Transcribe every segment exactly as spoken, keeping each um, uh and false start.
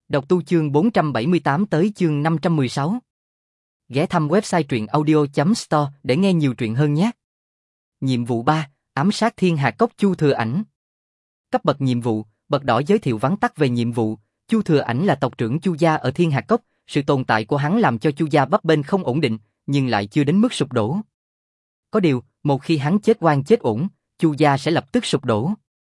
Đọc tu chương bốn trăm bảy mươi tám tới chương năm trăm mười sáu. Ghé thăm website truyện audio chấm store để nghe nhiều truyện hơn nhé. Nhiệm vụ ba, ám sát Thiên Hạt Cốc Chu Thừa Ảnh. Cấp bậc nhiệm vụ, bậc đỏ giới thiệu vắn tắt về nhiệm vụ. Chu Thừa Ảnh là tộc trưởng Chu gia ở Thiên Hạt Cốc, sự tồn tại của hắn làm cho Chu gia bấp bênh không ổn định, nhưng lại chưa đến mức sụp đổ. Có điều, một khi hắn chết oan chết uổng, Chu gia sẽ lập tức sụp đổ.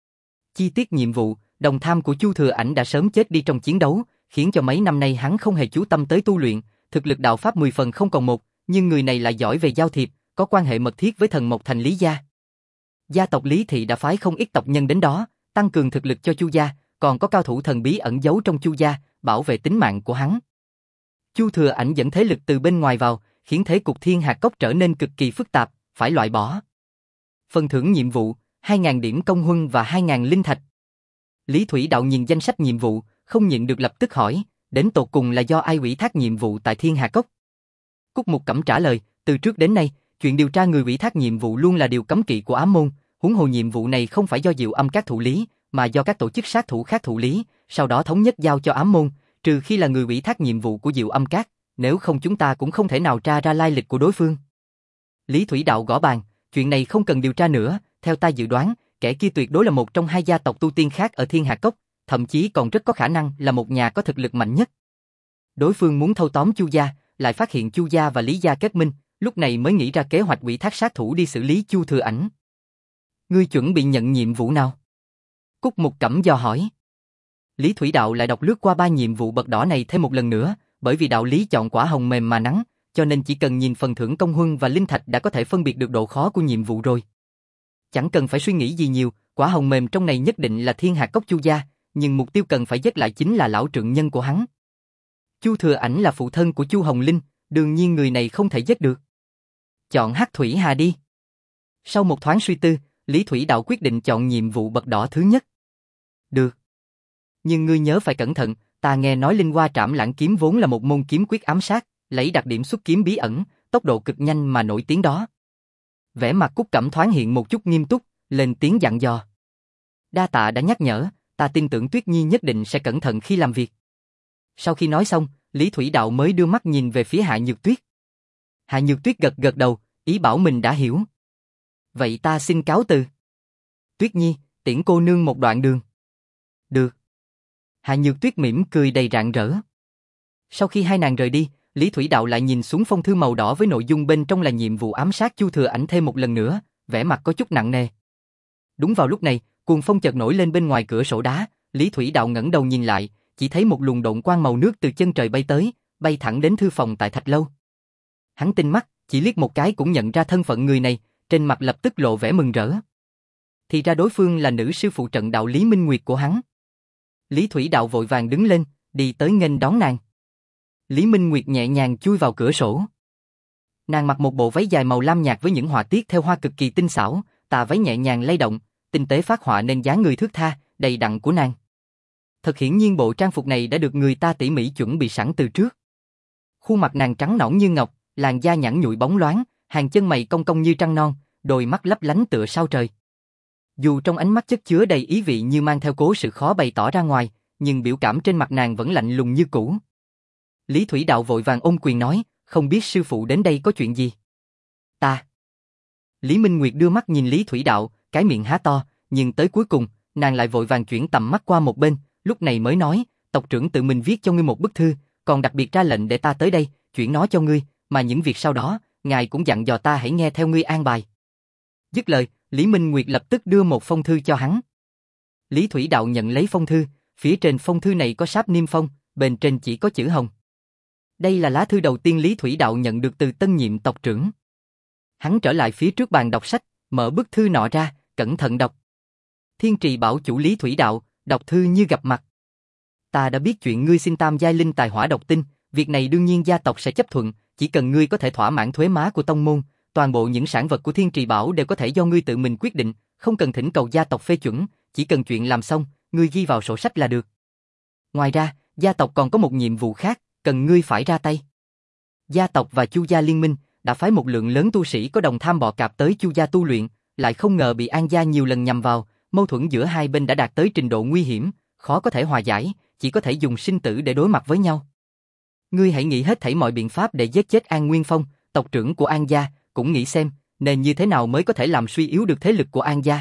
Chi tiết nhiệm vụ, đồng tham của Chu Thừa Ảnh đã sớm chết đi trong chiến đấu, khiến cho mấy năm nay hắn không hề chú tâm tới tu luyện, thực lực đạo pháp mười phần không còn một, nhưng người này lại giỏi về giao thiệp, có quan hệ mật thiết với thần Mộc Thành Lý gia. Gia tộc Lý Thị đã phái không ít tộc nhân đến đó, tăng cường thực lực cho Chu gia, còn có cao thủ thần bí ẩn giấu trong Chu gia, bảo vệ tính mạng của hắn. Chu Thừa Ảnh dẫn thế lực từ bên ngoài vào, khiến thế cục Thiên Hạt Cốc trở nên cực kỳ phức tạp, phải loại bỏ. Phần thưởng nhiệm vụ, hai nghìn điểm công huân và hai nghìn linh thạch. Lý Thủy Đạo nhìn danh sách nhiệm vụ, không nhịn được lập tức hỏi, đến tột cùng là do ai ủy thác nhiệm vụ tại Thiên Hà Cốc? Cúc Mục Cẩm trả lời, từ trước đến nay, chuyện điều tra người ủy thác nhiệm vụ luôn là điều cấm kỵ của ám môn, huống hồ nhiệm vụ này không phải do Diệu Âm Các thụ lý, mà do các tổ chức sát thủ khác thụ lý, sau đó thống nhất giao cho ám môn, trừ khi là người ủy thác nhiệm vụ của Diệu Âm Các, nếu không chúng ta cũng không thể nào tra ra lai lịch của đối phương. Lý Thủy Đạo gõ bàn, chuyện này không cần điều tra nữa, theo ta dự đoán, kẻ kia tuyệt đối là một trong hai gia tộc tu tiên khác ở Thiên Hạt Cốc, thậm chí còn rất có khả năng là một nhà có thực lực mạnh nhất. Đối phương muốn thâu tóm Chu gia, lại phát hiện Chu gia và Lý gia kết minh, lúc này mới nghĩ ra kế hoạch ủy thác sát thủ đi xử lý Chu Thừa Ảnh. Ngươi chuẩn bị nhận nhiệm vụ nào? Cúc Mục Cẩm dò hỏi. Lý Thủy Đạo lại đọc lướt qua ba nhiệm vụ bậc đỏ này thêm một lần nữa, bởi vì đạo lý chọn quả hồng mềm mà nắng, cho nên chỉ cần nhìn phần thưởng công huân và linh thạch đã có thể phân biệt được độ khó của nhiệm vụ rồi. Chẳng cần phải suy nghĩ gì nhiều, quả hồng mềm trong này nhất định là Thiên Hạt Cốc Chu gia, nhưng mục tiêu cần phải giết lại chính là lão trượng nhân của hắn. Chu Thừa Ảnh là phụ thân của Chu Hồng Linh, đương nhiên người này không thể giết được. Chọn Hắc Thủy Hà đi. Sau một thoáng suy tư, Lý Thủy Đạo quyết định chọn nhiệm vụ bậc đỏ thứ nhất. Được. Nhưng ngươi nhớ phải cẩn thận, ta nghe nói Linh Hoa Trảm Lãng Kiếm vốn là một môn kiếm quyết ám sát, lấy đặc điểm xuất kiếm bí ẩn, tốc độ cực nhanh mà nổi tiếng đó. Vẻ mặt Cúc Cẩm thoáng hiện một chút nghiêm túc, lên tiếng dặn dò. Đa tạ đã nhắc nhở, ta tin tưởng Tuyết Nhi nhất định sẽ cẩn thận khi làm việc. Sau khi nói xong, Lý Thủy Đạo mới đưa mắt nhìn về phía Hạ Nhược Tuyết. Hạ Nhược Tuyết gật gật đầu, ý bảo mình đã hiểu. Vậy ta xin cáo từ. Tuyết Nhi, tiễn cô nương một đoạn đường. Được. Hạ Nhược Tuyết mỉm cười đầy rạng rỡ. Sau khi hai nàng rời đi, Lý Thủy Đạo lại nhìn xuống phong thư màu đỏ với nội dung bên trong là nhiệm vụ ám sát Chu Thừa Ảnh thêm một lần nữa, vẻ mặt có chút nặng nề. Đúng vào lúc này, cuồng phong chợt nổi lên bên ngoài cửa sổ đá, Lý Thủy Đạo ngẩng đầu nhìn lại, chỉ thấy một luồng độn quang màu nước từ chân trời bay tới, bay thẳng đến thư phòng tại Thạch Lâu. Hắn tinh mắt, chỉ liếc một cái cũng nhận ra thân phận người này, trên mặt lập tức lộ vẻ mừng rỡ. Thì ra đối phương là nữ sư phụ trận đạo Lý Minh Nguyệt của hắn. Lý Thủy Đạo vội vàng đứng lên, đi tới nghênh đón nàng. Lý Minh Nguyệt nhẹ nhàng chui vào cửa sổ. Nàng mặc một bộ váy dài màu lam nhạt với những họa tiết theo hoa cực kỳ tinh xảo, tà váy nhẹ nhàng lay động, tinh tế phát họa nên dáng người thướt tha, đầy đặn của nàng. Thật hiển nhiên bộ trang phục này đã được người ta tỉ mỉ chuẩn bị sẵn từ trước. Khuôn mặt nàng trắng nõn như ngọc, làn da nhẵn nhụi bóng loáng, hàng chân mày cong cong như trăng non, đôi mắt lấp lánh tựa sao trời. Dù trong ánh mắt chất chứa đầy ý vị như mang theo cố sự khó bày tỏ ra ngoài, nhưng biểu cảm trên mặt nàng vẫn lạnh lùng như cũ. Lý Thủy Đạo vội vàng ôm quyền nói, không biết sư phụ đến đây có chuyện gì? Ta. Lý Minh Nguyệt đưa mắt nhìn Lý Thủy Đạo, cái miệng há to, nhưng tới cuối cùng, nàng lại vội vàng chuyển tầm mắt qua một bên, lúc này mới nói, tộc trưởng tự mình viết cho ngươi một bức thư, còn đặc biệt ra lệnh để ta tới đây, chuyển nó cho ngươi, mà những việc sau đó, ngài cũng dặn dò ta hãy nghe theo ngươi an bài. Dứt lời, Lý Minh Nguyệt lập tức đưa một phong thư cho hắn. Lý Thủy Đạo nhận lấy phong thư, phía trên phong thư này có sáp niêm phong, bên trên chỉ có chữ hồng. Đây là lá thư đầu tiên Lý Thủy Đạo nhận được từ tân nhiệm tộc trưởng. Hắn trở lại phía trước bàn đọc sách, mở bức thư nọ ra, cẩn thận đọc. Thiên Trì Bảo chủ Lý Thủy Đạo, đọc thư như gặp mặt. Ta đã biết chuyện ngươi xin tam giai linh tài hỏa độc tinh, việc này đương nhiên gia tộc sẽ chấp thuận, chỉ cần ngươi có thể thỏa mãn thuế má của tông môn, toàn bộ những sản vật của Thiên Trì Bảo đều có thể do ngươi tự mình quyết định, không cần thỉnh cầu gia tộc phê chuẩn, chỉ cần chuyện làm xong, ngươi ghi vào sổ sách là được. Ngoài ra, gia tộc còn có một nhiệm vụ khác, cần ngươi phải ra tay. Gia tộc và Chu gia liên minh đã phái một lượng lớn tu sĩ có đồng tham bọ cạp tới Chu gia tu luyện, lại không ngờ bị An gia nhiều lần nhằm vào, mâu thuẫn giữa hai bên đã đạt tới trình độ nguy hiểm, khó có thể hòa giải, chỉ có thể dùng sinh tử để đối mặt với nhau. Ngươi hãy nghĩ hết thảy mọi biện pháp để giết chết An Nguyên Phong, tộc trưởng của An gia, cũng nghĩ xem, nên như thế nào mới có thể làm suy yếu được thế lực của An gia.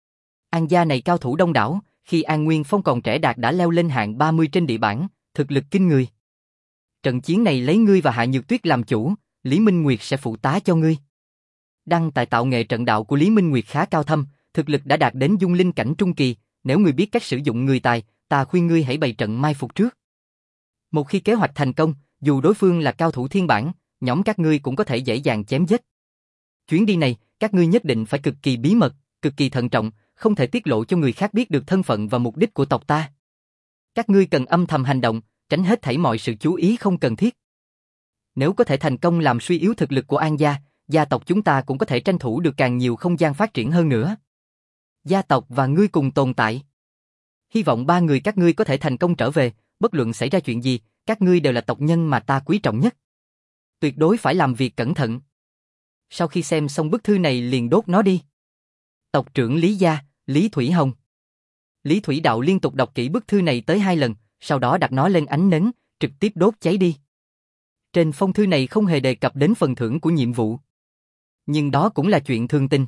An gia này cao thủ đông đảo, khi An Nguyên Phong còn trẻ đạt đã leo lên hạng ba mươi trên địa bảng, thực lực kinh người. Trận chiến này lấy ngươi và Hạ Nhược Tuyết làm chủ, Lý Minh Nguyệt sẽ phụ tá cho ngươi. Đăng tại tạo nghệ trận đạo của Lý Minh Nguyệt khá cao thâm, thực lực đã đạt đến dung linh cảnh trung kỳ, nếu ngươi biết cách sử dụng người tài, ta khuyên ngươi hãy bày trận mai phục trước. Một khi kế hoạch thành công, dù đối phương là cao thủ thiên bản, nhóm các ngươi cũng có thể dễ dàng chém giết. Chuyến đi này, các ngươi nhất định phải cực kỳ bí mật, cực kỳ thận trọng, không thể tiết lộ cho người khác biết được thân phận và mục đích của tộc ta. Các ngươi cần âm thầm hành động, tránh hết thảy mọi sự chú ý không cần thiết. Nếu có thể thành công làm suy yếu thực lực của An gia, gia tộc chúng ta cũng có thể tranh thủ được càng nhiều không gian phát triển hơn nữa. Gia tộc và ngươi cùng tồn tại. Hy vọng ba người các ngươi có thể thành công trở về, bất luận xảy ra chuyện gì, các ngươi đều là tộc nhân mà ta quý trọng nhất. Tuyệt đối phải làm việc cẩn thận. Sau khi xem xong bức thư này liền đốt nó đi. Tộc trưởng Lý gia, Lý Thủy Hồng. Lý Thủy Đạo liên tục đọc kỹ bức thư này tới hai lần, sau đó đặt nó lên ánh nến, trực tiếp đốt cháy đi. Trên phong thư này không hề đề cập đến phần thưởng của nhiệm vụ. Nhưng đó cũng là chuyện thường tình.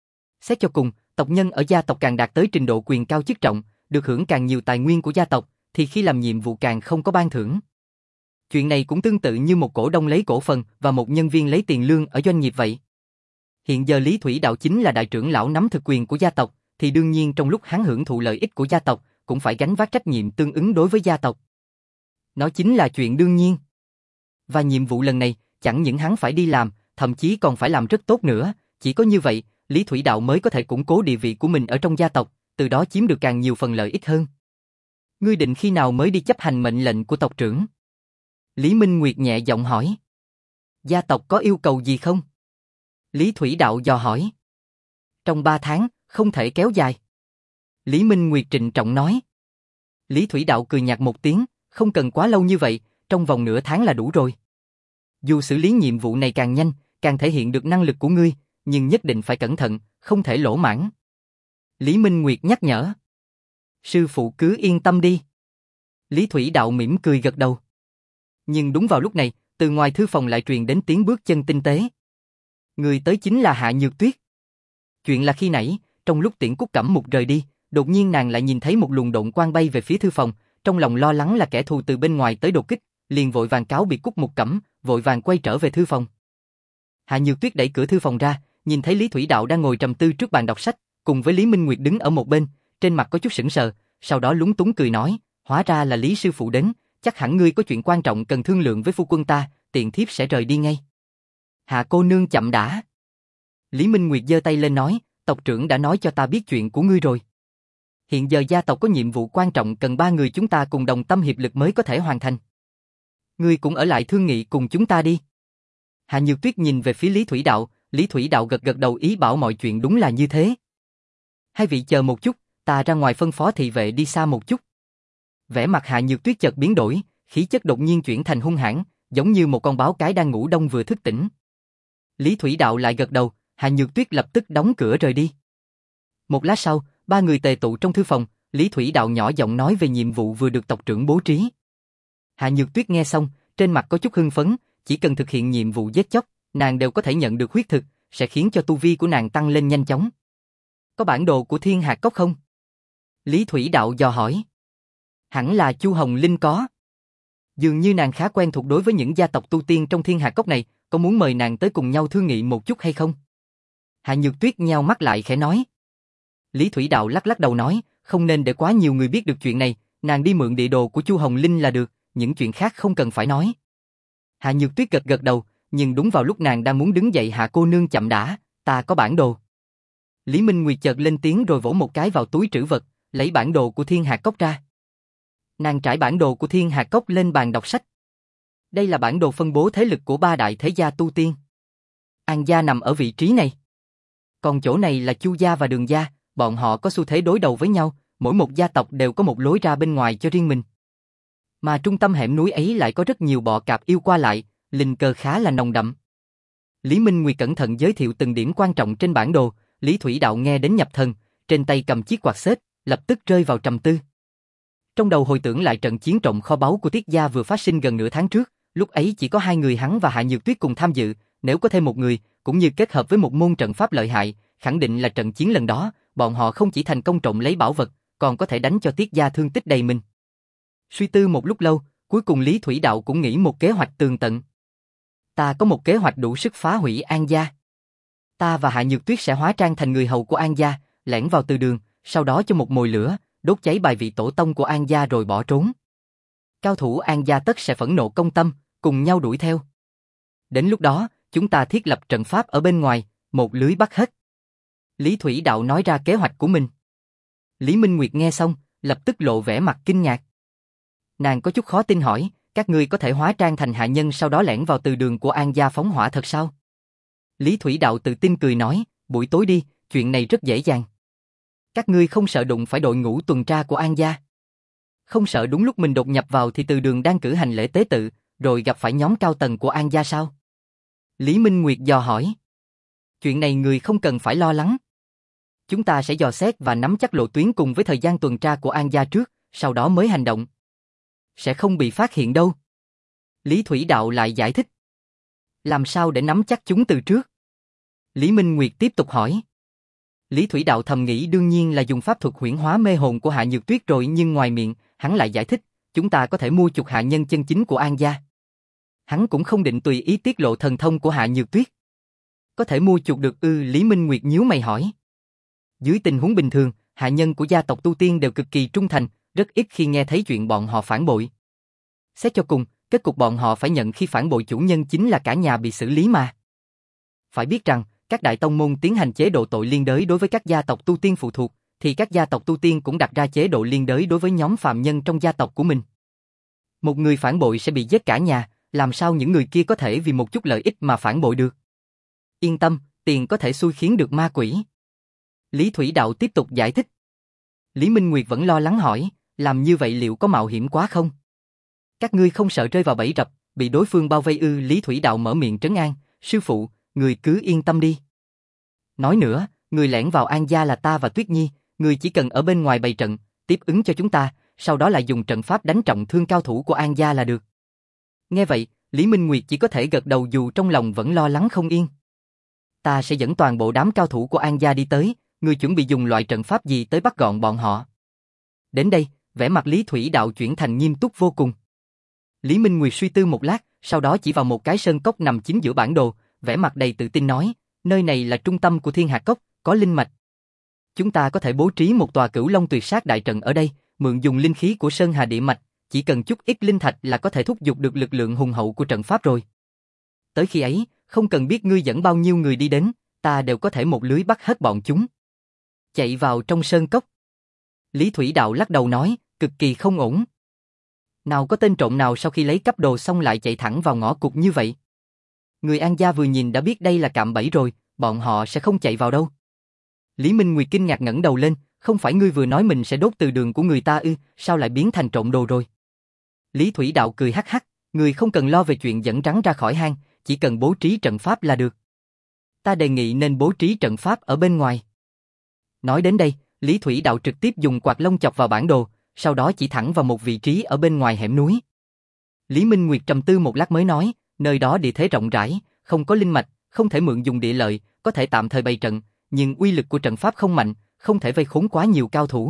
Xét cho cùng, tộc nhân ở gia tộc càng đạt tới trình độ quyền cao chức trọng, được hưởng càng nhiều tài nguyên của gia tộc, thì khi làm nhiệm vụ càng không có ban thưởng. Chuyện này cũng tương tự như một cổ đông lấy cổ phần và một nhân viên lấy tiền lương ở doanh nghiệp vậy. Hiện giờ Lý Thủy Đạo chính là đại trưởng lão nắm thực quyền của gia tộc, thì đương nhiên trong lúc hắn hưởng thụ lợi ích của gia tộc, cũng phải gánh vác trách nhiệm tương ứng đối với gia tộc. Nó chính là chuyện đương nhiên. Và nhiệm vụ lần này, chẳng những hắn phải đi làm, thậm chí còn phải làm rất tốt nữa, chỉ có như vậy, Lý Thủy Đạo mới có thể củng cố địa vị của mình ở trong gia tộc, từ đó chiếm được càng nhiều phần lợi ích hơn. Ngươi định khi nào mới đi chấp hành mệnh lệnh của tộc trưởng? Lý Minh Nguyệt nhẹ giọng hỏi. Gia tộc có yêu cầu gì không? Lý Thủy Đạo dò hỏi. Trong ba tháng, không thể kéo dài. Lý Minh Nguyệt trịnh trọng nói. Lý Thủy Đạo cười nhạt một tiếng, không cần quá lâu như vậy, trong vòng nửa tháng là đủ rồi. Dù xử lý nhiệm vụ này càng nhanh, càng thể hiện được năng lực của ngươi, nhưng nhất định phải cẩn thận, không thể lỗ mãng. Lý Minh Nguyệt nhắc nhở. Sư phụ cứ yên tâm đi. Lý Thủy Đạo mỉm cười gật đầu. Nhưng đúng vào lúc này, từ ngoài thư phòng lại truyền đến tiếng bước chân tinh tế. Người tới chính là Hạ Nhược Tuyết. Chuyện là khi nãy, trong lúc Tiễn Cúc Cẩm Mục rời đi, đột nhiên nàng lại nhìn thấy một luồng độn quang bay về phía thư phòng, trong lòng lo lắng là kẻ thù từ bên ngoài tới đột kích, liền vội vàng cáo biệt Cúc Mục Cẩm, vội vàng quay trở về thư phòng. Hạ Nhược Tuyết đẩy cửa thư phòng ra, nhìn thấy Lý Thủy Đạo đang ngồi trầm tư trước bàn đọc sách, cùng với Lý Minh Nguyệt đứng ở một bên, trên mặt có chút sững sờ, sau đó lúng túng cười nói, hóa ra là Lý sư phụ đến, chắc hẳn ngươi có chuyện quan trọng cần thương lượng với phu quân ta, tiện thiếp sẽ rời đi ngay. Hạ cô nương chậm đã. Lý Minh Nguyệt giơ tay lên nói, tộc trưởng đã nói cho ta biết chuyện của ngươi rồi. Hiện giờ gia tộc có nhiệm vụ quan trọng cần ba người chúng ta cùng đồng tâm hiệp lực mới có thể hoàn thành. Ngươi cũng ở lại thương nghị cùng chúng ta đi. Hạ Nhược Tuyết nhìn về phía Lý Thủy Đạo, Lý Thủy Đạo gật gật đầu ý bảo mọi chuyện đúng là như thế. Hai vị chờ một chút, ta ra ngoài phân phó thị vệ đi xa một chút. Vẻ mặt Hạ Nhược Tuyết chợt biến đổi, khí chất đột nhiên chuyển thành hung hãn, giống như một con báo cái đang ngủ đông vừa thức tỉnh. Lý Thủy Đạo lại gật đầu, Hạ Nhược Tuyết lập tức đóng cửa rời đi. Một lát sau, ba người tề tụ trong thư phòng, Lý Thủy Đạo nhỏ giọng nói về nhiệm vụ vừa được tộc trưởng bố trí. Hạ Nhược Tuyết nghe xong, trên mặt có chút hưng phấn, chỉ cần thực hiện nhiệm vụ giết chóc, nàng đều có thể nhận được huyết thực, sẽ khiến cho tu vi của nàng tăng lên nhanh chóng. Có bản đồ của Thiên Hạc Cốc không? Lý Thủy Đạo dò hỏi. Hẳn là Chu Hồng Linh có. Dường như nàng khá quen thuộc đối với những gia tộc tu tiên trong Thiên Hạc Cốc này, có muốn mời nàng tới cùng nhau thương nghị một chút hay không? Hạ Nhược Tuyết nheo mắt lại khẽ nói. Lý Thủy Đạo lắc lắc đầu nói, không nên để quá nhiều người biết được chuyện này, nàng đi mượn địa đồ của Chu Hồng Linh là được, những chuyện khác không cần phải nói. Hạ Nhược Tuyết gật gật đầu, nhưng đúng vào lúc nàng đang muốn đứng dậy, Hạ cô nương chậm đã, ta có bản đồ. Lý Minh Nguyệt chợt lên tiếng rồi vỗ một cái vào túi trữ vật, lấy bản đồ của Thiên Hạc Cốc ra. Nàng trải bản đồ của Thiên Hạc Cốc lên bàn đọc sách. Đây là bản đồ phân bố thế lực của ba đại thế gia tu tiên. An gia nằm ở vị trí này. Còn chỗ này là Chu gia và Đường gia, bọn họ có xu thế đối đầu với nhau, mỗi một gia tộc đều có một lối ra bên ngoài cho riêng mình. Mà trung tâm hẻm núi ấy lại có rất nhiều bọ cạp yêu qua lại, linh cơ khá là nồng đậm. Lý Minh Nguyệt cẩn thận giới thiệu từng điểm quan trọng trên bản đồ, Lý Thủy Đạo nghe đến nhập thần, trên tay cầm chiếc quạt xếp, lập tức rơi vào trầm tư. Trong đầu hồi tưởng lại trận chiến trộm kho báu của Tiết gia vừa phát sinh gần nửa tháng trước, lúc ấy chỉ có hai người hắn và Hạ Nhược Tuyết cùng tham dự, nếu có thêm một người, cũng như kết hợp với một môn trận pháp lợi hại, khẳng định là trận chiến lần đó, bọn họ không chỉ thành công trộm lấy bảo vật, còn có thể đánh cho Tiết gia thương tích đầy mình. Suy tư một lúc lâu, cuối cùng Lý Thủy Đạo cũng nghĩ một kế hoạch tường tận. Ta có một kế hoạch đủ sức phá hủy An gia. Ta và Hạ Nhược Tuyết sẽ hóa trang thành người hầu của An gia, lẻn vào từ đường, sau đó cho một mồi lửa, đốt cháy bài vị tổ tông của An gia rồi bỏ trốn. Cao thủ An gia tất sẽ phẫn nộ công tâm, cùng nhau đuổi theo. Đến lúc đó, chúng ta thiết lập trận pháp ở bên ngoài, một lưới bắt hết. Lý Thủy Đạo nói ra kế hoạch của mình. Lý Minh Nguyệt nghe xong, lập tức lộ vẻ mặt kinh ngạc. Nàng có chút khó tin hỏi, các ngươi có thể hóa trang thành hạ nhân sau đó lẻn vào từ đường của An gia phóng hỏa thật sao? Lý Thủy Đạo tự tin cười nói, buổi tối đi, chuyện này rất dễ dàng. Các ngươi không sợ đụng phải đội ngũ tuần tra của An gia? Không sợ đúng lúc mình đột nhập vào thì từ đường đang cử hành lễ tế tự, rồi gặp phải nhóm cao tầng của An gia sao? Lý Minh Nguyệt dò hỏi. Chuyện này người không cần phải lo lắng. Chúng ta sẽ dò xét và nắm chắc lộ tuyến cùng với thời gian tuần tra của An gia trước, sau đó mới hành động. Sẽ không bị phát hiện đâu. Lý Thủy Đạo lại giải thích. Làm sao để nắm chắc chúng từ trước? Lý Minh Nguyệt tiếp tục hỏi. Lý Thủy Đạo thầm nghĩ đương nhiên là dùng pháp thuật huyễn hóa mê hồn của Hạ Nhược Tuyết rồi, nhưng ngoài miệng, hắn lại giải thích, chúng ta có thể mua chuộc hạ nhân chân chính của An gia. Hắn cũng không định tùy ý tiết lộ thần thông của Hạ Nhược Tuyết. Có thể mua chuộc được ư? Lý Minh Nguyệt nhíu mày hỏi. Dưới tình huống bình thường, hạ nhân của gia tộc tu tiên đều cực kỳ trung thành, rất ít khi nghe thấy chuyện bọn họ phản bội. Xét cho cùng, kết cục bọn họ phải nhận khi phản bội chủ nhân chính là cả nhà bị xử lý mà. Phải biết rằng, các đại tông môn tiến hành chế độ tội liên đới đối với các gia tộc tu tiên phụ thuộc, thì các gia tộc tu tiên cũng đặt ra chế độ liên đới đối với nhóm phàm nhân trong gia tộc của mình. Một người phản bội sẽ bị giết cả nhà, làm sao những người kia có thể vì một chút lợi ích mà phản bội được? Yên tâm, tiền có thể xui khiến được ma quỷ. Lý Thủy Đạo tiếp tục giải thích. Lý Minh Nguyệt vẫn lo lắng hỏi, làm như vậy liệu có mạo hiểm quá không? Các ngươi không sợ rơi vào bẫy rập, bị đối phương bao vây ư? Lý Thủy Đạo mở miệng trấn an, sư phụ, người cứ yên tâm đi. Nói nữa, người lẻn vào An gia là ta và Tuyết Nhi, người chỉ cần ở bên ngoài bày trận, tiếp ứng cho chúng ta, sau đó lại dùng trận pháp đánh trọng thương cao thủ của An gia là được. Nghe vậy, Lý Minh Nguyệt chỉ có thể gật đầu dù trong lòng vẫn lo lắng không yên. Ta sẽ dẫn toàn bộ đám cao thủ của An gia đi tới, người chuẩn bị dùng loại trận pháp gì tới bắt gọn bọn họ? Đến đây, vẻ mặt Lý Thủy Đạo chuyển thành nghiêm túc vô cùng. Lý Minh Nguyệt suy tư một lát, sau đó chỉ vào một cái sơn cốc nằm chính giữa bản đồ, vẻ mặt đầy tự tin nói, nơi này là trung tâm của Thiên Hạt Cốc, có linh mạch. Chúng ta có thể bố trí một tòa Cửu Long Tuyệt Sát đại trận ở đây, mượn dùng linh khí của Sơn Hà Địa Mạch, chỉ cần chút ít linh thạch là có thể thúc giục được lực lượng hùng hậu của trận pháp rồi. Tới khi ấy, không cần biết ngươi dẫn bao nhiêu người đi đến, ta đều có thể một lưới bắt hết bọn chúng. Chạy vào trong sơn cốc. Lý Thủy Đạo lắc đầu nói, cực kỳ không ổn. Nào có tên trộm nào sau khi lấy cắp đồ xong lại chạy thẳng vào ngõ cụt như vậy? Người An gia vừa nhìn đã biết đây là cạm bẫy rồi, bọn họ sẽ không chạy vào đâu. Lý Minh Nguyệt kinh ngạc ngẩng đầu lên, không phải ngươi vừa nói mình sẽ đốt từ đường của người ta ư, sao lại biến thành trộm đồ rồi? Lý Thủy Đạo cười hắc hắc, người không cần lo về chuyện dẫn rắn ra khỏi hang, chỉ cần bố trí trận pháp là được. Ta đề nghị nên bố trí trận pháp ở bên ngoài. Nói đến đây, Lý Thủy Đạo trực tiếp dùng quạt lông chọc vào bản đồ, sau đó chỉ thẳng vào một vị trí ở bên ngoài hẻm núi. Lý Minh Nguyệt trầm tư một lát mới nói, nơi đó địa thế rộng rãi, không có linh mạch, không thể mượn dùng địa lợi, có thể tạm thời bày trận, nhưng uy lực của trận pháp không mạnh, không thể vây khốn quá nhiều cao thủ.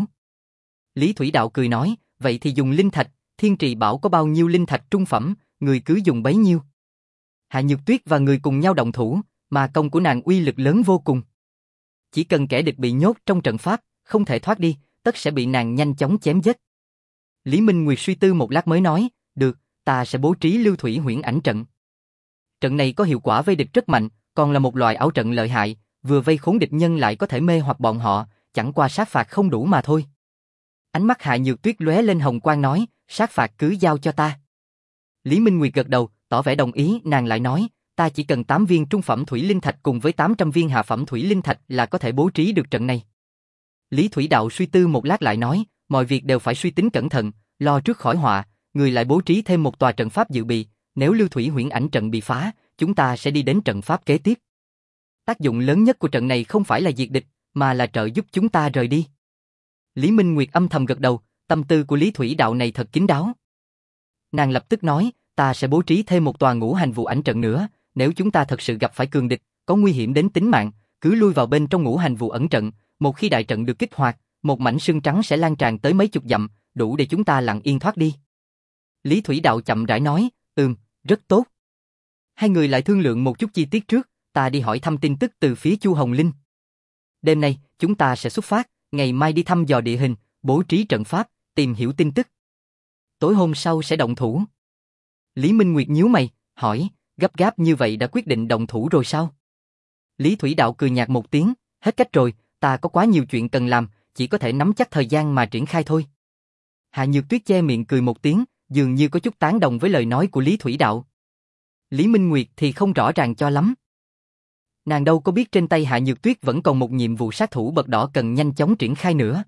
Lý Thủy Đạo cười nói, vậy thì dùng linh thạch, Thiên Trì bảo có bao nhiêu linh thạch trung phẩm, người cứ dùng bấy nhiêu. Hạ Nhược Tuyết và người cùng nhau động thủ, mà công của nàng uy lực lớn vô cùng. Chỉ cần kẻ địch bị nhốt trong trận pháp, không thể thoát đi, tất sẽ bị nàng nhanh chóng chém giết. Lý Minh Nguyệt suy tư một lát mới nói, được, ta sẽ bố trí lưu thủy huyễn ảnh trận. Trận này có hiệu quả vây địch rất mạnh, còn là một loại ảo trận lợi hại, vừa vây khốn địch nhân lại có thể mê hoặc bọn họ, chẳng qua sát phạt không đủ mà thôi. Ánh mắt Hạ Nhược Tuyết lóe lên hồng quang nói, sát phạt cứ giao cho ta. Lý Minh Nguyệt gật đầu, tỏ vẻ đồng ý, nàng lại nói, ta chỉ cần tám viên trung phẩm thủy linh thạch cùng với tám trăm viên hạ phẩm thủy linh thạch là có thể bố trí được trận này. Lý Thủy Đạo suy tư một lát lại nói, mọi việc đều phải suy tính cẩn thận, lo trước khỏi họa, người lại bố trí thêm một tòa trận pháp dự bị, nếu lưu thủy huyễn ảnh trận bị phá, chúng ta sẽ đi đến trận pháp kế tiếp. Tác dụng lớn nhất của trận này không phải là diệt địch, mà là trợ giúp chúng ta rời đi. Lý Minh Nguyệt âm thầm gật đầu, tâm tư của Lý Thủy Đạo này thật kín đáo. Nàng lập tức nói, ta sẽ bố trí thêm một tòa ngũ hành vụ ảnh trận nữa, nếu chúng ta thật sự gặp phải cường địch, có nguy hiểm đến tính mạng, cứ lui vào bên trong ngũ hành vụ ẩn trận, một khi đại trận được kích hoạt, một mảnh sương trắng sẽ lan tràn tới mấy chục dặm, đủ để chúng ta lặng yên thoát đi. Lý Thủy Đạo chậm rãi nói, ừm, rất tốt. Hai người lại thương lượng một chút chi tiết trước, ta đi hỏi thăm tin tức từ phía Chu Hồng Linh. Đêm nay, chúng ta sẽ xuất phát, ngày mai đi thăm dò địa hình, bố trí trận pháp, tìm hiểu tin tức. Tối hôm sau sẽ động thủ. Lý Minh Nguyệt nhíu mày, hỏi, gấp gáp như vậy đã quyết định động thủ rồi sao? Lý Thủy Đạo cười nhạt một tiếng, hết cách rồi, ta có quá nhiều chuyện cần làm, chỉ có thể nắm chắc thời gian mà triển khai thôi. Hạ Nhược Tuyết che miệng cười một tiếng, dường như có chút tán đồng với lời nói của Lý Thủy Đạo. Lý Minh Nguyệt thì không rõ ràng cho lắm. Nàng đâu có biết trên tay Hạ Nhược Tuyết vẫn còn một nhiệm vụ sát thủ bậc đỏ cần nhanh chóng triển khai nữa.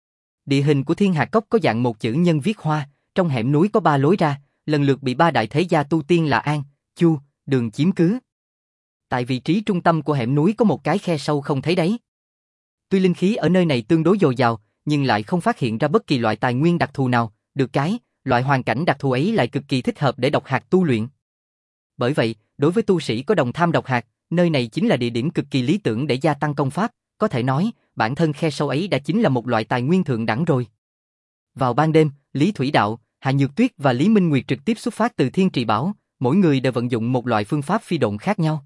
Địa hình của Thiên Hà Cốc có dạng một chữ nhân viết hoa, trong hẻm núi có ba lối ra, lần lượt bị ba đại thế gia tu tiên là An, Chu, Đường chiếm cứ. Tại vị trí trung tâm của hẻm núi có một cái khe sâu không thấy đáy. Tuy linh khí ở nơi này tương đối dồi dào, nhưng lại không phát hiện ra bất kỳ loại tài nguyên đặc thù nào, được cái, loại hoàn cảnh đặc thù ấy lại cực kỳ thích hợp để độc hạt tu luyện. Bởi vậy, đối với tu sĩ có đồng tham độc hạt, nơi này chính là địa điểm cực kỳ lý tưởng để gia tăng công pháp, có thể nói, bản thân khe sâu ấy đã chính là một loại tài nguyên thượng đẳng rồi. Vào ban đêm, Lý Thủy Đạo, Hạ Nhược Tuyết và Lý Minh Nguyệt trực tiếp xuất phát từ Thiên Trì Bảo, mỗi người đều vận dụng một loại phương pháp phi độn khác nhau.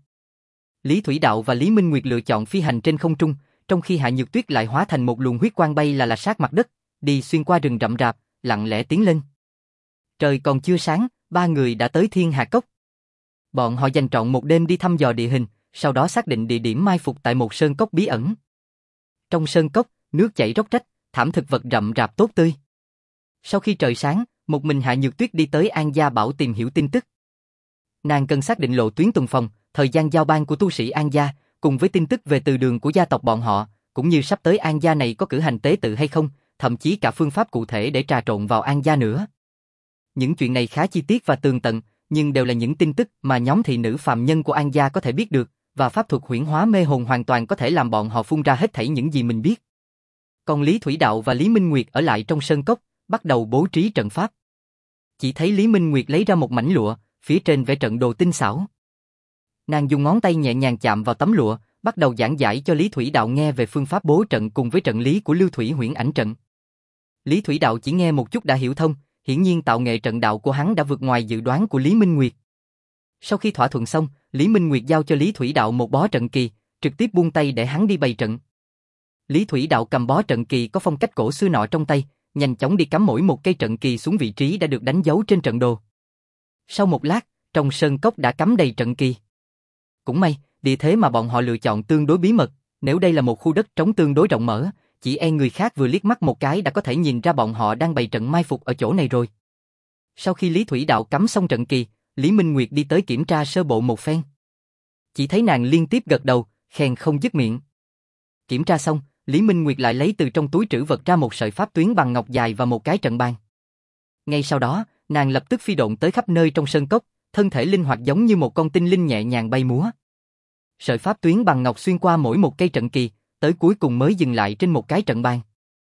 Lý Thủy Đạo và Lý Minh Nguyệt lựa chọn phi hành trên không trung, trong khi Hạ Nhược Tuyết lại hóa thành một luồng huyết quang bay là là sát mặt đất, đi xuyên qua rừng rậm rạp, lặng lẽ tiến lên. Trời còn chưa sáng, ba người đã tới Thiên Hà Cốc. Bọn họ dành trọn một đêm đi thăm dò địa hình, sau đó xác định địa điểm mai phục tại một sơn cốc bí ẩn. Trong sơn cốc, nước chảy róc rách, thảm thực vật rậm rạp tốt tươi. Sau khi trời sáng, một mình Hạ Nhược Tuyết đi tới An Gia Bảo tìm hiểu tin tức. Nàng cần xác định lộ tuyến tuần phòng, thời gian giao ban của tu sĩ An Gia, cùng với tin tức về từ đường của gia tộc bọn họ, cũng như sắp tới An Gia này có cử hành tế tự hay không, thậm chí cả phương pháp cụ thể để trà trộn vào An Gia nữa. Những chuyện này khá chi tiết và tường tận, nhưng đều là những tin tức mà nhóm thị nữ phàm nhân của An Gia có thể biết được, và pháp thuật huyễn hóa mê hồn hoàn toàn có thể làm bọn họ phun ra hết thảy những gì mình biết. Còn Lý Thủy Đạo và Lý Minh Nguyệt ở lại trong sơn cốc, bắt đầu bố trí trận pháp. Chỉ thấy Lý Minh Nguyệt lấy ra một mảnh lụa, phía trên vẽ trận đồ tinh xảo. Nàng dùng ngón tay nhẹ nhàng chạm vào tấm lụa, bắt đầu giảng giải cho Lý Thủy Đạo nghe về phương pháp bố trận cùng với trận lý của Lưu Thủy Huyễn Ảnh trận. Lý Thủy Đạo chỉ nghe một chút đã hiểu thông, hiển nhiên tạo nghệ trận đạo của hắn đã vượt ngoài dự đoán của Lý Minh Nguyệt. Sau khi thỏa thuận xong, Lý Minh Nguyệt giao cho Lý Thủy Đạo một bó trận kỳ, trực tiếp buông tay để hắn đi bày trận. Lý Thủy Đạo cầm bó trận kỳ có phong cách cổ xưa nọ trong tay, nhanh chóng đi cắm mỗi một cây trận kỳ xuống vị trí đã được đánh dấu trên trận đồ. Sau một lát, trong sơn cốc đã cắm đầy trận kỳ. Cũng may, địa thế mà bọn họ lựa chọn tương đối bí mật, nếu đây là một khu đất trống tương đối rộng mở, chỉ e người khác vừa liếc mắt một cái đã có thể nhìn ra bọn họ đang bày trận mai phục ở chỗ này rồi. Sau khi Lý Thủy Đạo cắm xong trận kỳ, Lý Minh Nguyệt đi tới kiểm tra sơ bộ một phen. Chỉ thấy nàng liên tiếp gật đầu, khen không dứt miệng. Kiểm tra xong, Lý Minh Nguyệt lại lấy từ trong túi trữ vật ra một sợi pháp tuyến bằng ngọc dài và một cái trận bàn. Ngay sau đó, nàng lập tức phi độn tới khắp nơi trong sơn cốc, thân thể linh hoạt giống như một con tinh linh nhẹ nhàng bay múa. Sợi pháp tuyến bằng ngọc xuyên qua mỗi một cây trận kỳ, tới cuối cùng mới dừng lại trên một cái trận bàn.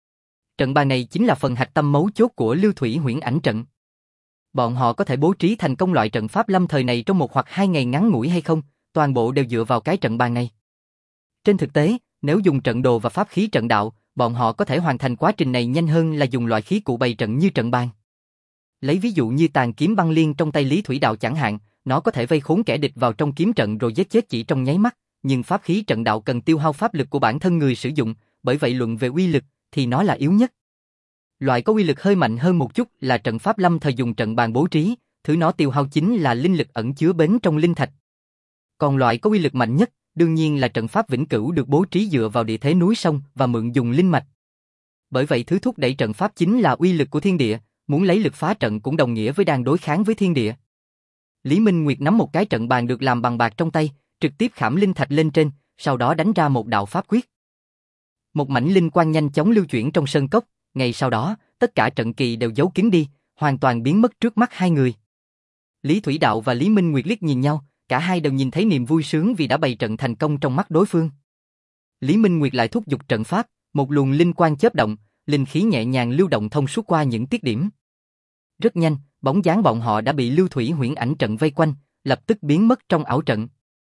Trận bàn này chính là phần hạch tâm mấu chốt của Lưu Thủy Huyễn Ảnh trận. Bọn họ có thể bố trí thành công loại trận pháp lâm thời này trong một hoặc hai ngày ngắn ngủi hay không, toàn bộ đều dựa vào cái trận bàn này. Trên thực tế, nếu dùng trận đồ và pháp khí trận đạo, bọn họ có thể hoàn thành quá trình này nhanh hơn là dùng loại khí cụ bày trận như trận bàn. Lấy ví dụ như tàn kiếm băng liên trong tay Lý Thủy Đạo chẳng hạn, nó có thể vây khốn kẻ địch vào trong kiếm trận rồi giết chết chỉ trong nháy mắt, nhưng pháp khí trận đạo cần tiêu hao pháp lực của bản thân người sử dụng, bởi vậy luận về uy lực thì nó là yếu nhất. Loại có uy lực hơi mạnh hơn một chút là trận pháp lâm thời dùng trận bàn bố trí, thứ nó tiêu hao chính là linh lực ẩn chứa bến trong linh thạch. Còn loại có uy lực mạnh nhất, đương nhiên là trận pháp vĩnh cửu được bố trí dựa vào địa thế núi sông và mượn dùng linh mạch. Bởi vậy thứ thúc đẩy trận pháp chính là uy lực của thiên địa, muốn lấy lực phá trận cũng đồng nghĩa với đang đối kháng với thiên địa. Lý Minh Nguyệt nắm một cái trận bàn được làm bằng bạc trong tay, trực tiếp khảm linh thạch lên trên, sau đó đánh ra một đạo pháp quyết. Một mảnh linh quang nhanh chóng lưu chuyển trong sơn cốc, ngay sau đó, tất cả trận kỳ đều giấu kín đi, hoàn toàn biến mất trước mắt hai người. Lý Thủy Đạo và Lý Minh Nguyệt liếc nhìn nhau, cả hai đều nhìn thấy niềm vui sướng vì đã bày trận thành công trong mắt đối phương. Lý Minh Nguyệt lại thúc giục trận pháp, một luồng linh quang chớp động, linh khí nhẹ nhàng lưu động thông suốt qua những tiết điểm. Rất nhanh, bóng dáng bọn họ đã bị lưu thủy huyễn ảnh trận vây quanh, lập tức biến mất trong ảo trận.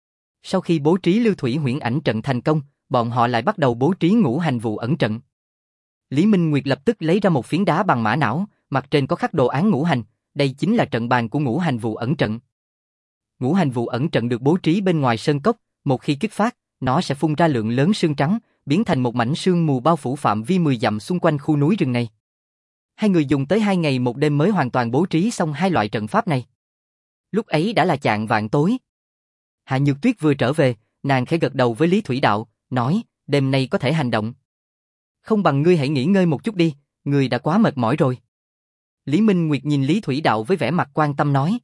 Sau khi bố trí lưu thủy huyễn ảnh trận thành công, bọn họ lại bắt đầu bố trí ngũ hành vụ ẩn trận. Lý Minh Nguyệt lập tức lấy ra một phiến đá bằng mã não, mặt trên có khắc đồ án ngũ hành, đây chính là trận bàn của ngũ hành vụ ẩn trận. Ngũ hành vụ ẩn trận được bố trí bên ngoài sơn cốc, một khi kích phát, nó sẽ phun ra lượng lớn sương trắng, biến thành một mảnh sương mù bao phủ phạm vi mười dặm xung quanh khu núi rừng này. Hai người dùng tới hai ngày một đêm mới hoàn toàn bố trí xong hai loại trận pháp này. Lúc ấy đã là chạng vạng tối. Hạ Nhược Tuyết vừa trở về, nàng khẽ gật đầu với Lý Thủy Đạo, nói, đêm nay có thể hành động. Không bằng ngươi hãy nghỉ ngơi một chút đi, ngươi đã quá mệt mỏi rồi. Lý Minh Nguyệt nhìn Lý Thủy Đạo với vẻ mặt quan tâm nói.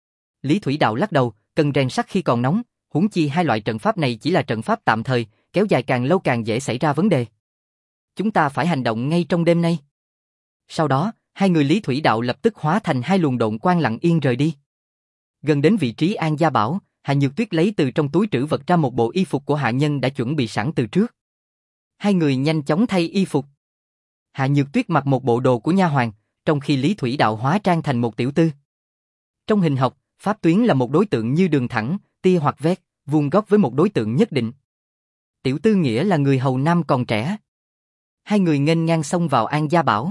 Lý Thủy Đạo lắc đầu, cần rèn sắt khi còn nóng, huống chi hai loại trận pháp này chỉ là trận pháp tạm thời, kéo dài càng lâu càng dễ xảy ra vấn đề. Chúng ta phải hành động ngay trong đêm nay. Sau đó, hai người Lý Thủy Đạo lập tức hóa thành hai luồng độn quang lặng yên rời đi. Gần đến vị trí An Gia Bảo, Hạ Nhược Tuyết lấy từ trong túi trữ vật ra một bộ y phục của hạ nhân đã chuẩn bị sẵn từ trước. Hai người nhanh chóng thay y phục. Hạ Nhược Tuyết mặc một bộ đồ của nha hoàn, trong khi Lý Thủy Đạo hóa trang thành một tiểu tư. Trong hình học, pháp tuyến là một đối tượng như đường thẳng, tia hoặc vét, vuông góc với một đối tượng nhất định. Tiểu tư nghĩa là người hầu nam còn trẻ. Hai người nghênh ngang xông vào An Gia Bảo.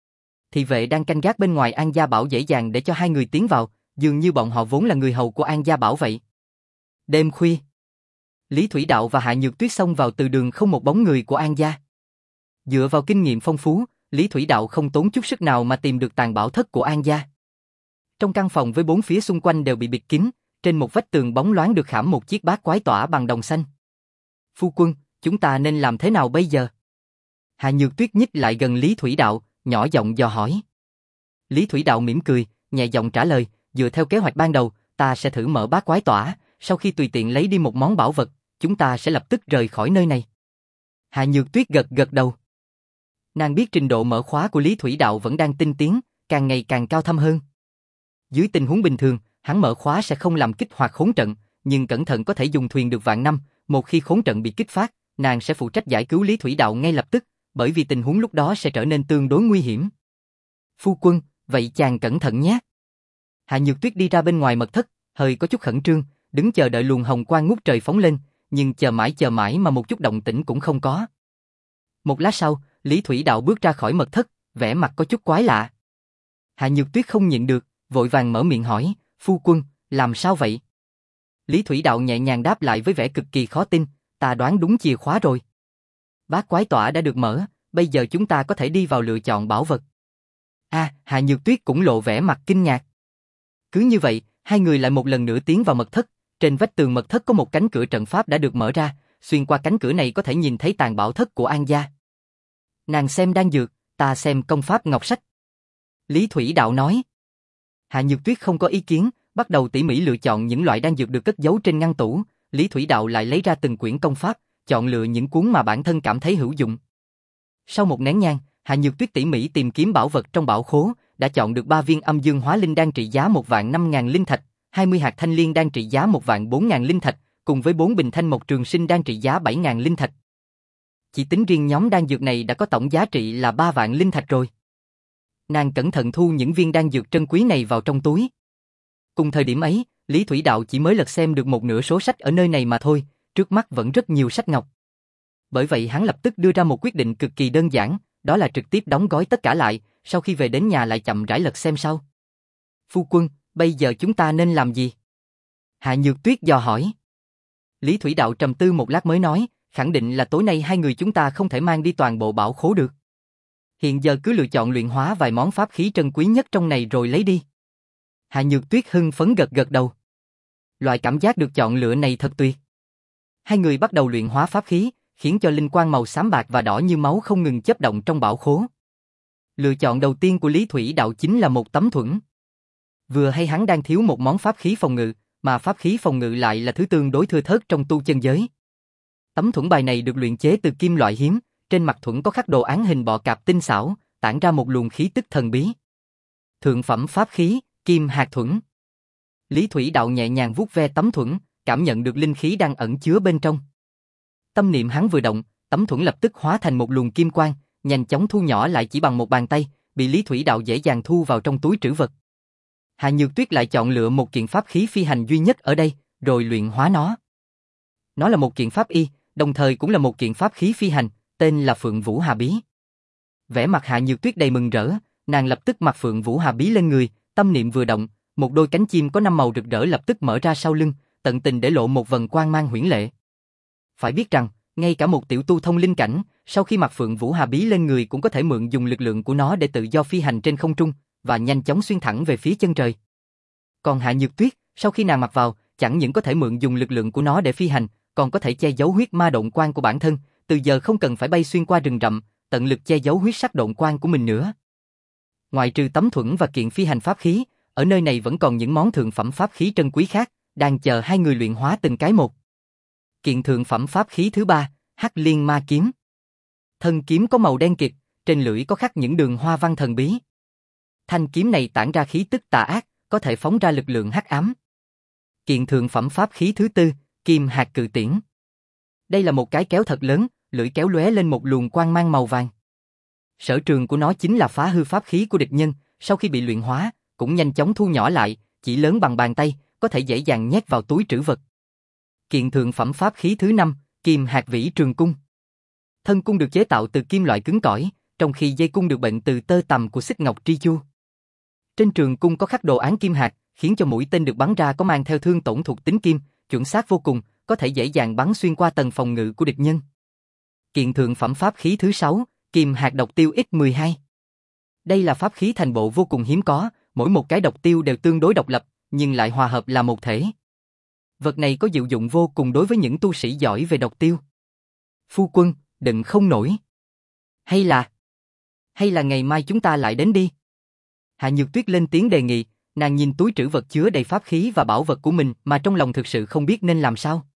Thị vệ đang canh gác bên ngoài An Gia Bảo dễ dàng để cho hai người tiến vào, dường như bọn họ vốn là người hầu của An Gia Bảo vậy. Đêm khuya, Lý Thủy Đạo và Hạ Nhược Tuyết xông vào từ đường không một bóng người của An Gia. Dựa vào kinh nghiệm phong phú, Lý Thủy Đạo không tốn chút sức nào mà tìm được tàng bảo thất của An Gia. Trong căn phòng với bốn phía xung quanh đều bị bịt kín, trên một vách tường bóng loáng được khảm một chiếc bát quái tỏa bằng đồng xanh. Phu quân, chúng ta nên làm thế nào bây giờ? Hạ Nhược Tuyết nhích lại gần Lý Thủy Đạo, nhỏ giọng dò hỏi. Lý Thủy Đạo mỉm cười, nhẹ giọng trả lời, dựa theo kế hoạch ban đầu, ta sẽ thử mở bát quái tỏa, sau khi tùy tiện lấy đi một món bảo vật, chúng ta sẽ lập tức rời khỏi nơi này. Hạ Nhược Tuyết gật gật đầu. Nàng biết trình độ mở khóa của Lý Thủy Đạo vẫn đang tinh tiến, càng ngày càng cao thâm hơn. Dưới tình huống bình thường, hắn mở khóa sẽ không làm kích hoạt khốn trận, nhưng cẩn thận có thể dùng thuyền được vạn năm, một khi khốn trận bị kích phát, nàng sẽ phụ trách giải cứu Lý Thủy Đạo ngay lập tức, bởi vì tình huống lúc đó sẽ trở nên tương đối nguy hiểm. Phu quân, vậy chàng cẩn thận nhé. Hạ Nhược Tuyết đi ra bên ngoài mật thất, hơi có chút khẩn trương, đứng chờ đợi luồng hồng quang ngút trời phóng lên, nhưng chờ mãi chờ mãi mà một chút động tĩnh cũng không có. Một lát sau, Lý Thủy Đạo bước ra khỏi mật thất, vẻ mặt có chút quái lạ. Hạ Nhược Tuyết không nhịn được, vội vàng mở miệng hỏi, phu quân, làm sao vậy? Lý Thủy Đạo nhẹ nhàng đáp lại với vẻ cực kỳ khó tin, ta đoán đúng chìa khóa rồi. Bát quái tỏa đã được mở, bây giờ chúng ta có thể đi vào lựa chọn bảo vật. À, Hạ Nhược Tuyết cũng lộ vẻ mặt kinh ngạc. Cứ như vậy, hai người lại một lần nữa tiến vào mật thất, trên vách tường mật thất có một cánh cửa trận pháp đã được mở ra, xuyên qua cánh cửa này có thể nhìn thấy tàng bảo thất của An Gia. Nàng xem đan dược, ta xem công pháp ngọc sách. Lý Thủy Đạo nói. Hạ Nhược Tuyết không có ý kiến, bắt đầu tỉ mỉ lựa chọn những loại đan dược được cất giấu trên ngăn tủ, Lý Thủy Đạo lại lấy ra từng quyển công pháp, chọn lựa những cuốn mà bản thân cảm thấy hữu dụng. Sau một nén nhang, Hạ Nhược Tuyết tỉ mỉ tìm kiếm bảo vật trong bảo khố, đã chọn được ba viên âm dương hóa linh đan trị giá một vạn năm ngàn linh thạch, hai mươi hạt thanh liên đan trị giá một vạn bốn ngàn linh thạch, cùng với bốn bình thanh mộc trường sinh đan trị giá bảy ngàn linh thạch. Chỉ tính riêng nhóm đan dược này đã có tổng giá trị là ba vạn linh thạch rồi. Nàng cẩn thận thu những viên đan dược trân quý này vào trong túi. Cùng thời điểm ấy, Lý Thủy Đạo chỉ mới lật xem được một nửa số sách ở nơi này mà thôi, trước mắt vẫn rất nhiều sách ngọc. Bởi vậy hắn lập tức đưa ra một quyết định cực kỳ đơn giản, đó là trực tiếp đóng gói tất cả lại, sau khi về đến nhà lại chậm rãi lật xem sau. Phu quân, bây giờ chúng ta nên làm gì? Hạ Nhược Tuyết dò hỏi. Lý Thủy Đạo trầm tư một lát mới nói, khẳng định là tối nay hai người chúng ta không thể mang đi toàn bộ bảo khố được. Hiện giờ cứ lựa chọn luyện hóa vài món pháp khí trân quý nhất trong này rồi lấy đi. Hạ Nhược Tuyết hưng phấn gật gật đầu. Loại cảm giác được chọn lựa này thật tuyệt. Hai người bắt đầu luyện hóa pháp khí, khiến cho linh quang màu xám bạc và đỏ như máu không ngừng chớp động trong bảo khố. Lựa chọn đầu tiên của Lý Thủy Đạo chính là một tấm thuẫn. Vừa hay hắn đang thiếu một món pháp khí phòng ngự, mà pháp khí phòng ngự lại là thứ tương đối thưa thớt trong tu chân giới. Tấm thuẫn bài này được luyện chế từ kim loại hiếm, trên mặt thuẫn có khắc đồ án hình bọ cạp tinh xảo, tản ra một luồng khí tức thần bí. Thượng phẩm pháp khí, Kim Hạt Thuẫn. Lý Thủy Đạo nhẹ nhàng vuốt ve tấm thuẫn, cảm nhận được linh khí đang ẩn chứa bên trong. Tâm niệm hắn vừa động, tấm thuẫn lập tức hóa thành một luồng kim quang, nhanh chóng thu nhỏ lại chỉ bằng một bàn tay, bị Lý Thủy Đạo dễ dàng thu vào trong túi trữ vật. Hạ Nhược Tuyết lại chọn lựa một kiện pháp khí phi hành duy nhất ở đây, rồi luyện hóa nó. Nó là một kiện pháp y, đồng thời cũng là một kiện pháp khí phi hành, tên là Phượng Vũ Hà Bí. Vẻ mặt Hạ Nhược Tuyết đầy mừng rỡ, nàng lập tức mặc Phượng Vũ Hà Bí lên người, tâm niệm vừa động, một đôi cánh chim có năm màu rực rỡ lập tức mở ra sau lưng, tận tình để lộ một vầng quang mang huyễn lệ. Phải biết rằng, ngay cả một tiểu tu thông linh cảnh, sau khi mặc Phượng Vũ Hà Bí lên người cũng có thể mượn dùng lực lượng của nó để tự do phi hành trên không trung và nhanh chóng xuyên thẳng về phía chân trời. Còn Hạ Nhược Tuyết, sau khi nàng mặc vào, chẳng những có thể mượn dùng lực lượng của nó để phi hành, còn có thể che giấu huyết ma độn quang của bản thân, từ giờ không cần phải bay xuyên qua rừng rậm, tận lực che giấu huyết sắc độn quang của mình nữa. Ngoài trừ tấm thuẫn và kiện phi hành pháp khí, ở nơi này vẫn còn những món thượng phẩm pháp khí trân quý khác, đang chờ hai người luyện hóa từng cái một. Kiện thượng phẩm pháp khí thứ ba, Hắc Liên Ma Kiếm. Thân kiếm có màu đen kịt, trên lưỡi có khắc những đường hoa văn thần bí. Thanh kiếm này tản ra khí tức tà ác, có thể phóng ra lực lượng hắc ám. Kiện thượng phẩm pháp khí thứ tư, Kim Hạt Cự Tiễn. Đây là một cái kéo thật lớn, lưỡi kéo lóe lên một luồng quang mang màu vàng. Sở trường của nó chính là phá hư pháp khí của địch nhân, sau khi bị luyện hóa, cũng nhanh chóng thu nhỏ lại, chỉ lớn bằng bàn tay, có thể dễ dàng nhét vào túi trữ vật. Kiện thượng phẩm pháp khí thứ năm, Kim Hạt Vĩ Trường Cung. Thân cung được chế tạo từ kim loại cứng cỏi, trong khi dây cung được bệnh từ tơ tằm của xích ngọc tri chu. Trên trường cung có khắc đồ án kim hạt, khiến cho mũi tên được bắn ra có mang theo thương tổn thuộc tính kim, chuẩn xác vô cùng, có thể dễ dàng bắn xuyên qua tầng phòng ngự của địch nhân. Kiện thượng phẩm pháp khí thứ sáu, Kim Hạt Độc Tiêu X mười hai. Đây là pháp khí thành bộ vô cùng hiếm có, mỗi một cái độc tiêu đều tương đối độc lập, nhưng lại hòa hợp là một thể. Vật này có diệu dụng vô cùng đối với những tu sĩ giỏi về độc tiêu. Phu quân, đừng không nổi. Hay là... Hay là ngày mai chúng ta lại đến đi. Hạ Nhược Tuyết lên tiếng đề nghị, nàng nhìn túi trữ vật chứa đầy pháp khí và bảo vật của mình mà trong lòng thực sự không biết nên làm sao.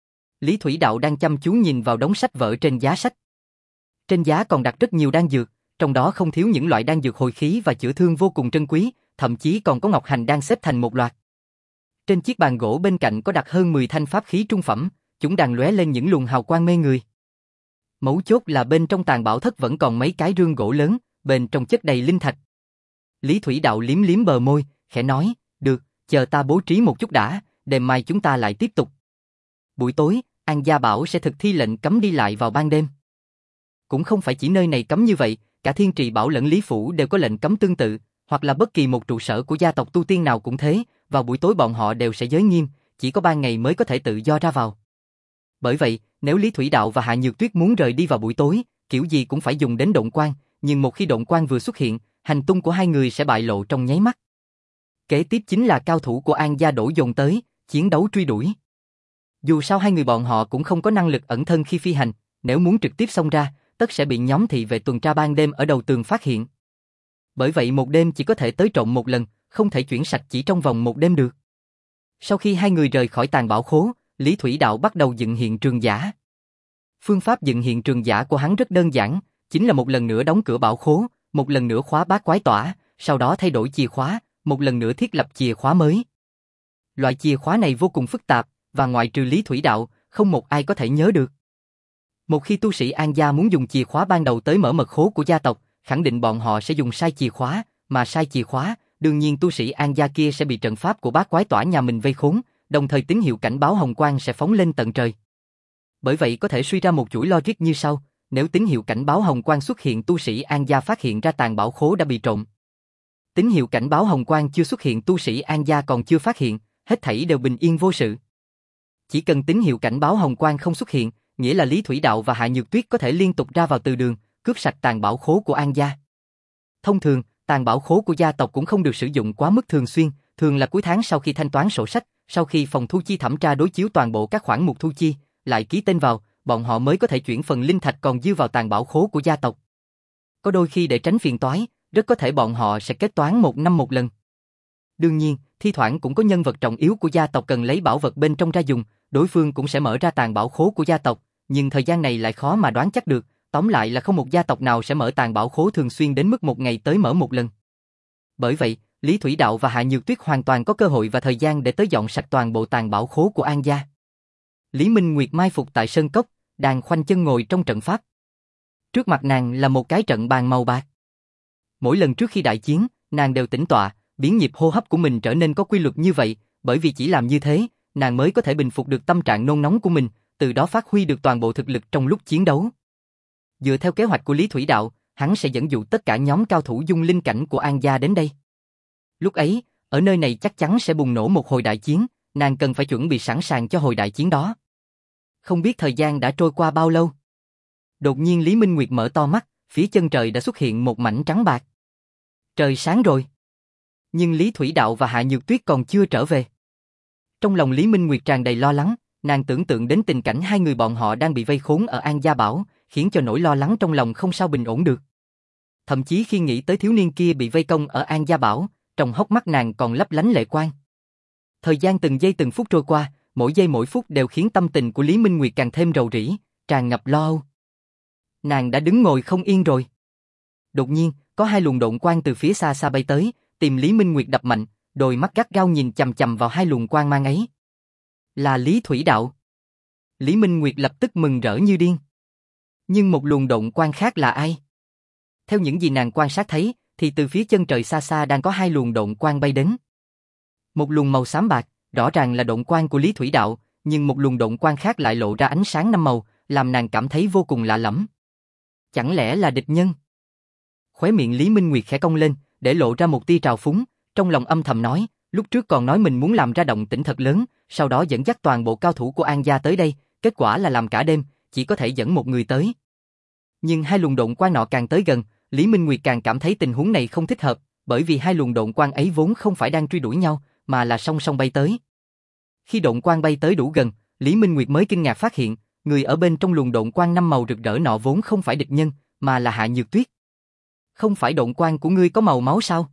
Lý Thủy Đạo đang chăm chú nhìn vào đống sách vở trên giá sách. Trên giá còn đặt rất nhiều đan dược, trong đó không thiếu những loại đan dược hồi khí và chữa thương vô cùng trân quý, thậm chí còn có ngọc hành đang xếp thành một loạt. Trên chiếc bàn gỗ bên cạnh có đặt hơn mười thanh pháp khí trung phẩm, chúng đang lóe lên những luồng hào quang mê người. Mấu chốt là bên trong tàng bảo thất vẫn còn mấy cái rương gỗ lớn, bên trong chất đầy linh thạch. Lý Thủy Đạo liếm liếm bờ môi, khẽ nói, được, chờ ta bố trí một chút đã, đêm mai chúng ta lại tiếp tục. Buổi tối, An Gia Bảo sẽ thực thi lệnh cấm đi lại vào ban đêm. Cũng không phải chỉ nơi này cấm như vậy, cả Thiên Trì Bảo lẫn Lý Phủ đều có lệnh cấm tương tự, hoặc là bất kỳ một trụ sở của gia tộc tu tiên nào cũng thế, vào buổi tối bọn họ đều sẽ giới nghiêm, chỉ có ban ngày mới có thể tự do ra vào. Bởi vậy, nếu Lý Thủy Đạo và Hạ Nhược Tuyết muốn rời đi vào buổi tối, kiểu gì cũng phải dùng đến độn quang, nhưng một khi độn quang vừa xuất hiện, hành tung của hai người sẽ bại lộ trong nháy mắt. Kế tiếp chính là cao thủ của An Gia đổ dồn tới, chiến đấu truy đuổi. Dù sao hai người bọn họ cũng không có năng lực ẩn thân khi phi hành, nếu muốn trực tiếp xông ra, tất sẽ bị nhóm thị vệ tuần tra ban đêm ở đầu tường phát hiện. Bởi vậy một đêm chỉ có thể tới trộm một lần, không thể chuyển sạch chỉ trong vòng một đêm được. Sau khi hai người rời khỏi tàng bảo khố, Lý Thủy Đạo bắt đầu dựng hiện trường giả. Phương pháp dựng hiện trường giả của hắn rất đơn giản, chính là một lần nữa đóng cửa bảo khố, một lần nữa khóa bát quái tỏa, sau đó thay đổi chìa khóa, một lần nữa thiết lập chìa khóa mới. Loại chìa khóa này vô cùng phức tạp, và ngoại trừ Lý Thủy Đạo, không một ai có thể nhớ được. Một khi tu sĩ An Gia muốn dùng chìa khóa ban đầu tới mở mật khố của gia tộc, khẳng định bọn họ sẽ dùng sai chìa khóa, mà sai chìa khóa, đương nhiên tu sĩ An Gia kia sẽ bị trận pháp của bát quái tỏa nhà mình vây khốn, đồng thời tín hiệu cảnh báo hồng quang sẽ phóng lên tận trời. Bởi vậy có thể suy ra một chuỗi logic như sau, nếu tín hiệu cảnh báo hồng quang xuất hiện, tu sĩ An Gia phát hiện ra tàng bảo khố đã bị trộm. Tín hiệu cảnh báo hồng quang chưa xuất hiện, tu sĩ An Gia còn chưa phát hiện, hết thảy đều bình yên vô sự. Chỉ cần tín hiệu cảnh báo hồng quang không xuất hiện, nghĩa là Lý Thủy Đạo và Hạ Nhược Tuyết có thể liên tục ra vào từ đường, cướp sạch tàng bảo khố của An Gia. Thông thường, tàng bảo khố của gia tộc cũng không được sử dụng quá mức thường xuyên, thường là cuối tháng sau khi thanh toán sổ sách, sau khi phòng thu chi thẩm tra đối chiếu toàn bộ các khoản mục thu chi, lại ký tên vào, bọn họ mới có thể chuyển phần linh thạch còn dư vào tàng bảo khố của gia tộc. Có đôi khi để tránh phiền toái, rất có thể bọn họ sẽ kết toán một năm một lần. Đương nhiên, thi thoảng cũng có nhân vật trọng yếu của gia tộc cần lấy bảo vật bên trong ra dùng, đối phương cũng sẽ mở ra tàng bảo khố của gia tộc, nhưng thời gian này lại khó mà đoán chắc được, tóm lại là không một gia tộc nào sẽ mở tàng bảo khố thường xuyên đến mức một ngày tới mở một lần. Bởi vậy, Lý Thủy Đạo và Hạ Nhược Tuyết hoàn toàn có cơ hội và thời gian để tới dọn sạch toàn bộ tàng bảo khố của An Gia. Lý Minh Nguyệt mai phục tại Sơn Cốc, đang khoanh chân ngồi trong trận pháp. Trước mặt nàng là một cái trận bàn màu bạc. Mỗi lần trước khi đại chiến, nàng đều tĩnh tọa, biến nhịp hô hấp của mình trở nên có quy luật như vậy, bởi vì chỉ làm như thế, nàng mới có thể bình phục được tâm trạng nôn nóng của mình, từ đó phát huy được toàn bộ thực lực trong lúc chiến đấu. Dựa theo kế hoạch của Lý Thủy Đạo, hắn sẽ dẫn dụ tất cả nhóm cao thủ dung linh cảnh của An gia đến đây. Lúc ấy, ở nơi này chắc chắn sẽ bùng nổ một hồi đại chiến, nàng cần phải chuẩn bị sẵn sàng cho hồi đại chiến đó. Không biết thời gian đã trôi qua bao lâu. Đột nhiên Lý Minh Nguyệt mở to mắt, phía chân trời đã xuất hiện một mảnh trắng bạc. Trời sáng rồi. Nhưng Lý Thủy Đạo và Hạ Nhược Tuyết còn chưa trở về. Trong lòng Lý Minh Nguyệt tràn đầy lo lắng, nàng tưởng tượng đến tình cảnh hai người bọn họ đang bị vây khốn ở An Gia Bảo, khiến cho nỗi lo lắng trong lòng không sao bình ổn được. Thậm chí khi nghĩ tới thiếu niên kia bị vây công ở An Gia Bảo, trong hốc mắt nàng còn lấp lánh lệ quang. Thời gian từng giây từng phút trôi qua, mỗi giây mỗi phút đều khiến tâm tình của Lý Minh Nguyệt càng thêm rầu rĩ, tràn ngập lo âu. Nàng đã đứng ngồi không yên rồi. Đột nhiên, có hai luồng độn quang từ phía xa xa bay tới, tìm Lý Minh Nguyệt đập mạnh, đôi mắt gắt gao nhìn chằm chằm vào hai luồng quang mang ấy. Là Lý Thủy Đạo. Lý Minh Nguyệt lập tức mừng rỡ như điên. Nhưng một luồng độn quang khác là ai? Theo những gì nàng quan sát thấy, thì từ phía chân trời xa xa đang có hai luồng độn quang bay đến. Một luồng màu xám bạc, rõ ràng là độn quang của Lý Thủy Đạo, nhưng một luồng độn quang khác lại lộ ra ánh sáng năm màu, làm nàng cảm thấy vô cùng lạ lẫm. Chẳng lẽ là địch nhân? Khóe miệng Lý Minh Nguyệt khẽ cong lên, để lộ ra một tia trào phúng, trong lòng âm thầm nói, lúc trước còn nói mình muốn làm ra động tĩnh thật lớn, sau đó dẫn dắt toàn bộ cao thủ của An gia tới đây, kết quả là làm cả đêm, chỉ có thể dẫn một người tới. Nhưng hai luồng độn quang nọ càng tới gần, Lý Minh Nguyệt càng cảm thấy tình huống này không thích hợp, bởi vì hai luồng độn quang ấy vốn không phải đang truy đuổi nhau, mà là song song bay tới. Khi độn quang bay tới đủ gần, Lý Minh Nguyệt mới kinh ngạc phát hiện, người ở bên trong luồng độn quang năm màu rực rỡ nọ vốn không phải địch nhân, mà là Hạ Nhược Tuyết. Không phải độn quang của ngươi có màu máu sao?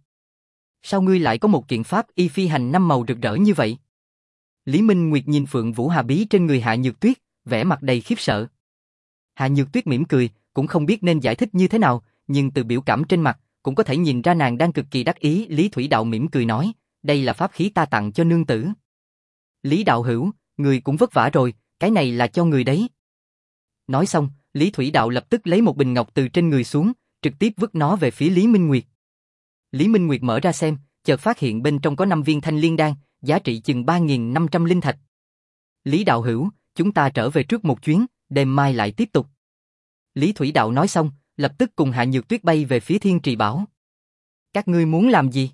Sao ngươi lại có một kiện pháp y phi hành năm màu rực rỡ như vậy? Lý Minh Nguyệt nhìn Phượng Vũ Hà Bí trên người Hạ Nhược Tuyết, vẻ mặt đầy khiếp sợ. Hạ Nhược Tuyết mỉm cười, cũng không biết nên giải thích như thế nào, nhưng từ biểu cảm trên mặt, cũng có thể nhìn ra nàng đang cực kỳ đắc ý. Lý Thủy Đạo mỉm cười nói, đây là pháp khí ta tặng cho nương tử. Lý Đạo hữu, người cũng vất vả rồi, cái này là cho người đấy. Nói xong, Lý Thủy Đạo lập tức lấy một bình ngọc từ trên người xuống, trực tiếp vứt nó về phía Lý Minh Nguyệt. Lý Minh Nguyệt mở ra xem, chợt phát hiện bên trong có năm viên thanh liên đan, giá trị chừng ba nghìn năm trăm linh thạch. Lý Đạo hữu, chúng ta trở về trước một chuyến, đêm mai lại tiếp tục. Lý Thủy Đạo nói xong, lập tức cùng Hạ Nhược Tuyết bay về phía Thiên Trì Bảo. Các ngươi muốn làm gì?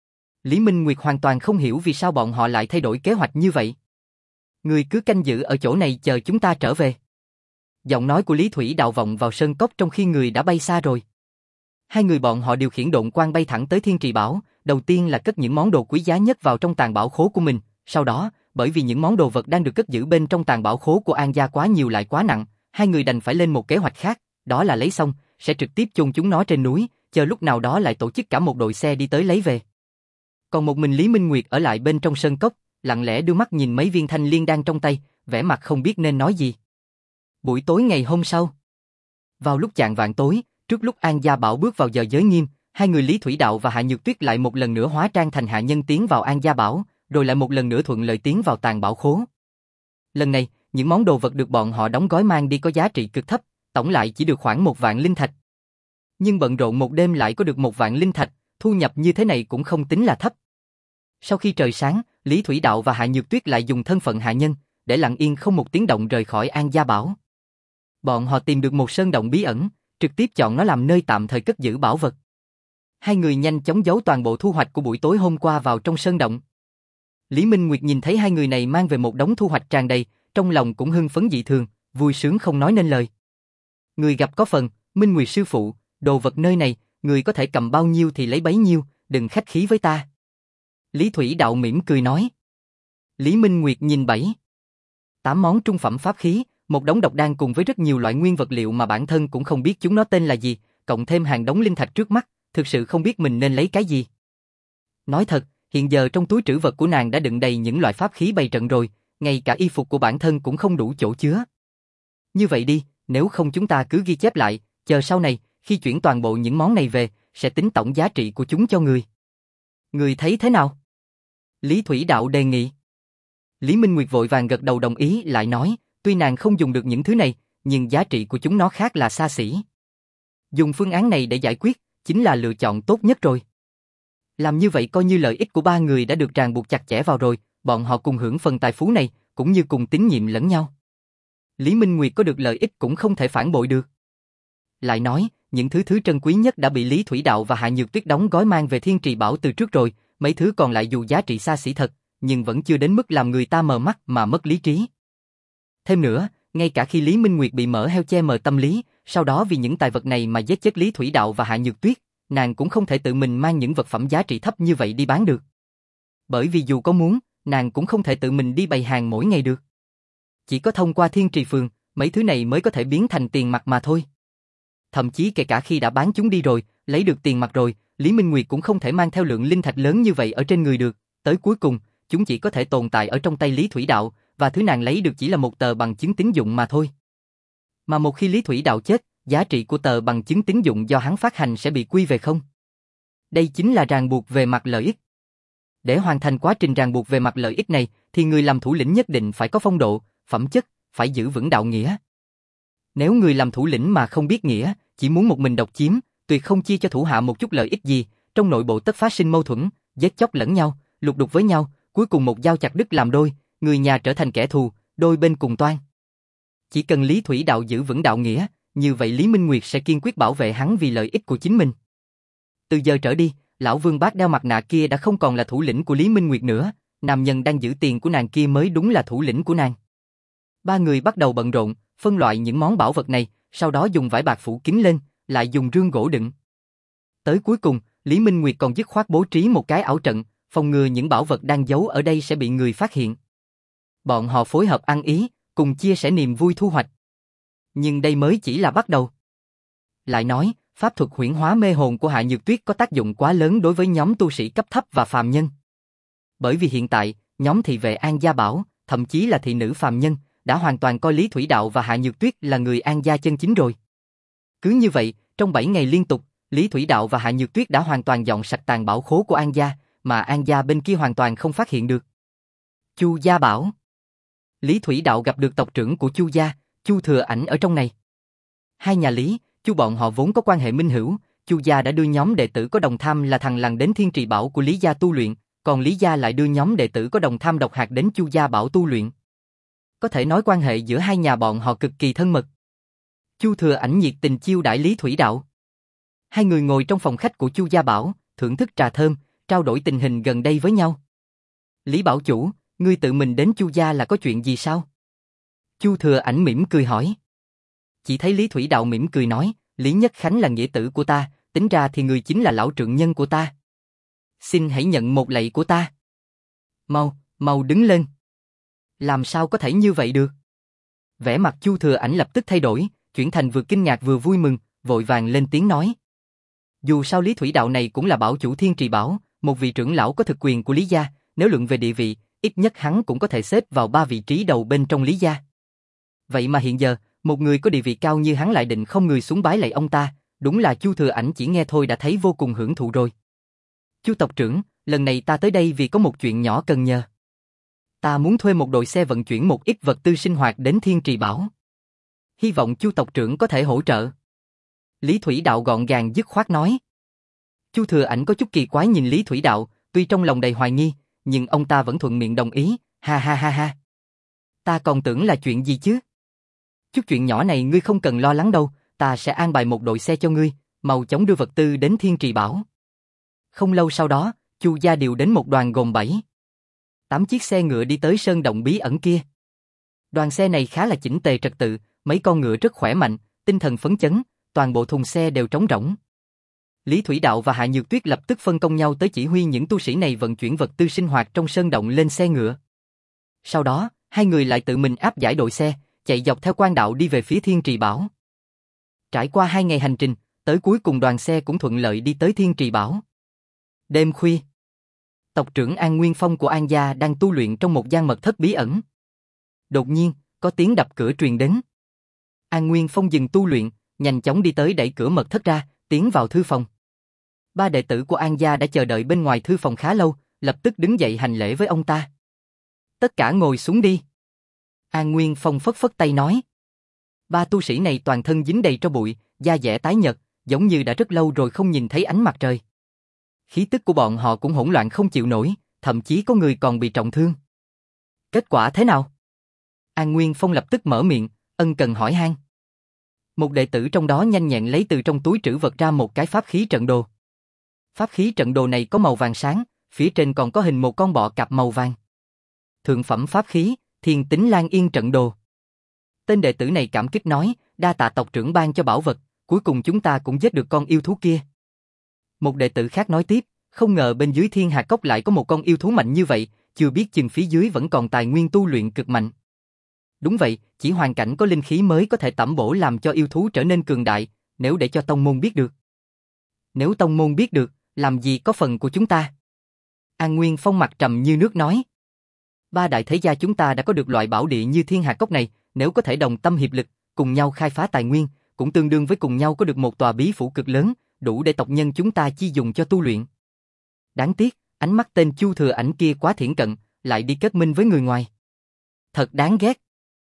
Lý Minh Nguyệt hoàn toàn không hiểu vì sao bọn họ lại thay đổi kế hoạch như vậy. Ngươi cứ canh giữ ở chỗ này chờ chúng ta trở về. Giọng nói của Lý Thủy Đạo vọng vào sơn cốc trong khi người đã bay xa rồi. Hai người bọn họ điều khiển độn quang bay thẳng tới Thiên Trì Bảo, đầu tiên là cất những món đồ quý giá nhất vào trong tàng bảo khố của mình, sau đó, bởi vì những món đồ vật đang được cất giữ bên trong tàng bảo khố của An gia quá nhiều lại quá nặng, hai người đành phải lên một kế hoạch khác, đó là lấy xong, sẽ trực tiếp chôn chúng nó trên núi, chờ lúc nào đó lại tổ chức cả một đội xe đi tới lấy về. Còn một mình Lý Minh Nguyệt ở lại bên trong sơn cốc, lặng lẽ đưa mắt nhìn mấy viên thanh liên đan trong tay, vẻ mặt không biết nên nói gì. Buổi tối ngày hôm sau, vào lúc chạng vạng tối, trước lúc An gia Bảo bước vào giờ giới nghiêm, hai người Lý Thủy Đạo và Hạ Nhược Tuyết lại một lần nữa hóa trang thành hạ nhân tiến vào An gia Bảo, rồi lại một lần nữa thuận lợi tiến vào tàng bảo khố. Lần này, những món đồ vật được bọn họ đóng gói mang đi có giá trị cực thấp, tổng lại chỉ được khoảng một vạn linh thạch. Nhưng bận rộn một đêm lại có được một vạn linh thạch, thu nhập như thế này cũng không tính là thấp. Sau khi trời sáng, Lý Thủy Đạo và Hạ Nhược Tuyết lại dùng thân phận hạ nhân, để lặng yên không một tiếng động rời khỏi An gia Bảo. Bọn họ tìm được một sơn động bí ẩn, trực tiếp chọn nó làm nơi tạm thời cất giữ bảo vật. Hai người nhanh chóng giấu toàn bộ thu hoạch của buổi tối hôm qua vào trong sơn động. Lý Minh Nguyệt nhìn thấy hai người này mang về một đống thu hoạch tràn đầy, trong lòng cũng hưng phấn dị thường, vui sướng không nói nên lời. Người gặp có phần, Minh Nguyệt sư phụ, đồ vật nơi này, người có thể cầm bao nhiêu thì lấy bấy nhiêu, đừng khách khí với ta. Lý Thủy Đạo mỉm cười nói. Lý Minh Nguyệt nhìn bảy, tám món trung phẩm pháp khí, một đống độc đan cùng với rất nhiều loại nguyên vật liệu mà bản thân cũng không biết chúng nó tên là gì, cộng thêm hàng đống linh thạch trước mắt, thực sự không biết mình nên lấy cái gì. Nói thật, hiện giờ trong túi trữ vật của nàng đã đựng đầy những loại pháp khí bày trận rồi, ngay cả y phục của bản thân cũng không đủ chỗ chứa. Như vậy đi, nếu không chúng ta cứ ghi chép lại, chờ sau này, khi chuyển toàn bộ những món này về, sẽ tính tổng giá trị của chúng cho người. Người thấy thế nào? Lý Thủy Đạo đề nghị. Lý Minh Nguyệt vội vàng gật đầu đồng ý lại nói, tuy nàng không dùng được những thứ này, nhưng giá trị của chúng nó khác là xa xỉ. Dùng phương án này để giải quyết, chính là lựa chọn tốt nhất rồi. Làm như vậy coi như lợi ích của ba người đã được ràng buộc chặt chẽ vào rồi, bọn họ cùng hưởng phần tài phú này, cũng như cùng tín nhiệm lẫn nhau. Lý Minh Nguyệt có được lợi ích cũng không thể phản bội được. Lại nói, những thứ thứ trân quý nhất đã bị Lý Thủy Đạo và Hạ Nhược Tuyết đóng gói mang về Thiên Trì Bảo từ trước rồi, mấy thứ còn lại dù giá trị xa xỉ thật, nhưng vẫn chưa đến mức làm người ta mờ mắt mà mất lý trí. Thêm nữa, ngay cả khi Lý Minh Nguyệt bị mỡ heo che mờ tâm lý, sau đó vì những tài vật này mà giết chết Lý Thủy Đạo và Hạ Nhược Tuyết, nàng cũng không thể tự mình mang những vật phẩm giá trị thấp như vậy đi bán được. Bởi vì dù có muốn, nàng cũng không thể tự mình đi bày hàng mỗi ngày được. Chỉ có thông qua Thiên Trì Phường, mấy thứ này mới có thể biến thành tiền mặt mà thôi. Thậm chí kể cả khi đã bán chúng đi rồi, lấy được tiền mặt rồi, Lý Minh Nguyệt cũng không thể mang theo lượng linh thạch lớn như vậy ở trên người được, tới cuối cùng, chúng chỉ có thể tồn tại ở trong tay Lý Thủy Đạo, và thứ nàng lấy được chỉ là một tờ bằng chứng tín dụng mà thôi. Mà một khi Lý Thủy Đạo chết, giá trị của tờ bằng chứng tín dụng do hắn phát hành sẽ bị quy về không. Đây chính là ràng buộc về mặt lợi ích. Để hoàn thành quá trình ràng buộc về mặt lợi ích này, thì người làm thủ lĩnh nhất định phải có phong độ, phẩm chất, phải giữ vững đạo nghĩa. Nếu người làm thủ lĩnh mà không biết nghĩa, chỉ muốn một mình độc chiếm, tuyệt không chia cho thủ hạ một chút lợi ích gì, trong nội bộ tất phát sinh mâu thuẫn, giết chóc lẫn nhau, lục đục với nhau, cuối cùng một dao chặt đứt làm đôi, người nhà trở thành kẻ thù, đôi bên cùng toan. Chỉ cần Lý Thủy Đạo giữ vững đạo nghĩa, như vậy Lý Minh Nguyệt sẽ kiên quyết bảo vệ hắn vì lợi ích của chính mình. Từ giờ trở đi, lão Vương Bác đeo mặt nạ kia đã không còn là thủ lĩnh của Lý Minh Nguyệt nữa, nam nhân đang giữ tiền của nàng kia mới đúng là thủ lĩnh của nàng. Ba người bắt đầu bận rộn, phân loại những món bảo vật này, sau đó dùng vải bạc phủ kín lên, lại dùng rương gỗ đựng. Tới cuối cùng, Lý Minh Nguyệt còn dứt khoát bố trí một cái ảo trận, phòng ngừa những bảo vật đang giấu ở đây sẽ bị người phát hiện. Bọn họ phối hợp ăn ý, cùng chia sẻ niềm vui thu hoạch. Nhưng đây mới chỉ là bắt đầu. Lại nói, pháp thuật huyễn hóa mê hồn của Hạ Nhược Tuyết có tác dụng quá lớn đối với nhóm tu sĩ cấp thấp và phàm nhân. Bởi vì hiện tại, nhóm thị vệ An Gia Bảo, thậm chí là thị nữ phàm nhân, đã hoàn toàn coi Lý Thủy Đạo và Hạ Nhược Tuyết là người An Gia chân chính rồi. Cứ như vậy, trong bảy ngày liên tục, Lý Thủy Đạo và Hạ Nhược Tuyết đã hoàn toàn dọn sạch tàn bảo khố của An Gia, mà An Gia bên kia hoàn toàn không phát hiện được. Chu Gia Bảo. Lý Thủy Đạo gặp được tộc trưởng của Chu Gia, Chu Thừa Ảnh ở trong này. Hai nhà Lý, Chu bọn họ vốn có quan hệ minh hữu, Chu Gia đã đưa nhóm đệ tử có đồng tham là thằng lằn đến Thiên Trì Bảo của Lý Gia tu luyện, còn Lý Gia lại đưa nhóm đệ tử có đồng tham độc hạt đến Chu Gia Bảo tu luyện. Có thể nói quan hệ giữa hai nhà bọn họ cực kỳ thân mật. Chu Thừa Ảnh nhiệt tình chiêu đãi Lý Thủy Đạo. Hai người ngồi trong phòng khách của Chu Gia Bảo, thưởng thức trà thơm, trao đổi tình hình gần đây với nhau. Lý Bảo chủ, ngươi tự mình đến Chu Gia là có chuyện gì sao? Chu Thừa Ảnh mỉm cười hỏi. Chỉ thấy Lý Thủy Đạo mỉm cười nói, Lý Nhất Khánh là nghĩa tử của ta, tính ra thì người chính là lão trượng nhân của ta. Xin hãy nhận một lạy của ta. Mau, mau đứng lên. Làm sao có thể như vậy được? Vẻ mặt Chu Thừa Ảnh lập tức thay đổi, chuyển thành vừa kinh ngạc vừa vui mừng, vội vàng lên tiếng nói. Dù sao Lý Thủy Đạo này cũng là bảo chủ Thiên Trì Bảo, một vị trưởng lão có thực quyền của Lý Gia, nếu luận về địa vị, ít nhất hắn cũng có thể xếp vào ba vị trí đầu bên trong Lý Gia. Vậy mà hiện giờ, một người có địa vị cao như hắn lại định không người xuống bái lạy ông ta, đúng là Chu Thừa Ảnh chỉ nghe thôi đã thấy vô cùng hưởng thụ rồi. Chu tộc trưởng, lần này ta tới đây vì có một chuyện nhỏ cần nhờ. Ta muốn thuê một đội xe vận chuyển một ít vật tư sinh hoạt đến Thiên Trì Bảo. Hy vọng Chu tộc trưởng có thể hỗ trợ. Lý Thủy Đạo gọn gàng dứt khoát nói. Chu Thừa Ảnh có chút kỳ quái nhìn Lý Thủy Đạo, tuy trong lòng đầy hoài nghi, nhưng ông ta vẫn thuận miệng đồng ý, ha ha ha ha. Ta còn tưởng là chuyện gì chứ? Chút chuyện nhỏ này ngươi không cần lo lắng đâu, ta sẽ an bài một đội xe cho ngươi, mau chóng đưa vật tư đến Thiên Trì Bảo. Không lâu sau đó, Chu Gia điều đến một đoàn gồm bảy, tám chiếc xe ngựa đi tới sơn động bí ẩn kia. Đoàn xe này khá là chỉnh tề trật tự, mấy con ngựa rất khỏe mạnh, tinh thần phấn chấn, toàn bộ thùng xe đều trống rỗng. Lý Thủy Đạo và Hạ Nhược Tuyết lập tức phân công nhau tới chỉ huy những tu sĩ này vận chuyển vật tư sinh hoạt trong sơn động lên xe ngựa. Sau đó, hai người lại tự mình áp giải đội xe, chạy dọc theo quan đạo đi về phía Thiên Trì Bảo. Trải qua hai ngày hành trình, tới cuối cùng đoàn xe cũng thuận lợi đi tới Thiên Trì Bảo. Đêm khuya, tộc trưởng An Nguyên Phong của An Gia đang tu luyện trong một gian mật thất bí ẩn. Đột nhiên, có tiếng đập cửa truyền đến. An Nguyên Phong dừng tu luyện, nhanh chóng đi tới đẩy cửa mật thất ra, tiến vào thư phòng. Ba đệ tử của An Gia đã chờ đợi bên ngoài thư phòng khá lâu, lập tức đứng dậy hành lễ với ông ta. Tất cả ngồi xuống đi. An Nguyên Phong phất phất tay nói. Ba tu sĩ này toàn thân dính đầy tro bụi, da dẻ tái nhợt, giống như đã rất lâu rồi không nhìn thấy ánh mặt trời. Khí tức của bọn họ cũng hỗn loạn không chịu nổi, thậm chí có người còn bị trọng thương. Kết quả thế nào? An Nguyên Phong lập tức mở miệng, ân cần hỏi han. Một đệ tử trong đó nhanh nhẹn lấy từ trong túi trữ vật ra một cái pháp khí trận đồ. Pháp khí trận đồ này có màu vàng sáng, phía trên còn có hình một con bọ cạp màu vàng. Thượng phẩm pháp khí, Thiên Tính Lan Yên trận đồ. Tên đệ tử này cảm kích nói, đa tạ tộc trưởng ban cho bảo vật, cuối cùng chúng ta cũng giết được con yêu thú kia. Một đệ tử khác nói tiếp, không ngờ bên dưới Thiên Hà Cốc lại có một con yêu thú mạnh như vậy, chưa biết chừng phía dưới vẫn còn tài nguyên tu luyện cực mạnh. Đúng vậy, chỉ hoàn cảnh có linh khí mới có thể tẩm bổ làm cho yêu thú trở nên cường đại, nếu để cho tông môn biết được. Nếu tông môn biết được, làm gì có phần của chúng ta? An Nguyên Phong mặt trầm như nước nói. Ba đại thế gia chúng ta đã có được loại bảo địa như Thiên Hà Cốc này, nếu có thể đồng tâm hiệp lực, cùng nhau khai phá tài nguyên, cũng tương đương với cùng nhau có được một tòa bí phủ cực lớn, đủ để tộc nhân chúng ta chi dùng cho tu luyện. Đáng tiếc, ánh mắt tên Chu Thừa Ảnh kia quá thiển cận, lại đi kết minh với người ngoài. Thật đáng ghét.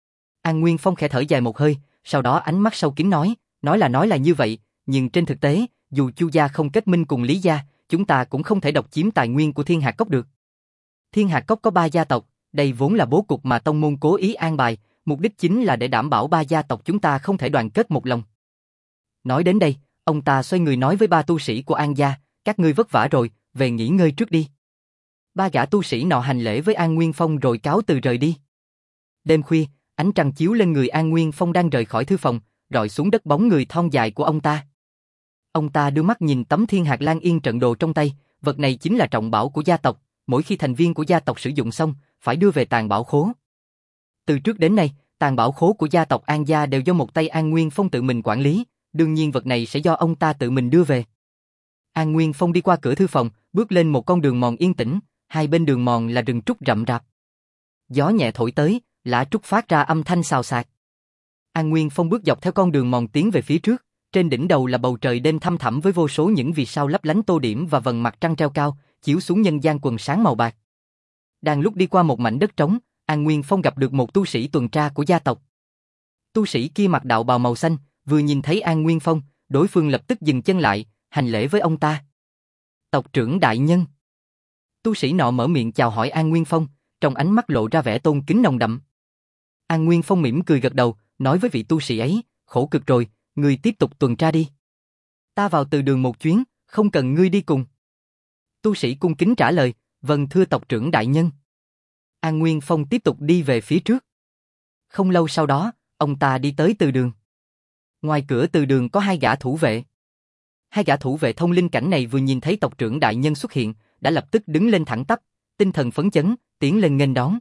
An Nguyên Phong khẽ thở dài một hơi, sau đó ánh mắt sâu kín nói, nói là nói là như vậy, nhưng trên thực tế, dù Chu gia không kết minh cùng Lý gia, chúng ta cũng không thể độc chiếm tài nguyên của Thiên Hà Cốc được. Thiên Hà Cốc có ba gia tộc, đây vốn là bố cục mà tông môn cố ý an bài, mục đích chính là để đảm bảo ba gia tộc chúng ta không thể đoàn kết một lòng. Nói đến đây, ông ta xoay người nói với ba tu sĩ của An gia, các ngươi vất vả rồi, về nghỉ ngơi trước đi. Ba gã tu sĩ nọ hành lễ với An Nguyên Phong rồi cáo từ rời đi. Đêm khuya, ánh trăng chiếu lên người An Nguyên Phong đang rời khỏi thư phòng, rọi xuống đất bóng người thon dài của ông ta. Ông ta đưa mắt nhìn tấm Thiên Hạt Lan Yên trận đồ trong tay, vật này chính là trọng bảo của gia tộc, mỗi khi thành viên của gia tộc sử dụng xong, phải đưa về tàng bảo khố. Từ trước đến nay, tàng bảo khố của gia tộc An gia đều do một tay An Nguyên Phong tự mình quản lý, đương nhiên vật này sẽ do ông ta tự mình đưa về. An Nguyên Phong đi qua cửa thư phòng, bước lên một con đường mòn yên tĩnh, hai bên đường mòn là rừng trúc rậm rạp. Gió nhẹ thổi tới, lá trúc phát ra âm thanh xào xạc. An Nguyên Phong bước dọc theo con đường mòn tiến về phía trước, trên đỉnh đầu là bầu trời đêm thăm thẳm với vô số những vì sao lấp lánh tô điểm và vầng mặt trăng treo cao, chiếu xuống nhân gian quần sáng màu bạc. Đang lúc đi qua một mảnh đất trống, An Nguyên Phong gặp được một tu sĩ tuần tra của gia tộc. Tu sĩ kia mặc đạo bào màu xanh, vừa nhìn thấy An Nguyên Phong, đối phương lập tức dừng chân lại, hành lễ với ông ta. Tộc trưởng đại nhân. Tu sĩ nọ mở miệng chào hỏi An Nguyên Phong, trong ánh mắt lộ ra vẻ tôn kính nồng đậm. An Nguyên Phong mỉm cười gật đầu, nói với vị tu sĩ ấy, khổ cực rồi, ngươi tiếp tục tuần tra đi. Ta vào từ đường một chuyến, không cần ngươi đi cùng. Tu sĩ cung kính trả lời, vâng thưa tộc trưởng đại nhân. An Nguyên Phong tiếp tục đi về phía trước. Không lâu sau đó, ông ta đi tới từ đường. Ngoài cửa từ đường có hai gã thủ vệ. Hai gã thủ vệ thông linh cảnh này vừa nhìn thấy tộc trưởng đại nhân xuất hiện, đã lập tức đứng lên thẳng tắp, tinh thần phấn chấn, tiến lên nghênh đón.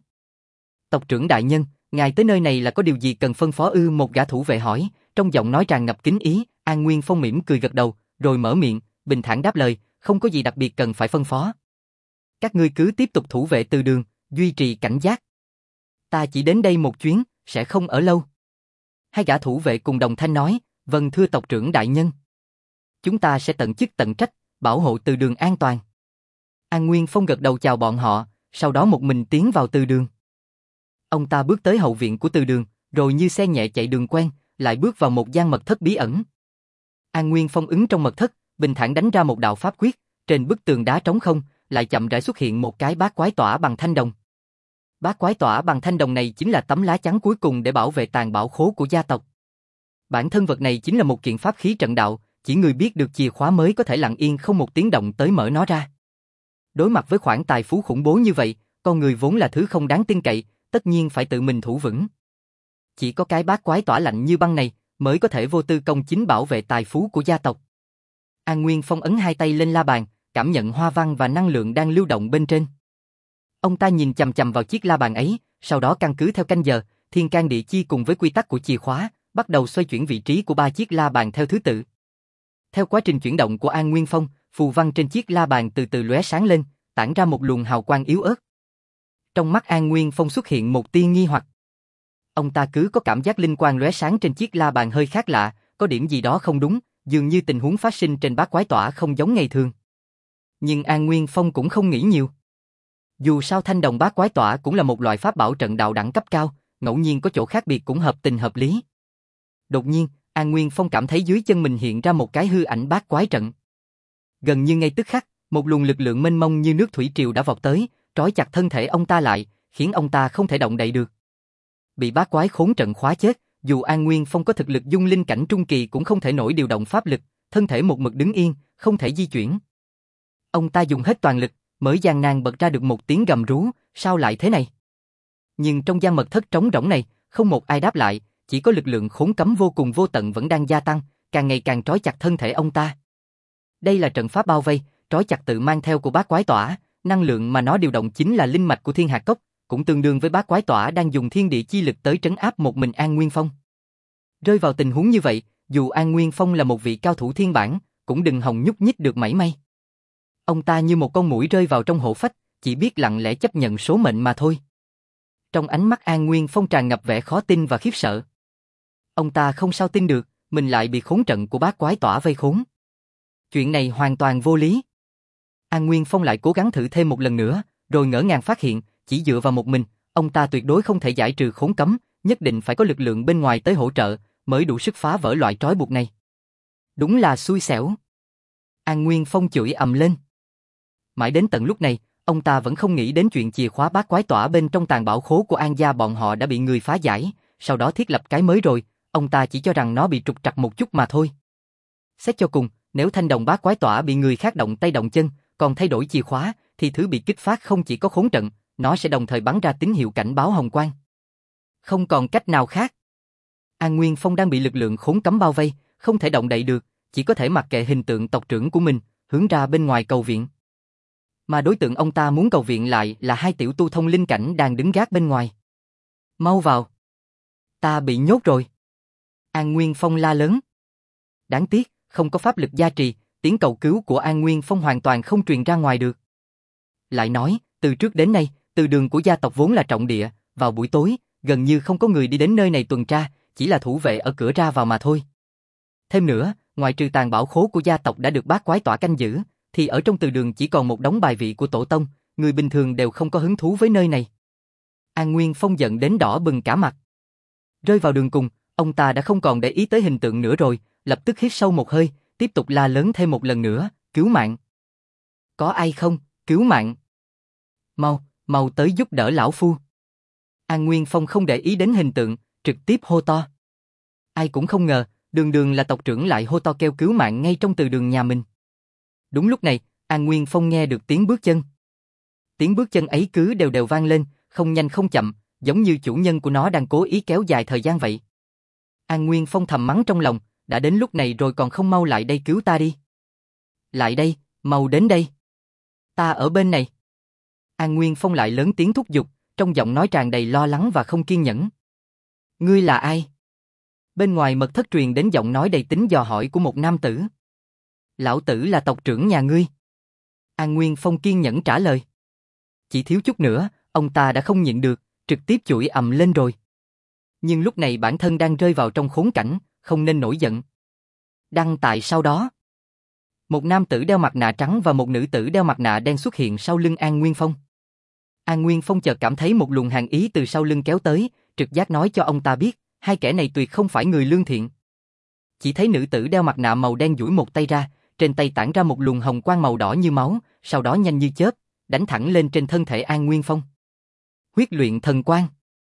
Tộc trưởng đại nhân, ngài tới nơi này là có điều gì cần phân phó ư? Một gã thủ vệ hỏi, trong giọng nói tràn ngập kính ý. An Nguyên Phong mỉm cười gật đầu, rồi mở miệng, bình thản đáp lời, không có gì đặc biệt cần phải phân phó. Các ngươi cứ tiếp tục thủ vệ từ đường, duy trì cảnh giác. Ta chỉ đến đây một chuyến, sẽ không ở lâu. Hai gã thủ vệ cùng đồng thanh nói, vâng thưa tộc trưởng đại nhân. Chúng ta sẽ tận chức tận trách, bảo hộ từ đường an toàn. An Nguyên Phong gật đầu chào bọn họ, sau đó một mình tiến vào từ đường. Ông ta bước tới hậu viện của từ đường, rồi như xe nhẹ chạy đường quen, lại bước vào một gian mật thất bí ẩn. An Nguyên Phong ứng trong mật thất, bình thản đánh ra một đạo pháp quyết, trên bức tường đá trống không, lại chậm rãi xuất hiện một cái bát quái tỏa bằng thanh đồng. Bát quái tỏa bằng thanh đồng này chính là tấm lá chắn cuối cùng để bảo vệ tàng bảo khố của gia tộc. Bản thân vật này chính là một kiện pháp khí trận đạo, chỉ người biết được chìa khóa mới có thể lặng yên không một tiếng động tới mở nó ra. Đối mặt với khoản tài phú khủng bố như vậy, con người vốn là thứ không đáng tin cậy, tất nhiên phải tự mình thủ vững. Chỉ có cái bát quái tỏa lạnh như băng này mới có thể vô tư công chính bảo vệ tài phú của gia tộc. An Nguyên Phong ấn hai tay lên la bàn, cảm nhận hoa văn và năng lượng đang lưu động bên trên. Ông ta nhìn chằm chằm vào chiếc la bàn ấy, sau đó căn cứ theo canh giờ, thiên can địa chi cùng với quy tắc của chìa khóa, bắt đầu xoay chuyển vị trí của ba chiếc la bàn theo thứ tự. Theo quá trình chuyển động của An Nguyên Phong, phù văn trên chiếc la bàn từ từ lóe sáng lên, tản ra một luồng hào quang yếu ớt. Trong mắt An Nguyên Phong xuất hiện một tia nghi hoặc. Ông ta cứ có cảm giác linh quang lóe sáng trên chiếc la bàn hơi khác lạ, có điểm gì đó không đúng, dường như tình huống phát sinh trên bát quái tỏa không giống ngày thường. Nhưng An Nguyên Phong cũng không nghĩ nhiều. Dù sao thanh đồng bát quái tỏa cũng là một loại pháp bảo trận đạo đẳng cấp cao, ngẫu nhiên có chỗ khác biệt cũng hợp tình hợp lý. Đột nhiên, An Nguyên Phong cảm thấy dưới chân mình hiện ra một cái hư ảnh bát quái trận. Gần như ngay tức khắc, một luồng lực lượng mênh mông như nước thủy triều đã vọt tới, trói chặt thân thể ông ta lại, khiến ông ta không thể động đậy được. Bị bát quái khốn trận khóa chết, dù An Nguyên Phong có thực lực dung linh cảnh trung kỳ cũng không thể nổi điều động pháp lực, thân thể một mực đứng yên, không thể di chuyển. Ông ta dùng hết toàn lực, mới gian nan bật ra được một tiếng gầm rú, sao lại thế này? Nhưng trong gian mật thất trống rỗng này, không một ai đáp lại, chỉ có lực lượng khốn cấm vô cùng vô tận vẫn đang gia tăng, càng ngày càng trói chặt thân thể ông ta. Đây là trận pháp bao vây, trói chặt tự mang theo của bát quái tỏa, năng lượng mà nó điều động chính là linh mạch của Thiên Hạt Cốc, cũng tương đương với bát quái tỏa đang dùng thiên địa chi lực tới trấn áp một mình An Nguyên Phong. Rơi vào tình huống như vậy, dù An Nguyên Phong là một vị cao thủ thiên bản, cũng đừng hòng nhúc nhích được mảy may. Ông ta như một con muỗi rơi vào trong hổ phách, chỉ biết lặng lẽ chấp nhận số mệnh mà thôi. Trong ánh mắt An Nguyên Phong tràn ngập vẻ khó tin và khiếp sợ. Ông ta không sao tin được, mình lại bị khốn trận của bát quái tỏa vây khốn. Chuyện này hoàn toàn vô lý. An Nguyên Phong lại cố gắng thử thêm một lần nữa, rồi ngỡ ngàng phát hiện, chỉ dựa vào một mình, ông ta tuyệt đối không thể giải trừ khốn cấm, nhất định phải có lực lượng bên ngoài tới hỗ trợ, mới đủ sức phá vỡ loại trói buộc này. Đúng là xui xẻo. An Nguyên Phong chửi ầm lên. Mãi đến tận lúc này, ông ta vẫn không nghĩ đến chuyện chìa khóa bát quái tỏa bên trong tàng bảo khố của An gia bọn họ đã bị người phá giải, sau đó thiết lập cái mới rồi, ông ta chỉ cho rằng nó bị trục trặc một chút mà thôi. Xét cho cùng, nếu thanh đồng bát quái tỏa bị người khác động tay động chân, còn thay đổi chìa khóa, thì thứ bị kích phát không chỉ có khốn trận, nó sẽ đồng thời bắn ra tín hiệu cảnh báo hồng quang. Không còn cách nào khác. An Nguyên Phong đang bị lực lượng khốn cấm bao vây, không thể động đậy được, chỉ có thể mặc kệ hình tượng tộc trưởng của mình, hướng ra bên ngoài cầu viện. Mà đối tượng ông ta muốn cầu viện lại là hai tiểu tu thông linh cảnh đang đứng gác bên ngoài. Mau vào. Ta bị nhốt rồi. An Nguyên Phong la lớn. Đáng tiếc, không có pháp lực gia trì, tiếng cầu cứu của An Nguyên Phong hoàn toàn không truyền ra ngoài được. Lại nói, từ trước đến nay, từ đường của gia tộc vốn là trọng địa, vào buổi tối, gần như không có người đi đến nơi này tuần tra, chỉ là thủ vệ ở cửa ra vào mà thôi. Thêm nữa, ngoài trừ tàng bảo khố của gia tộc đã được bát quái tỏa canh giữ, thì ở trong từ đường chỉ còn một đống bài vị của tổ tông, người bình thường đều không có hứng thú với nơi này. An Nguyên Phong giận đến đỏ bừng cả mặt. Rơi vào đường cùng, ông ta đã không còn để ý tới hình tượng nữa rồi, lập tức hít sâu một hơi, tiếp tục la lớn thêm một lần nữa, cứu mạng. Có ai không, cứu mạng. Mau, mau tới giúp đỡ lão phu. An Nguyên Phong không để ý đến hình tượng, trực tiếp hô to. Ai cũng không ngờ, đường đường là tộc trưởng lại hô to kêu cứu mạng ngay trong từ đường nhà mình. Đúng lúc này, An Nguyên Phong nghe được tiếng bước chân. Tiếng bước chân ấy cứ đều đều vang lên, không nhanh không chậm, giống như chủ nhân của nó đang cố ý kéo dài thời gian vậy. An Nguyên Phong thầm mắng trong lòng, đã đến lúc này rồi còn không mau lại đây cứu ta đi. Lại đây, mau đến đây. Ta ở bên này. An Nguyên Phong lại lớn tiếng thúc giục, trong giọng nói tràn đầy lo lắng và không kiên nhẫn. Ngươi là ai? Bên ngoài mật thất truyền đến giọng nói đầy tính dò hỏi của một nam tử. Lão tử là tộc trưởng nhà ngươi. An Nguyên Phong kiên nhẫn trả lời. Chỉ thiếu chút nữa, ông ta đã không nhịn được, trực tiếp chửi ầm lên rồi. Nhưng lúc này bản thân đang rơi vào trong khốn cảnh, không nên nổi giận. Đăng tại sau đó. Một nam tử đeo mặt nạ trắng và một nữ tử đeo mặt nạ đen xuất hiện sau lưng An Nguyên Phong. An Nguyên Phong chợt cảm thấy một luồng hàn ý từ sau lưng kéo tới, trực giác nói cho ông ta biết, hai kẻ này tuyệt không phải người lương thiện. Chỉ thấy nữ tử đeo mặt nạ màu đen duỗi một tay ra, trên tay tản ra một luồng hồng quang màu đỏ như máu, sau đó nhanh như chớp, đánh thẳng lên trên thân thể An Nguyên Phong. Huyết luyện thần quang.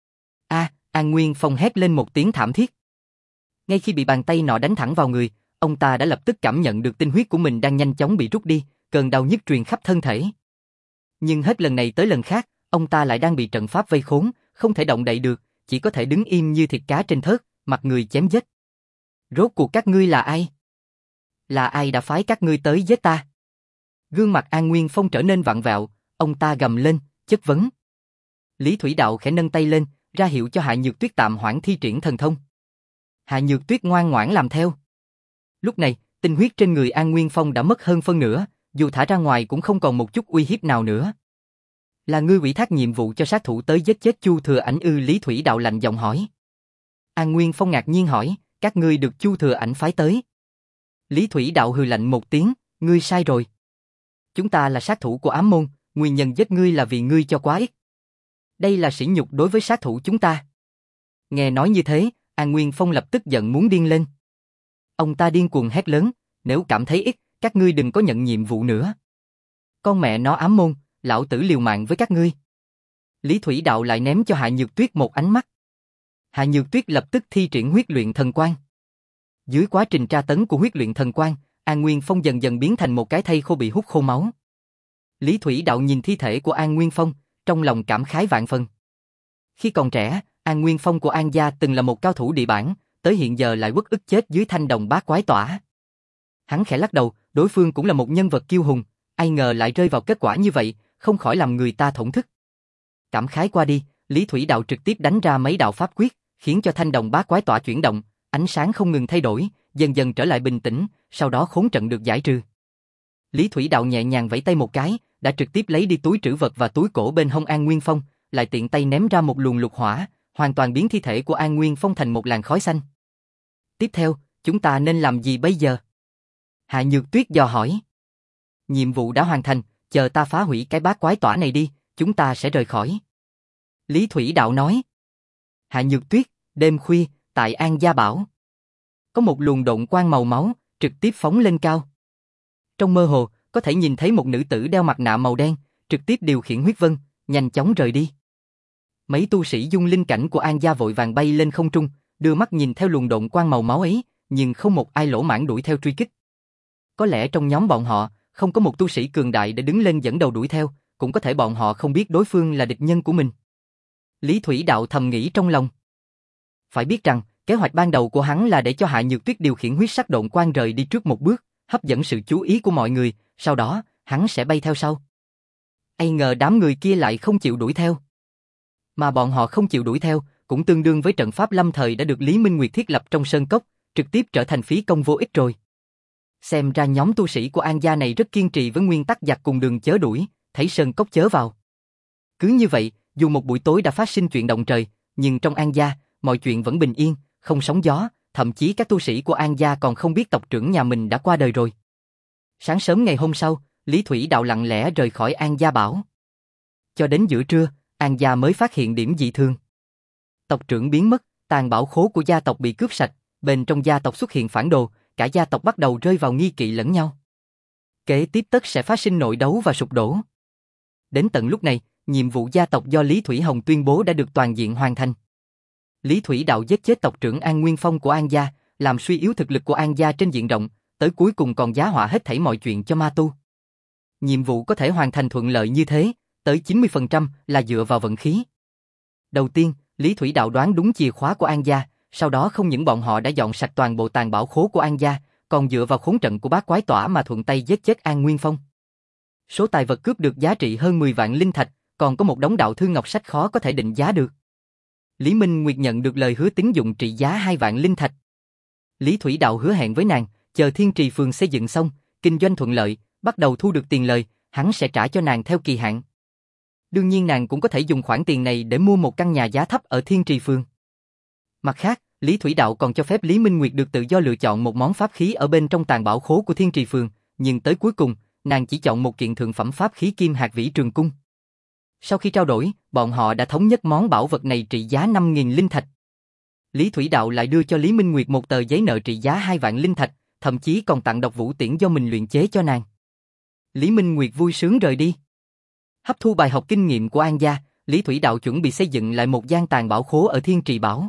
A, An Nguyên Phong hét lên một tiếng thảm thiết. Ngay khi bị bàn tay nọ đánh thẳng vào người, ông ta đã lập tức cảm nhận được tinh huyết của mình đang nhanh chóng bị rút đi, cơn đau nhức truyền khắp thân thể. Nhưng hết lần này tới lần khác, ông ta lại đang bị trận pháp vây khốn, không thể động đậy được, chỉ có thể đứng im như thịt cá trên thớt, mặt người chém giết. Rốt cuộc các ngươi là ai? Là ai đã phái các ngươi tới giết ta? Gương mặt An Nguyên Phong trở nên vặn vẹo, ông ta gầm lên, chất vấn. Lý Thủy Đạo khẽ nâng tay lên, ra hiệu cho Hạ Nhược Tuyết tạm hoãn thi triển thần thông. Hạ Nhược Tuyết ngoan ngoãn làm theo. Lúc này, tinh huyết trên người An Nguyên Phong đã mất hơn phân nửa, dù thả ra ngoài cũng không còn một chút uy hiếp nào nữa. Là ngươi ủy thác nhiệm vụ cho sát thủ tới giết chết Chu Thừa Ảnh ư? Lý Thủy Đạo lạnh giọng hỏi. An Nguyên Phong ngạc nhiên hỏi, các ngươi được Chu Thừa Ảnh phái tới? Lý Thủy Đạo hừ lạnh một tiếng, ngươi sai rồi. Chúng ta là sát thủ của ám môn, nguyên nhân giết ngươi là vì ngươi cho quá ít. Đây là sỉ nhục đối với sát thủ chúng ta. Nghe nói như thế, An Nguyên Phong lập tức giận muốn điên lên. Ông ta điên cuồng hét lớn, nếu cảm thấy ít, các ngươi đừng có nhận nhiệm vụ nữa. Con mẹ nó ám môn, lão tử liều mạng với các ngươi. Lý Thủy Đạo lại ném cho Hạ Nhược Tuyết một ánh mắt. Hạ Nhược Tuyết lập tức thi triển huyết luyện thần quang. Dưới quá trình tra tấn của huyết luyện thần quang, An Nguyên Phong dần dần biến thành một cái thây khô bị hút khô máu. Lý Thủy Đạo nhìn thi thể của An Nguyên Phong, trong lòng cảm khái vạn phần. Khi còn trẻ, An Nguyên Phong của An gia từng là một cao thủ địa bản, tới hiện giờ lại uất ức chết dưới thanh đồng bát quái tỏa. Hắn khẽ lắc đầu, đối phương cũng là một nhân vật kiêu hùng, ai ngờ lại rơi vào kết quả như vậy, không khỏi làm người ta thổn thức. Cảm khái qua đi, Lý Thủy Đạo trực tiếp đánh ra mấy đạo pháp quyết, khiến cho thanh đồng bát quái tỏa chuyển động, ánh sáng không ngừng thay đổi, dần dần trở lại bình tĩnh, sau đó khốn trận được giải trừ. Lý Thủy Đạo nhẹ nhàng vẫy tay một cái, đã trực tiếp lấy đi túi trữ vật và túi cổ bên hông An Nguyên Phong, lại tiện tay ném ra một luồng lục hỏa, hoàn toàn biến thi thể của An Nguyên Phong thành một làn khói xanh. Tiếp theo, chúng ta nên làm gì bây giờ? Hạ Nhược Tuyết dò hỏi. Nhiệm vụ đã hoàn thành, chờ ta phá hủy cái bát quái tỏa này đi, chúng ta sẽ rời khỏi. Lý Thủy Đạo nói. Hạ Nhược Tuyết, đêm khuya, tại An Gia Bảo. Có một luồng độn quang màu máu, trực tiếp phóng lên cao. Trong mơ hồ, có thể nhìn thấy một nữ tử đeo mặt nạ màu đen, trực tiếp điều khiển huyết vân, nhanh chóng rời đi. Mấy tu sĩ dung linh cảnh của An Gia vội vàng bay lên không trung, đưa mắt nhìn theo luồng độn quang màu máu ấy, nhưng không một ai lỗ mãng đuổi theo truy kích. Có lẽ trong nhóm bọn họ, không có một tu sĩ cường đại để đứng lên dẫn đầu đuổi theo, cũng có thể bọn họ không biết đối phương là địch nhân của mình. Lý Thủy Đạo thầm nghĩ trong lòng. Phải biết rằng, kế hoạch ban đầu của hắn là để cho Hạ Nhược Tuyết điều khiển huyết sắc độn quang rời đi trước một bước, hấp dẫn sự chú ý của mọi người, sau đó, hắn sẽ bay theo sau. Ai ngờ đám người kia lại không chịu đuổi theo. Mà bọn họ không chịu đuổi theo, cũng tương đương với trận pháp lâm thời đã được Lý Minh Nguyệt thiết lập trong sơn cốc, trực tiếp trở thành phí công vô ích rồi. Xem ra nhóm tu sĩ của An gia này rất kiên trì với nguyên tắc giặc cùng đường chớ đuổi, thấy sơn cốc chớ vào. Cứ như vậy, dù một buổi tối đã phát sinh chuyện động trời, nhưng trong An gia, mọi chuyện vẫn bình yên, không sóng gió, thậm chí các tu sĩ của An gia còn không biết tộc trưởng nhà mình đã qua đời rồi. Sáng sớm ngày hôm sau, Lý Thủy Đạo lặng lẽ rời khỏi An Gia Bảo. Cho đến giữa trưa, An gia mới phát hiện điểm dị thường. Tộc trưởng biến mất, tàn bảo khố của gia tộc bị cướp sạch, bên trong gia tộc xuất hiện phản đồ, cả gia tộc bắt đầu rơi vào nghi kỵ lẫn nhau. Kế tiếp tất sẽ phát sinh nội đấu và sụp đổ. Đến tận lúc này, nhiệm vụ gia tộc do Lý Thủy Hồng tuyên bố đã được toàn diện hoàn thành. Lý Thủy Đạo giết chết tộc trưởng An Nguyên Phong của An gia, làm suy yếu thực lực của An gia trên diện rộng, tới cuối cùng còn giá họa hết thảy mọi chuyện cho ma tu. Nhiệm vụ có thể hoàn thành thuận lợi như thế, tới chín mươi phần trăm là dựa vào vận khí. Đầu tiên, Lý Thủy Đạo đoán đúng chìa khóa của An gia, sau đó không những bọn họ đã dọn sạch toàn bộ tàn bảo khố của An gia, còn dựa vào khốn trận của bát quái tỏa mà thuận tay giết chết An Nguyên Phong. Số tài vật cướp được giá trị hơn mười vạn linh thạch, còn có một đống đạo thư ngọc sách khó có thể định giá được. Lý Minh Nguyệt nhận được lời hứa tín dụng trị giá hai vạn linh thạch. Lý Thủy Đạo hứa hẹn với nàng, chờ Thiên Trì Phường xây dựng xong, kinh doanh thuận lợi, bắt đầu thu được tiền lời, hắn sẽ trả cho nàng theo kỳ hạn. Đương nhiên nàng cũng có thể dùng khoản tiền này để mua một căn nhà giá thấp ở Thiên Trì Phường. Mặt khác, Lý Thủy Đạo còn cho phép Lý Minh Nguyệt được tự do lựa chọn một món pháp khí ở bên trong tàn bảo khố của Thiên Trì Phường, nhưng tới cuối cùng, nàng chỉ chọn một kiện thượng phẩm pháp khí Kim Hạt Vĩ Trường Cung. Sau khi trao đổi, bọn họ đã thống nhất món bảo vật này trị giá năm nghìn linh thạch. Lý Thủy Đạo lại đưa cho Lý Minh Nguyệt một tờ giấy nợ trị giá hai vạn linh thạch, thậm chí còn tặng độc vũ tiễn do mình luyện chế cho nàng. Lý Minh Nguyệt vui sướng rời đi. Hấp thu bài học kinh nghiệm của An gia, Lý Thủy Đạo chuẩn bị xây dựng lại một gian tàn bảo khố ở Thiên Trì Bảo.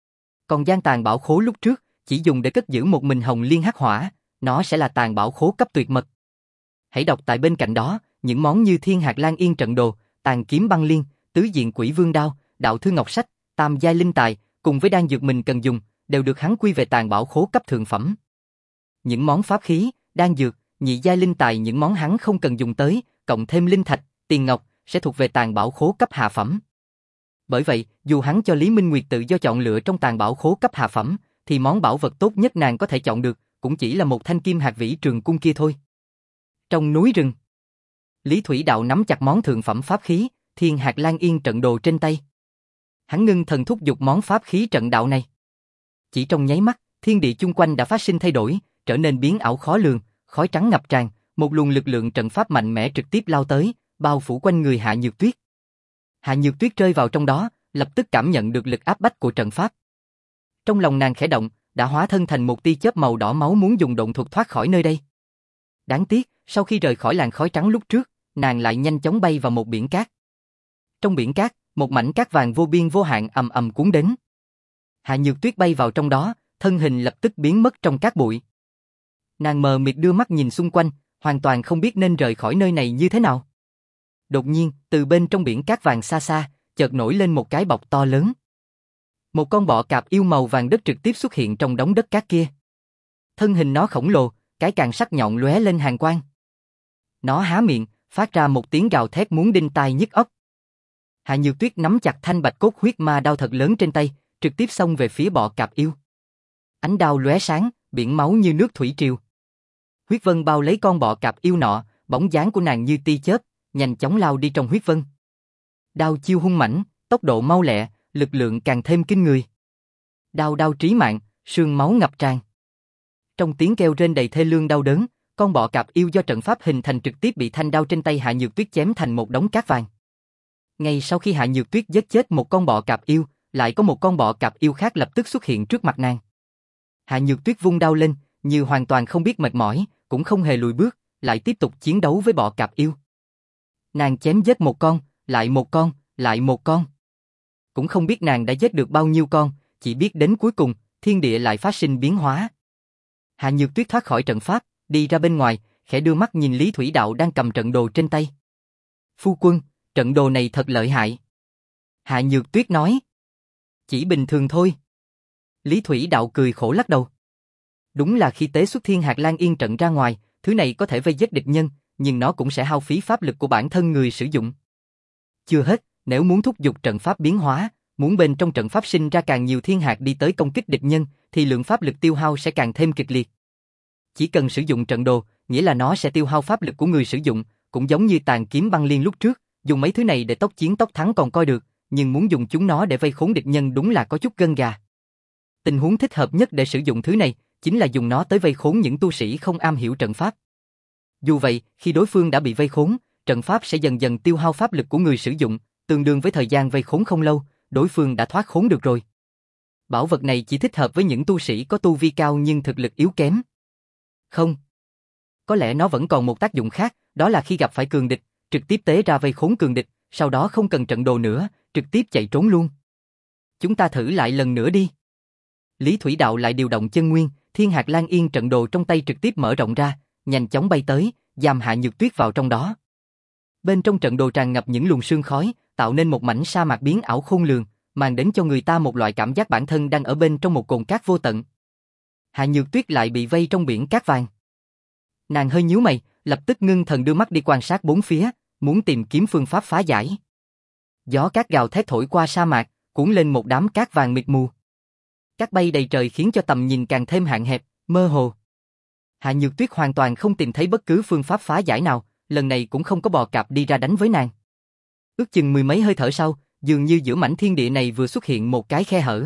Còn gian tàn bảo khố lúc trước, chỉ dùng để cất giữ một mình Hồng Liên Hắc Hỏa, nó sẽ là tàn bảo khố cấp tuyệt mật. Hãy đọc tại bên cạnh đó, những món như Thiên Hạt Lan Yên trận đồ, Tàn Kiếm Băng Liên, Tứ Diện Quỷ Vương Đao, Đạo Thư Ngọc Sách, Tam giai linh tài, cùng với đan dược mình cần dùng, đều được hắn quy về tàn bảo khố cấp thượng phẩm. Những món pháp khí, đan dược, nhị giai linh tài những món hắn không cần dùng tới, cộng thêm linh thạch, tiền ngọc, sẽ thuộc về tàn bảo khố cấp hạ phẩm. Bởi vậy, dù hắn cho Lý Minh Nguyệt tự do chọn lựa trong tàn bảo khố cấp hạ phẩm, thì món bảo vật tốt nhất nàng có thể chọn được, cũng chỉ là một thanh Kim Hạt Vĩ Trường Cung kia thôi. Trong núi rừng, Lý Thủy Đạo nắm chặt món thượng phẩm pháp khí, Thiên Hạt Lan Yên trận đồ trên tay. Hắn ngưng thần thúc giục món pháp khí trận đạo này. Chỉ trong nháy mắt, thiên địa chung quanh đã phát sinh thay đổi, trở nên biến ảo khó lường, khói trắng ngập tràn, một luồng lực lượng trận pháp mạnh mẽ trực tiếp lao tới, bao phủ quanh người Hạ Nhược Tuyết. Hạ Nhược Tuyết rơi vào trong đó, lập tức cảm nhận được lực áp bách của trận pháp. Trong lòng nàng khẽ động, đã hóa thân thành một tia chớp màu đỏ máu muốn dùng độn thuật thoát khỏi nơi đây. Đáng tiếc, sau khi rời khỏi làn khói trắng lúc trước, nàng lại nhanh chóng bay vào một biển cát. Trong biển cát, một mảnh cát vàng vô biên vô hạn ầm ầm cuốn đến. Hạ Nhược Tuyết bay vào trong đó, thân hình lập tức biến mất trong cát bụi. Nàng mờ mịt đưa mắt nhìn xung quanh, hoàn toàn không biết nên rời khỏi nơi này như thế nào. Đột nhiên, từ bên trong biển cát vàng xa xa, chợt nổi lên một cái bọc to lớn. Một con bọ cạp yêu màu vàng đất trực tiếp xuất hiện trong đống đất cát kia. Thân hình nó khổng lồ, cái càng sắc nhọn lóe lên hàn quang. Nó há miệng, phát ra một tiếng gào thét muốn đinh tai nhức óc. Hạ Nhược Tuyết nắm chặt thanh bạch cốt huyết ma đao thật lớn trên tay, trực tiếp xông về phía bọ cạp yêu. Ánh đao lóe sáng, biển máu như nước thủy triều. Huyết vân bao lấy con bọ cạp yêu nọ, bóng dáng của nàng như tia chớp, nhanh chóng lao đi trong huyết vân. Đao chiêu hung mãnh, tốc độ mau lẹ, lực lượng càng thêm kinh người. Đao đao trí mạng, sương máu ngập tràn. Trong tiếng kêu rên đầy thê lương đau đớn, con bọ cạp yêu do trận pháp hình thành trực tiếp bị thanh đao trên tay Hạ Nhược Tuyết chém thành một đống cát vàng. Ngay sau khi Hạ Nhược Tuyết giết chết một con bọ cạp yêu, lại có một con bọ cạp yêu khác lập tức xuất hiện trước mặt nàng. Hạ Nhược Tuyết vung đao lên, như hoàn toàn không biết mệt mỏi, cũng không hề lùi bước, lại tiếp tục chiến đấu với bọ cạp yêu. Nàng chém giết một con, lại một con, lại một con. Cũng không biết nàng đã giết được bao nhiêu con, chỉ biết đến cuối cùng, thiên địa lại phát sinh biến hóa. Hạ Nhược Tuyết thoát khỏi trận pháp, đi ra bên ngoài, khẽ đưa mắt nhìn Lý Thủy Đạo đang cầm trận đồ trên tay. Phu quân, trận đồ này thật lợi hại. Hạ Nhược Tuyết nói. Chỉ bình thường thôi. Lý Thủy Đạo cười khổ lắc đầu. Đúng là khi tế xuất Thiên Hạt Lan Yên trận ra ngoài, thứ này có thể vây giết địch nhân, nhưng nó cũng sẽ hao phí pháp lực của bản thân người sử dụng. Chưa hết, nếu muốn thúc giục trận pháp biến hóa, muốn bên trong trận pháp sinh ra càng nhiều thiên hạt đi tới công kích địch nhân, thì lượng pháp lực tiêu hao sẽ càng thêm kịch liệt. Chỉ cần sử dụng trận đồ, nghĩa là nó sẽ tiêu hao pháp lực của người sử dụng, cũng giống như tàn kiếm băng liên lúc trước, dùng mấy thứ này để tốc chiến tốc thắng còn coi được, nhưng muốn dùng chúng nó để vây khốn địch nhân đúng là có chút gân gà. Tình huống thích hợp nhất để sử dụng thứ này, chính là dùng nó tới vây khốn những tu sĩ không am hiểu trận pháp. Dù vậy, khi đối phương đã bị vây khốn, trận pháp sẽ dần dần tiêu hao pháp lực của người sử dụng, tương đương với thời gian vây khốn không lâu, đối phương đã thoát khốn được rồi. Bảo vật này chỉ thích hợp với những tu sĩ có tu vi cao nhưng thực lực yếu kém. Không. Có lẽ nó vẫn còn một tác dụng khác, đó là khi gặp phải cường địch, trực tiếp tế ra vây khốn cường địch, sau đó không cần trận đồ nữa, trực tiếp chạy trốn luôn. Chúng ta thử lại lần nữa đi. Lý Thủy Đạo lại điều động chân nguyên, Thiên Hạt Lan Yên trận đồ trong tay trực tiếp mở rộng ra, nhanh chóng bay tới, giam Hạ Nhược Tuyết vào trong đó. Bên trong trận đồ tràn ngập những luồng sương khói, tạo nên một mảnh sa mạc biến ảo khôn lường, mang đến cho người ta một loại cảm giác bản thân đang ở bên trong một cồn cát vô tận. Hạ Nhược Tuyết lại bị vây trong biển cát vàng. Nàng hơi nhíu mày, lập tức ngưng thần đưa mắt đi quan sát bốn phía, muốn tìm kiếm phương pháp phá giải. Gió cát gào thét thổi qua sa mạc, cuốn lên một đám cát vàng mịt mù. Cát bay đầy trời khiến cho tầm nhìn càng thêm hạn hẹp, mơ hồ. Hạ Nhược Tuyết hoàn toàn không tìm thấy bất cứ phương pháp phá giải nào, lần này cũng không có bò cạp đi ra đánh với nàng. Ước chừng mười mấy hơi thở sau, dường như giữa mảnh thiên địa này vừa xuất hiện một cái khe hở.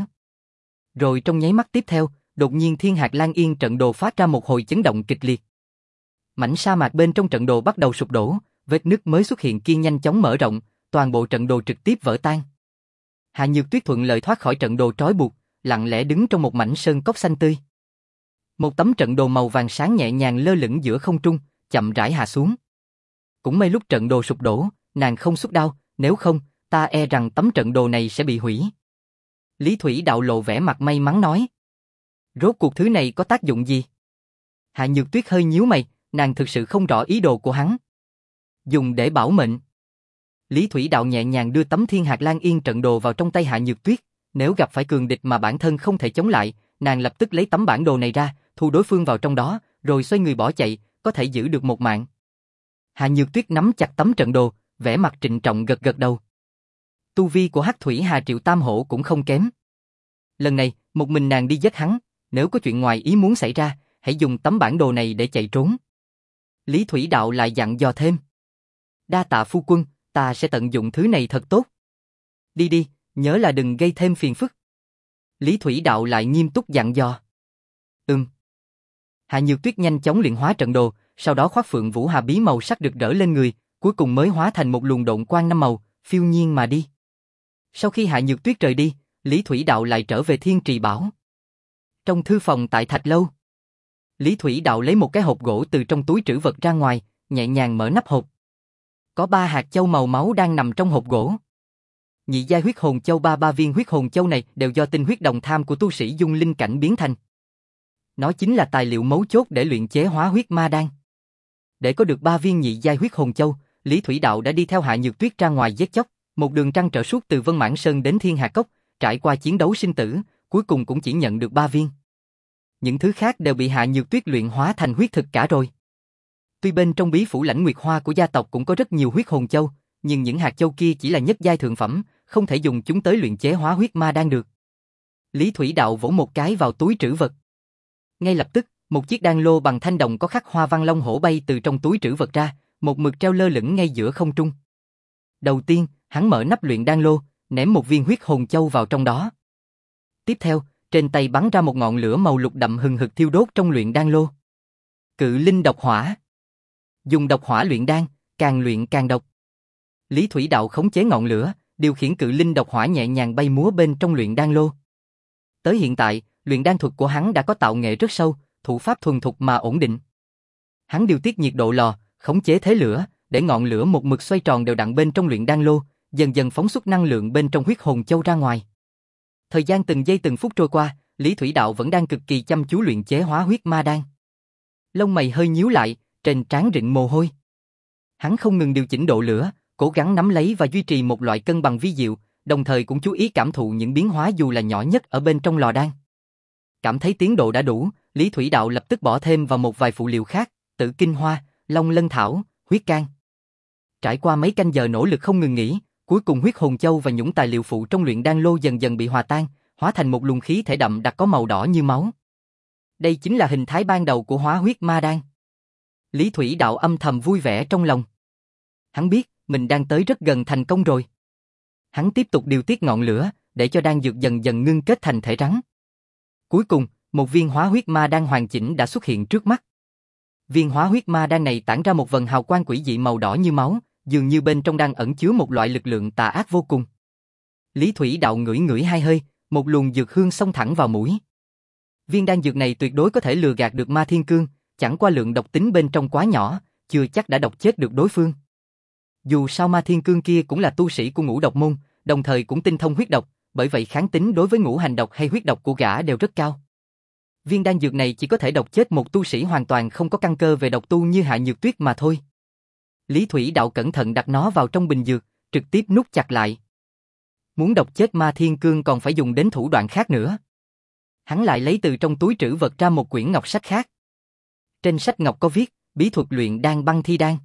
Rồi trong nháy mắt tiếp theo, đột nhiên Thiên Hạt Lan Yên trận đồ phát ra một hồi chấn động kịch liệt. Mảnh sa mạc bên trong trận đồ bắt đầu sụp đổ, vết nứt mới xuất hiện kia nhanh chóng mở rộng, toàn bộ trận đồ trực tiếp vỡ tan. Hạ Nhược Tuyết thuận lợi thoát khỏi trận đồ trói buộc, lặng lẽ đứng trong một mảnh sơn cốc xanh tươi. Một tấm trận đồ màu vàng sáng nhẹ nhàng lơ lửng giữa không trung, chậm rãi hạ xuống. Cũng may lúc trận đồ sụp đổ, nàng không xuất đao, nếu không, ta e rằng tấm trận đồ này sẽ bị hủy. Lý Thủy Đạo lộ vẻ mặt may mắn nói. Rốt cuộc thứ này có tác dụng gì? Hạ Nhược Tuyết hơi nhíu mày, nàng thực sự không rõ ý đồ của hắn. Dùng để bảo mệnh. Lý Thủy Đạo nhẹ nhàng đưa tấm Thiên Hạt Lan Yên trận đồ vào trong tay Hạ Nhược Tuyết, nếu gặp phải cường địch mà bản thân không thể chống lại, nàng lập tức lấy tấm bản đồ này ra, thu đối phương vào trong đó, rồi xoay người bỏ chạy, có thể giữ được một mạng. Hạ Nhược Tuyết nắm chặt tấm trận đồ, vẻ mặt trịnh trọng gật gật đầu. Tu vi của Hắc Thủy Hà Triệu Tam Hổ cũng không kém. Lần này, một mình nàng đi giết hắn, nếu có chuyện ngoài ý muốn xảy ra, hãy dùng tấm bản đồ này để chạy trốn. Lý Thủy Đạo lại dặn dò thêm. Đa tạ phu quân, ta sẽ tận dụng thứ này thật tốt. Đi đi, nhớ là đừng gây thêm phiền phức. Lý Thủy Đạo lại nghiêm túc dặn dò. Ừm. Hạ Nhược Tuyết nhanh chóng luyện hóa trận đồ, sau đó khoác Phượng Vũ Hà bí màu sắc rực rỡ lên người, cuối cùng mới hóa thành một luồng độn quang năm màu, phiêu nhiên mà đi. Sau khi Hạ Nhược Tuyết rời đi, Lý Thủy Đạo lại trở về Thiên Trì Bảo. Trong thư phòng tại Thạch Lâu, Lý Thủy Đạo lấy một cái hộp gỗ từ trong túi trữ vật ra ngoài, nhẹ nhàng mở nắp hộp. Có ba hạt châu màu máu đang nằm trong hộp gỗ. Nhị giai huyết hồn châu, ba ba viên huyết hồn châu này đều do tinh huyết đồng tham của tu sĩ dung linh cảnh biến thành. Nó chính là tài liệu mấu chốt để luyện chế hóa huyết ma đan. Để có được ba viên nhị giai huyết hồn châu, Lý Thủy Đạo đã đi theo Hạ Nhược Tuyết ra ngoài giết chóc, một đường trăn trở suốt từ Vân Mãn Sơn đến Thiên Hà Cốc, trải qua chiến đấu sinh tử, cuối cùng cũng chỉ nhận được ba viên. Những thứ khác đều bị Hạ Nhược Tuyết luyện hóa thành huyết thực cả rồi. Tuy bên trong bí phủ Lãnh Nguyệt Hoa của gia tộc cũng có rất nhiều huyết hồn châu, nhưng những hạt châu kia chỉ là nhất giai thượng phẩm, không thể dùng chúng tới luyện chế hóa huyết ma đan được. Lý Thủy Đạo vỗ một cái vào túi trữ vật. Ngay lập tức, một chiếc đan lô bằng thanh đồng có khắc hoa văn long hổ bay từ trong túi trữ vật ra, một mực treo lơ lửng ngay giữa không trung. Đầu tiên, hắn mở nắp luyện đan lô, ném một viên huyết hồn châu vào trong đó. Tiếp theo, trên tay bắn ra một ngọn lửa màu lục đậm hừng hực thiêu đốt trong luyện đan lô. Cự linh độc hỏa. Dùng độc hỏa luyện đan, càng luyện càng độc. Lý Thủy Đạo khống chế ngọn lửa, điều khiển cự linh độc hỏa nhẹ nhàng bay múa bên trong luyện đan lô. Tới hiện tại, luyện đan thuật của hắn đã có tạo nghệ rất sâu, thủ pháp thuần thục mà ổn định. Hắn điều tiết nhiệt độ lò, khống chế thế lửa, để ngọn lửa một mực xoay tròn đều đặn bên trong luyện đan lô, dần dần phóng xuất năng lượng bên trong huyết hồn châu ra ngoài. Thời gian từng giây từng phút trôi qua, Lý Thủy Đạo vẫn đang cực kỳ chăm chú luyện chế hóa huyết ma đan. Lông mày hơi nhíu lại, trên trán rịn mồ hôi. Hắn không ngừng điều chỉnh độ lửa, cố gắng nắm lấy và duy trì một loại cân bằng vi diệu, đồng thời cũng chú ý cảm thụ những biến hóa dù là nhỏ nhất ở bên trong lò đan. Cảm thấy tiến độ đã đủ, Lý Thủy Đạo lập tức bỏ thêm vào một vài phụ liệu khác, Tử Kinh Hoa, Long Lân Thảo, huyết can. Trải qua mấy canh giờ nỗ lực không ngừng nghỉ, cuối cùng huyết hồn châu và những tài liệu phụ trong luyện đan lô dần dần bị hòa tan, hóa thành một luồng khí thể đậm đặc có màu đỏ như máu. Đây chính là hình thái ban đầu của hóa huyết ma đan. Lý Thủy Đạo âm thầm vui vẻ trong lòng. Hắn biết, mình đang tới rất gần thành công rồi. Hắn tiếp tục điều tiết ngọn lửa, để cho đan dược dần dần ngưng kết thành thể rắn. Cuối cùng, một viên hóa huyết ma đan hoàn chỉnh đã xuất hiện trước mắt. Viên hóa huyết ma đan này tản ra một vầng hào quang quỷ dị màu đỏ như máu, dường như bên trong đang ẩn chứa một loại lực lượng tà ác vô cùng. Lý Thủy Đạo ngửi ngửi hai hơi, một luồng dược hương xông thẳng vào mũi. Viên đan dược này tuyệt đối có thể lừa gạt được Ma Thiên Cương, chẳng qua lượng độc tính bên trong quá nhỏ, chưa chắc đã độc chết được đối phương. Dù sao Ma Thiên Cương kia cũng là tu sĩ của Ngũ Độc môn, đồng thời cũng tinh thông huyết độc, bởi vậy kháng tính đối với ngũ hành độc hay huyết độc của gã đều rất cao. Viên đan dược này chỉ có thể độc chết một tu sĩ hoàn toàn không có căn cơ về độc tu như Hạ Nhược Tuyết mà thôi. Lý Thủy Đạo cẩn thận đặt nó vào trong bình dược, trực tiếp nút chặt lại. Muốn độc chết Ma Thiên Cương còn phải dùng đến thủ đoạn khác nữa. Hắn lại lấy từ trong túi trữ vật ra một quyển ngọc sách khác. Trên sách ngọc có viết, bí thuật luyện đan băng thi đan.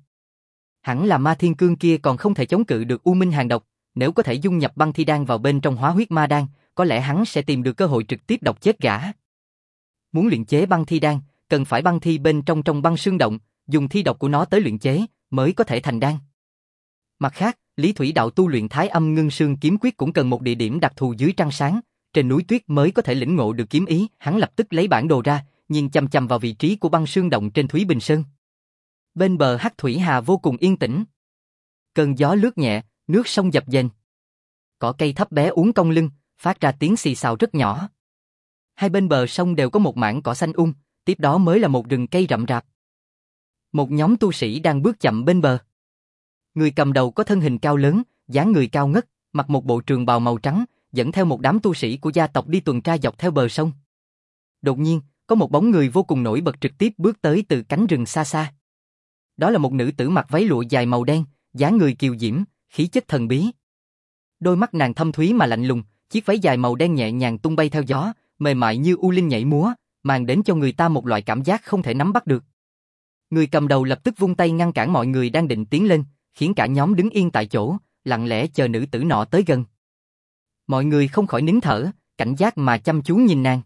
Hẳn là Ma Thiên Cương kia còn không thể chống cự được U Minh Hàn độc, nếu có thể dung nhập băng thi đan vào bên trong hóa huyết ma đan, có lẽ hắn sẽ tìm được cơ hội trực tiếp độc chết gã. Muốn luyện chế băng thi đan, cần phải băng thi bên trong trong băng xương động, dùng thi độc của nó tới luyện chế, mới có thể thành đan. Mặt khác, Lý Thủy Đạo tu luyện Thái Âm Ngưng Sương kiếm quyết cũng cần một địa điểm đặc thù dưới trăng sáng, trên núi tuyết mới có thể lĩnh ngộ được kiếm ý. Hắn lập tức lấy bản đồ ra, nhìn chằm chằm vào vị trí của băng xương động trên Thúy Bình Sơn. Bên bờ Hắc Thủy Hà vô cùng yên tĩnh. Cơn gió lướt nhẹ, nước sông dập dềnh. Cỏ cây thấp bé uốn cong lưng, phát ra tiếng xì xào rất nhỏ. Hai bên bờ sông đều có một mảng cỏ xanh um, tiếp đó mới là một rừng cây rậm rạp. Một nhóm tu sĩ đang bước chậm bên bờ. Người cầm đầu có thân hình cao lớn, dáng người cao ngất, mặc một bộ trường bào màu trắng, dẫn theo một đám tu sĩ của gia tộc đi tuần tra dọc theo bờ sông. Đột nhiên, có một bóng người vô cùng nổi bật trực tiếp bước tới từ cánh rừng xa xa. Đó là một nữ tử mặc váy lụa dài màu đen, dáng người kiều diễm, khí chất thần bí. Đôi mắt nàng thâm thúy mà lạnh lùng, chiếc váy dài màu đen nhẹ nhàng tung bay theo gió, mềm mại như u linh nhảy múa, mang đến cho người ta một loại cảm giác không thể nắm bắt được. Người cầm đầu lập tức vung tay ngăn cản mọi người đang định tiến lên, khiến cả nhóm đứng yên tại chỗ, lặng lẽ chờ nữ tử nọ tới gần. Mọi người không khỏi nín thở, cảnh giác mà chăm chú nhìn nàng.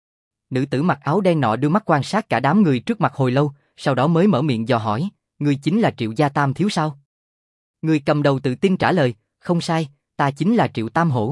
Nữ tử mặc áo đen nọ đưa mắt quan sát cả đám người trước mặt hồi lâu, sau đó mới mở miệng dò hỏi, ngươi chính là Triệu Gia Tam thiếu sao? Người cầm đầu tự tin trả lời, không sai, ta chính là Triệu Tam Hổ.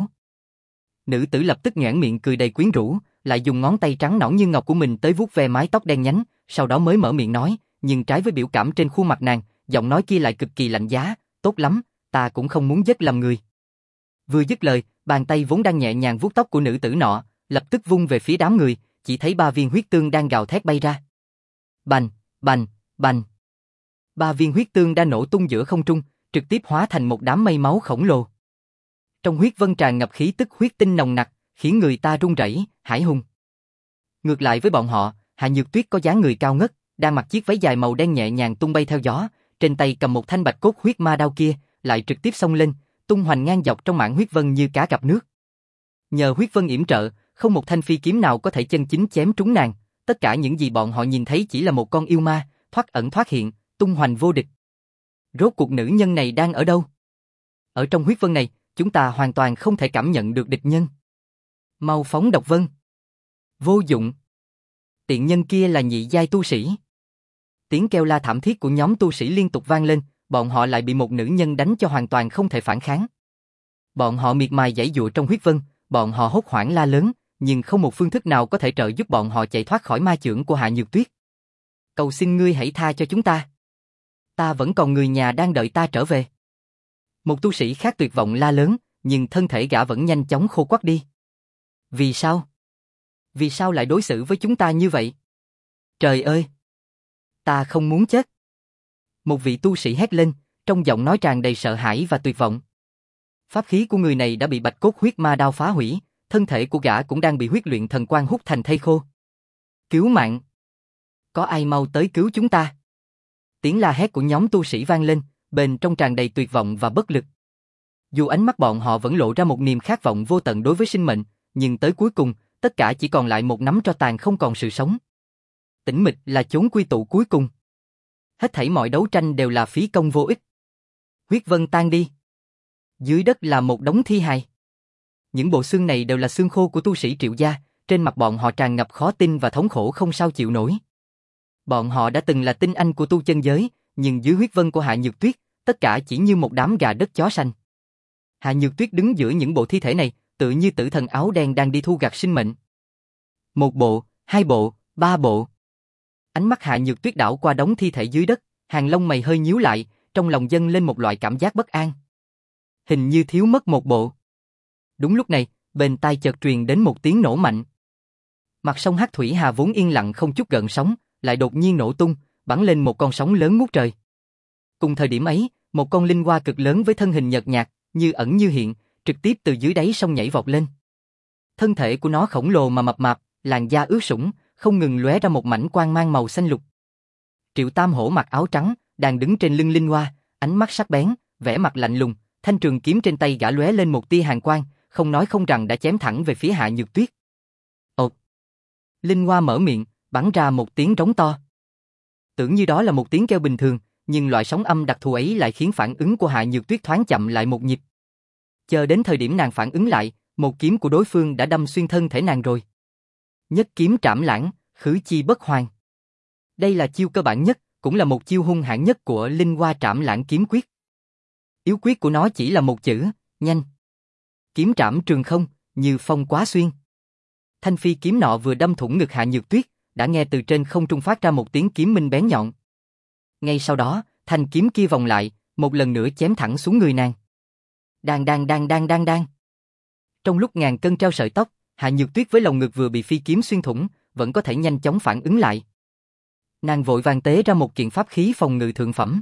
Nữ tử lập tức nhoẻn miệng cười đầy quyến rũ, lại dùng ngón tay trắng nõn như ngọc của mình tới vuốt ve mái tóc đen nhánh, sau đó mới mở miệng nói, nhưng trái với biểu cảm trên khuôn mặt nàng, giọng nói kia lại cực kỳ lạnh giá, tốt lắm, ta cũng không muốn giết lầm người. Vừa dứt lời, bàn tay vốn đang nhẹ nhàng vuốt tóc của nữ tử nọ, lập tức vung về phía đám người, chỉ thấy ba viên huyết tương đang gào thét bay ra. Bành, bành, bành. Ba viên huyết tương đã nổ tung giữa không trung, trực tiếp hóa thành một đám mây máu khổng lồ. Trong huyết vân tràn ngập khí tức huyết tinh nồng nặc, khiến người ta run rẩy, hãi hùng. Ngược lại với bọn họ, Hạ Nhược Tuyết có dáng người cao ngất, đang mặc chiếc váy dài màu đen nhẹ nhàng tung bay theo gió, trên tay cầm một thanh bạch cốt huyết ma đao kia, lại trực tiếp xông lên, tung hoành ngang dọc trong mảng huyết vân như cá gặp nước. Nhờ huyết vân yểm trợ, không một thanh phi kiếm nào có thể chân chính chém trúng nàng, tất cả những gì bọn họ nhìn thấy chỉ là một con yêu ma, thoát ẩn thoát hiện, tung hoành vô địch. Rốt cuộc nữ nhân này đang ở đâu? Ở trong huyết vân này, chúng ta hoàn toàn không thể cảm nhận được địch nhân. Mau phóng độc vân. Vô dụng. Tiện nhân kia là nhị giai tu sĩ. Tiếng kêu la thảm thiết của nhóm tu sĩ liên tục vang lên, bọn họ lại bị một nữ nhân đánh cho hoàn toàn không thể phản kháng. Bọn họ miệt mài giãy giụa trong huyết vân, bọn họ hốt hoảng la lớn, nhưng không một phương thức nào có thể trợ giúp bọn họ chạy thoát khỏi ma chưởng của Hạ Nhược Tuyết. Cầu xin ngươi hãy tha cho chúng ta. Ta vẫn còn người nhà đang đợi ta trở về. Một tu sĩ khác tuyệt vọng la lớn, nhưng thân thể gã vẫn nhanh chóng khô quắt đi. Vì sao? Vì sao lại đối xử với chúng ta như vậy? Trời ơi! Ta không muốn chết. Một vị tu sĩ hét lên, trong giọng nói tràn đầy sợ hãi và tuyệt vọng. Pháp khí của người này đã bị bạch cốt huyết ma đao phá hủy, thân thể của gã cũng đang bị huyết luyện thần quang hút thành thây khô. Cứu mạng! Có ai mau tới cứu chúng ta? Tiếng la hét của nhóm tu sĩ vang lên, bên trong tràn đầy tuyệt vọng và bất lực. Dù ánh mắt bọn họ vẫn lộ ra một niềm khát vọng vô tận đối với sinh mệnh, nhưng tới cuối cùng, tất cả chỉ còn lại một nắm tro tàn không còn sự sống. Tĩnh mịch là chốn quy tụ cuối cùng. Hết thảy mọi đấu tranh đều là phí công vô ích. Huyết vân tan đi. Dưới đất là một đống thi hài. Những bộ xương này đều là xương khô của tu sĩ Triệu gia, trên mặt bọn họ tràn ngập khó tin và thống khổ không sao chịu nổi. Bọn họ đã từng là tinh anh của tu chân giới, nhưng dưới huyết vân của Hạ Nhược Tuyết, tất cả chỉ như một đám gà đất chó sành. Hạ Nhược Tuyết đứng giữa những bộ thi thể này, tự như tử thần áo đen đang đi thu gặt sinh mệnh. Một bộ, hai bộ, ba bộ. Ánh mắt Hạ Nhược Tuyết đảo qua đống thi thể dưới đất, hàng lông mày hơi nhíu lại, trong lòng dâng lên một loại cảm giác bất an. Hình như thiếu mất một bộ. Đúng lúc này, bên tai chợt truyền đến một tiếng nổ mạnh. Mặt sông Hắc Thủy Hà vốn yên lặng không chút gợn sóng, lại đột nhiên nổ tung, bắn lên một con sóng lớn ngút trời. Cùng thời điểm ấy, một con linh hoa cực lớn với thân hình nhợt nhạt, như ẩn như hiện, trực tiếp từ dưới đáy sông nhảy vọt lên. Thân thể của nó khổng lồ mà mập mạp, làn da ướt sũng, không ngừng lóe ra một mảnh quang mang màu xanh lục. Triệu Tam Hổ mặc áo trắng, đang đứng trên lưng linh hoa, ánh mắt sắc bén, vẻ mặt lạnh lùng, thanh trường kiếm trên tay gã lóe lên một tia hàn quang, không nói không rằng đã chém thẳng về phía Hạ Nhược Tuyết. Ột! Linh hoa mở miệng, bắn ra một tiếng rống to. Tưởng như đó là một tiếng kêu bình thường, nhưng loại sóng âm đặc thù ấy lại khiến phản ứng của Hạ Nhược Tuyết thoáng chậm lại một nhịp. Chờ đến thời điểm nàng phản ứng lại, một kiếm của đối phương đã đâm xuyên thân thể nàng rồi. Nhất kiếm trảm lãng, khứ chi bất hoàn. Đây là chiêu cơ bản nhất, cũng là một chiêu hung hãn nhất của Linh Hoa Trảm Lãng kiếm quyết. Yếu quyết của nó chỉ là một chữ, nhanh. Kiếm trảm trường không, như phong quá xuyên. Thanh phi kiếm nọ vừa đâm thủng ngực Hạ Nhược Tuyết, đã nghe từ trên không trung phát ra một tiếng kiếm minh bén nhọn. Ngay sau đó, thanh kiếm kia vòng lại, một lần nữa chém thẳng xuống người nàng. Đang đang đang đang đang đang. Trong lúc ngàn cân treo sợi tóc, Hạ Nhược Tuyết với lồng ngực vừa bị phi kiếm xuyên thủng, vẫn có thể nhanh chóng phản ứng lại. Nàng vội vàng tế ra một kiện pháp khí phòng ngự thượng phẩm.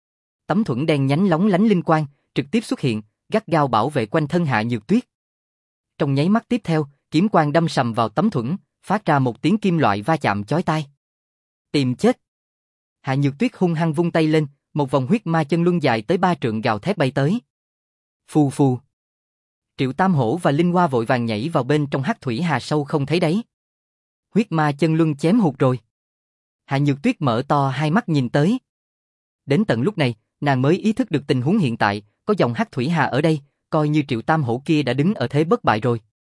Tấm thuẫn đen nhánh lóng lánh linh quang, trực tiếp xuất hiện, gắt gao bảo vệ quanh thân Hạ Nhược Tuyết. Trong nháy mắt tiếp theo, kiếm quang đâm sầm vào tấm thuẫn, phát ra một tiếng kim loại va chạm chói tai. Tìm chết! Hạ Nhược Tuyết hung hăng vung tay lên, một vòng huyết ma chân luân dài tới ba trượng gào thét bay tới. Phù phù! Triệu Tam Hổ và Linh Hoa vội vàng nhảy vào bên trong Hắc Thủy Hà sâu không thấy đáy. Huyết ma chân luân chém hụt rồi. Hạ Nhược Tuyết mở to hai mắt nhìn tới. Đến tận lúc này, nàng mới ý thức được tình huống hiện tại, có dòng Hắc Thủy Hà ở đây, coi như Triệu Tam Hổ kia đã đứng ở thế bất bại rồi.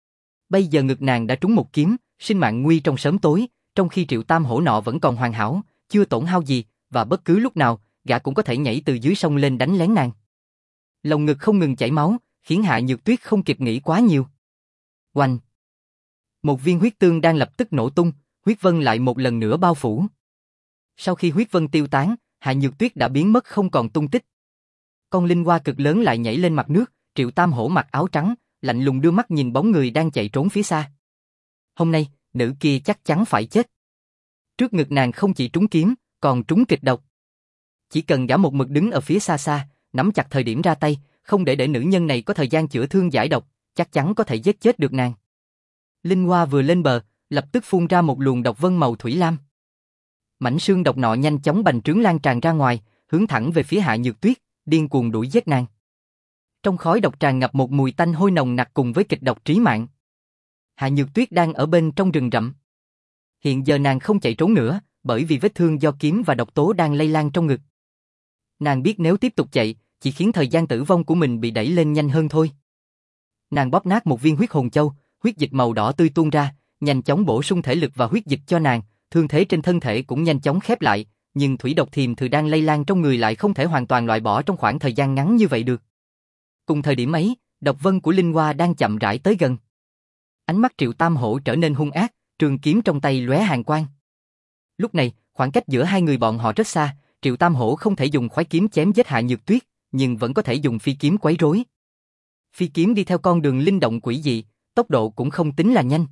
Bây giờ ngực nàng đã trúng một kiếm, sinh mạng nguy trong sớm tối, trong khi Triệu Tam Hổ nọ vẫn còn hoàn hảo, chưa tổn hao gì, và bất cứ lúc nào, gã cũng có thể nhảy từ dưới sông lên đánh lén nàng. Lồng ngực không ngừng chảy máu, khiến Hạ Nhược Tuyết không kịp nghĩ quá nhiều. Oanh! Một viên huyết tương đang lập tức nổ tung, huyết vân lại một lần nữa bao phủ. Sau khi huyết vân tiêu tán, Hạ Nhược Tuyết đã biến mất không còn tung tích. Con linh hoa cực lớn lại nhảy lên mặt nước, Triệu Tam Hổ mặc áo trắng, lạnh lùng đưa mắt nhìn bóng người đang chạy trốn phía xa. Hôm nay, nữ kia chắc chắn phải chết. Trước ngực nàng không chỉ trúng kiếm, còn trúng kịch độc. Chỉ cần gã một mực đứng ở phía xa xa, nắm chặt thời điểm ra tay, không để để nữ nhân này có thời gian chữa thương giải độc, chắc chắn có thể giết chết được nàng. Linh Hoa vừa lên bờ, lập tức phun ra một luồng độc vân màu thủy lam. Mảnh xương độc nọ nhanh chóng bành trướng lan tràn ra ngoài, hướng thẳng về phía Hạ Nhược Tuyết, điên cuồng đuổi giết nàng. Trong khói độc tràn ngập một mùi tanh hôi nồng nặc cùng với kịch độc trí mạng. Hạ Nhược Tuyết đang ở bên trong rừng rậm. Hiện giờ nàng không chạy trốn nữa, bởi vì vết thương do kiếm và độc tố đang lây lan trong ngực. Nàng biết nếu tiếp tục chạy, chỉ khiến thời gian tử vong của mình bị đẩy lên nhanh hơn thôi. Nàng bóp nát một viên huyết hồn châu, huyết dịch màu đỏ tươi tuôn ra, nhanh chóng bổ sung thể lực và huyết dịch cho nàng, thương thế trên thân thể cũng nhanh chóng khép lại, nhưng thủy độc thiềm thử đang lây lan trong người lại không thể hoàn toàn loại bỏ trong khoảng thời gian ngắn như vậy được. Cùng thời điểm ấy, độc vân của Linh Hoa đang chậm rãi tới gần. Ánh mắt Triệu Tam Hổ trở nên hung ác, trường kiếm trong tay lóe hàn quang. Lúc này, khoảng cách giữa hai người bọn họ rất xa, Triệu Tam Hổ không thể dùng khoái kiếm chém giết Hạ Nhược Tuyết, nhưng vẫn có thể dùng phi kiếm quấy rối. Phi kiếm đi theo con đường linh động quỷ dị, tốc độ cũng không tính là nhanh.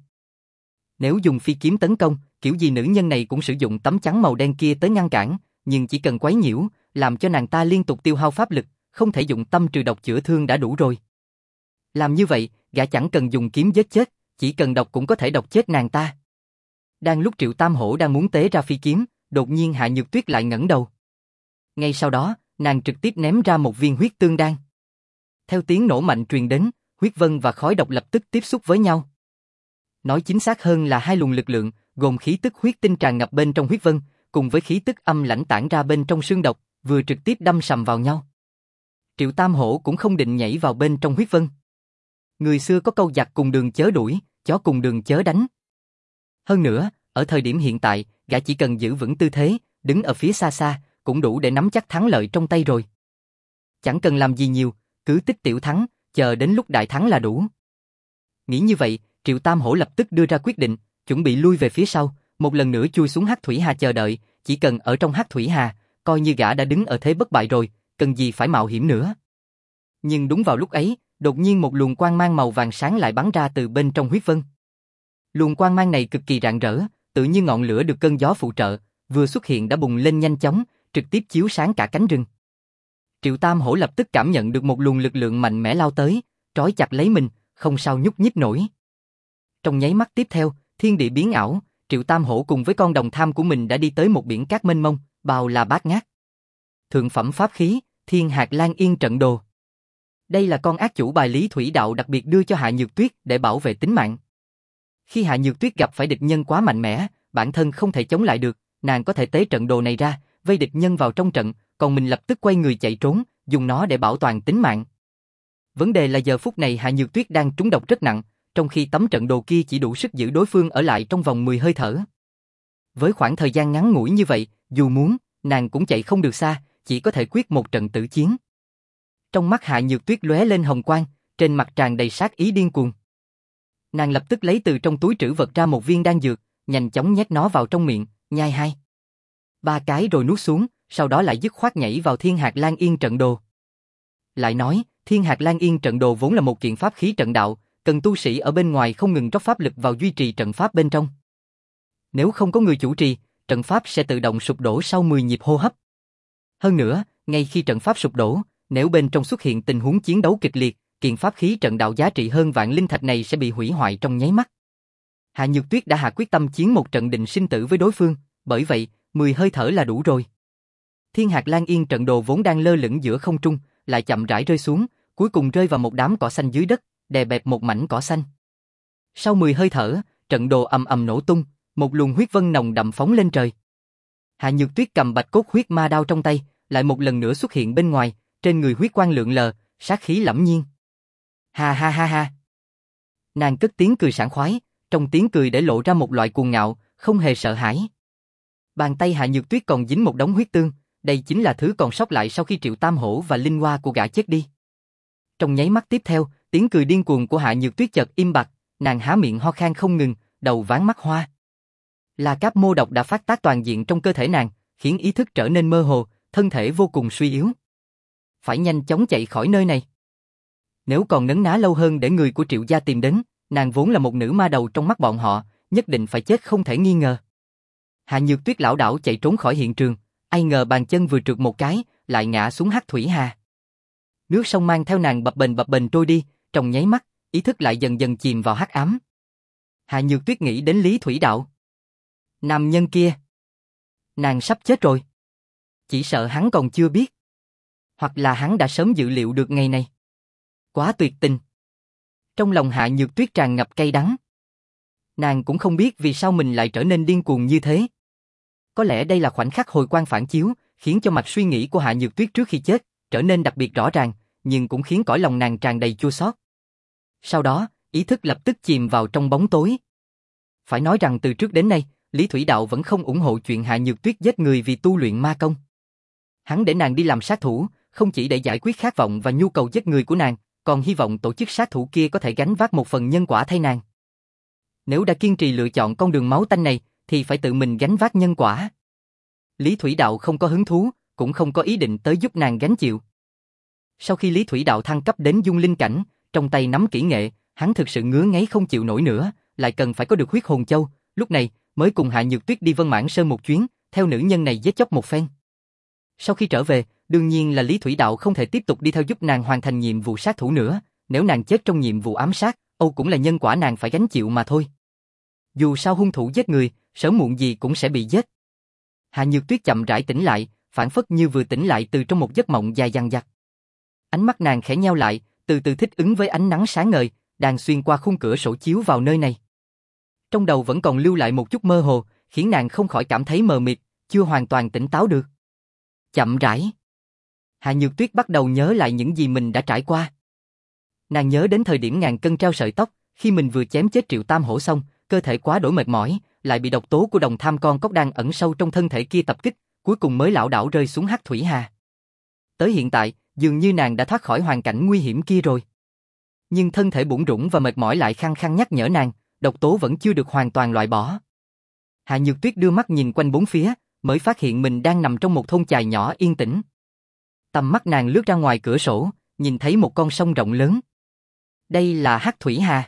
Nếu dùng phi kiếm tấn công, kiểu gì nữ nhân này cũng sử dụng tấm chắn màu đen kia tới ngăn cản, nhưng chỉ cần quấy nhiễu, làm cho nàng ta liên tục tiêu hao pháp lực, không thể dụng tâm trừ độc chữa thương đã đủ rồi. Làm như vậy, gã chẳng cần dùng kiếm giết chết, chỉ cần độc cũng có thể độc chết nàng ta. Đang lúc Triệu Tam Hổ đang muốn tế ra phi kiếm, đột nhiên Hạ Nhược Tuyết lại ngẩng đầu. Ngay sau đó, nàng trực tiếp ném ra một viên huyết tương đan. Theo tiếng nổ mạnh truyền đến, huyết vân và khói độc lập tức tiếp xúc với nhau. Nói chính xác hơn là hai luồng lực lượng, gồm khí tức huyết tinh tràn ngập bên trong huyết vân, cùng với khí tức âm lãnh tản ra bên trong xương độc, vừa trực tiếp đâm sầm vào nhau. Triệu Tam Hổ cũng không định nhảy vào bên trong huyết vân. Người xưa có câu giặc cùng đường chớ đuổi, chó cùng đường chớ đánh. Hơn nữa, ở thời điểm hiện tại, gã chỉ cần giữ vững tư thế, đứng ở phía xa xa, cũng đủ để nắm chắc thắng lợi trong tay rồi. Chẳng cần làm gì nhiều, cứ tích tiểu thắng, chờ đến lúc đại thắng là đủ. Nghĩ như vậy, Triệu Tam Hổ lập tức đưa ra quyết định, chuẩn bị lui về phía sau, một lần nữa chui xuống Hắc Thủy Hà chờ đợi, chỉ cần ở trong Hắc Thủy Hà, coi như gã đã đứng ở thế bất bại rồi, cần gì phải mạo hiểm nữa. Nhưng đúng vào lúc ấy, đột nhiên một luồng quang mang màu vàng sáng lại bắn ra từ bên trong huyết vân. Luồng quang mang này cực kỳ rạng rỡ, tự như ngọn lửa được cơn gió phụ trợ, vừa xuất hiện đã bùng lên nhanh chóng, trực tiếp chiếu sáng cả cánh rừng. Triệu Tam Hổ lập tức cảm nhận được một luồng lực lượng mạnh mẽ lao tới, trói chặt lấy mình, không sao nhúc nhích nổi. Trong nháy mắt tiếp theo, thiên địa biến ảo, Triệu Tam Hổ cùng với con đồng tham của mình đã đi tới một biển cát mênh mông, bao la bát ngát. Thượng phẩm pháp khí, Thiên Hạc Lan Yên trận đồ. Đây là con ác chủ bài lý thủy đạo đặc biệt đưa cho Hạ Nhược Tuyết để bảo vệ tính mạng. Khi Hạ Nhược Tuyết gặp phải địch nhân quá mạnh mẽ, bản thân không thể chống lại được, nàng có thể tế trận đồ này ra, vây địch nhân vào trong trận, còn mình lập tức quay người chạy trốn, dùng nó để bảo toàn tính mạng. Vấn đề là giờ phút này Hạ Nhược Tuyết đang trúng độc rất nặng, trong khi tấm trận đồ kia chỉ đủ sức giữ đối phương ở lại trong vòng mười hơi thở. Với khoảng thời gian ngắn ngủi như vậy, dù muốn, nàng cũng chạy không được xa, chỉ có thể quyết một trận tử chiến. Trong mắt Hạ Nhược Tuyết lóe lên hồng quang, trên mặt tràn đầy sát ý điên cuồng. Nàng lập tức lấy từ trong túi trữ vật ra một viên đan dược, nhanh chóng nhét nó vào trong miệng, nhai hai ba cái rồi nuốt xuống, sau đó lại dứt khoát nhảy vào Thiên Hạc Lan Yên trận đồ. Lại nói, Thiên Hạc Lan Yên trận đồ vốn là một kiện pháp khí trận đạo, cần tu sĩ ở bên ngoài không ngừng rót pháp lực vào duy trì trận pháp bên trong. Nếu không có người chủ trì, trận pháp sẽ tự động sụp đổ sau mười nhịp hô hấp. Hơn nữa, ngay khi trận pháp sụp đổ, nếu bên trong xuất hiện tình huống chiến đấu kịch liệt, kiện pháp khí trận đạo giá trị hơn vạn linh thạch này sẽ bị hủy hoại trong nháy mắt. Hạ Nhược Tuyết đã hạ quyết tâm chiến một trận định sinh tử với đối phương, bởi vậy, mười hơi thở là đủ rồi. Thiên Hạc Lan Yên trận đồ vốn đang lơ lửng giữa không trung, lại chậm rãi rơi xuống, cuối cùng rơi vào một đám cỏ xanh dưới đất, đè bẹp một mảnh cỏ xanh. Sau mười hơi thở, trận đồ ầm ầm nổ tung, một luồng huyết vân nồng đậm phóng lên trời. Hạ Nhược Tuyết cầm bạch cốt huyết ma đao trong tay, lại một lần nữa xuất hiện bên ngoài, trên người huyết quang lượn lờ, sát khí lẫm nhiên. Ha ha ha ha. Nàng cất tiếng cười sảng khoái, trong tiếng cười để lộ ra một loại cuồng ngạo, không hề sợ hãi. Bàn tay Hạ Nhược Tuyết còn dính một đống huyết tương, đây chính là thứ còn sót lại sau khi Triệu Tam Hổ và Linh Hoa của gã chết đi. Trong nháy mắt tiếp theo, tiếng cười điên cuồng của Hạ Nhược Tuyết chợt im bặt, nàng há miệng ho khan không ngừng, đầu váng mắt hoa. Là cáp mô độc đã phát tác toàn diện trong cơ thể nàng, khiến ý thức trở nên mơ hồ, thân thể vô cùng suy yếu. Phải nhanh chóng chạy khỏi nơi này. Nếu còn nấn ná lâu hơn để người của Triệu gia tìm đến, nàng vốn là một nữ ma đầu trong mắt bọn họ, nhất định phải chết không thể nghi ngờ. Hạ Nhược Tuyết lảo đảo chạy trốn khỏi hiện trường, ai ngờ bàn chân vừa trượt một cái, lại ngã xuống hắc thủy hà. Nước sông mang theo nàng bập bềnh bập bềnh trôi đi, trong nháy mắt, ý thức lại dần dần chìm vào hắc ám. Hạ Nhược Tuyết nghĩ đến Lý Thủy Đạo. Nam nhân kia, nàng sắp chết rồi. Chỉ sợ hắn còn chưa biết. Hoặc là hắn đã sớm dự liệu được ngày này. Quá tuyệt tình. Trong lòng Hạ Nhược Tuyết tràn ngập cay đắng. Nàng cũng không biết vì sao mình lại trở nên điên cuồng như thế. Có lẽ đây là khoảnh khắc hồi quang phản chiếu, khiến cho mạch suy nghĩ của Hạ Nhược Tuyết trước khi chết trở nên đặc biệt rõ ràng, nhưng cũng khiến cõi lòng nàng tràn đầy chua xót. Sau đó, ý thức lập tức chìm vào trong bóng tối. Phải nói rằng từ trước đến nay, Lý Thủy Đạo vẫn không ủng hộ chuyện Hạ Nhược Tuyết giết người vì tu luyện ma công. Hắn để nàng đi làm sát thủ, không chỉ để giải quyết khát vọng và nhu cầu giết người của nàng, còn hy vọng tổ chức sát thủ kia có thể gánh vác một phần nhân quả thay nàng. Nếu đã kiên trì lựa chọn con đường máu tanh này, thì phải tự mình gánh vác nhân quả. Lý Thủy Đạo không có hứng thú, cũng không có ý định tới giúp nàng gánh chịu. Sau khi Lý Thủy Đạo thăng cấp đến dung linh cảnh, trong tay nắm kỹ nghệ, hắn thực sự ngứa ngáy không chịu nổi nữa, lại cần phải có được huyết hồn châu, lúc này mới cùng Hạ Nhược Tuyết đi Vân Mãn Sơn một chuyến, theo nữ nhân này giết chóc một phen. Sau khi trở về, đương nhiên là Lý Thủy Đạo không thể tiếp tục đi theo giúp nàng hoàn thành nhiệm vụ sát thủ nữa, nếu nàng chết trong nhiệm vụ ám sát, âu cũng là nhân quả nàng phải gánh chịu mà thôi. Dù sao hung thủ giết người, sớm muộn gì cũng sẽ bị giết. Hạ Nhược Tuyết chậm rãi tỉnh lại, phản phất như vừa tỉnh lại từ trong một giấc mộng dài dằng dặc. Ánh mắt nàng khẽ nheo lại, từ từ thích ứng với ánh nắng sáng ngời, đang xuyên qua khung cửa sổ chiếu vào nơi này. Trong đầu vẫn còn lưu lại một chút mơ hồ, khiến nàng không khỏi cảm thấy mờ mịt, chưa hoàn toàn tỉnh táo được. Chậm rãi, Hạ Nhược Tuyết bắt đầu nhớ lại những gì mình đã trải qua. Nàng nhớ đến thời điểm ngàn cân treo sợi tóc, khi mình vừa chém chết Triệu Tam Hổ xong, cơ thể quá đổi mệt mỏi, lại bị độc tố của đồng tham con cóc đang ẩn sâu trong thân thể kia tập kích, cuối cùng mới lảo đảo rơi xuống hắc thủy hà. Tới hiện tại, dường như nàng đã thoát khỏi hoàn cảnh nguy hiểm kia rồi. Nhưng thân thể bủn rủn và mệt mỏi lại khăng khăng nhắc nhở nàng, độc tố vẫn chưa được hoàn toàn loại bỏ. Hạ Nhược Tuyết đưa mắt nhìn quanh bốn phía, mới phát hiện mình đang nằm trong một thôn chài nhỏ yên tĩnh. Tầm mắt nàng lướt ra ngoài cửa sổ, nhìn thấy một con sông rộng lớn. Đây là hắc thủy hà.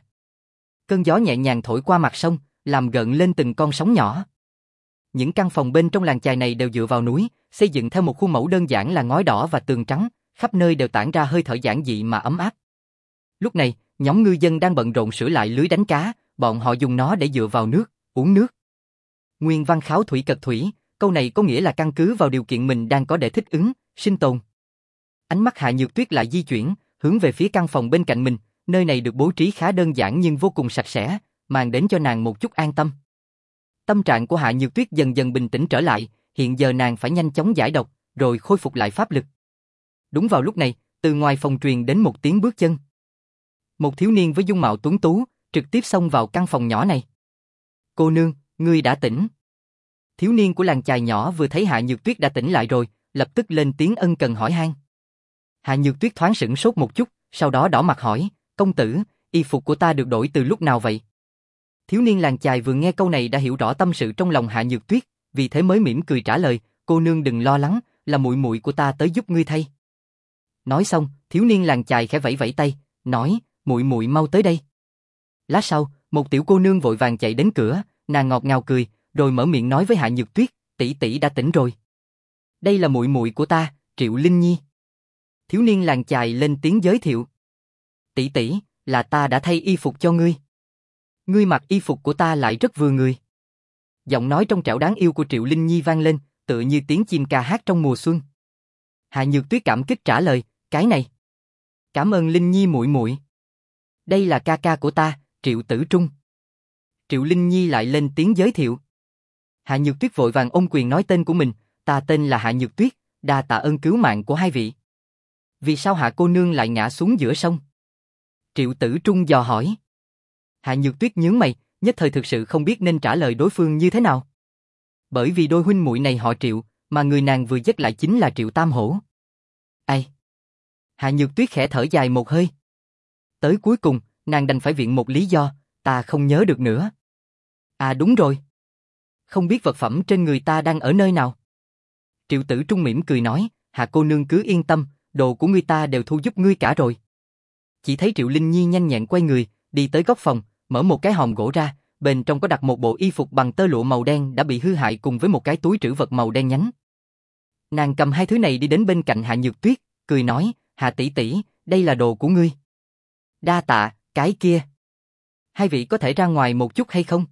Cơn gió nhẹ nhàng thổi qua mặt sông, làm gợn lên từng con sóng nhỏ. Những căn phòng bên trong làng chài này đều dựa vào núi, xây dựng theo một khuôn mẫu đơn giản là ngói đỏ và tường trắng, khắp nơi đều tản ra hơi thở giản dị mà ấm áp. Lúc này, nhóm ngư dân đang bận rộn sửa lại lưới đánh cá, bọn họ dùng nó để dựa vào nước, uống nước. Nguyên văn kháo thủy cật thủy, câu này có nghĩa là căn cứ vào điều kiện mình đang có để thích ứng, sinh tồn. Ánh mắt Hạ Nhược Tuyết lại di chuyển, hướng về phía căn phòng bên cạnh mình, nơi này được bố trí khá đơn giản nhưng vô cùng sạch sẽ, mang đến cho nàng một chút an tâm. Tâm trạng của Hạ Nhược Tuyết dần dần bình tĩnh trở lại, hiện giờ nàng phải nhanh chóng giải độc, rồi khôi phục lại pháp lực. Đúng vào lúc này, từ ngoài phòng truyền đến một tiếng bước chân. Một thiếu niên với dung mạo tuấn tú, trực tiếp xông vào căn phòng nhỏ này. Cô nương, ngươi đã tỉnh. Thiếu niên của làng chài nhỏ vừa thấy Hạ Nhược Tuyết đã tỉnh lại rồi, lập tức lên tiếng ân cần hỏi han. Hạ Nhược Tuyết thoáng sửng sốt một chút, sau đó đỏ mặt hỏi, công tử, y phục của ta được đổi từ lúc nào vậy? Thiếu niên làng chài vừa nghe câu này đã hiểu rõ tâm sự trong lòng Hạ Nhược Tuyết, vì thế mới mỉm cười trả lời, cô nương đừng lo lắng, là muội muội của ta tới giúp ngươi thay. Nói xong, thiếu niên làng chài khẽ vẫy vẫy tay, nói, muội muội mau tới đây. Lát sau, một tiểu cô nương vội vàng chạy đến cửa, nàng ngọt ngào cười, rồi mở miệng nói với Hạ Nhược Tuyết, tỷ tỷ đã tỉnh rồi. Đây là muội muội của ta, Triệu Linh Nhi. Thiếu niên làng chài lên tiếng giới thiệu. Tỷ tỷ, là ta đã thay y phục cho ngươi. Ngươi mặc y phục của ta lại rất vừa người. Giọng nói trong trẻo đáng yêu của Triệu Linh Nhi vang lên, tựa như tiếng chim ca hát trong mùa xuân. Hạ Nhược Tuyết cảm kích trả lời, cái này. Cảm ơn Linh Nhi muội muội. Đây là ca ca của ta, Triệu Tử Trung. Triệu Linh Nhi lại lên tiếng giới thiệu. Hạ Nhược Tuyết vội vàng ôm quyền nói tên của mình, ta tên là Hạ Nhược Tuyết, đa tạ ơn cứu mạng của hai vị. Vì sao Hạ cô nương lại ngã xuống giữa sông? Triệu Tử Trung dò hỏi. Hạ Nhược Tuyết nhướng mày, nhất thời thực sự không biết nên trả lời đối phương như thế nào. Bởi vì đôi huynh muội này họ Triệu, mà người nàng vừa giết lại chính là Triệu Tam Hổ. Ai? Hạ Nhược Tuyết khẽ thở dài một hơi. Tới cuối cùng, nàng đành phải viện một lý do, ta không nhớ được nữa. À đúng rồi. Không biết vật phẩm trên người ta đang ở nơi nào? Triệu Tử Trung mỉm cười nói, Hạ cô nương cứ yên tâm, đồ của ngươi ta đều thu giúp ngươi cả rồi. Chỉ thấy Triệu Linh Nhi nhanh nhẹn quay người, đi tới góc phòng, mở một cái hòm gỗ ra, bên trong có đặt một bộ y phục bằng tơ lụa màu đen đã bị hư hại cùng với một cái túi trữ vật màu đen nhánh. Nàng cầm hai thứ này đi đến bên cạnh Hạ Nhược Tuyết, cười nói, Hạ tỷ tỷ, đây là đồ của ngươi. Đa tạ, cái kia. Hai vị có thể ra ngoài một chút hay không?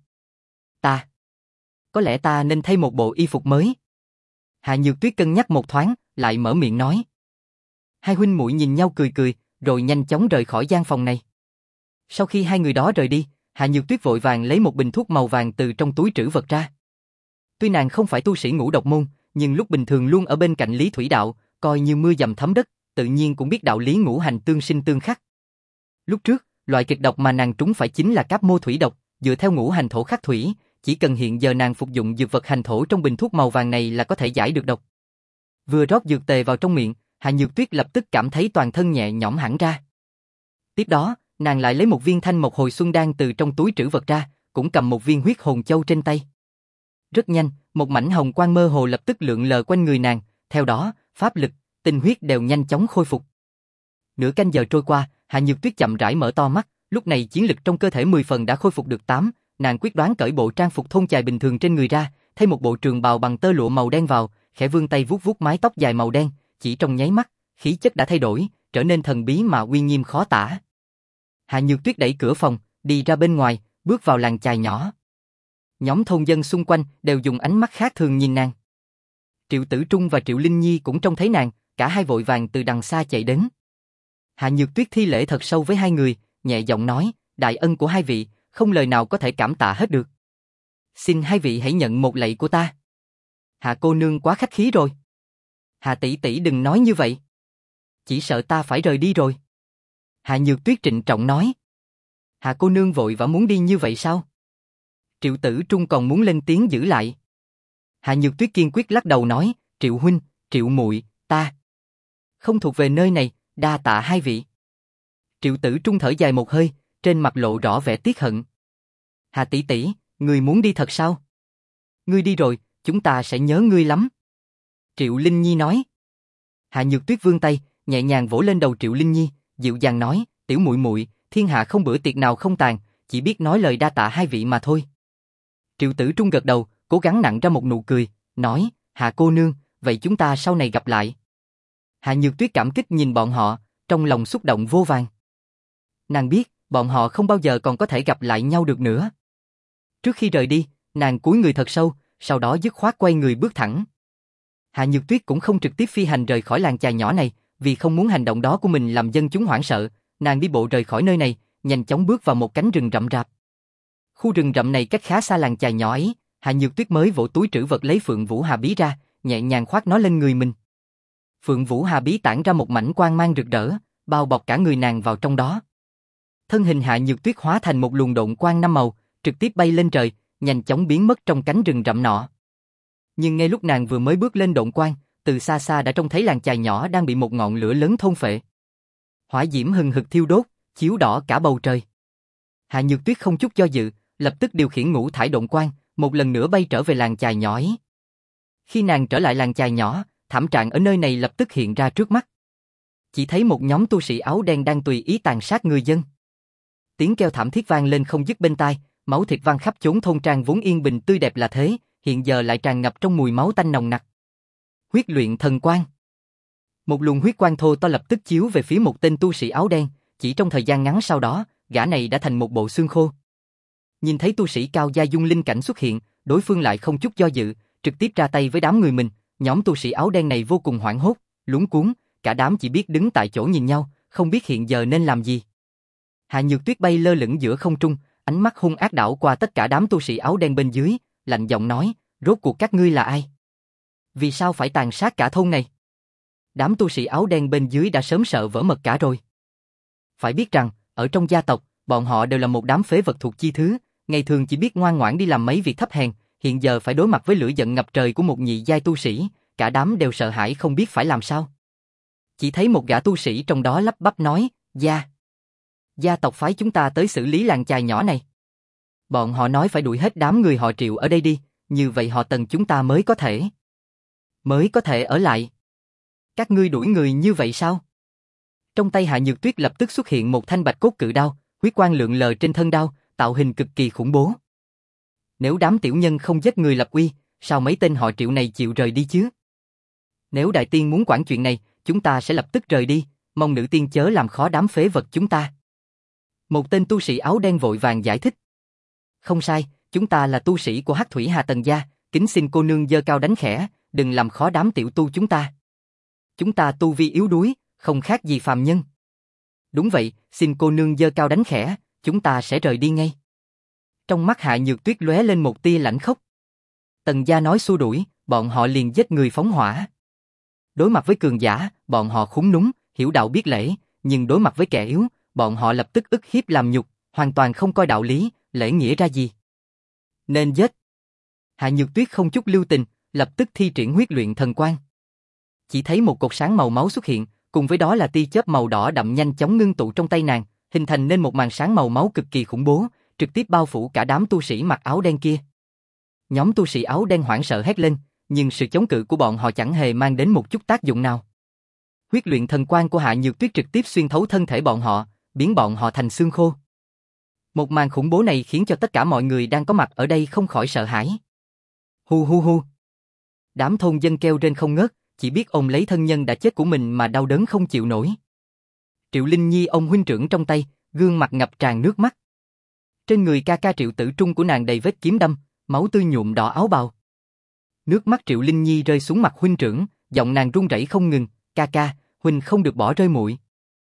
Ta. Có lẽ ta nên thay một bộ y phục mới. Hạ Nhược Tuyết cân nhắc một thoáng, lại mở miệng nói. Hai huynh muội nhìn nhau cười cười, rồi nhanh chóng rời khỏi gian phòng này. Sau khi hai người đó rời đi, Hạ Nhược Tuyết vội vàng lấy một bình thuốc màu vàng từ trong túi trữ vật ra. Tuy nàng không phải tu sĩ ngũ độc môn, nhưng lúc bình thường luôn ở bên cạnh Lý Thủy Đạo, coi như mưa dầm thấm đất, tự nhiên cũng biết đạo lý ngũ hành tương sinh tương khắc. Lúc trước, loại kịch độc mà nàng trúng phải chính là cáp mô thủy độc, dựa theo ngũ hành thổ khắc thủy, chỉ cần hiện giờ nàng phục dụng dược vật hành thổ trong bình thuốc màu vàng này là có thể giải được độc. Vừa rót dược tề vào trong miệng, Hạ Nhược Tuyết lập tức cảm thấy toàn thân nhẹ nhõm hẳn ra. Tiếp đó, nàng lại lấy một viên thanh mộc hồi xuân đan từ trong túi trữ vật ra, cũng cầm một viên huyết hồn châu trên tay. Rất nhanh, một mảnh hồng quang mơ hồ lập tức lượn lờ quanh người nàng, theo đó, pháp lực, tinh huyết đều nhanh chóng khôi phục. Nửa canh giờ trôi qua, Hạ Nhược Tuyết chậm rãi mở to mắt, lúc này chiến lực trong cơ thể mười phần đã khôi phục được tám, nàng quyết đoán cởi bộ trang phục thôn chài bình thường trên người ra, thay một bộ trường bào bằng tơ lụa màu đen vào, khẽ vươn tay vuốt vuốt mái tóc dài màu đen, chỉ trong nháy mắt, khí chất đã thay đổi, trở nên thần bí mà uy nghiêm khó tả. Hạ Nhược Tuyết đẩy cửa phòng, đi ra bên ngoài, bước vào làng chài nhỏ. Nhóm thôn dân xung quanh đều dùng ánh mắt khác thường nhìn nàng. Triệu Tử Trung và Triệu Linh Nhi cũng trông thấy nàng, cả hai vội vàng từ đằng xa chạy đến. Hạ Nhược Tuyết thi lễ thật sâu với hai người, nhẹ giọng nói, đại ân của hai vị, không lời nào có thể cảm tạ hết được. Xin hai vị hãy nhận một lạy của ta. Hạ cô nương quá khách khí rồi. Hạ tỷ tỷ đừng nói như vậy. Chỉ sợ ta phải rời đi rồi. Hạ Nhược Tuyết trịnh trọng nói. Hạ cô nương vội vã muốn đi như vậy sao? Triệu Tử Trung còn muốn lên tiếng giữ lại. Hạ Nhược Tuyết kiên quyết lắc đầu nói, Triệu huynh, Triệu muội, ta không thuộc về nơi này, đa tạ hai vị. Triệu Tử Trung thở dài một hơi, trên mặt lộ rõ vẻ tiếc hận. Hạ tỷ tỷ, ngươi muốn đi thật sao? Ngươi đi rồi, chúng ta sẽ nhớ ngươi lắm. Triệu Linh Nhi nói. Hạ Nhược Tuyết vươn tay, nhẹ nhàng vỗ lên đầu Triệu Linh Nhi, dịu dàng nói, tiểu muội muội, thiên hạ không bữa tiệc nào không tàn, chỉ biết nói lời đa tạ hai vị mà thôi. Triệu Tử Trung gật đầu, cố gắng nặn ra một nụ cười, nói, Hạ cô nương, vậy chúng ta sau này gặp lại. Hạ Nhược Tuyết cảm kích nhìn bọn họ, trong lòng xúc động vô vàn. Nàng biết, bọn họ không bao giờ còn có thể gặp lại nhau được nữa. Trước khi rời đi, nàng cúi người thật sâu, sau đó dứt khoát quay người bước thẳng. Hạ Nhược Tuyết cũng không trực tiếp phi hành rời khỏi làng chài nhỏ này, vì không muốn hành động đó của mình làm dân chúng hoảng sợ, nàng đi bộ rời khỏi nơi này, nhanh chóng bước vào một cánh rừng rậm rạp. Khu rừng rậm này cách khá xa làng chài nhỏ ấy, Hạ Nhược Tuyết mới vỗ túi trữ vật lấy Phượng Vũ Hà Bí ra, nhẹ nhàng khoác nó lên người mình. Phượng Vũ Hà Bí tản ra một mảnh quang mang rực rỡ, bao bọc cả người nàng vào trong đó. Thân hình Hạ Nhược Tuyết hóa thành một luồng độn quang năm màu, trực tiếp bay lên trời, nhanh chóng biến mất trong cánh rừng rậm nọ. Nhưng ngay lúc nàng vừa mới bước lên độn quang, từ xa xa đã trông thấy làng chài nhỏ đang bị một ngọn lửa lớn thôn phệ. Hỏa diễm hừng hực thiêu đốt, chiếu đỏ cả bầu trời. Hạ Nhược Tuyết không chút do dự, lập tức điều khiển ngũ thải độn quang, một lần nữa bay trở về làng chài nhỏ ấy. Khi nàng trở lại làng chài nhỏ, thảm trạng ở nơi này lập tức hiện ra trước mắt. Chỉ thấy một nhóm tu sĩ áo đen đang tùy ý tàn sát người dân. Tiếng kêu thảm thiết vang lên không dứt bên tai, máu thịt văng khắp chốn thôn trang vốn yên bình tươi đẹp là thế, hiện giờ lại tràn ngập trong mùi máu tanh nồng nặc. Huyết luyện thần quang. Một luồng huyết quang thô to lập tức chiếu về phía một tên tu sĩ áo đen, chỉ trong thời gian ngắn sau đó, gã này đã thành một bộ xương khô. Nhìn thấy tu sĩ cao gia dung linh cảnh xuất hiện, đối phương lại không chút do dự, trực tiếp ra tay với đám người mình, nhóm tu sĩ áo đen này vô cùng hoảng hốt, luống cuống, cả đám chỉ biết đứng tại chỗ nhìn nhau, không biết hiện giờ nên làm gì. Hạ Nhược Tuyết bay lơ lửng giữa không trung, ánh mắt hung ác đảo qua tất cả đám tu sĩ áo đen bên dưới, lạnh giọng nói, rốt cuộc các ngươi là ai? Vì sao phải tàn sát cả thôn này? Đám tu sĩ áo đen bên dưới đã sớm sợ vỡ mật cả rồi. Phải biết rằng, ở trong gia tộc, bọn họ đều là một đám phế vật thuộc chi thứ, ngày thường chỉ biết ngoan ngoãn đi làm mấy việc thấp hèn, hiện giờ phải đối mặt với lửa giận ngập trời của một nhị giai tu sĩ, cả đám đều sợ hãi không biết phải làm sao. Chỉ thấy một gã tu sĩ trong đó lắp bắp nói, gia, gia tộc phái chúng ta tới xử lý làng chài nhỏ này. Bọn họ nói phải đuổi hết đám người họ Triệu ở đây đi, như vậy họ Tần chúng ta mới có thể, mới có thể ở lại. Các ngươi đuổi người như vậy sao? Trong tay Hạ Nhược Tuyết lập tức xuất hiện một thanh bạch cốt cự đao, huyết quang lượn lờ trên thân đao, tạo hình cực kỳ khủng bố. Nếu đám tiểu nhân không giết người lập uy, sao mấy tên họ Triệu này chịu rời đi chứ? Nếu đại tiên muốn quản chuyện này, chúng ta sẽ lập tức rời đi, mong nữ tiên chớ làm khó đám phế vật chúng ta. Một tên tu sĩ áo đen vội vàng giải thích. Không sai, chúng ta là tu sĩ của Hắc Thủy Hà Tần gia, kính xin cô nương giơ cao đánh khẽ, đừng làm khó đám tiểu tu chúng ta. Chúng ta tu vi yếu đuối, không khác gì phàm nhân. Đúng vậy, xin cô nương giơ cao đánh khẽ, chúng ta sẽ rời đi ngay. Trong mắt Hạ Nhược Tuyết lóe lên một tia lãnh khốc. Tần gia nói xua đuổi, bọn họ liền giết người phóng hỏa. Đối mặt với cường giả, bọn họ khúm núm, hiểu đạo biết lễ, nhưng đối mặt với kẻ yếu, bọn họ lập tức ức hiếp làm nhục, hoàn toàn không coi đạo lý, lễ nghĩa ra gì. Nên giết. Hạ Nhược Tuyết không chút lưu tình, lập tức thi triển huyết luyện thần quang. Chỉ thấy một cột sáng màu máu xuất hiện, cùng với đó là tia chớp màu đỏ đậm nhanh chóng ngưng tụ trong tay nàng, hình thành nên một màn sáng màu máu cực kỳ khủng bố, trực tiếp bao phủ cả đám tu sĩ mặc áo đen kia. Nhóm tu sĩ áo đen hoảng sợ hét lên, nhưng sự chống cự của bọn họ chẳng hề mang đến một chút tác dụng nào. Huyết luyện thần quang của Hạ Nhược Tuyết trực tiếp xuyên thấu thân thể bọn họ, biến bọn họ thành xương khô. Một màn khủng bố này khiến cho tất cả mọi người đang có mặt ở đây không khỏi sợ hãi. Hu hu hu. Đám thôn dân kêu rên không ngớt, chỉ biết ôm lấy thân nhân đã chết của mình mà đau đớn không chịu nổi. Triệu Linh Nhi ôm huynh trưởng trong tay, gương mặt ngập tràn nước mắt. Trên người ca ca Triệu Tử Trung của nàng đầy vết kiếm đâm, máu tươi nhuộm đỏ áo bào. Nước mắt Triệu Linh Nhi rơi xuống mặt huynh trưởng, giọng nàng run rẩy không ngừng, "Ca ca, huynh không được bỏ rơi muội."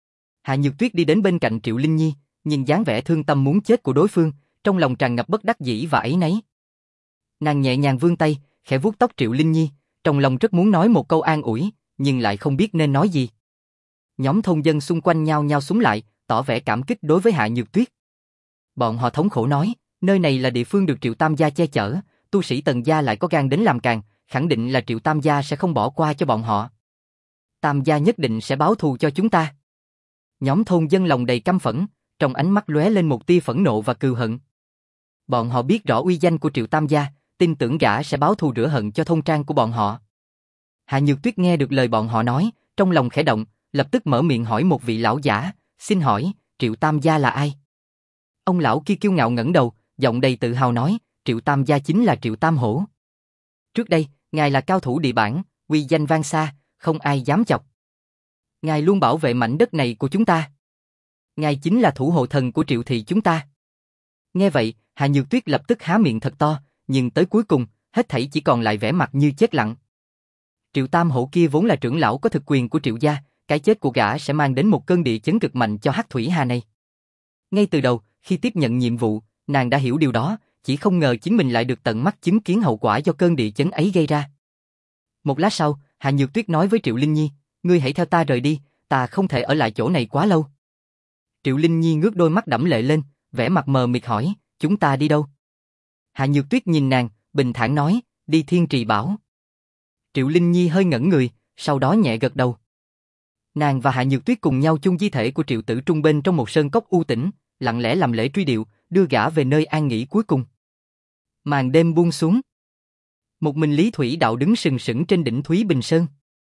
Hạ Nhược Tuyết đi đến bên cạnh Triệu Linh Nhi, nhìn dáng vẻ thương tâm muốn chết của đối phương, trong lòng tràn ngập bất đắc dĩ và áy náy. Nàng nhẹ nhàng vươn tay, khẽ vuốt tóc Triệu Linh Nhi, trong lòng rất muốn nói một câu an ủi, nhưng lại không biết nên nói gì. Nhóm thôn dân xung quanh nhao nhao xúm lại, tỏ vẻ cảm kích đối với Hạ Nhược Tuyết. Bọn họ thống khổ nói, nơi này là địa phương được Triệu Tam gia che chở, tu sĩ Tần gia lại có gan đến làm càng, khẳng định là Triệu Tam gia sẽ không bỏ qua cho bọn họ. Tam gia nhất định sẽ báo thù cho chúng ta. Nhóm thôn dân lòng đầy căm phẫn, trong ánh mắt lóe lên một tia phẫn nộ và cừu hận. Bọn họ biết rõ uy danh của Triệu Tam gia, tin tưởng gã sẽ báo thù rửa hận cho thôn trang của bọn họ. Hạ Nhược Tuyết nghe được lời bọn họ nói, trong lòng khẽ động, lập tức mở miệng hỏi một vị lão giả, "Xin hỏi, Triệu Tam gia là ai?" Ông lão kia kiêu ngạo ngẩng đầu, giọng đầy tự hào nói, "Triệu Tam gia chính là Triệu Tam Hổ. Trước đây, ngài là cao thủ địa bản, uy danh vang xa, không ai dám chọc. Ngài luôn bảo vệ mảnh đất này của chúng ta. Ngài chính là thủ hộ thần của Triệu thị chúng ta." Nghe vậy, Hạ Nhược Tuyết lập tức há miệng thật to, nhưng tới cuối cùng, hết thảy chỉ còn lại vẻ mặt như chết lặng. Triệu Tam Hổ kia vốn là trưởng lão có thực quyền của Triệu gia, cái chết của gã sẽ mang đến một cơn địa chấn cực mạnh cho Hắc Thủy Hà này. Ngay từ đầu, khi tiếp nhận nhiệm vụ, nàng đã hiểu điều đó, chỉ không ngờ chính mình lại được tận mắt chứng kiến hậu quả do cơn địa chấn ấy gây ra. Một lát sau, Hạ Nhược Tuyết nói với Triệu Linh Nhi, "Ngươi hãy theo ta rời đi, ta không thể ở lại chỗ này quá lâu." Triệu Linh Nhi ngước đôi mắt đẫm lệ lên, vẻ mặt mờ mịt hỏi, "Chúng ta đi đâu?" Hạ Nhược Tuyết nhìn nàng, bình thản nói, "Đi Thiên Trì Bảo." Triệu Linh Nhi hơi ngẩn người, sau đó nhẹ gật đầu. Nàng và Hạ Nhược Tuyết cùng nhau chung di thể của Triệu Tử Trung bên trong một sơn cốc u tĩnh, lặng lẽ làm lễ truy điệu, đưa gã về nơi an nghỉ cuối cùng. Màn đêm buông xuống. Một mình Lý Thủy Đạo đứng sừng sững trên đỉnh Thúy Bình Sơn.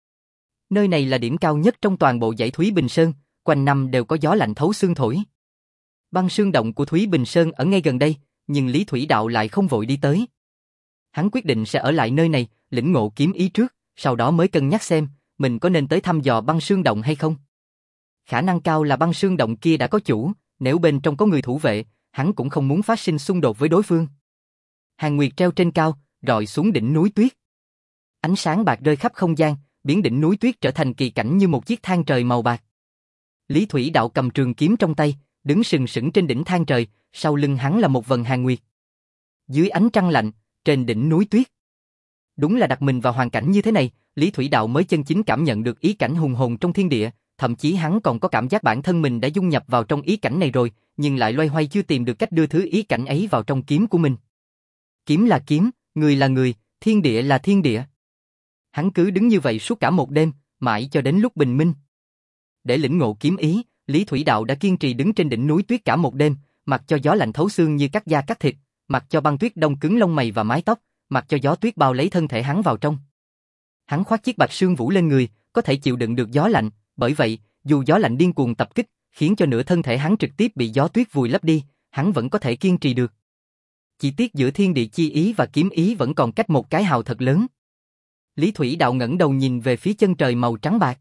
Nơi này là điểm cao nhất trong toàn bộ dãy Thúy Bình Sơn, quanh năm đều có gió lạnh thấu xương thổi. Băng Sương Động của Thúy Bình Sơn ở ngay gần đây, nhưng Lý Thủy Đạo lại không vội đi tới. Hắn quyết định sẽ ở lại nơi này, lĩnh ngộ kiếm ý trước, sau đó mới cân nhắc xem mình có nên tới thăm dò Băng Sương Động hay không. Khả năng cao là Băng Sương Động kia đã có chủ, nếu bên trong có người thủ vệ, hắn cũng không muốn phát sinh xung đột với đối phương. Hàng nguyệt treo trên cao, rọi xuống đỉnh núi tuyết. Ánh sáng bạc rơi khắp không gian, biến đỉnh núi tuyết trở thành kỳ cảnh như một chiếc thang trời màu bạc. Lý Thủy Đạo cầm trường kiếm trong tay, đứng sừng sững trên đỉnh thang trời, sau lưng hắn là một vầng hàng nguyệt. Dưới ánh trăng lạnh, trên đỉnh núi tuyết. Đúng là đặt mình vào hoàn cảnh như thế này, Lý Thủy Đạo mới chân chính cảm nhận được ý cảnh hùng hồn trong thiên địa, thậm chí hắn còn có cảm giác bản thân mình đã dung nhập vào trong ý cảnh này rồi, nhưng lại loay hoay chưa tìm được cách đưa thứ ý cảnh ấy vào trong kiếm của mình. Kiếm là kiếm, người là người, thiên địa là thiên địa. Hắn cứ đứng như vậy suốt cả một đêm, mãi cho đến lúc bình minh. Để lĩnh ngộ kiếm ý, Lý Thủy Đạo đã kiên trì đứng trên đỉnh núi tuyết cả một đêm, mặc cho gió lạnh thấu xương như cắt da cắt thịt, mặc cho băng tuyết đông cứng lông mày và mái tóc, mặc cho gió tuyết bao lấy thân thể hắn vào trong. Hắn khoác chiếc bạch sương vũ lên người, có thể chịu đựng được gió lạnh, bởi vậy, dù gió lạnh điên cuồng tập kích, khiến cho nửa thân thể hắn trực tiếp bị gió tuyết vùi lấp đi, hắn vẫn có thể kiên trì được. Chỉ tiếc giữa thiên địa chi ý và kiếm ý vẫn còn cách một cái hào thật lớn. Lý Thủy Đạo ngẩng đầu nhìn về phía chân trời màu trắng bạc.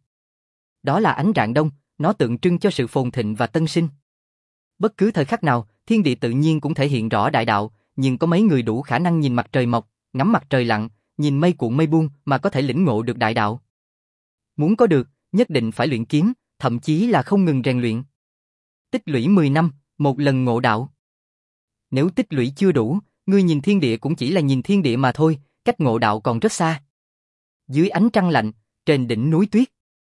Đó là ánh rạng đông, nó tượng trưng cho sự phồn thịnh và tân sinh. Bất cứ thời khắc nào, thiên địa tự nhiên cũng thể hiện rõ đại đạo, nhưng có mấy người đủ khả năng nhìn mặt trời mọc, ngắm mặt trời lặn, nhìn mây cuộn mây buông mà có thể lĩnh ngộ được đại đạo. Muốn có được, nhất định phải luyện kiếm, thậm chí là không ngừng rèn luyện. Tích lũy mười năm, một lần ngộ đạo. Nếu tích lũy chưa đủ, ngươi nhìn thiên địa cũng chỉ là nhìn thiên địa mà thôi, cách ngộ đạo còn rất xa. Dưới ánh trăng lạnh, trên đỉnh núi tuyết.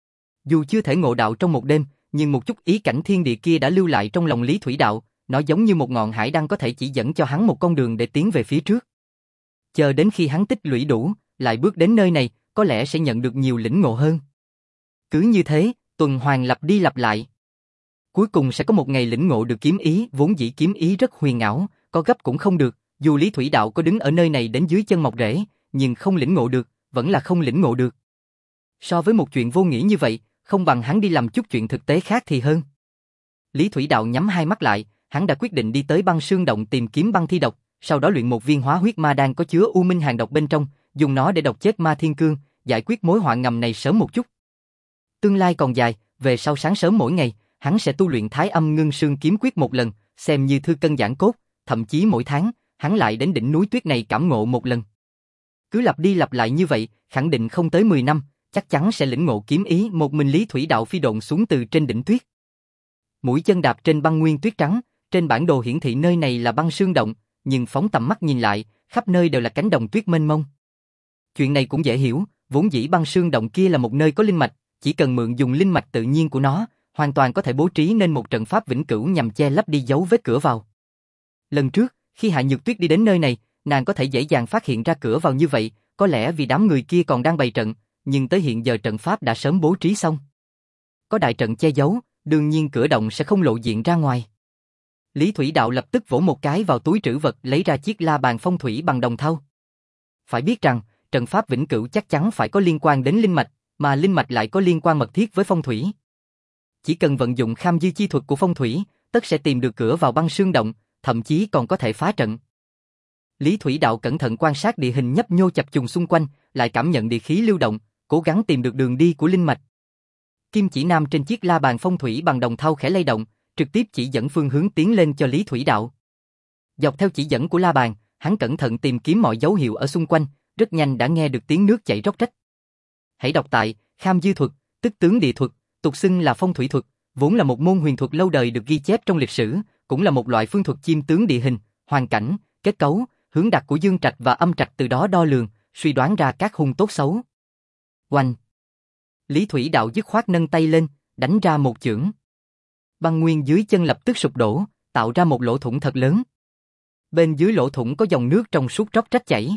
Dù chưa thể ngộ đạo trong một đêm, nhưng một chút ý cảnh thiên địa kia đã lưu lại trong lòng Lý Thủy Đạo, nó giống như một ngọn hải đăng có thể chỉ dẫn cho hắn một con đường để tiến về phía trước. Chờ đến khi hắn tích lũy đủ, lại bước đến nơi này, có lẽ sẽ nhận được nhiều lĩnh ngộ hơn. Cứ như thế, tuần hoàn lặp đi lặp lại. Cuối cùng sẽ có một ngày lĩnh ngộ được kiếm ý, vốn dĩ kiếm ý rất huyền ảo, có gấp cũng không được, dù Lý Thủy Đạo có đứng ở nơi này đến dưới chân mọc rễ, nhưng không lĩnh ngộ được, vẫn là không lĩnh ngộ được. So với một chuyện vô nghĩa như vậy, không bằng hắn đi làm chút chuyện thực tế khác thì hơn. Lý Thủy Đạo nhắm hai mắt lại, hắn đã quyết định đi tới băng sương động tìm kiếm băng thi độc, sau đó luyện một viên hóa huyết ma đan có chứa u minh hàng độc bên trong, dùng nó để độc chết Ma Thiên Cương, giải quyết mối họa ngầm này sớm một chút. Tương lai còn dài, về sau sáng sớm mỗi ngày, hắn sẽ tu luyện Thái Âm Ngưng Sương Kiếm Quyết một lần, xem như thư cân giãn cốt, thậm chí mỗi tháng, hắn lại đến đỉnh núi tuyết này cảm ngộ một lần. Cứ lặp đi lặp lại như vậy, khẳng định không tới mười năm, chắc chắn sẽ lĩnh ngộ kiếm ý. Một mình Lý Thủy Đạo phi độn xuống từ trên đỉnh tuyết. Mũi chân đạp trên băng nguyên tuyết trắng, trên bản đồ hiển thị nơi này là băng sương động, nhưng phóng tầm mắt nhìn lại, khắp nơi đều là cánh đồng tuyết mênh mông. Chuyện này cũng dễ hiểu, vốn dĩ băng sương động kia là một nơi có linh mạch, chỉ cần mượn dùng linh mạch tự nhiên của nó, hoàn toàn có thể bố trí nên một trận pháp vĩnh cửu nhằm che lấp đi dấu vết cửa vào. Lần trước, khi Hạ Nhược Tuyết đi đến nơi này, nàng có thể dễ dàng phát hiện ra cửa vào như vậy, có lẽ vì đám người kia còn đang bày trận, nhưng tới hiện giờ trận pháp đã sớm bố trí xong. Có đại trận che giấu, đương nhiên cửa động sẽ không lộ diện ra ngoài. Lý Thủy Đạo lập tức vỗ một cái vào túi trữ vật, lấy ra chiếc la bàn phong thủy bằng đồng thau. Phải biết rằng, trận pháp vĩnh cửu chắc chắn phải có liên quan đến linh mạch, mà linh mạch lại có liên quan mật thiết với phong thủy. Chỉ cần vận dụng kham dư chi thuật của phong thủy, tất sẽ tìm được cửa vào băng sương động, thậm chí còn có thể phá trận. Lý Thủy Đạo cẩn thận quan sát địa hình nhấp nhô chập trùng xung quanh, lại cảm nhận địa khí lưu động, cố gắng tìm được đường đi của linh mạch. Kim chỉ nam trên chiếc la bàn phong thủy bằng đồng thau khẽ lay động, trực tiếp chỉ dẫn phương hướng tiến lên cho Lý Thủy Đạo. Dọc theo chỉ dẫn của la bàn, hắn cẩn thận tìm kiếm mọi dấu hiệu ở xung quanh, rất nhanh đã nghe được tiếng nước chảy róc rách. Hãy đọc tại Kham dư thuật, tức tướng địa thuật, tục xưng là phong thủy thuật, vốn là một môn huyền thuật lâu đời được ghi chép trong lịch sử, cũng là một loại phương thuật chiêm tướng địa hình, hoàn cảnh, kết cấu, hướng đặt của dương trạch và âm trạch, từ đó đo lường, suy đoán ra các hung tốt xấu. Oanh! Lý Thủy Đạo dứt khoát nâng tay lên, đánh ra một chưởng. Băng nguyên dưới chân lập tức sụp đổ, tạo ra một lỗ thủng thật lớn. Bên dưới lỗ thủng có dòng nước trong suốt róc rách chảy.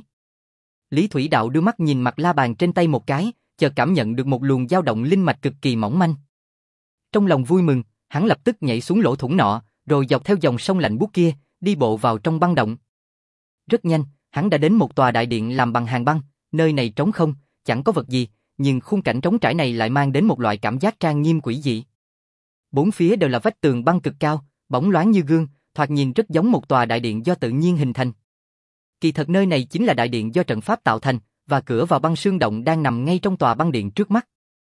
Lý Thủy Đạo đưa mắt nhìn mặt la bàn trên tay một cái, chợt cảm nhận được một luồng dao động linh mạch cực kỳ mỏng manh. Trong lòng vui mừng, hắn lập tức nhảy xuống lỗ thủng nọ, rồi dọc theo dòng sông lạnh buốt kia, đi bộ vào trong băng động. Rất nhanh, hắn đã đến một tòa đại điện làm bằng hàng băng, nơi này trống không, chẳng có vật gì, nhưng khung cảnh trống trải này lại mang đến một loại cảm giác trang nghiêm quỷ dị. Bốn phía đều là vách tường băng cực cao, bóng loáng như gương, thoạt nhìn rất giống một tòa đại điện do tự nhiên hình thành. Kỳ thật nơi này chính là đại điện do trận pháp tạo thành, và cửa vào băng sương động đang nằm ngay trong tòa băng điện trước mắt.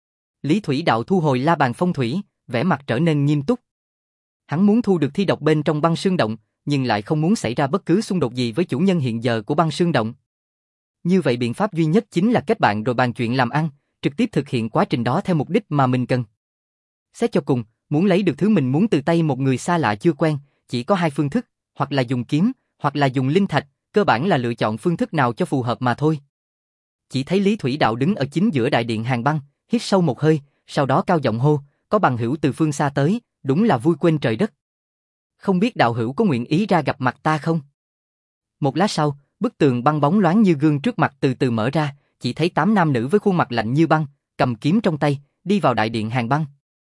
Lý Thủy Đạo thu hồi la bàn phong thủy, vẻ mặt trở nên nghiêm túc. Hắn muốn thu được thi độc bên trong băng sương động, nhưng lại không muốn xảy ra bất cứ xung đột gì với chủ nhân hiện giờ của băng sương động. Như vậy biện pháp duy nhất chính là kết bạn rồi bàn chuyện làm ăn, trực tiếp thực hiện quá trình đó theo mục đích mà mình cần. Xét cho cùng, muốn lấy được thứ mình muốn từ tay một người xa lạ chưa quen, chỉ có hai phương thức, hoặc là dùng kiếm, hoặc là dùng linh thạch, cơ bản là lựa chọn phương thức nào cho phù hợp mà thôi. Chỉ thấy Lý Thủy Đạo đứng ở chính giữa đại điện hàng băng, hít sâu một hơi, sau đó cao giọng hô, có bằng hữu từ phương xa tới, đúng là vui quên trời đất. Không biết đạo hữu có nguyện ý ra gặp mặt ta không? Một lát sau, bức tường băng bóng loáng như gương trước mặt từ từ mở ra, chỉ thấy tám nam nữ với khuôn mặt lạnh như băng, cầm kiếm trong tay, đi vào đại điện hàng băng.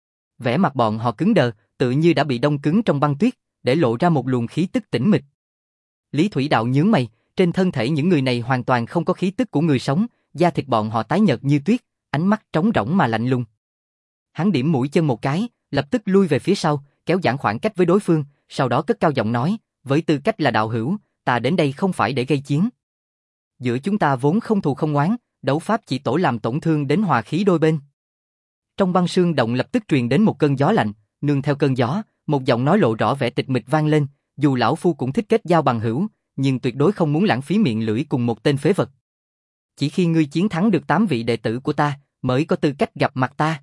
Vẻ mặt bọn họ cứng đờ, tự như đã bị đông cứng trong băng tuyết, để lộ ra một luồng khí tức tĩnh mịch. Lý Thủy Đạo nhướng mày, trên thân thể những người này hoàn toàn không có khí tức của người sống, da thịt bọn họ tái nhợt như tuyết, ánh mắt trống rỗng mà lạnh lùng. Hắn điểm mũi chân một cái, lập tức lui về phía sau, kéo giãn khoảng cách với đối phương, sau đó cất cao giọng nói, với tư cách là đạo hữu, ta đến đây không phải để gây chiến. Giữa chúng ta vốn không thù không oán, đấu pháp chỉ tổ làm tổn thương đến hòa khí đôi bên. Trong băng sương động lập tức truyền đến một cơn gió lạnh, nương theo cơn gió, một giọng nói lộ rõ vẻ tịch mịch vang lên, dù lão phu cũng thích kết giao bằng hữu, nhưng tuyệt đối không muốn lãng phí miệng lưỡi cùng một tên phế vật. Chỉ khi ngươi chiến thắng được tám vị đệ tử của ta, mới có tư cách gặp mặt ta.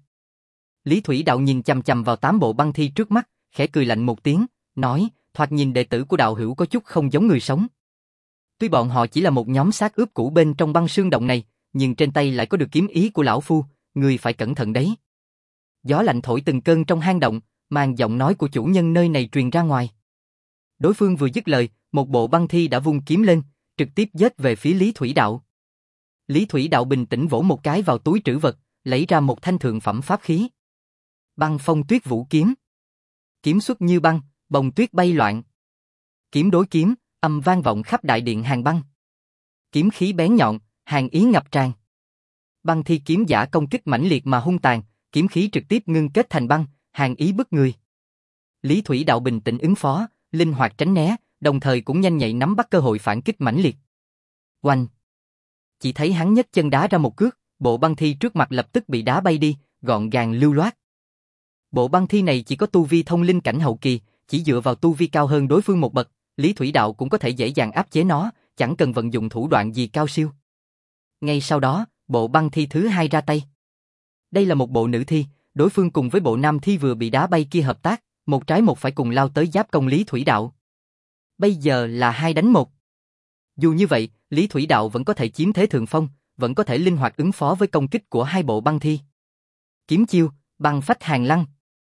Lý Thủy Đạo nhìn chằm chằm vào tám bộ băng thi trước mắt, khẽ cười lạnh một tiếng, nói, thoạt nhìn đệ tử của đạo hữu có chút không giống người sống. Tuy bọn họ chỉ là một nhóm xác ướp cũ bên trong băng sương động này, nhưng trên tay lại có được kiếm ý của lão phu, ngươi phải cẩn thận đấy. Gió lạnh thổi từng cơn trong hang động, mang giọng nói của chủ nhân nơi này truyền ra ngoài. Đối phương vừa dứt lời, một bộ băng thi đã vung kiếm lên, trực tiếp giết về phía Lý Thủy Đạo. Lý Thủy Đạo bình tĩnh vỗ một cái vào túi trữ vật, lấy ra một thanh thượng phẩm pháp khí. Băng Phong Tuyết Vũ kiếm. Kiếm xuất như băng, bông tuyết bay loạn. Kiếm đối kiếm, âm vang vọng khắp đại điện hàng băng. Kiếm khí bén nhọn, hàng ý ngập tràn. Băng thi kiếm giả công kích mãnh liệt mà hung tàn, kiếm khí trực tiếp ngưng kết thành băng, hàng ý bức người. Lý Thủy Đạo bình tĩnh ứng phó, linh hoạt tránh né, đồng thời cũng nhanh nhạy nắm bắt cơ hội phản kích mãnh liệt. Oanh! Chỉ thấy hắn nhấc chân đá ra một cước, bộ băng thi trước mặt lập tức bị đá bay đi, gọn gàng lưu loát. Bộ băng thi này chỉ có tu vi thông linh cảnh hậu kỳ, chỉ dựa vào tu vi cao hơn đối phương một bậc, Lý Thủy Đạo cũng có thể dễ dàng áp chế nó, chẳng cần vận dụng thủ đoạn gì cao siêu. Ngay sau đó, bộ băng thi thứ hai ra tay. Đây là một bộ nữ thi, đối phương cùng với bộ nam thi vừa bị đá bay kia hợp tác, một trái một phải cùng lao tới giáp công Lý Thủy Đạo. Bây giờ là hai đánh một. Dù như vậy, Lý Thủy Đạo vẫn có thể chiếm thế thượng phong, vẫn có thể linh hoạt ứng phó với công kích của hai bộ băng thi. Kiếm chiêu, băng phách hàng lăng.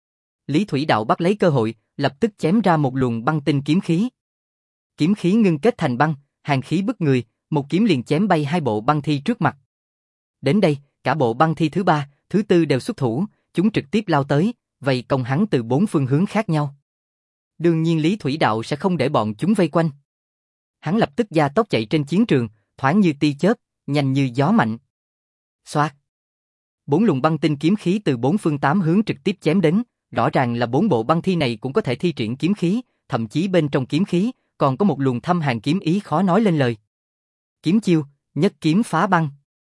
Lý Thủy Đạo bắt lấy cơ hội, lập tức chém ra một luồng băng tinh kiếm khí. Kiếm khí ngưng kết thành băng, hàng khí bức người, một kiếm liền chém bay hai bộ băng thi trước mặt. Đến đây, cả bộ băng thi thứ ba, thứ tư đều xuất thủ, chúng trực tiếp lao tới, vây công hắn từ bốn phương hướng khác nhau. Đương nhiên Lý Thủy Đạo sẽ không để bọn chúng vây quanh. Hắn lập tức gia tốc chạy trên chiến trường, thoáng như tia chớp, nhanh như gió mạnh. Xoạt! Bốn luồng băng tinh kiếm khí từ bốn phương tám hướng trực tiếp chém đến, rõ ràng là bốn bộ băng thi này cũng có thể thi triển kiếm khí, thậm chí bên trong kiếm khí còn có một luồng thâm hàn kiếm ý khó nói lên lời. Kiếm chiêu, nhất kiếm phá băng.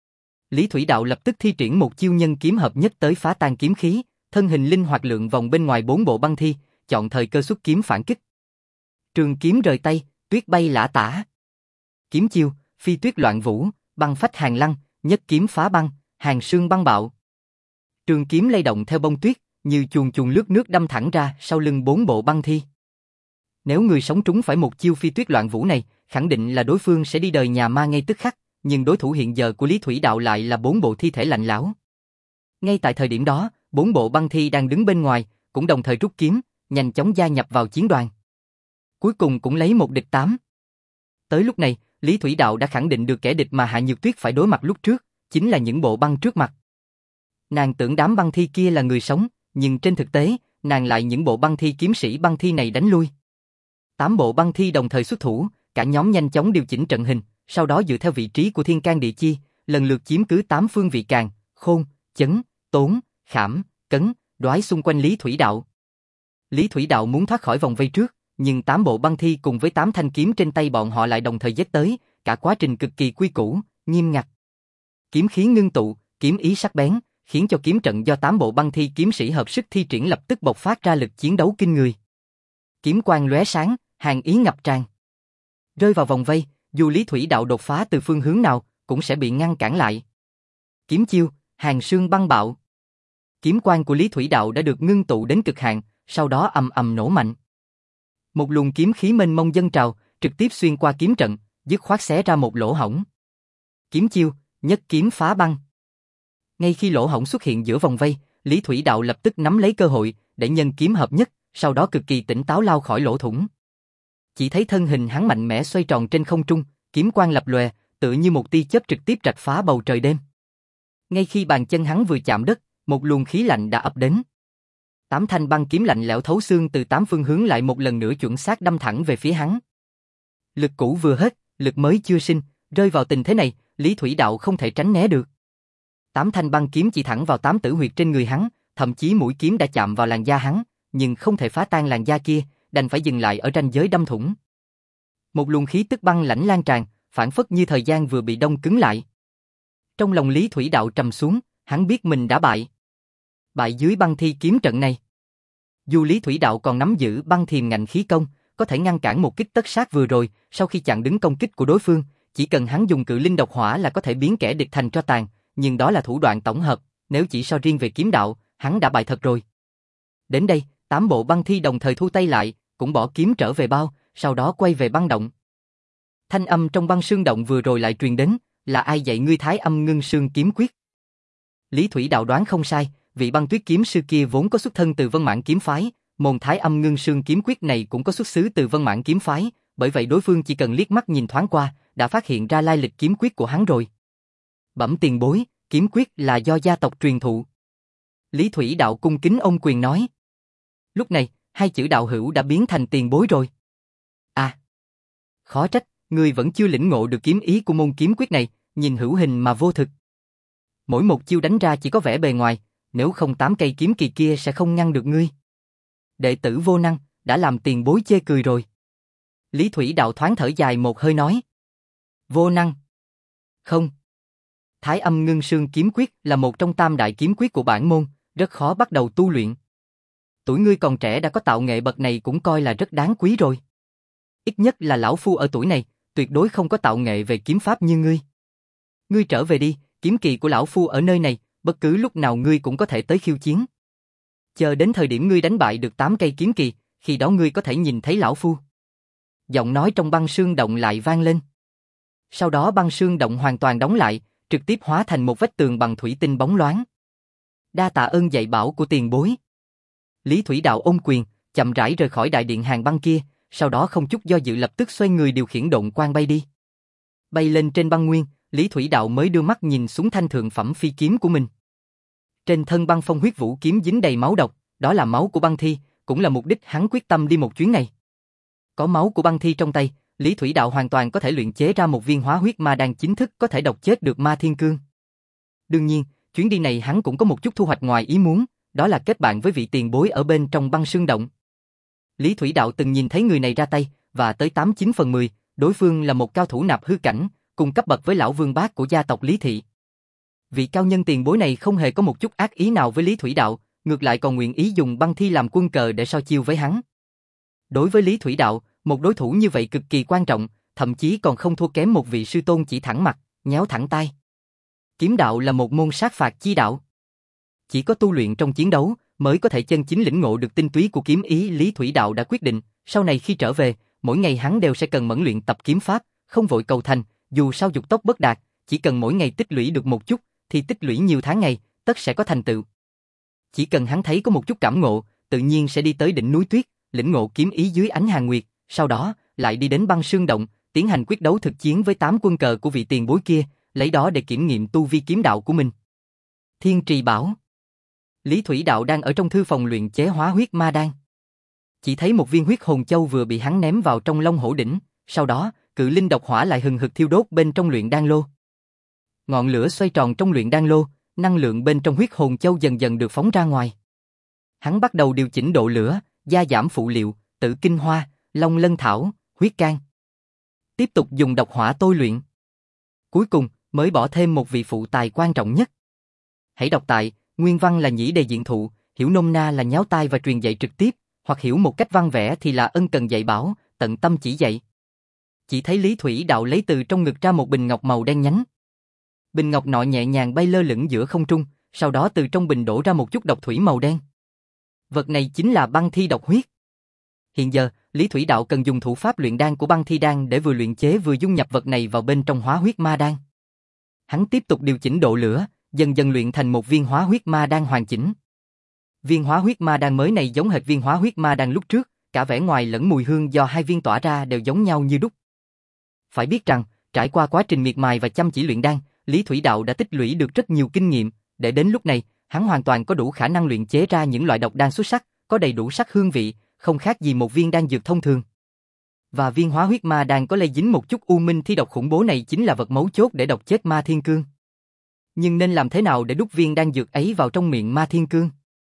Lý Thủy Đạo lập tức thi triển một chiêu nhân kiếm hợp nhất tới phá tan kiếm khí, thân hình linh hoạt lượn vòng bên ngoài bốn bộ băng thi, chọn thời cơ xuất kiếm phản kích. Trường kiếm rời tay, tuyết bay lả tả. Kiếm chiêu, phi tuyết loạn vũ, băng phách hàng lăng, nhất kiếm phá băng, hàng sương băng bạo. Trường kiếm lay động theo bông tuyết, như chuồn chuồn lướt nước đâm thẳng ra sau lưng bốn bộ băng thi. Nếu người sống trúng phải một chiêu phi tuyết loạn vũ này, khẳng định là đối phương sẽ đi đời nhà ma ngay tức khắc, nhưng đối thủ hiện giờ của Lý Thủy Đạo lại là bốn bộ thi thể lạnh lẽo. Ngay tại thời điểm đó, bốn bộ băng thi đang đứng bên ngoài, cũng đồng thời rút kiếm, nhanh chóng gia nhập vào chiến đoàn. Cuối cùng cũng lấy một địch tám. Tới lúc này, Lý Thủy Đạo đã khẳng định được kẻ địch mà Hạ Nhược Tuyết phải đối mặt lúc trước, chính là những bộ băng trước mặt. Nàng tưởng đám băng thi kia là người sống, nhưng trên thực tế, nàng lại những bộ băng thi kiếm sĩ băng thi này đánh lui. Tám bộ băng thi đồng thời xuất thủ, cả nhóm nhanh chóng điều chỉnh trận hình, sau đó dựa theo vị trí của thiên can địa chi, lần lượt chiếm cứ tám phương vị càn, khôn, chấn, tốn, khảm, cấn, đoái xung quanh Lý Thủy Đạo. Lý Thủy Đạo muốn thoát khỏi vòng vây trước, nhưng tám bộ băng thi cùng với tám thanh kiếm trên tay bọn họ lại đồng thời giết tới, cả quá trình cực kỳ quy củ, nghiêm ngặt. Kiếm khí ngưng tụ, kiếm ý sắc bén, khiến cho kiếm trận do tám bộ băng thi kiếm sĩ hợp sức thi triển lập tức bộc phát ra lực chiến đấu kinh người. Kiếm quang lóe sáng, hàng ý ngập tràn. Rơi vào vòng vây, dù Lý Thủy Đạo đột phá từ phương hướng nào, cũng sẽ bị ngăn cản lại. Kiếm chiêu, hàng sương băng bạo. Kiếm quang của Lý Thủy Đạo đã được ngưng tụ đến cực hạn, sau đó ầm ầm nổ mạnh. Một luồng kiếm khí mênh mông dâng trào, trực tiếp xuyên qua kiếm trận, dứt khoát xé ra một lỗ hổng. Kiếm chiêu, nhất kiếm phá băng. Ngay khi lỗ hổng xuất hiện giữa vòng vây, Lý Thủy Đạo lập tức nắm lấy cơ hội, để nhân kiếm hợp nhất, sau đó cực kỳ tỉnh táo lao khỏi lỗ thủng. Chỉ thấy thân hình hắn mạnh mẽ xoay tròn trên không trung, kiếm quang lập lòe, tựa như một tia chớp trực tiếp rạch phá bầu trời đêm. Ngay khi bàn chân hắn vừa chạm đất, một luồng khí lạnh đã ập đến. Tám thanh băng kiếm lạnh lẽo thấu xương từ tám phương hướng lại một lần nữa chuẩn xác đâm thẳng về phía hắn. Lực cũ vừa hết, lực mới chưa sinh, rơi vào tình thế này, Lý Thủy Đạo không thể tránh né được. Tám thanh băng kiếm chỉ thẳng vào tám tử huyệt trên người hắn, thậm chí mũi kiếm đã chạm vào làn da hắn, nhưng không thể phá tan làn da kia, đành phải dừng lại ở ranh giới đâm thủng. Một luồng khí tức băng lãnh lan tràn, phản phất như thời gian vừa bị đông cứng lại. Trong lòng Lý Thủy Đạo trầm xuống, hắn biết mình đã bại. Bại dưới băng thi kiếm trận này. Dù Lý Thủy Đạo còn nắm giữ băng thiềm ngạnh khí công, có thể ngăn cản một kích tất sát vừa rồi, sau khi chặn đứng công kích của đối phương, chỉ cần hắn dùng cự linh độc hỏa là có thể biến kẻ địch thành tro tàn, nhưng đó là thủ đoạn tổng hợp, nếu chỉ so riêng về kiếm đạo, hắn đã bại thật rồi. Đến đây, tám bộ băng thi đồng thời thu tay lại, cũng bỏ kiếm trở về bao, sau đó quay về băng động. Thanh âm trong băng sương động vừa rồi lại truyền đến, là ai dạy ngươi Thái Âm Ngưng Sương kiếm quyết? Lý Thủy Đạo đoán không sai, vị băng tuyết kiếm sư kia vốn có xuất thân từ Vân Mãn kiếm phái, môn Thái Âm Ngưng Sương kiếm quyết này cũng có xuất xứ từ Vân Mãn kiếm phái, bởi vậy đối phương chỉ cần liếc mắt nhìn thoáng qua, đã phát hiện ra lai lịch kiếm quyết của hắn rồi. Bẩm tiền bối, kiếm quyết là do gia tộc truyền thụ. Lý Thủy Đạo cung kính ôm quyền nói. Lúc này, hai chữ đạo hữu đã biến thành tiền bối rồi. À, khó trách, ngươi vẫn chưa lĩnh ngộ được kiếm ý của môn kiếm quyết này, nhìn hữu hình mà vô thực. Mỗi một chiêu đánh ra chỉ có vẻ bề ngoài, nếu không tám cây kiếm kỳ kia sẽ không ngăn được ngươi. Đệ tử vô năng, đã làm tiền bối chê cười rồi. Lý Thủy Đạo thoáng thở dài một hơi nói. Vô năng? Không. Thái Âm Ngưng Sương kiếm quyết là một trong tam đại kiếm quyết của bản môn, rất khó bắt đầu tu luyện. Tuổi ngươi còn trẻ đã có tạo nghệ bậc này cũng coi là rất đáng quý rồi. Ít nhất là lão phu ở tuổi này, tuyệt đối không có tạo nghệ về kiếm pháp như ngươi. Ngươi trở về đi, kiếm kỳ của lão phu ở nơi này, bất cứ lúc nào ngươi cũng có thể tới khiêu chiến. Chờ đến thời điểm ngươi đánh bại được tám cây kiếm kỳ, khi đó ngươi có thể nhìn thấy lão phu. Giọng nói trong băng sương động lại vang lên. Sau đó băng sương động hoàn toàn đóng lại, trực tiếp hóa thành một vách tường bằng thủy tinh bóng loáng. Đa tạ ơn dạy bảo của tiền bối. Lý Thủy Đạo ôm quyền, chậm rãi rời khỏi đại điện hàng băng kia, sau đó không chút do dự lập tức xoay người điều khiển độn quang bay đi. Bay lên trên băng nguyên, Lý Thủy Đạo mới đưa mắt nhìn xuống thanh thượng phẩm phi kiếm của mình. Trên thân băng phong huyết vũ kiếm dính đầy máu độc, đó là máu của băng thi, cũng là mục đích hắn quyết tâm đi một chuyến này. Có máu của băng thi trong tay, Lý Thủy Đạo hoàn toàn có thể luyện chế ra một viên hóa huyết ma đan chính thức có thể độc chết được Ma Thiên Cương. Đương nhiên, chuyến đi này hắn cũng có một chút thu hoạch ngoài ý muốn, đó là kết bạn với vị tiền bối ở bên trong băng sương động. Lý Thủy Đạo từng nhìn thấy người này ra tay, và tới tám chín phần mười, đối phương là một cao thủ nạp hư cảnh, cùng cấp bậc với lão vương bác của gia tộc Lý Thị. Vị cao nhân tiền bối này không hề có một chút ác ý nào với Lý Thủy Đạo, ngược lại còn nguyện ý dùng băng thi làm quân cờ để so chiêu với hắn. Đối với Lý Thủy Đạo, một đối thủ như vậy cực kỳ quan trọng, thậm chí còn không thua kém một vị sư tôn chỉ thẳng mặt, nhéo thẳng tay. Kiếm đạo là một môn sát phạt chi đạo. Chỉ có tu luyện trong chiến đấu mới có thể chân chính lĩnh ngộ được tinh túy của kiếm ý. Lý Thủy Đạo đã quyết định, sau này khi trở về, mỗi ngày hắn đều sẽ cần mẫn luyện tập kiếm pháp, không vội cầu thành, dù sao dục tốc bất đạt, chỉ cần mỗi ngày tích lũy được một chút, thì tích lũy nhiều tháng ngày, tất sẽ có thành tựu. Chỉ cần hắn thấy có một chút cảm ngộ, tự nhiên sẽ đi tới đỉnh núi tuyết, lĩnh ngộ kiếm ý dưới ánh hàng nguyệt, sau đó lại đi đến băng sương động, tiến hành quyết đấu thực chiến với tám quân cờ của vị tiền bối kia, lấy đó để kiểm nghiệm tu vi kiếm đạo của mình. Thiên Trì Bảo. Lý Thủy Đạo đang ở trong thư phòng luyện chế hóa huyết ma đan. Chỉ thấy một viên huyết hồn châu vừa bị hắn ném vào trong Long Hổ đỉnh, sau đó, cự linh độc hỏa lại hừng hực thiêu đốt bên trong luyện đan lô. Ngọn lửa xoay tròn trong luyện đan lô, năng lượng bên trong huyết hồn châu dần dần được phóng ra ngoài. Hắn bắt đầu điều chỉnh độ lửa, gia giảm phụ liệu, Tử Kinh Hoa, Long Lân Thảo, huyết can. Tiếp tục dùng độc hỏa tôi luyện. Cuối cùng, mới bỏ thêm một vị phụ tài quan trọng nhất. Hãy đọc tại, nguyên văn là nhĩ đề diện thụ, hiểu nôm na là nháo tai và truyền dạy trực tiếp, hoặc hiểu một cách văn vẽ thì là ân cần dạy bảo, tận tâm chỉ dạy. Chỉ thấy Lý Thủy Đạo lấy từ trong ngực ra một bình ngọc màu đen nhánh. Bình ngọc nọ nhẹ nhàng bay lơ lửng giữa không trung, sau đó từ trong bình đổ ra một chút độc thủy màu đen. Vật này chính là băng thi độc huyết. Hiện giờ, Lý Thủy Đạo cần dùng thủ pháp luyện đan của băng thi đan để vừa luyện chế vừa dung nhập vật này vào bên trong hóa huyết ma đan. Hắn tiếp tục điều chỉnh độ lửa, dần dần luyện thành một viên hóa huyết ma đan hoàn chỉnh. Viên hóa huyết ma đan mới này giống hệt viên hóa huyết ma đan lúc trước, cả vẻ ngoài lẫn mùi hương do hai viên tỏa ra đều giống nhau như đúc. Phải biết rằng, trải qua quá trình miệt mài và chăm chỉ luyện đan, Lý Thủy Đạo đã tích lũy được rất nhiều kinh nghiệm, để đến lúc này, hắn hoàn toàn có đủ khả năng luyện chế ra những loại độc đan xuất sắc, có đầy đủ sắc hương vị, không khác gì một viên đan dược thông thường. Và viên hóa huyết ma đan có lây dính một chút u minh thi độc khủng bố này chính là vật mấu chốt để độc chết Ma Thiên Cương. Nhưng nên làm thế nào để đút viên đan dược ấy vào trong miệng Ma Thiên Cương?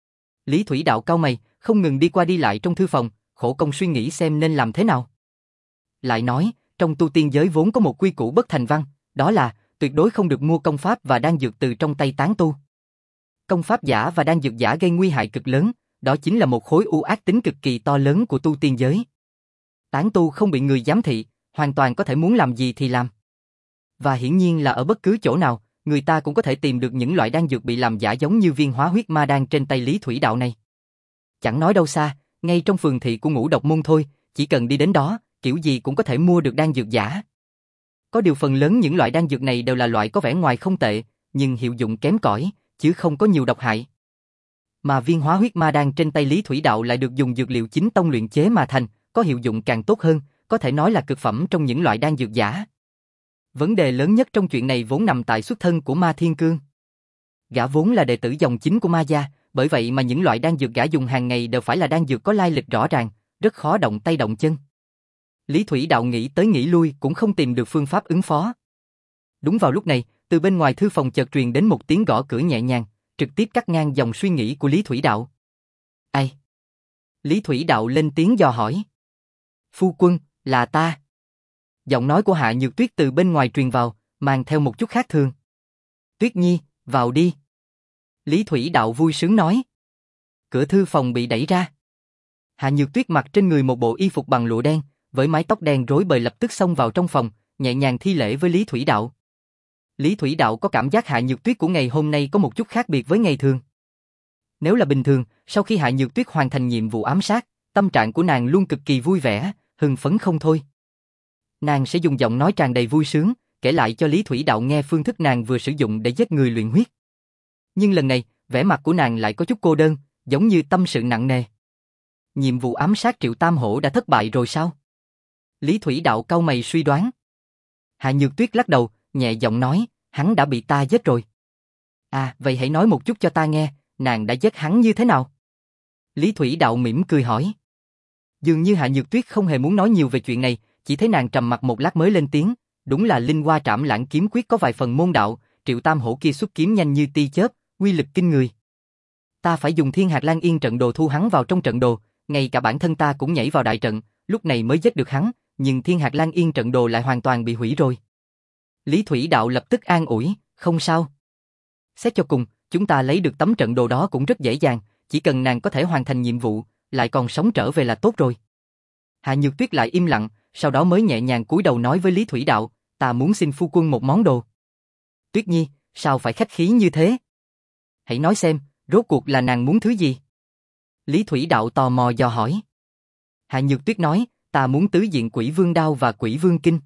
Lý Thủy Đạo cau mày, không ngừng đi qua đi lại trong thư phòng, khổ công suy nghĩ xem nên làm thế nào. lại nói, trong tu tiên giới vốn có một quy củ bất thành văn, đó là tuyệt đối không được mua công pháp và đan dược từ trong tay tán tu. Công pháp giả và đan dược giả gây nguy hại cực lớn, đó chính là một khối u ác tính cực kỳ to lớn của tu tiên giới. Tán tu không bị người giám thị, hoàn toàn có thể muốn làm gì thì làm. Và hiển nhiên là ở bất cứ chỗ nào, người ta cũng có thể tìm được những loại đan dược bị làm giả giống như viên hóa huyết ma đan trên tay Lý Thủy Đạo này. Chẳng nói đâu xa, ngay trong phường thị của Ngũ Độc Môn thôi, chỉ cần đi đến đó, kiểu gì cũng có thể mua được đan dược giả. Có điều phần lớn những loại đan dược này đều là loại có vẻ ngoài không tệ, nhưng hiệu dụng kém cỏi, chứ không có nhiều độc hại. Mà viên hóa huyết ma đan trên tay Lý Thủy Đạo lại được dùng dược liệu chính tông luyện chế mà thành, có hiệu dụng càng tốt hơn, có thể nói là cực phẩm trong những loại đan dược giả. Vấn đề lớn nhất trong chuyện này vốn nằm tại xuất thân của Ma Thiên Cương. Gã vốn là đệ tử dòng chính của Ma gia, bởi vậy mà những loại đan dược gã dùng hàng ngày đều phải là đan dược có lai lịch rõ ràng, rất khó động tay động chân. Lý Thủy Đạo nghĩ tới nghĩ lui cũng không tìm được phương pháp ứng phó. Đúng vào lúc này, từ bên ngoài thư phòng chợt truyền đến một tiếng gõ cửa nhẹ nhàng, trực tiếp cắt ngang dòng suy nghĩ của Lý Thủy Đạo. Ai? Lý Thủy Đạo lên tiếng dò hỏi. Phu quân, là ta. Giọng nói của Hạ Nhược Tuyết từ bên ngoài truyền vào, mang theo một chút khác thường. Tuyết Nhi, vào đi. Lý Thủy Đạo vui sướng nói. Cửa thư phòng bị đẩy ra. Hạ Nhược Tuyết mặc trên người một bộ y phục bằng lụa đen, với mái tóc đen rối bời lập tức xông vào trong phòng, nhẹ nhàng thi lễ với Lý Thủy Đạo. Lý Thủy Đạo có cảm giác Hạ Nhược Tuyết của ngày hôm nay có một chút khác biệt với ngày thường. Nếu là bình thường, sau khi Hạ Nhược Tuyết hoàn thành nhiệm vụ ám sát, tâm trạng của nàng luôn cực kỳ vui vẻ, hưng phấn không thôi. Nàng sẽ dùng giọng nói tràn đầy vui sướng, kể lại cho Lý Thủy Đạo nghe phương thức nàng vừa sử dụng để giết người luyện huyết. Nhưng lần này, vẻ mặt của nàng lại có chút cô đơn, giống như tâm sự nặng nề. Nhiệm vụ ám sát Triệu Tam Hổ đã thất bại rồi sao? Lý Thủy Đạo cau mày suy đoán. Hạ Nhược Tuyết lắc đầu, nhẹ giọng nói, hắn đã bị ta giết rồi. À, vậy hãy nói một chút cho ta nghe, nàng đã giết hắn như thế nào? Lý Thủy Đạo mỉm cười hỏi. Dường như Hạ Nhược Tuyết không hề muốn nói nhiều về chuyện này, chỉ thấy nàng trầm mặc một lát mới lên tiếng, đúng là Linh Hoa Trảm Lãng kiếm quyết có vài phần môn đạo, Triệu Tam Hổ kia xuất kiếm nhanh như tia chớp, uy lực kinh người. Ta phải dùng Thiên Hạt Lan Yên trận đồ thu hắn vào trong trận đồ, ngay cả bản thân ta cũng nhảy vào đại trận, lúc này mới giết được hắn, nhưng Thiên Hạt Lan Yên trận đồ lại hoàn toàn bị hủy rồi. Lý Thủy Đạo lập tức an ủi, không sao. Xét cho cùng, chúng ta lấy được tấm trận đồ đó cũng rất dễ dàng, chỉ cần nàng có thể hoàn thành nhiệm vụ, lại còn sống trở về là tốt rồi. Hạ Nhược Tuyết lại im lặng, sau đó mới nhẹ nhàng cúi đầu nói với Lý Thủy Đạo, ta muốn xin phu quân một món đồ. Tuyết Nhi, sao phải khách khí như thế? Hãy nói xem, rốt cuộc là nàng muốn thứ gì? Lý Thủy Đạo tò mò dò hỏi. Hạ Nhược Tuyết nói, ta muốn tứ diện Quỷ Vương Đao và Quỷ Vương Kinh.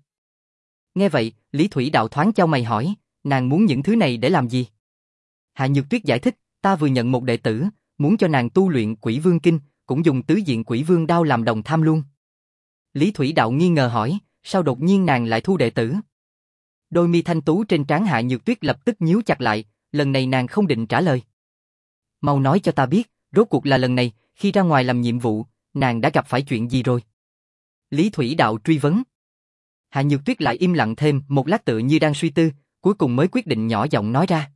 Nghe vậy, Lý Thủy Đạo thoáng chau mày hỏi, nàng muốn những thứ này để làm gì? Hạ Nhược Tuyết giải thích, ta vừa nhận một đệ tử, muốn cho nàng tu luyện Quỷ Vương Kinh, cũng dùng tứ diện Quỷ Vương Đao làm đồng tham luôn. Lý Thủy Đạo nghi ngờ hỏi, sao đột nhiên nàng lại thu đệ tử? Đôi mi thanh tú trên trán Hạ Nhược Tuyết lập tức nhíu chặt lại, lần này nàng không định trả lời. Mau nói cho ta biết, rốt cuộc là lần này, khi ra ngoài làm nhiệm vụ, nàng đã gặp phải chuyện gì rồi? Lý Thủy Đạo truy vấn. Hạ Nhược Tuyết lại im lặng thêm một lát tựa như đang suy tư, cuối cùng mới quyết định nhỏ giọng nói ra.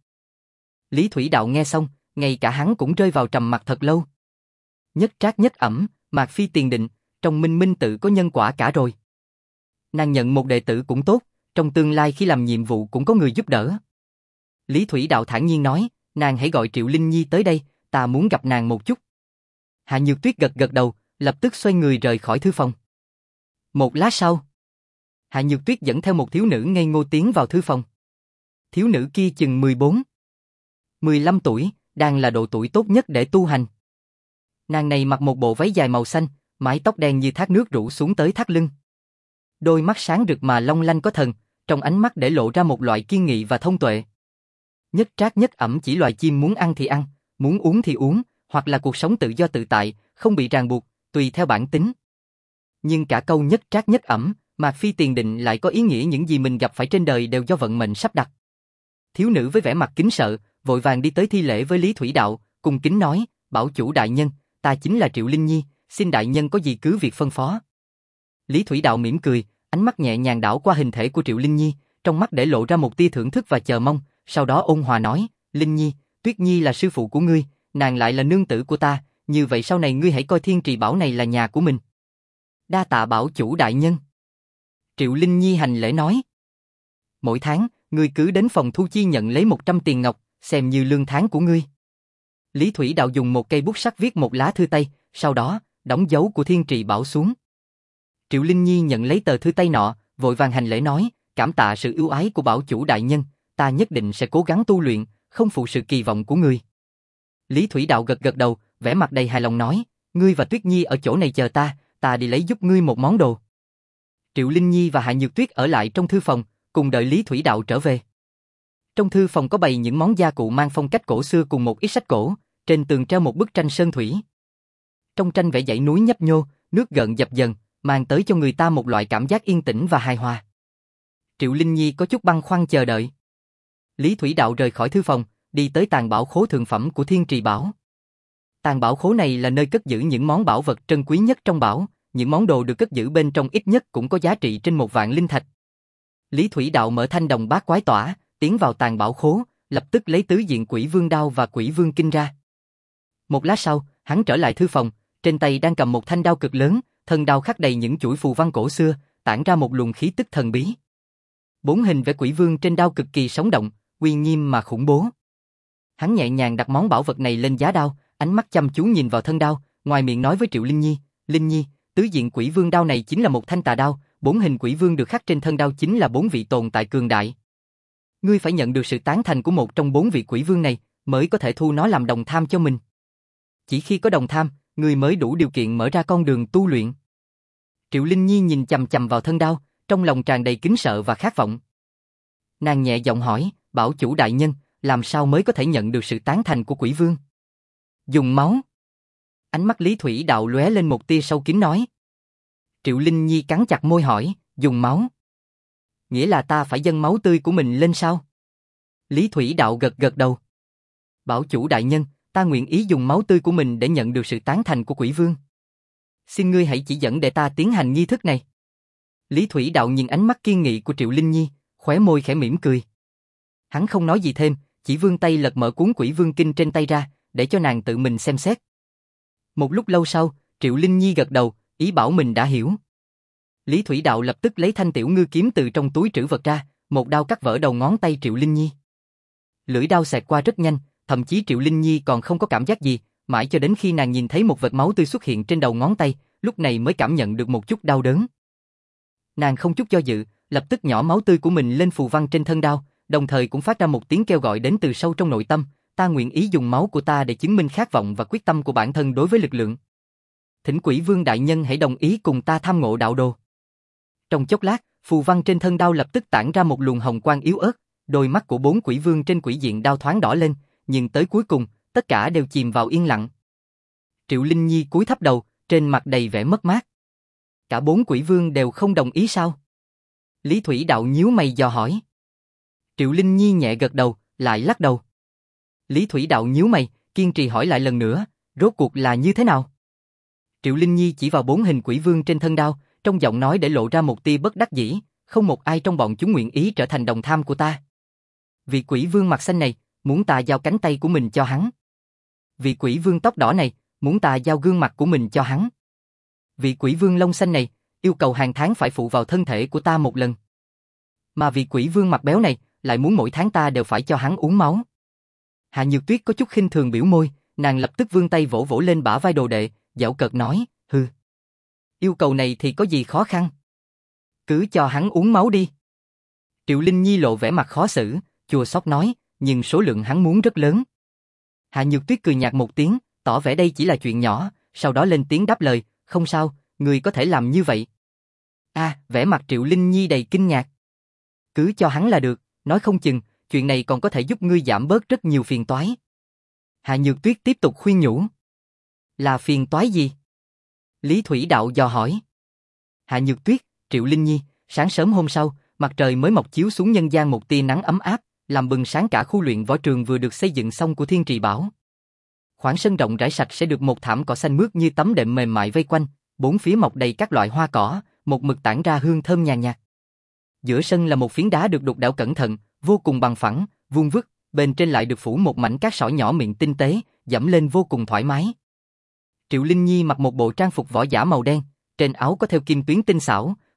Lý Thủy Đạo nghe xong, ngay cả hắn cũng rơi vào trầm mặc thật lâu. Nhất trác nhất ẩm, mạc phi tiền định, trong minh minh tự có nhân quả cả rồi. Nàng nhận một đệ tử cũng tốt, trong tương lai khi làm nhiệm vụ cũng có người giúp đỡ. Lý Thủy Đạo thản nhiên nói, nàng hãy gọi Triệu Linh Nhi tới đây, ta muốn gặp nàng một chút. Hạ Nhược Tuyết gật gật đầu, lập tức xoay người rời khỏi thư phòng. Một lát sau, Hạ Nhược Tuyết dẫn theo một thiếu nữ ngây ngô tiến vào thư phòng. Thiếu nữ kia chừng mười bốn, mười lăm tuổi, đang là độ tuổi tốt nhất để tu hành. Nàng này mặc một bộ váy dài màu xanh, mái tóc đen như thác nước rủ xuống tới thắt lưng. Đôi mắt sáng rực mà long lanh có thần, trong ánh mắt để lộ ra một loại kiên nghị và thông tuệ. Nhất trác nhất ẩm chỉ loài chim muốn ăn thì ăn, muốn uống thì uống, hoặc là cuộc sống tự do tự tại, không bị ràng buộc, tùy theo bản tính. Nhưng cả câu nhất trác nhất ẩm, Mạc Phi tiền định lại có ý nghĩa những gì mình gặp phải trên đời đều do vận mệnh sắp đặt. Thiếu nữ với vẻ mặt kính sợ, vội vàng đi tới thi lễ với Lý Thủy Đạo, cung kính nói, bảo chủ đại nhân, ta chính là Triệu Linh Nhi, xin đại nhân có gì cứ việc phân phó. Lý Thủy Đạo mỉm cười, ánh mắt nhẹ nhàng đảo qua hình thể của Triệu Linh Nhi, trong mắt để lộ ra một tia thưởng thức và chờ mong, sau đó ôn hòa nói, Linh Nhi, Tuyết Nhi là sư phụ của ngươi, nàng lại là nương tử của ta, như vậy sau này ngươi hãy coi Thiên Trì Bảo này là nhà của mình. Đa tạ bảo chủ đại nhân. Triệu Linh Nhi hành lễ nói. Mỗi tháng, ngươi cứ đến phòng thu chi nhận lấy một trăm tiền ngọc, xem như lương tháng của ngươi. Lý Thủy Đạo dùng một cây bút sắt viết một lá thư tay, sau đó, đóng dấu của Thiên Trì Bảo xuống. Triệu Linh Nhi nhận lấy tờ thư tay nọ, vội vàng hành lễ nói, cảm tạ sự ưu ái của bảo chủ đại nhân, ta nhất định sẽ cố gắng tu luyện, không phụ sự kỳ vọng của ngươi. Lý Thủy Đạo gật gật đầu, vẻ mặt đầy hài lòng nói, ngươi và Tuyết Nhi ở chỗ này chờ ta, ta đi lấy giúp ngươi một món đồ. Triệu Linh Nhi và Hạ Nhược Tuyết ở lại trong thư phòng, cùng đợi Lý Thủy Đạo trở về. Trong thư phòng có bày những món gia cụ mang phong cách cổ xưa cùng một ít sách cổ, trên tường treo một bức tranh sơn thủy. Trong tranh vẽ dãy núi nhấp nhô, nước gợn dập dần, mang tới cho người ta một loại cảm giác yên tĩnh và hài hòa. Triệu Linh Nhi có chút băn khoăn chờ đợi. Lý Thủy Đạo rời khỏi thư phòng, đi tới tàng bảo khố thượng phẩm của Thiên Trì Bảo. Tàng bảo khố này là nơi cất giữ những món bảo vật trân quý nhất trong bảo, những món đồ được cất giữ bên trong ít nhất cũng có giá trị trên một vạn linh thạch. Lý Thủy Đạo mở thanh đồng bát quái tỏa, tiến vào tàng bảo khố, lập tức lấy tứ diện quỷ vương đao và quỷ vương kinh ra. Một lát sau, hắn trở lại thư phòng, trên tay đang cầm một thanh đao cực lớn, thân đao khắc đầy những chuỗi phù văn cổ xưa, tản ra một luồng khí tức thần bí. Bốn hình vẽ quỷ vương trên đao cực kỳ sống động, uy nghiêm mà khủng bố. Hắn nhẹ nhàng đặt món bảo vật này lên giá đao, ánh mắt chăm chú nhìn vào thân đao, ngoài miệng nói với Triệu Linh Nhi, Linh Nhi, tứ diện quỷ vương đao này chính là một thanh tà đao, bốn hình quỷ vương được khắc trên thân đao chính là bốn vị tồn tại cường đại. Ngươi phải nhận được sự tán thành của một trong bốn vị quỷ vương này, mới có thể thu nó làm đồng tham cho mình. Chỉ khi có đồng tham, ngươi mới đủ điều kiện mở ra con đường tu luyện. Triệu Linh Nhi nhìn chằm chằm vào thân đao, trong lòng tràn đầy kính sợ và khát vọng. Nàng nhẹ giọng hỏi, bảo chủ đại nhân, làm sao mới có thể nhận được sự tán thành của quỷ vương? Dùng máu. Ánh mắt Lý Thủy Đạo lóe lên một tia sâu kín nói. Triệu Linh Nhi cắn chặt môi hỏi, dùng máu? Nghĩa là ta phải dâng máu tươi của mình lên sao? Lý Thủy Đạo gật gật đầu. Bảo chủ đại nhân, ta nguyện ý dùng máu tươi của mình để nhận được sự tán thành của quỷ vương. Xin ngươi hãy chỉ dẫn để ta tiến hành nghi thức này. Lý Thủy Đạo nhìn ánh mắt kiên nghị của Triệu Linh Nhi, khóe môi khẽ mỉm cười. Hắn không nói gì thêm, chỉ vươn tay lật mở cuốn quỷ vương kinh trên tay ra, để cho nàng tự mình xem xét. Một lúc lâu sau, Triệu Linh Nhi gật đầu, ý bảo mình đã hiểu. Lý Thủy Đạo lập tức lấy thanh tiểu ngư kiếm từ trong túi trữ vật ra, một đao cắt vỡ đầu ngón tay Triệu Linh Nhi. Lưỡi đao xẹt qua rất nhanh, thậm chí Triệu Linh Nhi còn không có cảm giác gì, mãi cho đến khi nàng nhìn thấy một vệt máu tươi xuất hiện trên đầu ngón tay, lúc này mới cảm nhận được một chút đau đớn. Nàng không chút do dự, lập tức nhỏ máu tươi của mình lên phù văn trên thân đao, đồng thời cũng phát ra một tiếng kêu gọi đến từ sâu trong nội tâm, ta nguyện ý dùng máu của ta để chứng minh khát vọng và quyết tâm của bản thân đối với lực lượng. Thỉnh Quỷ Vương đại nhân hãy đồng ý cùng ta tham ngộ đạo đồ. Trong chốc lát, phù văn trên thân đao lập tức tản ra một luồng hồng quang yếu ớt, đôi mắt của bốn quỷ vương trên quỷ diện đao thoáng đỏ lên, nhưng tới cuối cùng, tất cả đều chìm vào yên lặng. Triệu Linh Nhi cúi thấp đầu, trên mặt đầy vẻ mất mát. Cả bốn quỷ vương đều không đồng ý sao? Lý Thủy Đạo nhíu mày dò hỏi. Triệu Linh Nhi nhẹ gật đầu, lại lắc đầu. Lý Thủy Đạo nhíu mày, kiên trì hỏi lại lần nữa, rốt cuộc là như thế nào? Triệu Linh Nhi chỉ vào bốn hình quỷ vương trên thân đao, trong giọng nói để lộ ra một tia bất đắc dĩ, không một ai trong bọn chúng nguyện ý trở thành đồng tham của ta. Vị quỷ vương mặt xanh này, muốn ta giao cánh tay của mình cho hắn. Vị quỷ vương tóc đỏ này, muốn ta giao gương mặt của mình cho hắn. Vị quỷ vương lông xanh này, yêu cầu hàng tháng phải phụ vào thân thể của ta một lần. Mà vị quỷ vương mặt béo này, lại muốn mỗi tháng ta đều phải cho hắn uống máu. Hạ Nhược Tuyết có chút khinh thường biểu môi, nàng lập tức vươn tay vỗ vỗ lên bả vai đồ đệ, giễu cợt nói, hừ. Yêu cầu này thì có gì khó khăn? Cứ cho hắn uống máu đi. Triệu Linh Nhi lộ vẻ mặt khó xử, chua xót nói, nhưng số lượng hắn muốn rất lớn. Hạ Nhược Tuyết cười nhạt một tiếng, tỏ vẻ đây chỉ là chuyện nhỏ, sau đó lên tiếng đáp lời, không sao, người có thể làm như vậy. À, vẻ mặt Triệu Linh Nhi đầy kinh ngạc. Cứ cho hắn là được, nói không chừng, chuyện này còn có thể giúp ngươi giảm bớt rất nhiều phiền toái. Hạ Nhược Tuyết tiếp tục khuyên nhủ. Là phiền toái gì? Lý Thủy Đạo dò hỏi. Hạ Nhược Tuyết, Triệu Linh Nhi, sáng sớm hôm sau, mặt trời mới mọc chiếu xuống nhân gian một tia nắng ấm áp, làm bừng sáng cả khu luyện võ trường vừa được xây dựng xong của Thiên Trì Bảo. Khoảng sân rộng rãi sạch sẽ được một thảm cỏ xanh mướt như tấm đệm mềm mại vây quanh, bốn phía mọc đầy các loại hoa cỏ, một mực tản ra hương thơm nhàn nhạt. Giữa sân là một phiến đá được đục đẽo cẩn thận, vô cùng bằng phẳng, vuông vức, bên trên lại được phủ một mảnh cát sỏi nhỏ miệng tinh tế, dẫm lên vô cùng thoải mái. Triệu Linh Nhi mặc một bộ trang phục võ giả màu đen, trên áo có thêu kim tuyến tinh xảo,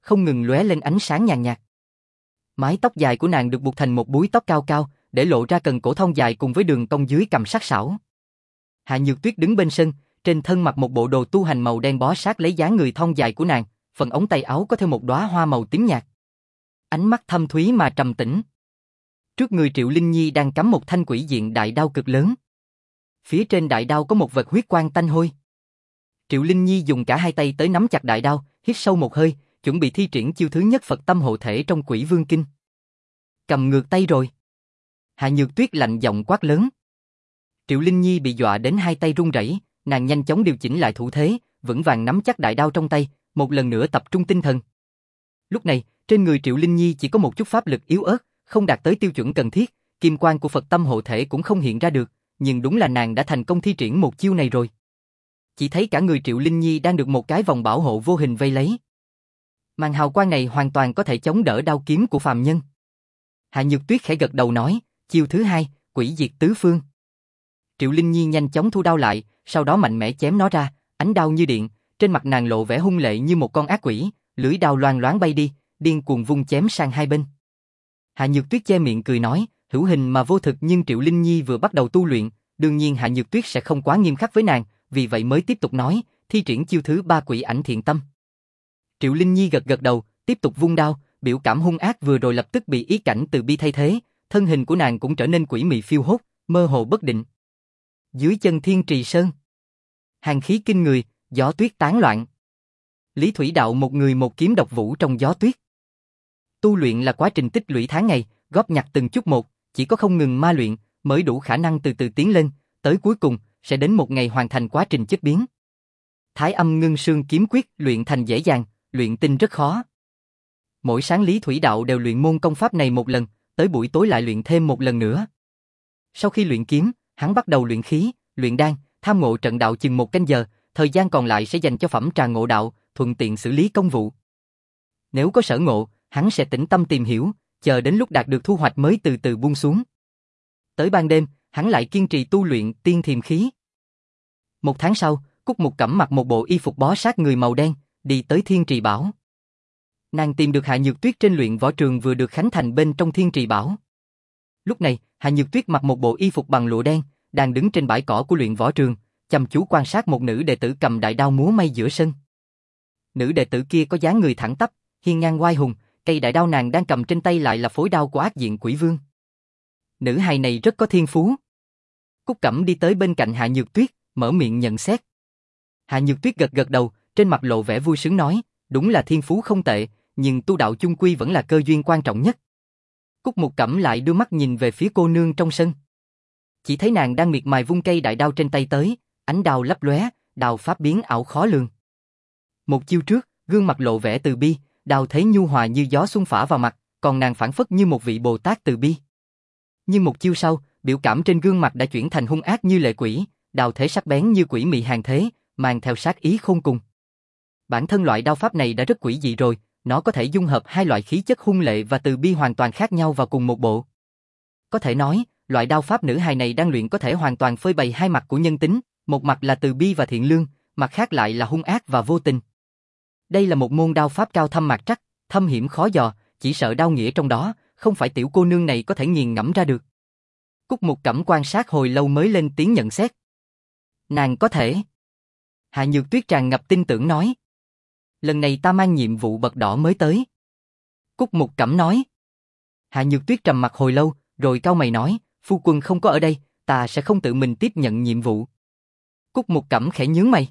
không ngừng lóe lên ánh sáng nhàn nhạt. Mái tóc dài của nàng được buộc thành một búi tóc cao cao, để lộ ra cần cổ thon dài cùng với đường cong dưới cằm sắc sảo. Hạ Nhược Tuyết đứng bên sân, trên thân mặc một bộ đồ tu hành màu đen bó sát lấy dáng người thon dài của nàng, phần ống tay áo có thêm một đóa hoa màu tím nhạt. Ánh mắt thâm thúy mà trầm tĩnh. Trước người Triệu Linh Nhi đang cắm một thanh quỷ diện đại đao cực lớn. Phía trên đại đao có một vật huyết quang tanh hôi. Triệu Linh Nhi dùng cả hai tay tới nắm chặt đại đao, hít sâu một hơi, chuẩn bị thi triển chiêu thứ nhất Phật tâm hộ thể trong Quỷ Vương Kinh. Cầm ngược tay rồi. Hạ Nhược Tuyết lạnh giọng quát lớn. Triệu Linh Nhi bị dọa đến hai tay run rẩy, nàng nhanh chóng điều chỉnh lại thủ thế, vững vàng nắm chắc đại đao trong tay, một lần nữa tập trung tinh thần. Lúc này, trên người Triệu Linh Nhi chỉ có một chút pháp lực yếu ớt, không đạt tới tiêu chuẩn cần thiết, kim quang của Phật tâm hộ thể cũng không hiện ra được, nhưng đúng là nàng đã thành công thi triển một chiêu này rồi. Chỉ thấy cả người Triệu Linh Nhi đang được một cái vòng bảo hộ vô hình vây lấy. Màn hào quang này hoàn toàn có thể chống đỡ đao kiếm của phàm nhân. Hạ Nhược Tuyết khẽ gật đầu nói, chiêu thứ hai, quỷ diệt tứ phương. Triệu Linh Nhi nhanh chóng thu đao lại, sau đó mạnh mẽ chém nó ra, ánh đao như điện, trên mặt nàng lộ vẻ hung lệ như một con ác quỷ, lưỡi đao loang loáng bay đi, điên cuồng vung chém sang hai bên. Hạ Nhược Tuyết che miệng cười nói, hữu hình mà vô thực, nhưng Triệu Linh Nhi vừa bắt đầu tu luyện, đương nhiên Hạ Nhược Tuyết sẽ không quá nghiêm khắc với nàng, vì vậy mới tiếp tục nói, thi triển chiêu thứ ba quỷ ảnh thiện tâm. Triệu Linh Nhi gật gật đầu, tiếp tục vung đao, biểu cảm hung ác vừa rồi lập tức bị ý cảnh từ bi thay thế, thân hình của nàng cũng trở nên quỷ mị phiêu hốt, mơ hồ bất định. Dưới chân Thiên Trì Sơn, hàn khí kinh người, gió tuyết tán loạn. Lý Thủy Đạo một người một kiếm độc vũ trong gió tuyết. Tu luyện là quá trình tích lũy tháng ngày, góp nhặt từng chút một, chỉ có không ngừng ma luyện mới đủ khả năng từ từ tiến lên, tới cuối cùng sẽ đến một ngày hoàn thành quá trình chất biến. Thái Âm Ngưng Sương kiếm quyết luyện thành dễ dàng, luyện tinh rất khó. Mỗi sáng Lý Thủy Đạo đều luyện môn công pháp này một lần, tới buổi tối lại luyện thêm một lần nữa. Sau khi luyện kiếm, hắn bắt đầu luyện khí, luyện đan, tham ngộ trận đạo chừng một canh giờ, thời gian còn lại sẽ dành cho phẩm trà ngộ đạo, thuận tiện xử lý công vụ. Nếu có sở ngộ, hắn sẽ tĩnh tâm tìm hiểu, chờ đến lúc đạt được thu hoạch mới từ từ buông xuống. Tới ban đêm, hắn lại kiên trì tu luyện tiên thiềm khí. Một tháng sau, Cúc Mục Cẩm mặc một bộ y phục bó sát người màu đen, đi tới Thiên Trì Bảo. Nàng tìm được Hạ Nhược Tuyết trên luyện võ trường vừa được khánh thành bên trong Thiên Trì Bảo. Lúc này, Hạ Nhược Tuyết mặc một bộ y phục bằng lụa đen, đang đứng trên bãi cỏ của luyện võ trường, chăm chú quan sát một nữ đệ tử cầm đại đao múa may giữa sân. Nữ đệ tử kia có dáng người thẳng tắp, hiên ngang oai hùng, cây đại đao nàng đang cầm trên tay lại là phối đao của ác diện quỷ vương. Nữ hài này rất có thiên phú. Cúc Cẩm đi tới bên cạnh Hạ Nhược Tuyết, mở miệng nhận xét. Hạ Nhược Tuyết gật gật đầu, trên mặt lộ vẻ vui sướng nói, đúng là thiên phú không tệ, nhưng tu đạo chung quy vẫn là cơ duyên quan trọng nhất. Cúc Mục Cẩm lại đưa mắt nhìn về phía cô nương trong sân. Chỉ thấy nàng đang miệt mài vung cây đại đao trên tay tới, ánh đao lấp lóe, đao pháp biến ảo khó lường. Một chiêu trước, gương mặt lộ vẻ từ bi, đao thấy nhu hòa như gió xuân phả vào mặt, còn nàng phảng phất như một vị Bồ Tát từ bi. Nhưng một chiêu sau, biểu cảm trên gương mặt đã chuyển thành hung ác như lệ quỷ, đao thế sắc bén như quỷ mị hàng thế, mang theo sát ý khôn cùng. Bản thân loại đao pháp này đã rất quỷ dị rồi, nó có thể dung hợp hai loại khí chất hung lệ và từ bi hoàn toàn khác nhau vào cùng một bộ. Có thể nói, loại đao pháp nữ hài này đang luyện có thể hoàn toàn phơi bày hai mặt của nhân tính, một mặt là từ bi và thiện lương, mặt khác lại là hung ác và vô tình. Đây là một môn đao pháp cao thâm mạc trắc, thâm hiểm khó dò, chỉ sợ đao nghĩa trong đó, không phải tiểu cô nương này có thể nghiền ngẫm ra được. Cúc Mục Cẩm quan sát hồi lâu mới lên tiếng nhận xét. Nàng có thể. Hạ Nhược Tuyết tràn ngập tin tưởng nói. Lần này ta mang nhiệm vụ bậc đỏ mới tới. Cúc Mục Cẩm nói. Hạ Nhược Tuyết trầm mặc hồi lâu, rồi cau mày nói, phu quân không có ở đây, ta sẽ không tự mình tiếp nhận nhiệm vụ. Cúc Mục Cẩm khẽ nhướng mày.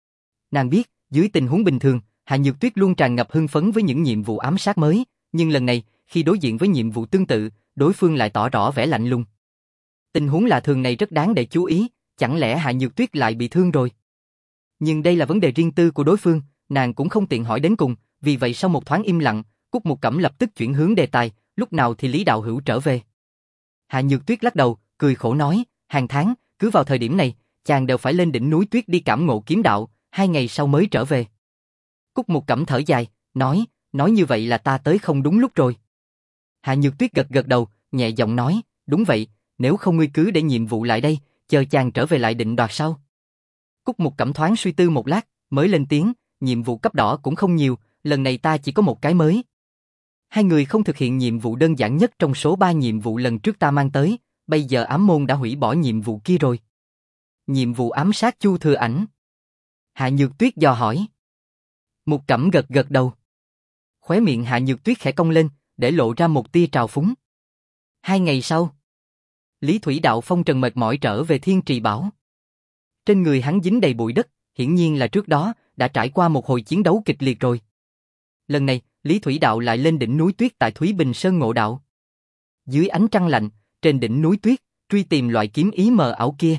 Nàng biết, dưới tình huống bình thường, Hạ Nhược Tuyết luôn tràn ngập hưng phấn với những nhiệm vụ ám sát mới, nhưng lần này, khi đối diện với nhiệm vụ tương tự, đối phương lại tỏ rõ vẻ lạnh lùng. Tình huống lạ thường này rất đáng để chú ý, chẳng lẽ Hạ Nhược Tuyết lại bị thương rồi? Nhưng đây là vấn đề riêng tư của đối phương, nàng cũng không tiện hỏi đến cùng, vì vậy sau một thoáng im lặng, Cúc Mục Cẩm lập tức chuyển hướng đề tài, lúc nào thì Lý Đạo Hữu trở về. Hạ Nhược Tuyết lắc đầu, cười khổ nói, hàng tháng, cứ vào thời điểm này, chàng đều phải lên đỉnh núi tuyết đi cảm ngộ kiếm đạo, hai ngày sau mới trở về. Cúc Mục Cẩm thở dài, nói, nói như vậy là ta tới không đúng lúc rồi. Hạ Nhược Tuyết gật gật đầu, nhẹ giọng nói, đúng vậy, nếu không ngươi cứ để nhiệm vụ lại đây, chờ chàng trở về lại định đoạt sau. Cúc Mục Cẩm thoáng suy tư một lát, mới lên tiếng, nhiệm vụ cấp đỏ cũng không nhiều, lần này ta chỉ có một cái mới. Hai người không thực hiện nhiệm vụ đơn giản nhất trong số ba nhiệm vụ lần trước ta mang tới, bây giờ ám môn đã hủy bỏ nhiệm vụ kia rồi. Nhiệm vụ ám sát Chu Thừa Ảnh. Hạ Nhược Tuyết dò hỏi. Mục Cẩm gật gật đầu. Khóe miệng Hạ Nhược Tuyết khẽ cong lên, để lộ ra một tia trào phúng. Hai ngày sau, Lý Thủy Đạo phong trần mệt mỏi trở về Thiên Trì Bảo. Trên người hắn dính đầy bụi đất, hiển nhiên là trước đó đã trải qua một hồi chiến đấu kịch liệt rồi. Lần này, Lý Thủy Đạo lại lên đỉnh núi tuyết tại Thúy Bình Sơn ngộ đạo. Dưới ánh trăng lạnh, trên đỉnh núi tuyết, truy tìm loại kiếm ý mờ ảo kia.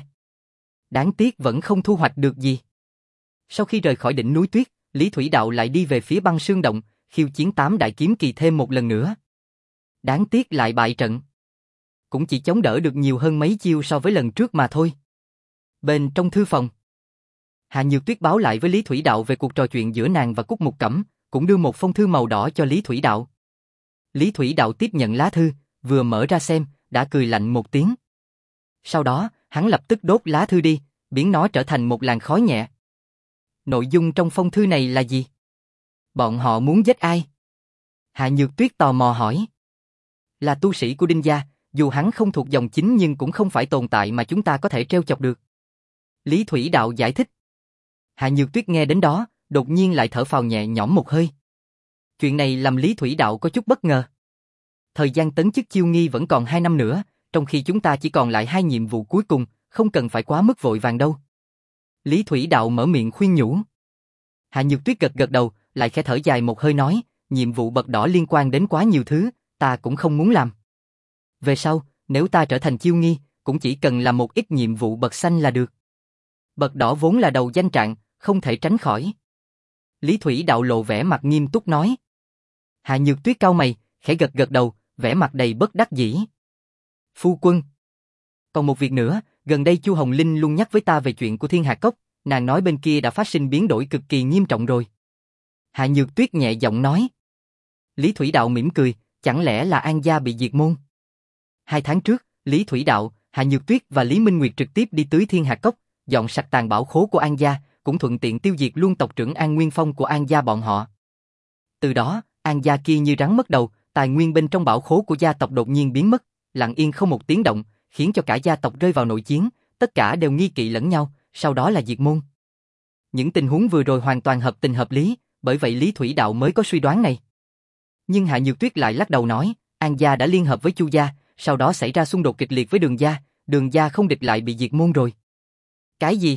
Đáng tiếc vẫn không thu hoạch được gì. Sau khi rời khỏi đỉnh núi tuyết, Lý Thủy Đạo lại đi về phía băng sương động, khiêu chiến tám đại kiếm kỳ thêm một lần nữa. Đáng tiếc lại bại trận. Cũng chỉ chống đỡ được nhiều hơn mấy chiêu so với lần trước mà thôi. Bên trong thư phòng, Hạ Nhược Tuyết báo lại với Lý Thủy Đạo về cuộc trò chuyện giữa nàng và Cúc Mục Cẩm, cũng đưa một phong thư màu đỏ cho Lý Thủy Đạo. Lý Thủy Đạo tiếp nhận lá thư, vừa mở ra xem, đã cười lạnh một tiếng. Sau đó, hắn lập tức đốt lá thư đi, biến nó trở thành một làn khói nhẹ. Nội dung trong phong thư này là gì? Bọn họ muốn giết ai? Hạ Nhược Tuyết tò mò hỏi. Là tu sĩ của Đinh gia, dù hắn không thuộc dòng chính nhưng cũng không phải tồn tại mà chúng ta có thể trêu chọc được. Lý Thủy Đạo giải thích. Hạ Nhược Tuyết nghe đến đó, đột nhiên lại thở phào nhẹ nhõm một hơi. Chuyện này làm Lý Thủy Đạo có chút bất ngờ. Thời gian tấn chức chiêu nghi vẫn còn hai năm nữa, trong khi chúng ta chỉ còn lại hai nhiệm vụ cuối cùng, không cần phải quá mức vội vàng đâu. Lý Thủy Đạo mở miệng khuyên nhủ. Hạ Nhược Tuyết gật gật đầu, lại khẽ thở dài một hơi nói, nhiệm vụ bậc đỏ liên quan đến quá nhiều thứ, ta cũng không muốn làm. Về sau, nếu ta trở thành chiêu nghi, cũng chỉ cần làm một ít nhiệm vụ bậc xanh là được. Bậc đỏ vốn là đầu danh trạng, không thể tránh khỏi. Lý Thủy Đạo lộ vẻ mặt nghiêm túc nói. Hạ Nhược Tuyết cau mày, khẽ gật gật đầu, vẻ mặt đầy bất đắc dĩ. Phu quân. Còn một việc nữa, gần đây Chu Hồng Linh luôn nhắc với ta về chuyện của Thiên Hạc Cốc, nàng nói bên kia đã phát sinh biến đổi cực kỳ nghiêm trọng rồi. Hạ Nhược Tuyết nhẹ giọng nói. Lý Thủy Đạo mỉm cười, chẳng lẽ là An gia bị diệt môn? Hai tháng trước, Lý Thủy Đạo, Hạ Nhược Tuyết và Lý Minh Nguyệt trực tiếp đi tưới Thiên Hạc Cốc, dọn sạch tàn bảo khố của An gia, cũng thuận tiện tiêu diệt luôn tộc trưởng An Nguyên Phong của An gia bọn họ. Từ đó, An gia kia như rắn mất đầu, tài nguyên bên trong bảo khố của gia tộc đột nhiên biến mất, lặng yên không một tiếng động, khiến cho cả gia tộc rơi vào nội chiến, tất cả đều nghi kỵ lẫn nhau, sau đó là diệt môn. Những tình huống vừa rồi hoàn toàn hợp tình hợp lý, bởi vậy Lý Thủy Đạo mới có suy đoán này. Nhưng Hạ Nhược Tuyết lại lắc đầu nói, An gia đã liên hợp với Chu gia, sau đó xảy ra xung đột kịch liệt với Đường gia, Đường gia không địch lại bị diệt môn rồi. Cái gì?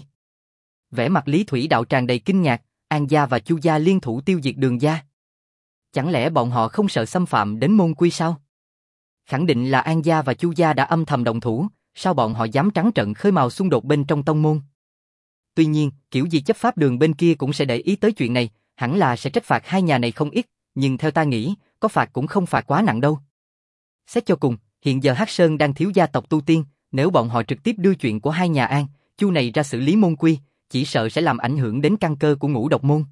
Vẻ mặt Lý Thủy Đạo tràn đầy kinh ngạc, An gia và Chu gia liên thủ tiêu diệt Đường gia. Chẳng lẽ bọn họ không sợ xâm phạm đến môn quy sao? Khẳng định là An gia và Chu gia đã âm thầm đồng thủ, sao bọn họ dám trắng trợn khơi mào xung đột bên trong tông môn? Tuy nhiên, kiểu gì chấp pháp đường bên kia cũng sẽ để ý tới chuyện này, hẳn là sẽ trách phạt hai nhà này không ít, nhưng theo ta nghĩ, có phạt cũng không phạt quá nặng đâu. Xét cho cùng, hiện giờ Hắc Sơn đang thiếu gia tộc tu tiên, nếu bọn họ trực tiếp đưa chuyện của hai nhà An, Chu này ra xử lý môn quy, chỉ sợ sẽ làm ảnh hưởng đến căn cơ của Ngũ Độc môn.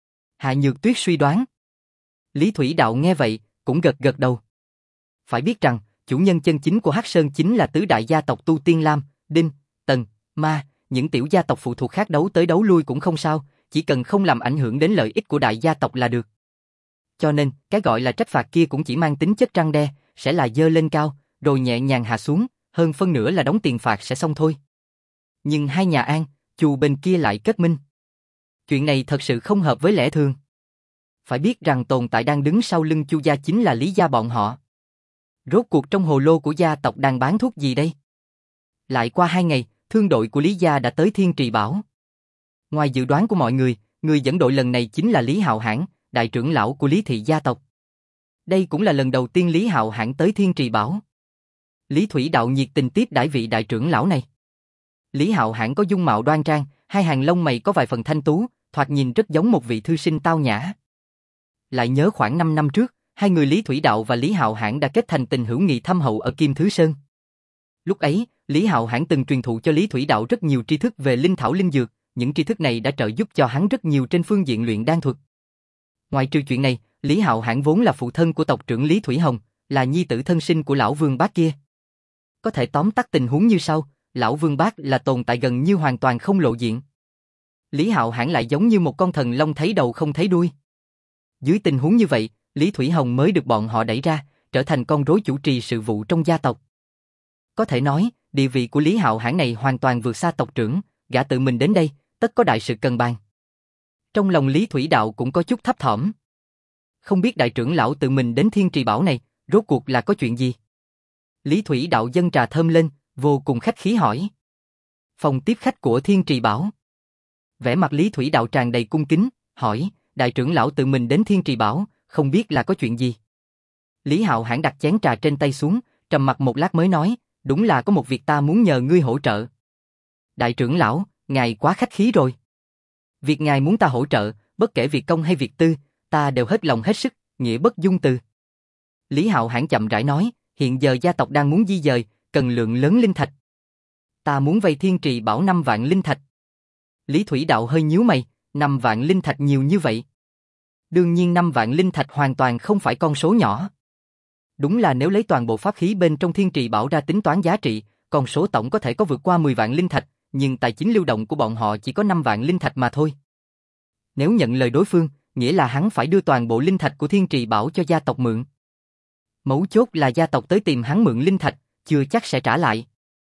Hạ Nhược Tuyết suy đoán. Lý Thủy Đạo nghe vậy, cũng gật gật đầu. Phải biết rằng, chủ nhân chân chính của Hắc Sơn chính là tứ đại gia tộc tu tiên Lam, Đinh, Tần, Ma, những tiểu gia tộc phụ thuộc khác đấu tới đấu lui cũng không sao, chỉ cần không làm ảnh hưởng đến lợi ích của đại gia tộc là được. Cho nên, cái gọi là trách phạt kia cũng chỉ mang tính chất răn đe, sẽ là dơ lên cao, rồi nhẹ nhàng hạ xuống, hơn phân nửa là đóng tiền phạt sẽ xong thôi. Nhưng hai nhà An, Chu bên kia lại kết minh. Chuyện này thật sự không hợp với lẽ thường. Phải biết rằng tồn tại đang đứng sau lưng Chu gia chính là Lý gia bọn họ. Rốt cuộc trong hồ lô của gia tộc đang bán thuốc gì đây? Lại qua hai ngày, thương đội của Lý gia đã tới Thiên Trì Bảo. Ngoài dự đoán của mọi người, người dẫn đội lần này chính là Lý Hạo Hãn, đại trưởng lão của Lý thị gia tộc. Đây cũng là lần đầu tiên Lý Hạo Hãn tới Thiên Trì Bảo. Lý Thủy Đạo nhiệt tình tiếp đãi vị đại trưởng lão này. Lý Hạo Hãn có dung mạo đoan trang, hai hàng lông mày có vài phần thanh tú, thoạt nhìn rất giống một vị thư sinh tao nhã. Lại nhớ khoảng năm năm trước, hai người Lý Thủy Đạo và Lý Hạo Hãn đã kết thành tình hữu nghị thâm hậu ở Kim Thứ Sơn. Lúc ấy, Lý Hạo Hãn từng truyền thụ cho Lý Thủy Đạo rất nhiều tri thức về linh thảo linh dược, những tri thức này đã trợ giúp cho hắn rất nhiều trên phương diện luyện đan thuật. Ngoài trừ chuyện này, Lý Hạo Hãn vốn là phụ thân của tộc trưởng Lý Thủy Hồng, là nhi tử thân sinh của lão Vương Bác kia. Có thể tóm tắt tình huống như sau, lão Vương Bác là tồn tại gần như hoàn toàn không lộ diện. Lý Hạo Hãn lại giống như một con thần long thấy đầu không thấy đuôi. Dưới tình huống như vậy, Lý Thủy Hồng mới được bọn họ đẩy ra, trở thành con rối chủ trì sự vụ trong gia tộc. Có thể nói, địa vị của Lý Hạo Hãn này hoàn toàn vượt xa tộc trưởng, gã tự mình đến đây, tất có đại sự cần bàn. Trong lòng Lý Thủy Đạo cũng có chút thấp thỏm. Không biết đại trưởng lão tự mình đến Thiên Trì Bảo này, rốt cuộc là có chuyện gì? Lý Thủy Đạo dâng trà thơm lên, vô cùng khách khí hỏi. Phòng tiếp khách của Thiên Trì Bảo. Vẻ mặt Lý Thủy Đạo tràn đầy cung kính, hỏi, đại trưởng lão tự mình đến Thiên Trì Bảo, không biết là có chuyện gì? Lý Hạo Hãn đặt chén trà trên tay xuống, trầm mặc một lát mới nói, đúng là có một việc ta muốn nhờ ngươi hỗ trợ. Đại trưởng lão, ngài quá khách khí rồi. Việc ngài muốn ta hỗ trợ, bất kể việc công hay việc tư, ta đều hết lòng hết sức, nghĩa bất dung từ. Lý Hạo Hãn chậm rãi nói, hiện giờ gia tộc đang muốn di dời, cần lượng lớn linh thạch. Ta muốn vay Thiên Trì Bảo năm vạn linh thạch. Lý Thủy Đạo hơi nhíu mày, năm vạn linh thạch nhiều như vậy. Đương nhiên năm vạn linh thạch hoàn toàn không phải con số nhỏ. Đúng là nếu lấy toàn bộ pháp khí bên trong Thiên Trì Bảo ra tính toán giá trị, con số tổng có thể có vượt qua mười vạn linh thạch, nhưng tài chính lưu động của bọn họ chỉ có năm vạn linh thạch mà thôi. Nếu nhận lời đối phương, nghĩa là hắn phải đưa toàn bộ linh thạch của Thiên Trì Bảo cho gia tộc mượn. Mấu chốt là gia tộc tới tìm hắn mượn linh thạch, chưa chắc sẽ trả lại.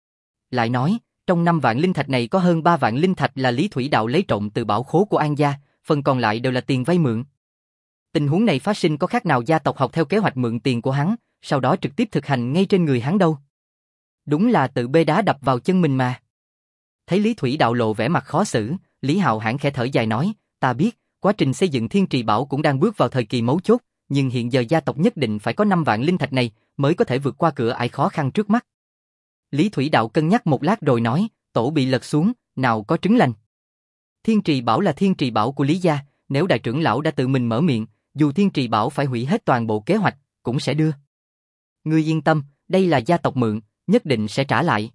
Lại nói, trong năm vạn linh thạch này có hơn ba vạn linh thạch là Lý Thủy Đạo lấy trộm từ bảo khố của An gia, phần còn lại đều là tiền vay mượn. Tình huống này phát sinh có khác nào gia tộc học theo kế hoạch mượn tiền của hắn, sau đó trực tiếp thực hành ngay trên người hắn đâu. Đúng là tự bê đá đập vào chân mình mà. Thấy Lý Thủy Đạo lộ vẻ mặt khó xử, Lý Hạo Hãn khẽ thở dài nói, ta biết, quá trình xây dựng Thiên Trì Bảo cũng đang bước vào thời kỳ mấu chốt, nhưng hiện giờ gia tộc nhất định phải có năm vạn linh thạch này mới có thể vượt qua cửa ải khó khăn trước mắt. Lý Thủy Đạo cân nhắc một lát rồi nói, tổ bị lật xuống, nào có trứng lành. Thiên Trì Bảo là Thiên Trì Bảo của Lý gia, nếu đại trưởng lão đã tự mình mở miệng, dù Thiên Trì Bảo phải hủy hết toàn bộ kế hoạch, cũng sẽ đưa. Ngươi yên tâm, đây là gia tộc mượn, nhất định sẽ trả lại.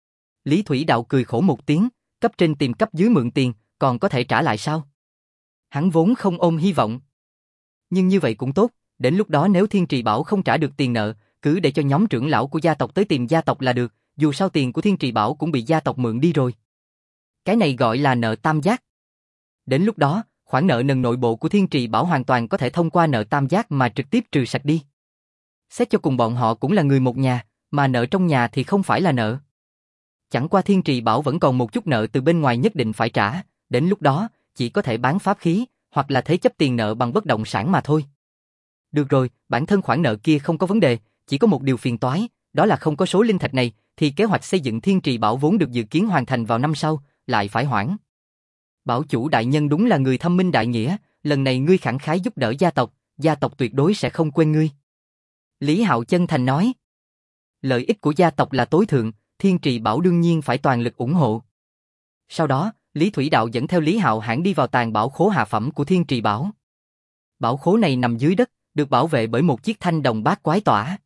Lý Thủy Đạo cười khổ một tiếng, cấp trên tìm cấp dưới mượn tiền, còn có thể trả lại sao? Hắn vốn không ôm hy vọng. Nhưng như vậy cũng tốt, đến lúc đó nếu Thiên Trì Bảo không trả được tiền nợ, cứ để cho nhóm trưởng lão của gia tộc tới tìm gia tộc là được, dù sao tiền của Thiên Trì Bảo cũng bị gia tộc mượn đi rồi. Cái này gọi là nợ tam giác. Đến lúc đó, khoản nợ nần nội bộ của Thiên Trì Bảo hoàn toàn có thể thông qua nợ tam giác mà trực tiếp trừ sạch đi. Xét cho cùng bọn họ cũng là người một nhà, mà nợ trong nhà thì không phải là nợ. Chẳng qua Thiên Trì Bảo vẫn còn một chút nợ từ bên ngoài nhất định phải trả, đến lúc đó, chỉ có thể bán pháp khí, hoặc là thế chấp tiền nợ bằng bất động sản mà thôi. Được rồi, bản thân khoản nợ kia không có vấn đề, chỉ có một điều phiền toái, đó là không có số linh thạch này, thì kế hoạch xây dựng Thiên Trì Bảo vốn được dự kiến hoàn thành vào năm sau, lại phải hoãn. Bảo chủ đại nhân đúng là người thâm minh đại nghĩa, lần này ngươi khẳng khái giúp đỡ gia tộc, gia tộc tuyệt đối sẽ không quên ngươi. Lý Hạo chân thành nói. Lợi ích của gia tộc là tối thượng, Thiên Trì Bảo đương nhiên phải toàn lực ủng hộ. Sau đó, Lý Thủy Đạo dẫn theo Lý Hạo Hãn đi vào tàng bảo khố hạ phẩm của Thiên Trì Bảo. Bảo khố này nằm dưới đất, được bảo vệ bởi một chiếc thanh đồng bát quái tỏa.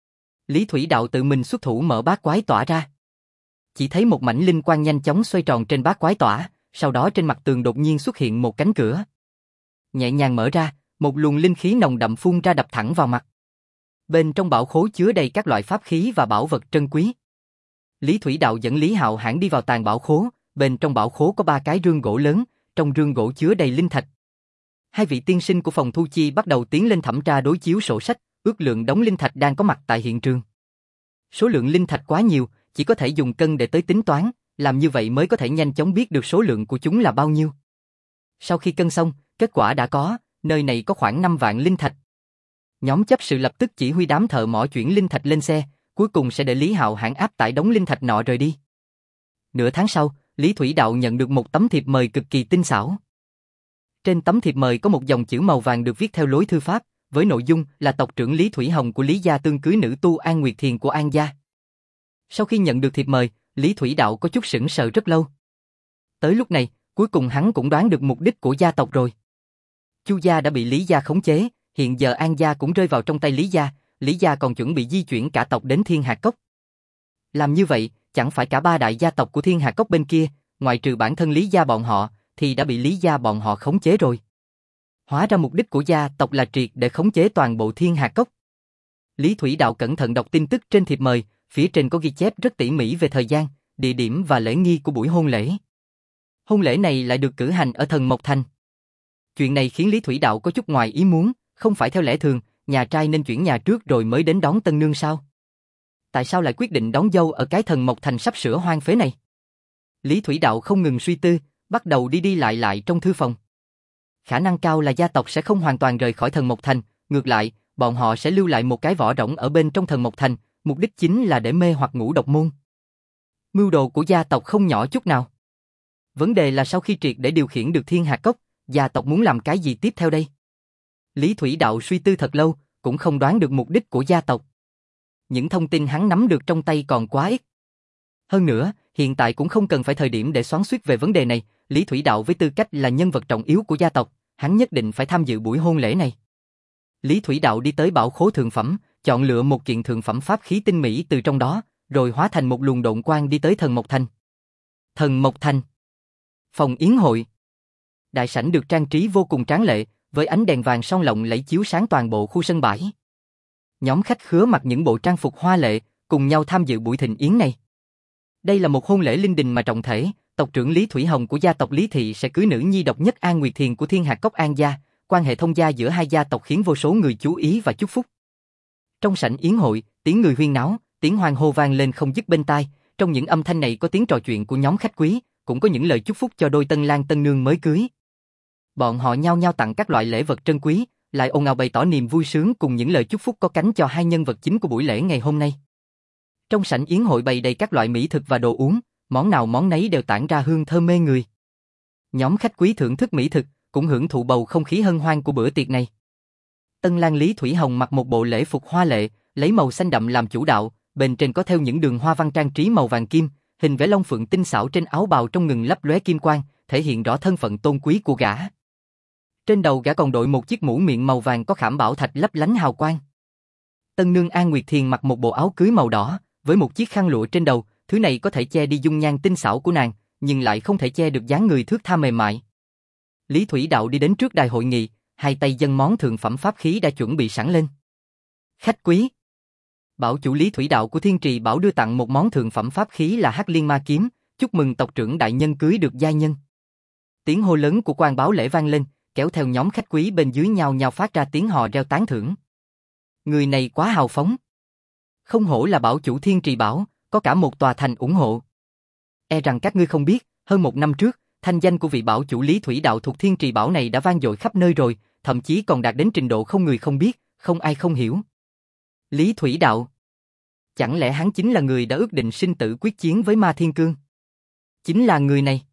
Lý Thủy Đạo tự mình xuất thủ mở bát quái tỏa ra. Chỉ thấy một mảnh linh quang nhanh chóng xoay tròn trên bát quái tỏa, sau đó trên mặt tường đột nhiên xuất hiện một cánh cửa. Nhẹ nhàng mở ra, một luồng linh khí nồng đậm phun ra đập thẳng vào mặt. Bên trong bảo khố chứa đầy các loại pháp khí và bảo vật trân quý. Lý Thủy Đạo dẫn Lý Hạo Hãn đi vào tàng bảo khố, bên trong bảo khố có ba cái rương gỗ lớn, trong rương gỗ chứa đầy linh thạch. Hai vị tiên sinh của phòng thu chi bắt đầu tiến lên thẩm tra đối chiếu sổ sách, ước lượng đống linh thạch đang có mặt tại hiện trường. Số lượng linh thạch quá nhiều, chỉ có thể dùng cân để tới tính toán, làm như vậy mới có thể nhanh chóng biết được số lượng của chúng là bao nhiêu. Sau khi cân xong, kết quả đã có, nơi này có khoảng năm vạn linh thạch. Nhóm chấp sự lập tức chỉ huy đám thợ mỏ chuyển linh thạch lên xe, cuối cùng sẽ để Lý Hạo Hãn áp tải đống linh thạch nọ rời đi. Nửa tháng sau, Lý Thủy Đạo nhận được một tấm thiệp mời cực kỳ tinh xảo. Trên tấm thiệp mời có một dòng chữ màu vàng được viết theo lối thư pháp, với nội dung là tộc trưởng Lý Thủy Hồng của Lý gia tương cưới nữ tu An Nguyệt Thiền của An gia. Sau khi nhận được thiệp mời, Lý Thủy Đạo có chút sững sờ rất lâu. Tới lúc này, cuối cùng hắn cũng đoán được mục đích của gia tộc rồi. Chu gia đã bị Lý gia khống chế, hiện giờ An gia cũng rơi vào trong tay Lý gia, Lý gia còn chuẩn bị di chuyển cả tộc đến Thiên Hạt Cốc. Làm như vậy, chẳng phải cả ba đại gia tộc của Thiên Hạt Cốc bên kia, ngoại trừ bản thân Lý gia bọn họ, thì đã bị Lý gia bọn họ khống chế rồi. Hóa ra mục đích của gia tộc là triệt để khống chế toàn bộ Thiên Hạt Cốc. Lý Thủy Đạo cẩn thận đọc tin tức trên thiệp mời, phía trên có ghi chép rất tỉ mỉ về thời gian, địa điểm và lễ nghi của buổi hôn lễ. Hôn lễ này lại được cử hành ở Thần Mộc Thành. Chuyện này khiến Lý Thủy Đạo có chút ngoài ý muốn, không phải theo lẽ thường, nhà trai nên chuyển nhà trước rồi mới đến đón tân nương sao? Tại sao lại quyết định đón dâu ở cái Thần Mộc Thành sắp sửa hoang phế này? Lý Thủy Đạo không ngừng suy tư, bắt đầu đi đi lại lại trong thư phòng. Khả năng cao là gia tộc sẽ không hoàn toàn rời khỏi Thần Mộc Thành, ngược lại, bọn họ sẽ lưu lại một cái vỏ rỗng ở bên trong Thần Mộc Thành, mục đích chính là để mê hoặc Ngũ Độc Môn. Mưu đồ của gia tộc không nhỏ chút nào. Vấn đề là sau khi triệt để điều khiển được Thiên Hạt Cốc, gia tộc muốn làm cái gì tiếp theo đây? Lý Thủy Đạo suy tư thật lâu, cũng không đoán được mục đích của gia tộc. Những thông tin hắn nắm được trong tay còn quá ít. Hơn nữa, hiện tại cũng không cần phải thời điểm để xoắn xuýt về vấn đề này, Lý Thủy Đạo với tư cách là nhân vật trọng yếu của gia tộc, hắn nhất định phải tham dự buổi hôn lễ này. Lý Thủy Đạo đi tới bảo khố thượng phẩm, chọn lựa một kiện thượng phẩm pháp khí tinh mỹ từ trong đó, rồi hóa thành một luồng độn quang đi tới Thần Mộc Thành. Thần Mộc Thành. Phòng yến hội. Đại sảnh được trang trí vô cùng tráng lệ, với ánh đèn vàng son lộng lẫy chiếu sáng toàn bộ khu sân bãi. Nhóm khách khứa mặc những bộ trang phục hoa lệ, cùng nhau tham dự buổi thịnh yến này. Đây là một hôn lễ linh đình mà trọng thể, tộc trưởng Lý Thủy Hồng của gia tộc Lý Thị sẽ cưới nữ nhi độc nhất An Nguyệt Thiền của Thiên Hạt Cốc An gia, quan hệ thông gia giữa hai gia tộc khiến vô số người chú ý và chúc phúc. Trong sảnh yến hội, tiếng người huyên náo, tiếng hoan hô vang lên không dứt bên tai, trong những âm thanh này có tiếng trò chuyện của nhóm khách quý, cũng có những lời chúc phúc cho đôi tân lang tân nương mới cưới. Bọn họ nhao nhao tặng các loại lễ vật trân quý, lại ồn ào bày tỏ niềm vui sướng cùng những lời chúc phúc có cánh cho hai nhân vật chính của buổi lễ ngày hôm nay. Trong sảnh yến hội bày đầy các loại mỹ thực và đồ uống, món nào món nấy đều tản ra hương thơm mê người. Nhóm khách quý thưởng thức mỹ thực, cũng hưởng thụ bầu không khí hân hoan của bữa tiệc này. Tân lang Lý Thủy Hồng mặc một bộ lễ phục hoa lệ, lấy màu xanh đậm làm chủ đạo, bên trên có theo những đường hoa văn trang trí màu vàng kim, hình vẽ long phượng tinh xảo trên áo bào trong ngừng lấp lóe kim quang, thể hiện rõ thân phận tôn quý của gã. Trên đầu gã còn đội một chiếc mũ miệng màu vàng có khảm bảo thạch lấp lánh hào quang. Tân nương An Nguyệt Thiền mặc một bộ áo cưới màu đỏ, với một chiếc khăn lụa trên đầu, thứ này có thể che đi dung nhan tinh xảo của nàng, nhưng lại không thể che được dáng người thướt tha mềm mại. Lý Thủy Đạo đi đến trước đài hội nghị, hai tay dâng món thượng phẩm pháp khí đã chuẩn bị sẵn lên. Khách quý. Bảo chủ Lý Thủy Đạo của Thiên Trì Bảo đưa tặng một món thượng phẩm pháp khí là Hắc Liên Ma Kiếm, chúc mừng tộc trưởng đại nhân cưới được giai nhân. Tiếng hô lớn của quan báo lễ vang lên, kéo theo nhóm khách quý bên dưới nhao nhao phát ra tiếng hò reo tán thưởng. Người này quá hào phóng. Không hổ là bảo chủ Thiên Trì Bảo, có cả một tòa thành ủng hộ. E rằng các ngươi không biết, hơn một năm trước, thanh danh của vị bảo chủ Lý Thủy Đạo thuộc Thiên Trì Bảo này đã vang dội khắp nơi rồi, thậm chí còn đạt đến trình độ không người không biết, không ai không hiểu. Lý Thủy Đạo. Chẳng lẽ hắn chính là người đã ước định sinh tử quyết chiến với Ma Thiên Cương? Chính là người này.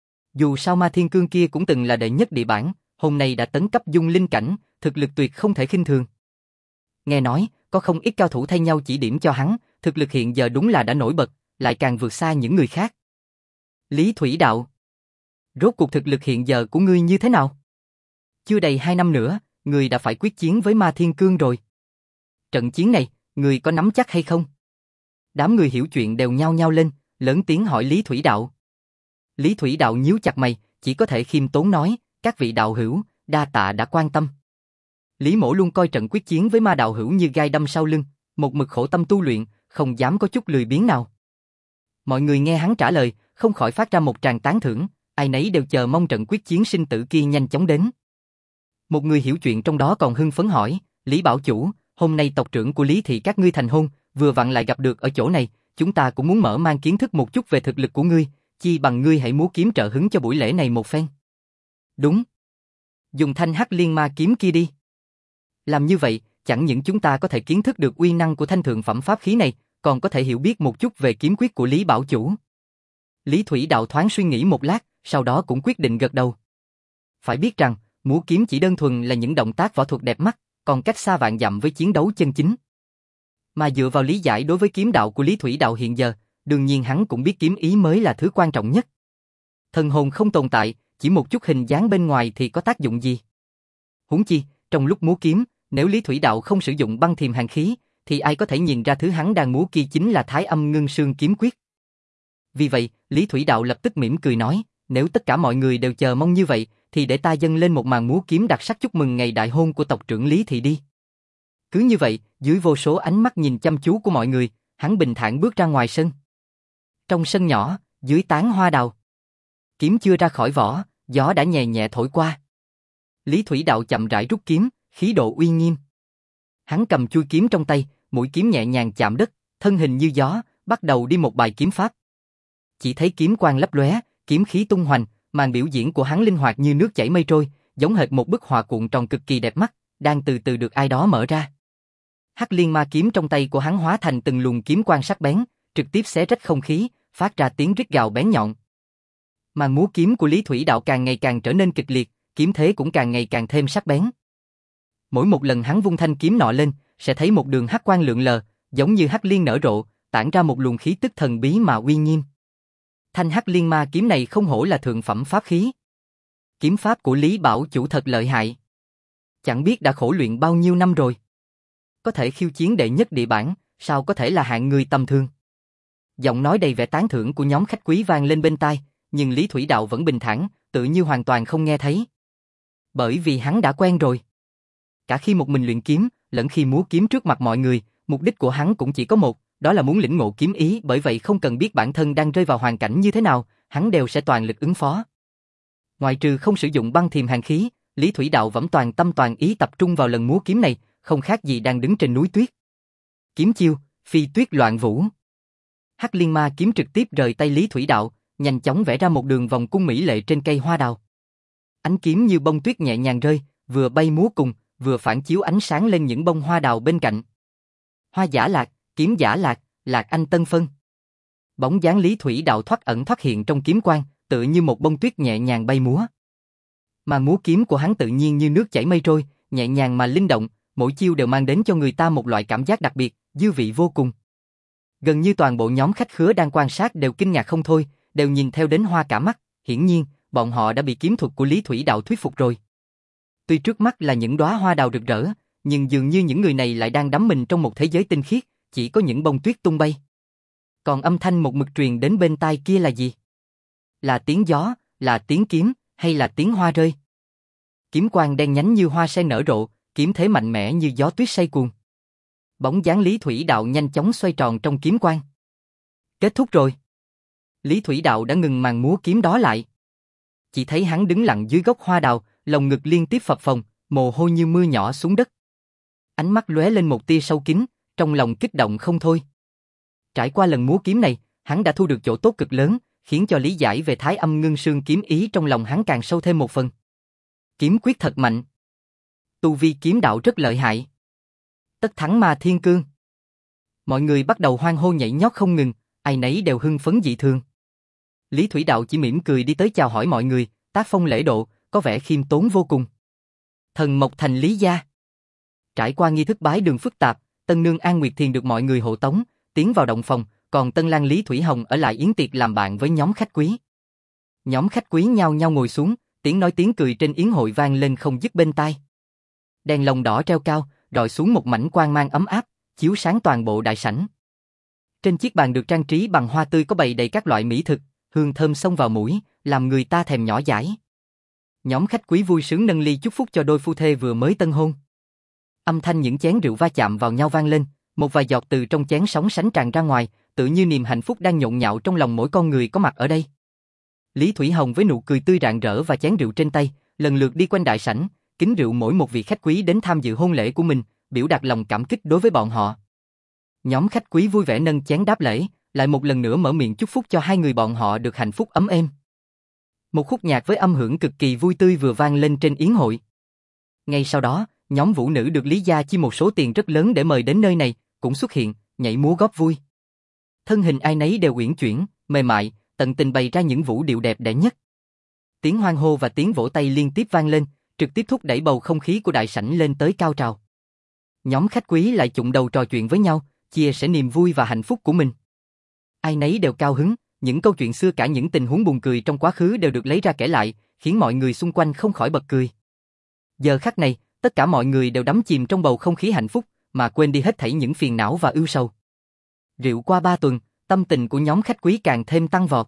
Dù sao Ma Thiên Cương kia cũng từng là đệ nhất địa bản, hôm nay đã tấn cấp dung linh cảnh, thực lực tuyệt không thể khinh thường. Nghe nói, có không ít cao thủ thay nhau chỉ điểm cho hắn, thực lực hiện giờ đúng là đã nổi bật, lại càng vượt xa những người khác. Lý Thủy Đạo. Rốt cuộc thực lực hiện giờ của ngươi như thế nào? Chưa đầy hai năm nữa, ngươi đã phải quyết chiến với Ma Thiên Cương rồi. Trận chiến này, ngươi có nắm chắc hay không? Đám người hiểu chuyện đều nhao nhao lên, lớn tiếng hỏi Lý Thủy Đạo. Lý Thủy Đạo nhíu chặt mày, chỉ có thể khiêm tốn nói, các vị đạo hữu, đa tạ đã quan tâm. Lý Mỗ luôn coi trận quyết chiến với Ma đạo hữu như gai đâm sau lưng, một mực khổ tâm tu luyện, không dám có chút lười biếng nào. Mọi người nghe hắn trả lời, không khỏi phát ra một tràng tán thưởng, ai nấy đều chờ mong trận quyết chiến sinh tử kia nhanh chóng đến. Một người hiểu chuyện trong đó còn hưng phấn hỏi, Lý Bảo Chủ, hôm nay tộc trưởng của Lý Thị các ngươi thành hôn, vừa vặn lại gặp được ở chỗ này, chúng ta cũng muốn mở mang kiến thức một chút về thực lực của ngươi, chi bằng ngươi hãy múa kiếm trợ hứng cho buổi lễ này một phen. Đúng. Dùng thanh Hắc Liên Ma Kiếm kia đi. Làm như vậy, chẳng những chúng ta có thể kiến thức được uy năng của thanh thượng phẩm pháp khí này, còn có thể hiểu biết một chút về kiếm quyết của Lý Bảo Chủ. Lý Thủy Đạo thoáng suy nghĩ một lát, sau đó cũng quyết định gật đầu. Phải biết rằng, múa kiếm chỉ đơn thuần là những động tác võ thuật đẹp mắt, còn cách xa vạn dặm với chiến đấu chân chính. Mà dựa vào lý giải đối với kiếm đạo của Lý Thủy Đạo hiện giờ, đương nhiên hắn cũng biết kiếm ý mới là thứ quan trọng nhất. Thần hồn không tồn tại, chỉ một chút hình dáng bên ngoài thì có tác dụng gì? Huống chi, trong lúc múa kiếm, nếu Lý Thủy Đạo không sử dụng băng thiềm hàn khí, thì ai có thể nhìn ra thứ hắn đang múa kia chính là Thái Âm Ngưng Sương kiếm quyết. Vì vậy, Lý Thủy Đạo lập tức mỉm cười nói, nếu tất cả mọi người đều chờ mong như vậy, thì để ta dâng lên một màn múa kiếm đặc sắc chúc mừng ngày đại hôn của tộc trưởng Lý Thị đi. Cứ như vậy, dưới vô số ánh mắt nhìn chăm chú của mọi người, hắn bình thản bước ra ngoài sân. Trong sân nhỏ, dưới tán hoa đào, kiếm chưa ra khỏi vỏ, gió đã nhẹ nhẹ thổi qua. Lý Thủy Đạo chậm rãi rút kiếm, khí độ uy nghiêm. Hắn cầm chuôi kiếm trong tay, mũi kiếm nhẹ nhàng chạm đất, thân hình như gió, bắt đầu đi một bài kiếm pháp. Chỉ thấy kiếm quang lấp lóe, kiếm khí tung hoành, màn biểu diễn của hắn linh hoạt như nước chảy mây trôi, giống hệt một bức họa cuộn tròn cực kỳ đẹp mắt, đang từ từ được ai đó mở ra. Hắc Liên Ma kiếm trong tay của hắn hóa thành từng luồng kiếm quang sắc bén, trực tiếp xé rách không khí, phát ra tiếng rít gào bén nhọn. Màn múa kiếm của Lý Thủy Đạo càng ngày càng trở nên kịch liệt, kiếm thế cũng càng ngày càng thêm sắc bén. Mỗi một lần hắn vung thanh kiếm nọ lên, sẽ thấy một đường hắc quang lượn lờ, giống như hắc liên nở rộ, tản ra một luồng khí tức thần bí mà uy nghiêm. Thanh Hắc Liên Ma kiếm này không hổ là thượng phẩm pháp khí. Kiếm pháp của Lý Bảo Chủ thật lợi hại. Chẳng biết đã khổ luyện bao nhiêu năm rồi. Có thể khiêu chiến đệ nhất địa bảng, sao có thể là hạng người tầm thường. Giọng nói đầy vẻ tán thưởng của nhóm khách quý vang lên bên tai, nhưng Lý Thủy Đạo vẫn bình thản, tự như hoàn toàn không nghe thấy. Bởi vì hắn đã quen rồi. Cả khi một mình luyện kiếm, lẫn khi múa kiếm trước mặt mọi người, mục đích của hắn cũng chỉ có một, đó là muốn lĩnh ngộ kiếm ý, bởi vậy không cần biết bản thân đang rơi vào hoàn cảnh như thế nào, hắn đều sẽ toàn lực ứng phó. Ngoài trừ không sử dụng băng thiềm hàn khí, Lý Thủy Đạo vẫn toàn tâm toàn ý tập trung vào lần múa kiếm này, không khác gì đang đứng trên núi tuyết. Kiếm chiêu, phi tuyết loạn vũ. Hắc Liên Ma kiếm trực tiếp rời tay Lý Thủy Đạo, nhanh chóng vẽ ra một đường vòng cung mỹ lệ trên cây hoa đào. Ánh kiếm như bông tuyết nhẹ nhàng rơi, vừa bay múa cùng, vừa phản chiếu ánh sáng lên những bông hoa đào bên cạnh. Hoa giả lạc, kiếm giả lạc, lạc anh tân phân. Bóng dáng Lý Thủy Đạo thoát ẩn thoát hiện trong kiếm quang, tựa như một bông tuyết nhẹ nhàng bay múa. Mà múa kiếm của hắn tự nhiên như nước chảy mây trôi, nhẹ nhàng mà linh động, mỗi chiêu đều mang đến cho người ta một loại cảm giác đặc biệt, dư vị vô cùng. Gần như toàn bộ nhóm khách khứa đang quan sát đều kinh ngạc không thôi, đều nhìn theo đến hoa cả mắt, hiển nhiên, bọn họ đã bị kiếm thuật của Lý Thủy Đạo thuyết phục rồi. Tuy trước mắt là những đóa hoa đào rực rỡ, nhưng dường như những người này lại đang đắm mình trong một thế giới tinh khiết, chỉ có những bông tuyết tung bay. Còn âm thanh một mực truyền đến bên tai kia là gì? Là tiếng gió, là tiếng kiếm, hay là tiếng hoa rơi? Kiếm quang đen nhánh như hoa sen nở rộ, kiếm thế mạnh mẽ như gió tuyết xây cuồng. Bóng dáng Lý Thủy Đạo nhanh chóng xoay tròn trong kiếm quang. Kết thúc rồi. Lý Thủy Đạo đã ngừng màn múa kiếm đó lại. Chỉ thấy hắn đứng lặng dưới gốc hoa đào, lồng ngực liên tiếp phập phồng, mồ hôi như mưa nhỏ xuống đất. Ánh mắt lóe lên một tia sâu kín, trong lòng kích động không thôi. Trải qua lần múa kiếm này, hắn đã thu được chỗ tốt cực lớn, khiến cho lý giải về Thái Âm Ngưng Sương kiếm ý trong lòng hắn càng sâu thêm một phần. Kiếm quyết thật mạnh. Tu vi kiếm đạo rất lợi hại. Tất thắng Ma Thiên Cương. Mọi người bắt đầu hoan hô nhảy nhót không ngừng, ai nấy đều hưng phấn dị thường. Lý Thủy Đạo chỉ mỉm cười đi tới chào hỏi mọi người, tác phong lễ độ, có vẻ khiêm tốn vô cùng. Thần Mộc Thành Lý gia. Trải qua nghi thức bái đường phức tạp, tân nương An Nguyệt Thiền được mọi người hộ tống, tiến vào động phòng, còn tân lang Lý Thủy Hồng ở lại yến tiệc làm bạn với nhóm khách quý. Nhóm khách quý nhao nhao ngồi xuống, tiếng nói tiếng cười trên yến hội vang lên không dứt bên tai. Đèn lồng đỏ treo cao, rọi xuống một mảnh quang mang ấm áp, chiếu sáng toàn bộ đại sảnh. Trên chiếc bàn được trang trí bằng hoa tươi có bày đầy các loại mỹ thực, hương thơm xông vào mũi, làm người ta thèm nhỏ dãi. Nhóm khách quý vui sướng nâng ly chúc phúc cho đôi phu thê vừa mới tân hôn. Âm thanh những chén rượu va chạm vào nhau vang lên, một vài giọt từ trong chén sóng sánh tràn ra ngoài, tự như niềm hạnh phúc đang nhộn nhạo trong lòng mỗi con người có mặt ở đây. Lý Thủy Hồng với nụ cười tươi rạng rỡ và chén rượu trên tay, lần lượt đi quanh đại sảnh, kính rượu mỗi một vị khách quý đến tham dự hôn lễ của mình, biểu đạt lòng cảm kích đối với bọn họ. Nhóm khách quý vui vẻ nâng chén đáp lễ, lại một lần nữa mở miệng chúc phúc cho hai người bọn họ được hạnh phúc ấm êm. Một khúc nhạc với âm hưởng cực kỳ vui tươi vừa vang lên trên yến hội. Ngay sau đó, nhóm vũ nữ được Lý gia chi một số tiền rất lớn để mời đến nơi này, cũng xuất hiện, nhảy múa góp vui. Thân hình ai nấy đều uyển chuyển, mềm mại, tận tình bày ra những vũ điệu đẹp đẽ nhất. Tiếng hoan hô và tiếng vỗ tay liên tiếp vang lên, trực tiếp thúc đẩy bầu không khí của đại sảnh lên tới cao trào. Nhóm khách quý lại chụng đầu trò chuyện với nhau, chia sẻ niềm vui và hạnh phúc của mình. Ai nấy đều cao hứng, những câu chuyện xưa cả những tình huống buồn cười trong quá khứ đều được lấy ra kể lại, khiến mọi người xung quanh không khỏi bật cười. Giờ khắc này, tất cả mọi người đều đắm chìm trong bầu không khí hạnh phúc, mà quên đi hết thảy những phiền não và ưu sầu. Rượu qua ba tuần, tâm tình của nhóm khách quý càng thêm tăng vọt.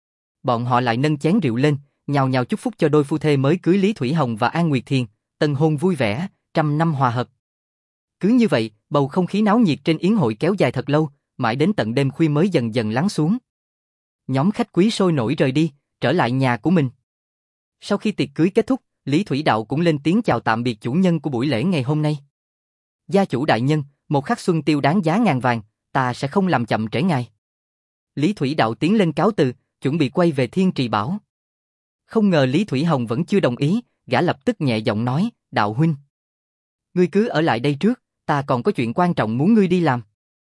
Bọn họ lại nâng chén rượu lên, nhào nhào chúc phúc cho đôi phu thê mới cưới Lý Thủy Hồng và An Nguyệt Thiền, tân hôn vui vẻ, trăm năm hòa hợp. Cứ như vậy, bầu không khí náo nhiệt trên yến hội kéo dài thật lâu, mãi đến tận đêm khuya mới dần dần lắng xuống. Nhóm khách quý sôi nổi rời đi, trở lại nhà của mình. Sau khi tiệc cưới kết thúc, Lý Thủy Đạo cũng lên tiếng chào tạm biệt chủ nhân của buổi lễ ngày hôm nay. Gia chủ đại nhân, một khắc xuân tiêu đáng giá ngàn vàng, ta sẽ không làm chậm trễ ngài. Lý Thủy Đạo tiến lên cáo từ, chuẩn bị quay về Thiên Trì Bảo. Không ngờ Lý Thủy Hồng vẫn chưa đồng ý, gã lập tức nhẹ giọng nói, Đạo huynh, ngươi cứ ở lại đây trước, ta còn có chuyện quan trọng muốn ngươi đi làm.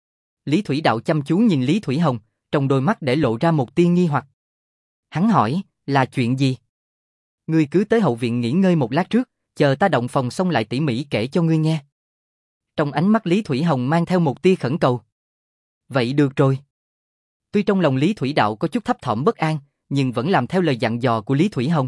Lý Thủy Đạo chăm chú nhìn Lý Thủy Hồng, trong đôi mắt để lộ ra một tia nghi hoặc. Hắn hỏi, là chuyện gì? Ngươi cứ tới hậu viện nghỉ ngơi một lát trước, chờ ta động phòng xong lại tỉ mỉ kể cho ngươi nghe. Trong ánh mắt Lý Thủy Hồng mang theo một tia khẩn cầu. Vậy được rồi. Tuy trong lòng Lý Thủy Đạo có chút thấp thỏm bất an, nhưng vẫn làm theo lời dặn dò của Lý Thủy Hồng.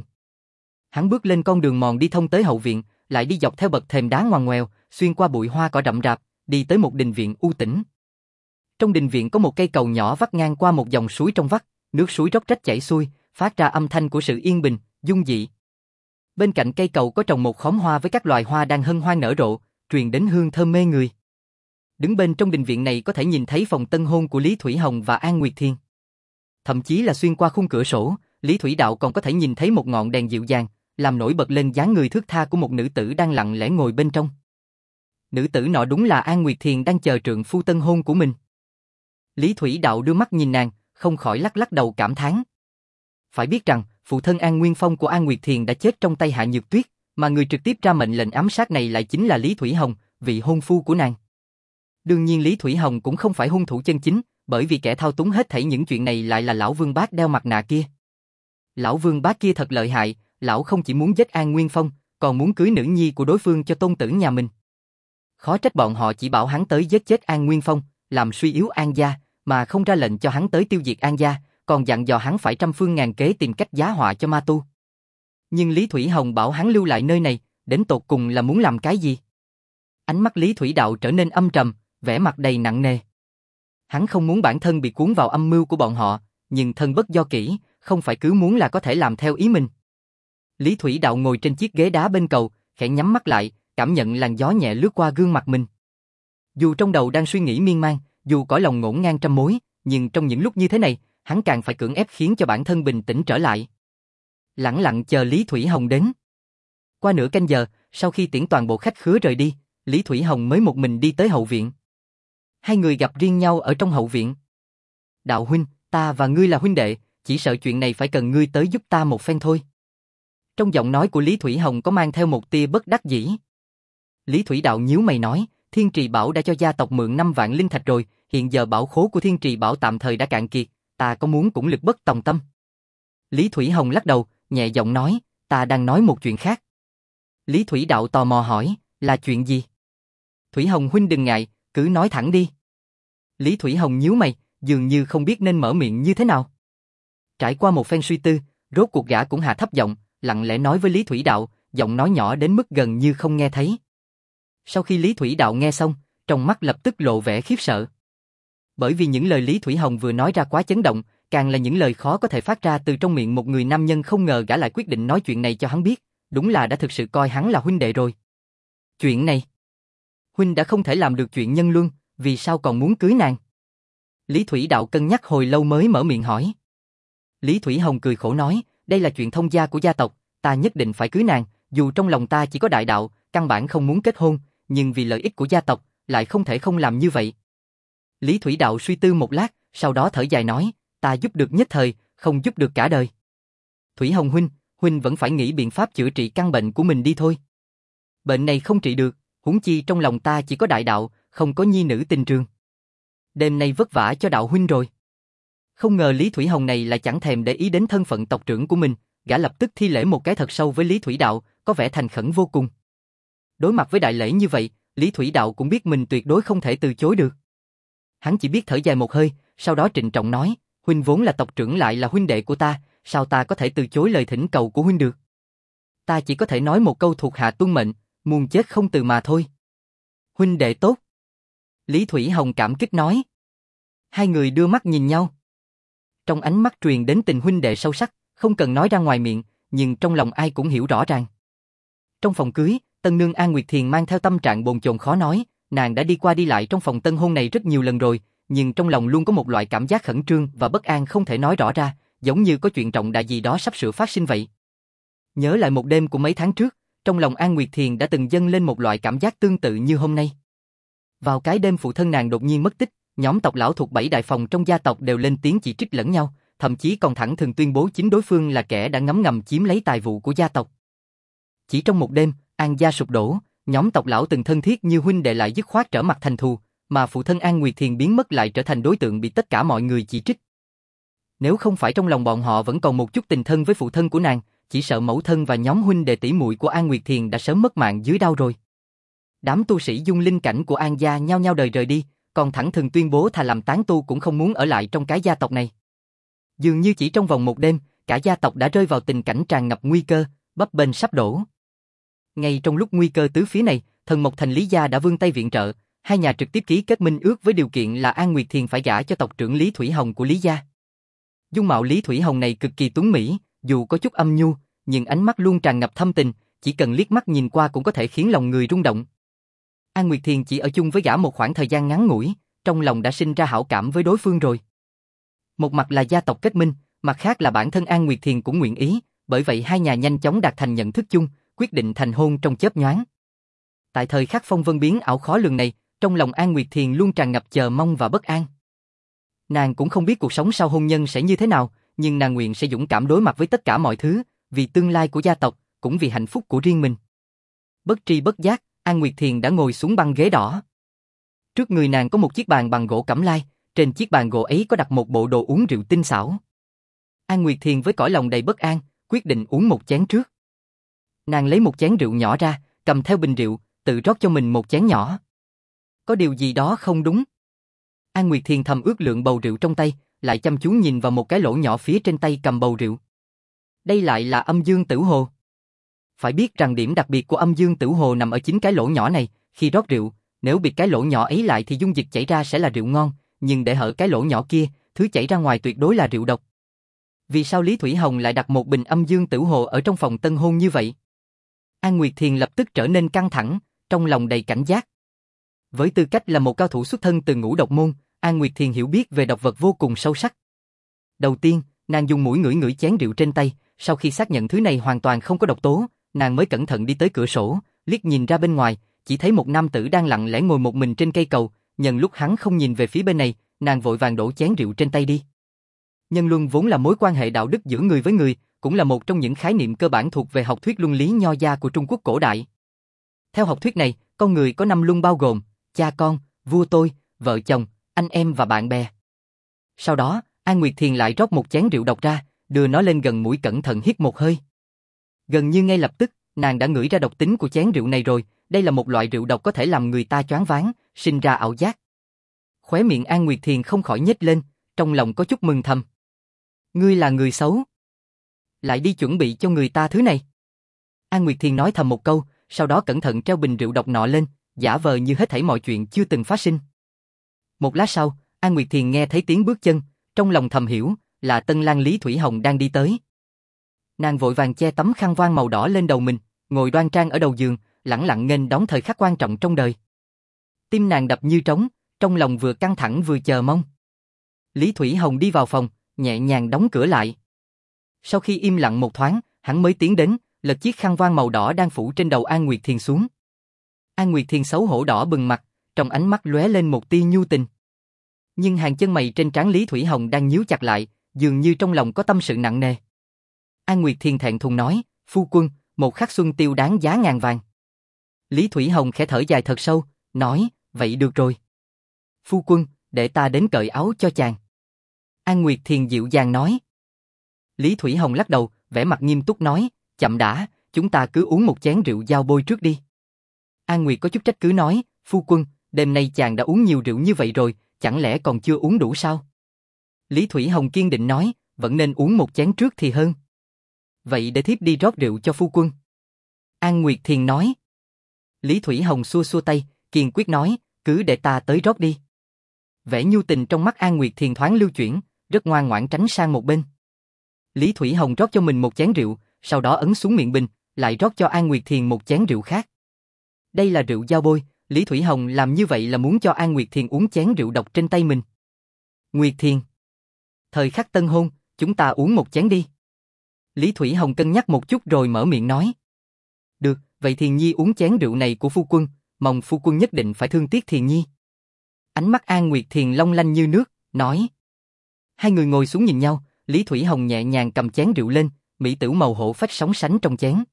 Hắn bước lên con đường mòn đi thông tới hậu viện, lại đi dọc theo bậc thềm đá ngoằn ngoèo, xuyên qua bụi hoa cỏ rậm rạp, đi tới một đình viện u tĩnh. Trong đình viện có một cây cầu nhỏ vắt ngang qua một dòng suối trong vắt, nước suối róc rách chảy xuôi, phát ra âm thanh của sự yên bình, dung dị. Bên cạnh cây cầu có trồng một khóm hoa với các loài hoa đang hân hoan nở rộ, truyền đến hương thơm mê người. Đứng bên trong đình viện này có thể nhìn thấy phòng tân hôn của Lý Thủy Hồng và An Nguyệt Thiên. Thậm chí là xuyên qua khung cửa sổ, Lý Thủy Đạo còn có thể nhìn thấy một ngọn đèn dịu dàng, làm nổi bật lên dáng người thướt tha của một nữ tử đang lặng lẽ ngồi bên trong. Nữ tử nọ đúng là An Nguyệt Thiền đang chờ trượng phu tân hôn của mình. Lý Thủy Đạo đưa mắt nhìn nàng, không khỏi lắc lắc đầu cảm thán. Phải biết rằng, phụ thân An Nguyên Phong của An Nguyệt Thiền đã chết trong tay Hạ Nhược Tuyết, mà người trực tiếp ra mệnh lệnh ám sát này lại chính là Lý Thủy Hồng, vị hôn phu của nàng. Đương nhiên Lý Thủy Hồng cũng không phải hung thủ chân chính, bởi vì kẻ thao túng hết thảy những chuyện này lại là lão Vương Bác đeo mặt nạ kia. Lão Vương Bác kia thật lợi hại, lão không chỉ muốn giết An Nguyên Phong, còn muốn cưới nữ nhi của đối phương cho tôn tử nhà mình. Khó trách bọn họ chỉ bảo hắn tới giết chết An Nguyên Phong, làm suy yếu An gia, mà không ra lệnh cho hắn tới tiêu diệt An gia, còn dặn dò hắn phải trăm phương ngàn kế tìm cách giá họa cho ma tu. Nhưng Lý Thủy Hồng bảo hắn lưu lại nơi này, đến tột cùng là muốn làm cái gì? Ánh mắt Lý Thủy Đạo trở nên âm trầm, vẻ mặt đầy nặng nề. Hắn không muốn bản thân bị cuốn vào âm mưu của bọn họ, nhưng thân bất do kỹ, không phải cứ muốn là có thể làm theo ý mình. Lý Thủy Đạo ngồi trên chiếc ghế đá bên cầu, khẽ nhắm mắt lại, cảm nhận làn gió nhẹ lướt qua gương mặt mình. Dù trong đầu đang suy nghĩ miên man, dù cõi lòng ngổn ngang trăm mối, nhưng trong những lúc như thế này, hắn càng phải cưỡng ép khiến cho bản thân bình tĩnh trở lại. Lẳng lặng chờ Lý Thủy Hồng đến. Qua nửa canh giờ, sau khi tiễn toàn bộ khách khứa rời đi, Lý Thủy Hồng mới một mình đi tới hậu viện. Hai người gặp riêng nhau ở trong hậu viện. Đạo huynh, ta và ngươi là huynh đệ, chỉ sợ chuyện này phải cần ngươi tới giúp ta một phen thôi. Trong giọng nói của Lý Thủy Hồng có mang theo một tia bất đắc dĩ. Lý Thủy Đạo nhíu mày nói, Thiên Trì Bảo đã cho gia tộc mượn năm vạn linh thạch rồi, hiện giờ bảo khố của Thiên Trì Bảo tạm thời đã cạn kiệt, ta có muốn cũng lực bất tòng tâm. Lý Thủy Hồng lắc đầu, nhẹ giọng nói, ta đang nói một chuyện khác. Lý Thủy Đạo tò mò hỏi, là chuyện gì? Thủy Hồng huynh đừng ngại, cứ nói thẳng đi. Lý Thủy Hồng nhíu mày, dường như không biết nên mở miệng như thế nào. Trải qua một phen suy tư, rốt cuộc gã cũng hạ thấp giọng, lặng lẽ nói với Lý Thủy Đạo, giọng nói nhỏ đến mức gần như không nghe thấy. Sau khi Lý Thủy Đạo nghe xong, trong mắt lập tức lộ vẻ khiếp sợ. Bởi vì những lời Lý Thủy Hồng vừa nói ra quá chấn động, càng là những lời khó có thể phát ra từ trong miệng một người nam nhân, không ngờ gã lại quyết định nói chuyện này cho hắn biết, đúng là đã thực sự coi hắn là huynh đệ rồi. Chuyện này, huynh đã không thể làm được chuyện nhân luân, vì sao còn muốn cưới nàng? Lý Thủy Đạo cân nhắc hồi lâu mới mở miệng hỏi. Lý Thủy Hồng cười khổ nói, đây là chuyện thông gia của gia tộc, ta nhất định phải cưới nàng, dù trong lòng ta chỉ có đại đạo, căn bản không muốn kết hôn, nhưng vì lợi ích của gia tộc, lại không thể không làm như vậy. Lý Thủy Đạo suy tư một lát, sau đó thở dài nói, ta giúp được nhất thời, không giúp được cả đời. Thủy Hồng huynh, huynh vẫn phải nghĩ biện pháp chữa trị căn bệnh của mình đi thôi. Bệnh này không trị được, huống chi trong lòng ta chỉ có đại đạo, không có nhi nữ tình trường. Đêm nay vất vả cho đạo huynh rồi. Không ngờ Lý Thủy Hồng này lại chẳng thèm để ý đến thân phận tộc trưởng của mình, gã lập tức thi lễ một cái thật sâu với Lý Thủy Đạo, có vẻ thành khẩn vô cùng. Đối mặt với đại lễ như vậy, Lý Thủy Đạo cũng biết mình tuyệt đối không thể từ chối được. Hắn chỉ biết thở dài một hơi, sau đó trịnh trọng nói, huynh vốn là tộc trưởng lại là huynh đệ của ta, sao ta có thể từ chối lời thỉnh cầu của huynh được? Ta chỉ có thể nói một câu thuộc hạ tuân mệnh, muôn chết không từ mà thôi. Huynh đệ tốt. Lý Thủy Hồng cảm kích nói. Hai người đưa mắt nhìn nhau. Trong ánh mắt truyền đến tình huynh đệ sâu sắc, không cần nói ra ngoài miệng, nhưng trong lòng ai cũng hiểu rõ ràng. Trong phòng cưới, tân nương An Nguyệt Thiền mang theo tâm trạng bồn chồn khó nói, nàng đã đi qua đi lại trong phòng tân hôn này rất nhiều lần rồi, nhưng trong lòng luôn có một loại cảm giác khẩn trương và bất an không thể nói rõ ra, giống như có chuyện trọng đại gì đó sắp sửa phát sinh vậy. Nhớ lại một đêm của mấy tháng trước, trong lòng An Nguyệt Thiền đã từng dâng lên một loại cảm giác tương tự như hôm nay. Vào cái đêm phụ thân nàng đột nhiên mất tích, nhóm tộc lão thuộc bảy đại phòng trong gia tộc đều lên tiếng chỉ trích lẫn nhau, thậm chí còn thẳng thừng tuyên bố chính đối phương là kẻ đã ngấm ngầm chiếm lấy tài vụ của gia tộc. Chỉ trong một đêm, An gia sụp đổ, nhóm tộc lão từng thân thiết như huynh đệ lại dứt khoát trở mặt thành thù, mà phụ thân An Nguyệt Thiền biến mất lại trở thành đối tượng bị tất cả mọi người chỉ trích. Nếu không phải trong lòng bọn họ vẫn còn một chút tình thân với phụ thân của nàng, chỉ sợ mẫu thân và nhóm huynh đệ tỷ muội của An Nguyệt Thiền đã sớm mất mạng dưới đao rồi. Đám tu sĩ dung linh cảnh của An gia nhao nhao đời rời đi, còn thẳng thừng tuyên bố thà làm tán tu cũng không muốn ở lại trong cái gia tộc này. Dường như chỉ trong vòng một đêm, cả gia tộc đã rơi vào tình cảnh tràn ngập nguy cơ, bấp bênh sắp đổ. Ngay trong lúc nguy cơ tứ phía này, Thần Mộc Thành Lý gia đã vươn tay viện trợ, hai nhà trực tiếp ký kết minh ước với điều kiện là An Nguyệt Thiền phải gả cho tộc trưởng Lý Thủy Hồng của Lý gia. Dung mạo Lý Thủy Hồng này cực kỳ tuấn mỹ, dù có chút âm nhu, nhưng ánh mắt luôn tràn ngập thâm tình, chỉ cần liếc mắt nhìn qua cũng có thể khiến lòng người rung động. An Nguyệt Thiền chỉ ở chung với gã một khoảng thời gian ngắn ngủi, trong lòng đã sinh ra hảo cảm với đối phương rồi. Một mặt là gia tộc kết minh, mặt khác là bản thân An Nguyệt Thiền cũng nguyện ý, bởi vậy hai nhà nhanh chóng đạt thành nhận thức chung, quyết định thành hôn trong chớp nhoáng. Tại thời khắc phong vân biến ảo khó lường này, trong lòng An Nguyệt Thiền luôn tràn ngập chờ mong và bất an. Nàng cũng không biết cuộc sống sau hôn nhân sẽ như thế nào, nhưng nàng nguyện sẽ dũng cảm đối mặt với tất cả mọi thứ, vì tương lai của gia tộc, cũng vì hạnh phúc của riêng mình. Bất tri bất giác, An Nguyệt Thiền đã ngồi xuống băng ghế đỏ. Trước người nàng có một chiếc bàn bằng gỗ cẩm lai, trên chiếc bàn gỗ ấy có đặt một bộ đồ uống rượu tinh xảo. An Nguyệt Thiền với cõi lòng đầy bất an, quyết định uống một chén trước. Nàng lấy một chén rượu nhỏ ra, cầm theo bình rượu, tự rót cho mình một chén nhỏ. Có điều gì đó không đúng. An Nguyệt Thiền thầm ước lượng bầu rượu trong tay, lại chăm chú nhìn vào một cái lỗ nhỏ phía trên tay cầm bầu rượu. Đây lại là âm dương tử hồ. Phải biết rằng điểm đặc biệt của âm dương tử hồ nằm ở chính cái lỗ nhỏ này, khi rót rượu, nếu bịt cái lỗ nhỏ ấy lại thì dung dịch chảy ra sẽ là rượu ngon, nhưng để hở cái lỗ nhỏ kia, thứ chảy ra ngoài tuyệt đối là rượu độc. Vì sao Lý Thủy Hồng lại đặt một bình âm dương tử hồ ở trong phòng tân hôn như vậy? An Nguyệt Thiền lập tức trở nên căng thẳng, trong lòng đầy cảnh giác. Với tư cách là một cao thủ xuất thân từ Ngũ Độc môn, An Nguyệt Thiền hiểu biết về độc vật vô cùng sâu sắc. Đầu tiên, nàng dùng mũi ngửi ngửi chén rượu trên tay, sau khi xác nhận thứ này hoàn toàn không có độc tố, nàng mới cẩn thận đi tới cửa sổ, liếc nhìn ra bên ngoài, chỉ thấy một nam tử đang lặng lẽ ngồi một mình trên cây cầu, nhân lúc hắn không nhìn về phía bên này, nàng vội vàng đổ chén rượu trên tay đi. Nhân luân vốn là mối quan hệ đạo đức giữa người với người, cũng là một trong những khái niệm cơ bản thuộc về học thuyết luân lý nho gia của Trung Quốc cổ đại. Theo học thuyết này, con người có năm luân bao gồm cha con, vua tôi, vợ chồng, anh em và bạn bè. Sau đó, An Nguyệt Thiền lại rót một chén rượu độc ra, đưa nó lên gần mũi cẩn thận hít một hơi. Gần như ngay lập tức, nàng đã ngửi ra độc tính của chén rượu này rồi, đây là một loại rượu độc có thể làm người ta choáng váng, sinh ra ảo giác. Khóe miệng An Nguyệt Thiền không khỏi nhếch lên, trong lòng có chút mừng thầm. Ngươi là người xấu, lại đi chuẩn bị cho người ta thứ này. An Nguyệt Thiền nói thầm một câu, sau đó cẩn thận treo bình rượu độc nọ lên, giả vờ như hết thảy mọi chuyện chưa từng phát sinh. Một lát sau, An Nguyệt Thiền nghe thấy tiếng bước chân, trong lòng thầm hiểu, là Tân Lang Lý Thủy Hồng đang đi tới. Nàng vội vàng che tấm khăn voan màu đỏ lên đầu mình, ngồi đoan trang ở đầu giường, lẳng lặng nghênh đón thời khắc quan trọng trong đời. Tim nàng đập như trống, trong lòng vừa căng thẳng vừa chờ mong. Lý Thủy Hồng đi vào phòng, nhẹ nhàng đóng cửa lại. Sau khi im lặng một thoáng, hắn mới tiến đến, lật chiếc khăn voan màu đỏ đang phủ trên đầu An Nguyệt Thiền xuống. An Nguyệt Thiền xấu hổ đỏ bừng mặt, trong ánh mắt lóe lên một tia nhu tình. Nhưng hàng chân mày trên trán Lý Thủy Hồng đang nhíu chặt lại, dường như trong lòng có tâm sự nặng nề. An Nguyệt Thiền thẹn thùng nói, phu quân, một khắc xuân tiêu đáng giá ngàn vàng. Lý Thủy Hồng khẽ thở dài thật sâu, nói, vậy được rồi. Phu quân, để ta đến cởi áo cho chàng. An Nguyệt Thiền dịu dàng nói. Lý Thủy Hồng lắc đầu, vẻ mặt nghiêm túc nói, chậm đã, chúng ta cứ uống một chén rượu giao bôi trước đi. An Nguyệt có chút trách cứ nói, phu quân, đêm nay chàng đã uống nhiều rượu như vậy rồi, chẳng lẽ còn chưa uống đủ sao? Lý Thủy Hồng kiên định nói, vẫn nên uống một chén trước thì hơn. Vậy để thiếp đi rót rượu cho phu quân. An Nguyệt Thiền nói. Lý Thủy Hồng xua xua tay, kiên quyết nói, cứ để ta tới rót đi. Vẻ nhu tình trong mắt An Nguyệt Thiền thoáng lưu chuyển, rất ngoan ngoãn tránh sang một bên. Lý Thủy Hồng rót cho mình một chén rượu, sau đó ấn xuống miệng bình, lại rót cho An Nguyệt Thiền một chén rượu khác. Đây là rượu giao bôi, Lý Thủy Hồng làm như vậy là muốn cho An Nguyệt Thiền uống chén rượu độc trên tay mình. Nguyệt Thiền, thời khắc tân hôn, chúng ta uống một chén đi. Lý Thủy Hồng cân nhắc một chút rồi mở miệng nói. Được, vậy Thiền Nhi uống chén rượu này của phu quân, mong phu quân nhất định phải thương tiếc Thiền Nhi. Ánh mắt An Nguyệt Thiền long lanh như nước, nói. Hai người ngồi xuống nhìn nhau, Lý Thủy Hồng nhẹ nhàng cầm chén rượu lên, mỹ tửu màu hổ phách sóng sánh trong chén.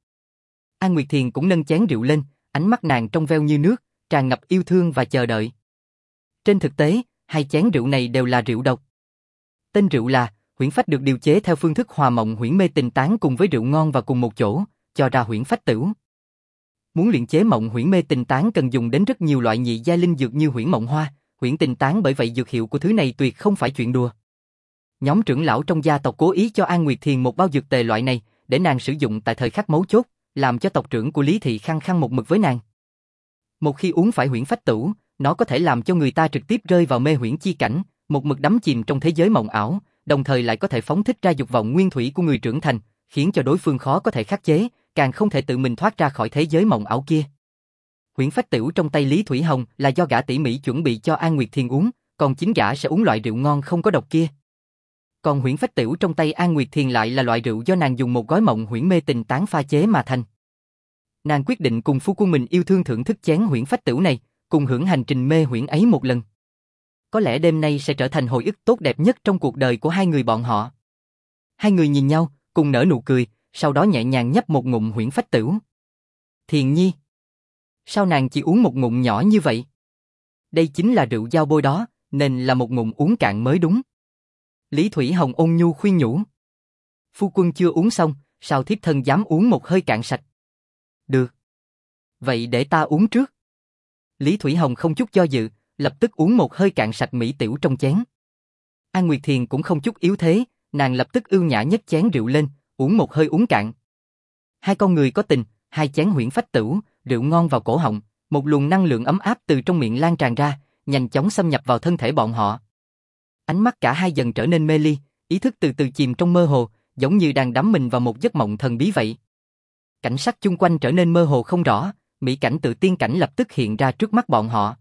An Nguyệt Thiền cũng nâng chén rượu lên, ánh mắt nàng trong veo như nước, tràn ngập yêu thương và chờ đợi. Trên thực tế, hai chén rượu này đều là rượu độc. Tên rượu là Huyễn Phách được điều chế theo phương thức hòa mộng huyễn mê tình tán cùng với rượu ngon và cùng một chỗ, cho ra Huyễn Phách Tửu. Muốn luyện chế mộng huyễn mê tình tán cần dùng đến rất nhiều loại nhị giai linh dược như huyễn mộng hoa, huyễn tình tán, bởi vậy dược hiệu của thứ này tuyệt không phải chuyện đùa. Nhóm trưởng lão trong gia tộc cố ý cho An Nguyệt Thiền một bao dược tề loại này, để nàng sử dụng tại thời khắc mấu chốt, làm cho tộc trưởng của Lý Thị khăng khăng một mực với nàng. Một khi uống phải Huyễn Phách Tửu, nó có thể làm cho người ta trực tiếp rơi vào mê huyễn chi cảnh, một mực đắm chìm trong thế giới mộng ảo, đồng thời lại có thể phóng thích ra dục vọng nguyên thủy của người trưởng thành, khiến cho đối phương khó có thể khắc chế, càng không thể tự mình thoát ra khỏi thế giới mộng ảo kia. Huyễn Phách Tửu trong tay Lý Thủy Hồng là do gã tỉ mỉ chuẩn bị cho An Nguyệt Thiền uống, còn chính gã sẽ uống loại rượu ngon không có độc kia. Còn Huyễn Phách Tửu trong tay An Nguyệt Thiền lại là loại rượu do nàng dùng một gói mộng huyễn mê tình tán pha chế mà thành. Nàng quyết định cùng phu quân mình yêu thương thưởng thức chén Huyễn Phách Tửu này, cùng hưởng hành trình mê huyễn ấy một lần. Có lẽ đêm nay sẽ trở thành hồi ức tốt đẹp nhất trong cuộc đời của hai người bọn họ. Hai người nhìn nhau, cùng nở nụ cười, sau đó nhẹ nhàng nhấp một ngụm Huyễn Phách Tửu. Thiền Nhi, sao nàng chỉ uống một ngụm nhỏ như vậy? Đây chính là rượu giao bôi đó, nên là một ngụm uống cạn mới đúng. Lý Thủy Hồng ôn nhu khuyên nhủ. Phu quân chưa uống xong, sao thiếp thân dám uống một hơi cạn sạch? Được. Vậy để ta uống trước. Lý Thủy Hồng không chút do dự, lập tức uống một hơi cạn sạch mỹ tiểu trong chén. An Nguyệt Thiền cũng không chút yếu thế, nàng lập tức ưu nhã nhấc chén rượu lên, uống một hơi uống cạn. Hai con người có tình, hai chén Huyễn Phách Tửu, rượu ngon vào cổ họng, một luồng năng lượng ấm áp từ trong miệng lan tràn ra, nhanh chóng xâm nhập vào thân thể bọn họ. Ánh mắt cả hai dần trở nên mê ly, ý thức từ từ chìm trong mơ hồ, giống như đang đắm mình vào một giấc mộng thần bí vậy. Cảnh sắc chung quanh trở nên mơ hồ không rõ, mỹ cảnh tự tiên cảnh lập tức hiện ra trước mắt bọn họ.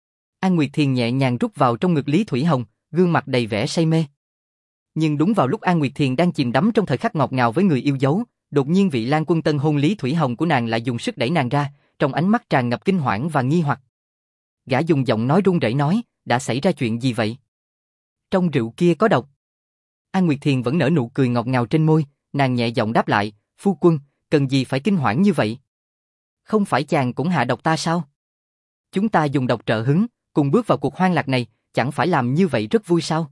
An Nguyệt Thiền nhẹ nhàng rút vào trong ngực Lý Thủy Hồng, gương mặt đầy vẻ say mê. Nhưng đúng vào lúc An Nguyệt Thiền đang chìm đắm trong thời khắc ngọt ngào với người yêu dấu, đột nhiên vị Lan Quân tân hôn Lý Thủy Hồng của nàng lại dùng sức đẩy nàng ra, trong ánh mắt tràn ngập kinh hoảng và nghi hoặc. Gã dùng giọng nói run rẩy nói, đã xảy ra chuyện gì vậy? Trong rượu kia có độc. An Nguyệt Thiền vẫn nở nụ cười ngọt ngào trên môi, nàng nhẹ giọng đáp lại, phu quân, cần gì phải kinh hoảng như vậy? Không phải chàng cũng hạ độc ta sao? Chúng ta dùng độc trợ hứng, cùng bước vào cuộc hoang lạc này, chẳng phải làm như vậy rất vui sao?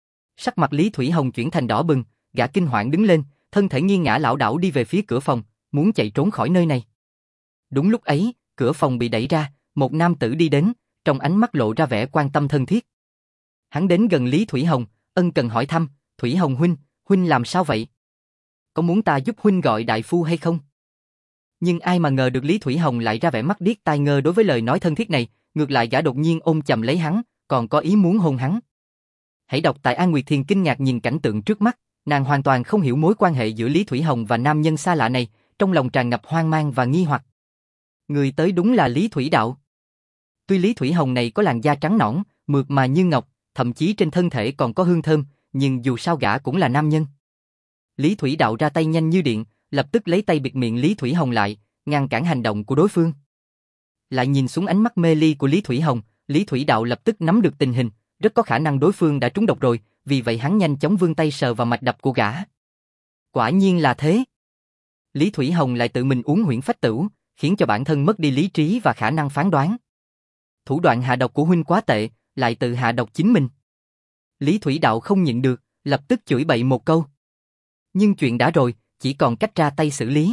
Sắc mặt Lý Thủy Hồng chuyển thành đỏ bừng, gã kinh hoảng đứng lên, thân thể nghiêng ngã lảo đảo đi về phía cửa phòng, muốn chạy trốn khỏi nơi này. Đúng lúc ấy, cửa phòng bị đẩy ra, một nam tử đi đến, trong ánh mắt lộ ra vẻ quan tâm thân thiết. Hắn đến gần Lý Thủy Hồng, ân cần hỏi thăm, Thủy Hồng huynh, huynh làm sao vậy? Có muốn ta giúp huynh gọi đại phu hay không? Nhưng ai mà ngờ được Lý Thủy Hồng lại ra vẻ mắt điếc tai ngơ đối với lời nói thân thiết này, ngược lại gã đột nhiên ôm chầm lấy hắn, còn có ý muốn hôn hắn. Hãy đọc tại An Nguyệt Thiền kinh ngạc nhìn cảnh tượng trước mắt, nàng hoàn toàn không hiểu mối quan hệ giữa Lý Thủy Hồng và nam nhân xa lạ này, trong lòng tràn ngập hoang mang và nghi hoặc. Người tới đúng là Lý Thủy Đạo. Tuy Lý Thủy Hồng này có làn da trắng nõn, mượt mà như ngọc, thậm chí trên thân thể còn có hương thơm, nhưng dù sao gã cũng là nam nhân. Lý Thủy Đạo ra tay nhanh như điện, lập tức lấy tay bịt miệng Lý Thủy Hồng lại, ngăn cản hành động của đối phương. Lại nhìn xuống ánh mắt mê ly của Lý Thủy Hồng, Lý Thủy Đạo lập tức nắm được tình hình, rất có khả năng đối phương đã trúng độc rồi, vì vậy hắn nhanh chóng vươn tay sờ vào mạch đập của gã. Quả nhiên là thế. Lý Thủy Hồng lại tự mình uống Huyễn Phách Tửu, khiến cho bản thân mất đi lý trí và khả năng phán đoán. Thủ đoạn hạ độc của huynh quá tệ, lại tự hạ độc chính mình. Lý Thủy Đạo không nhịn được, lập tức chửi bậy một câu. Nhưng chuyện đã rồi, chỉ còn cách ra tay xử lý.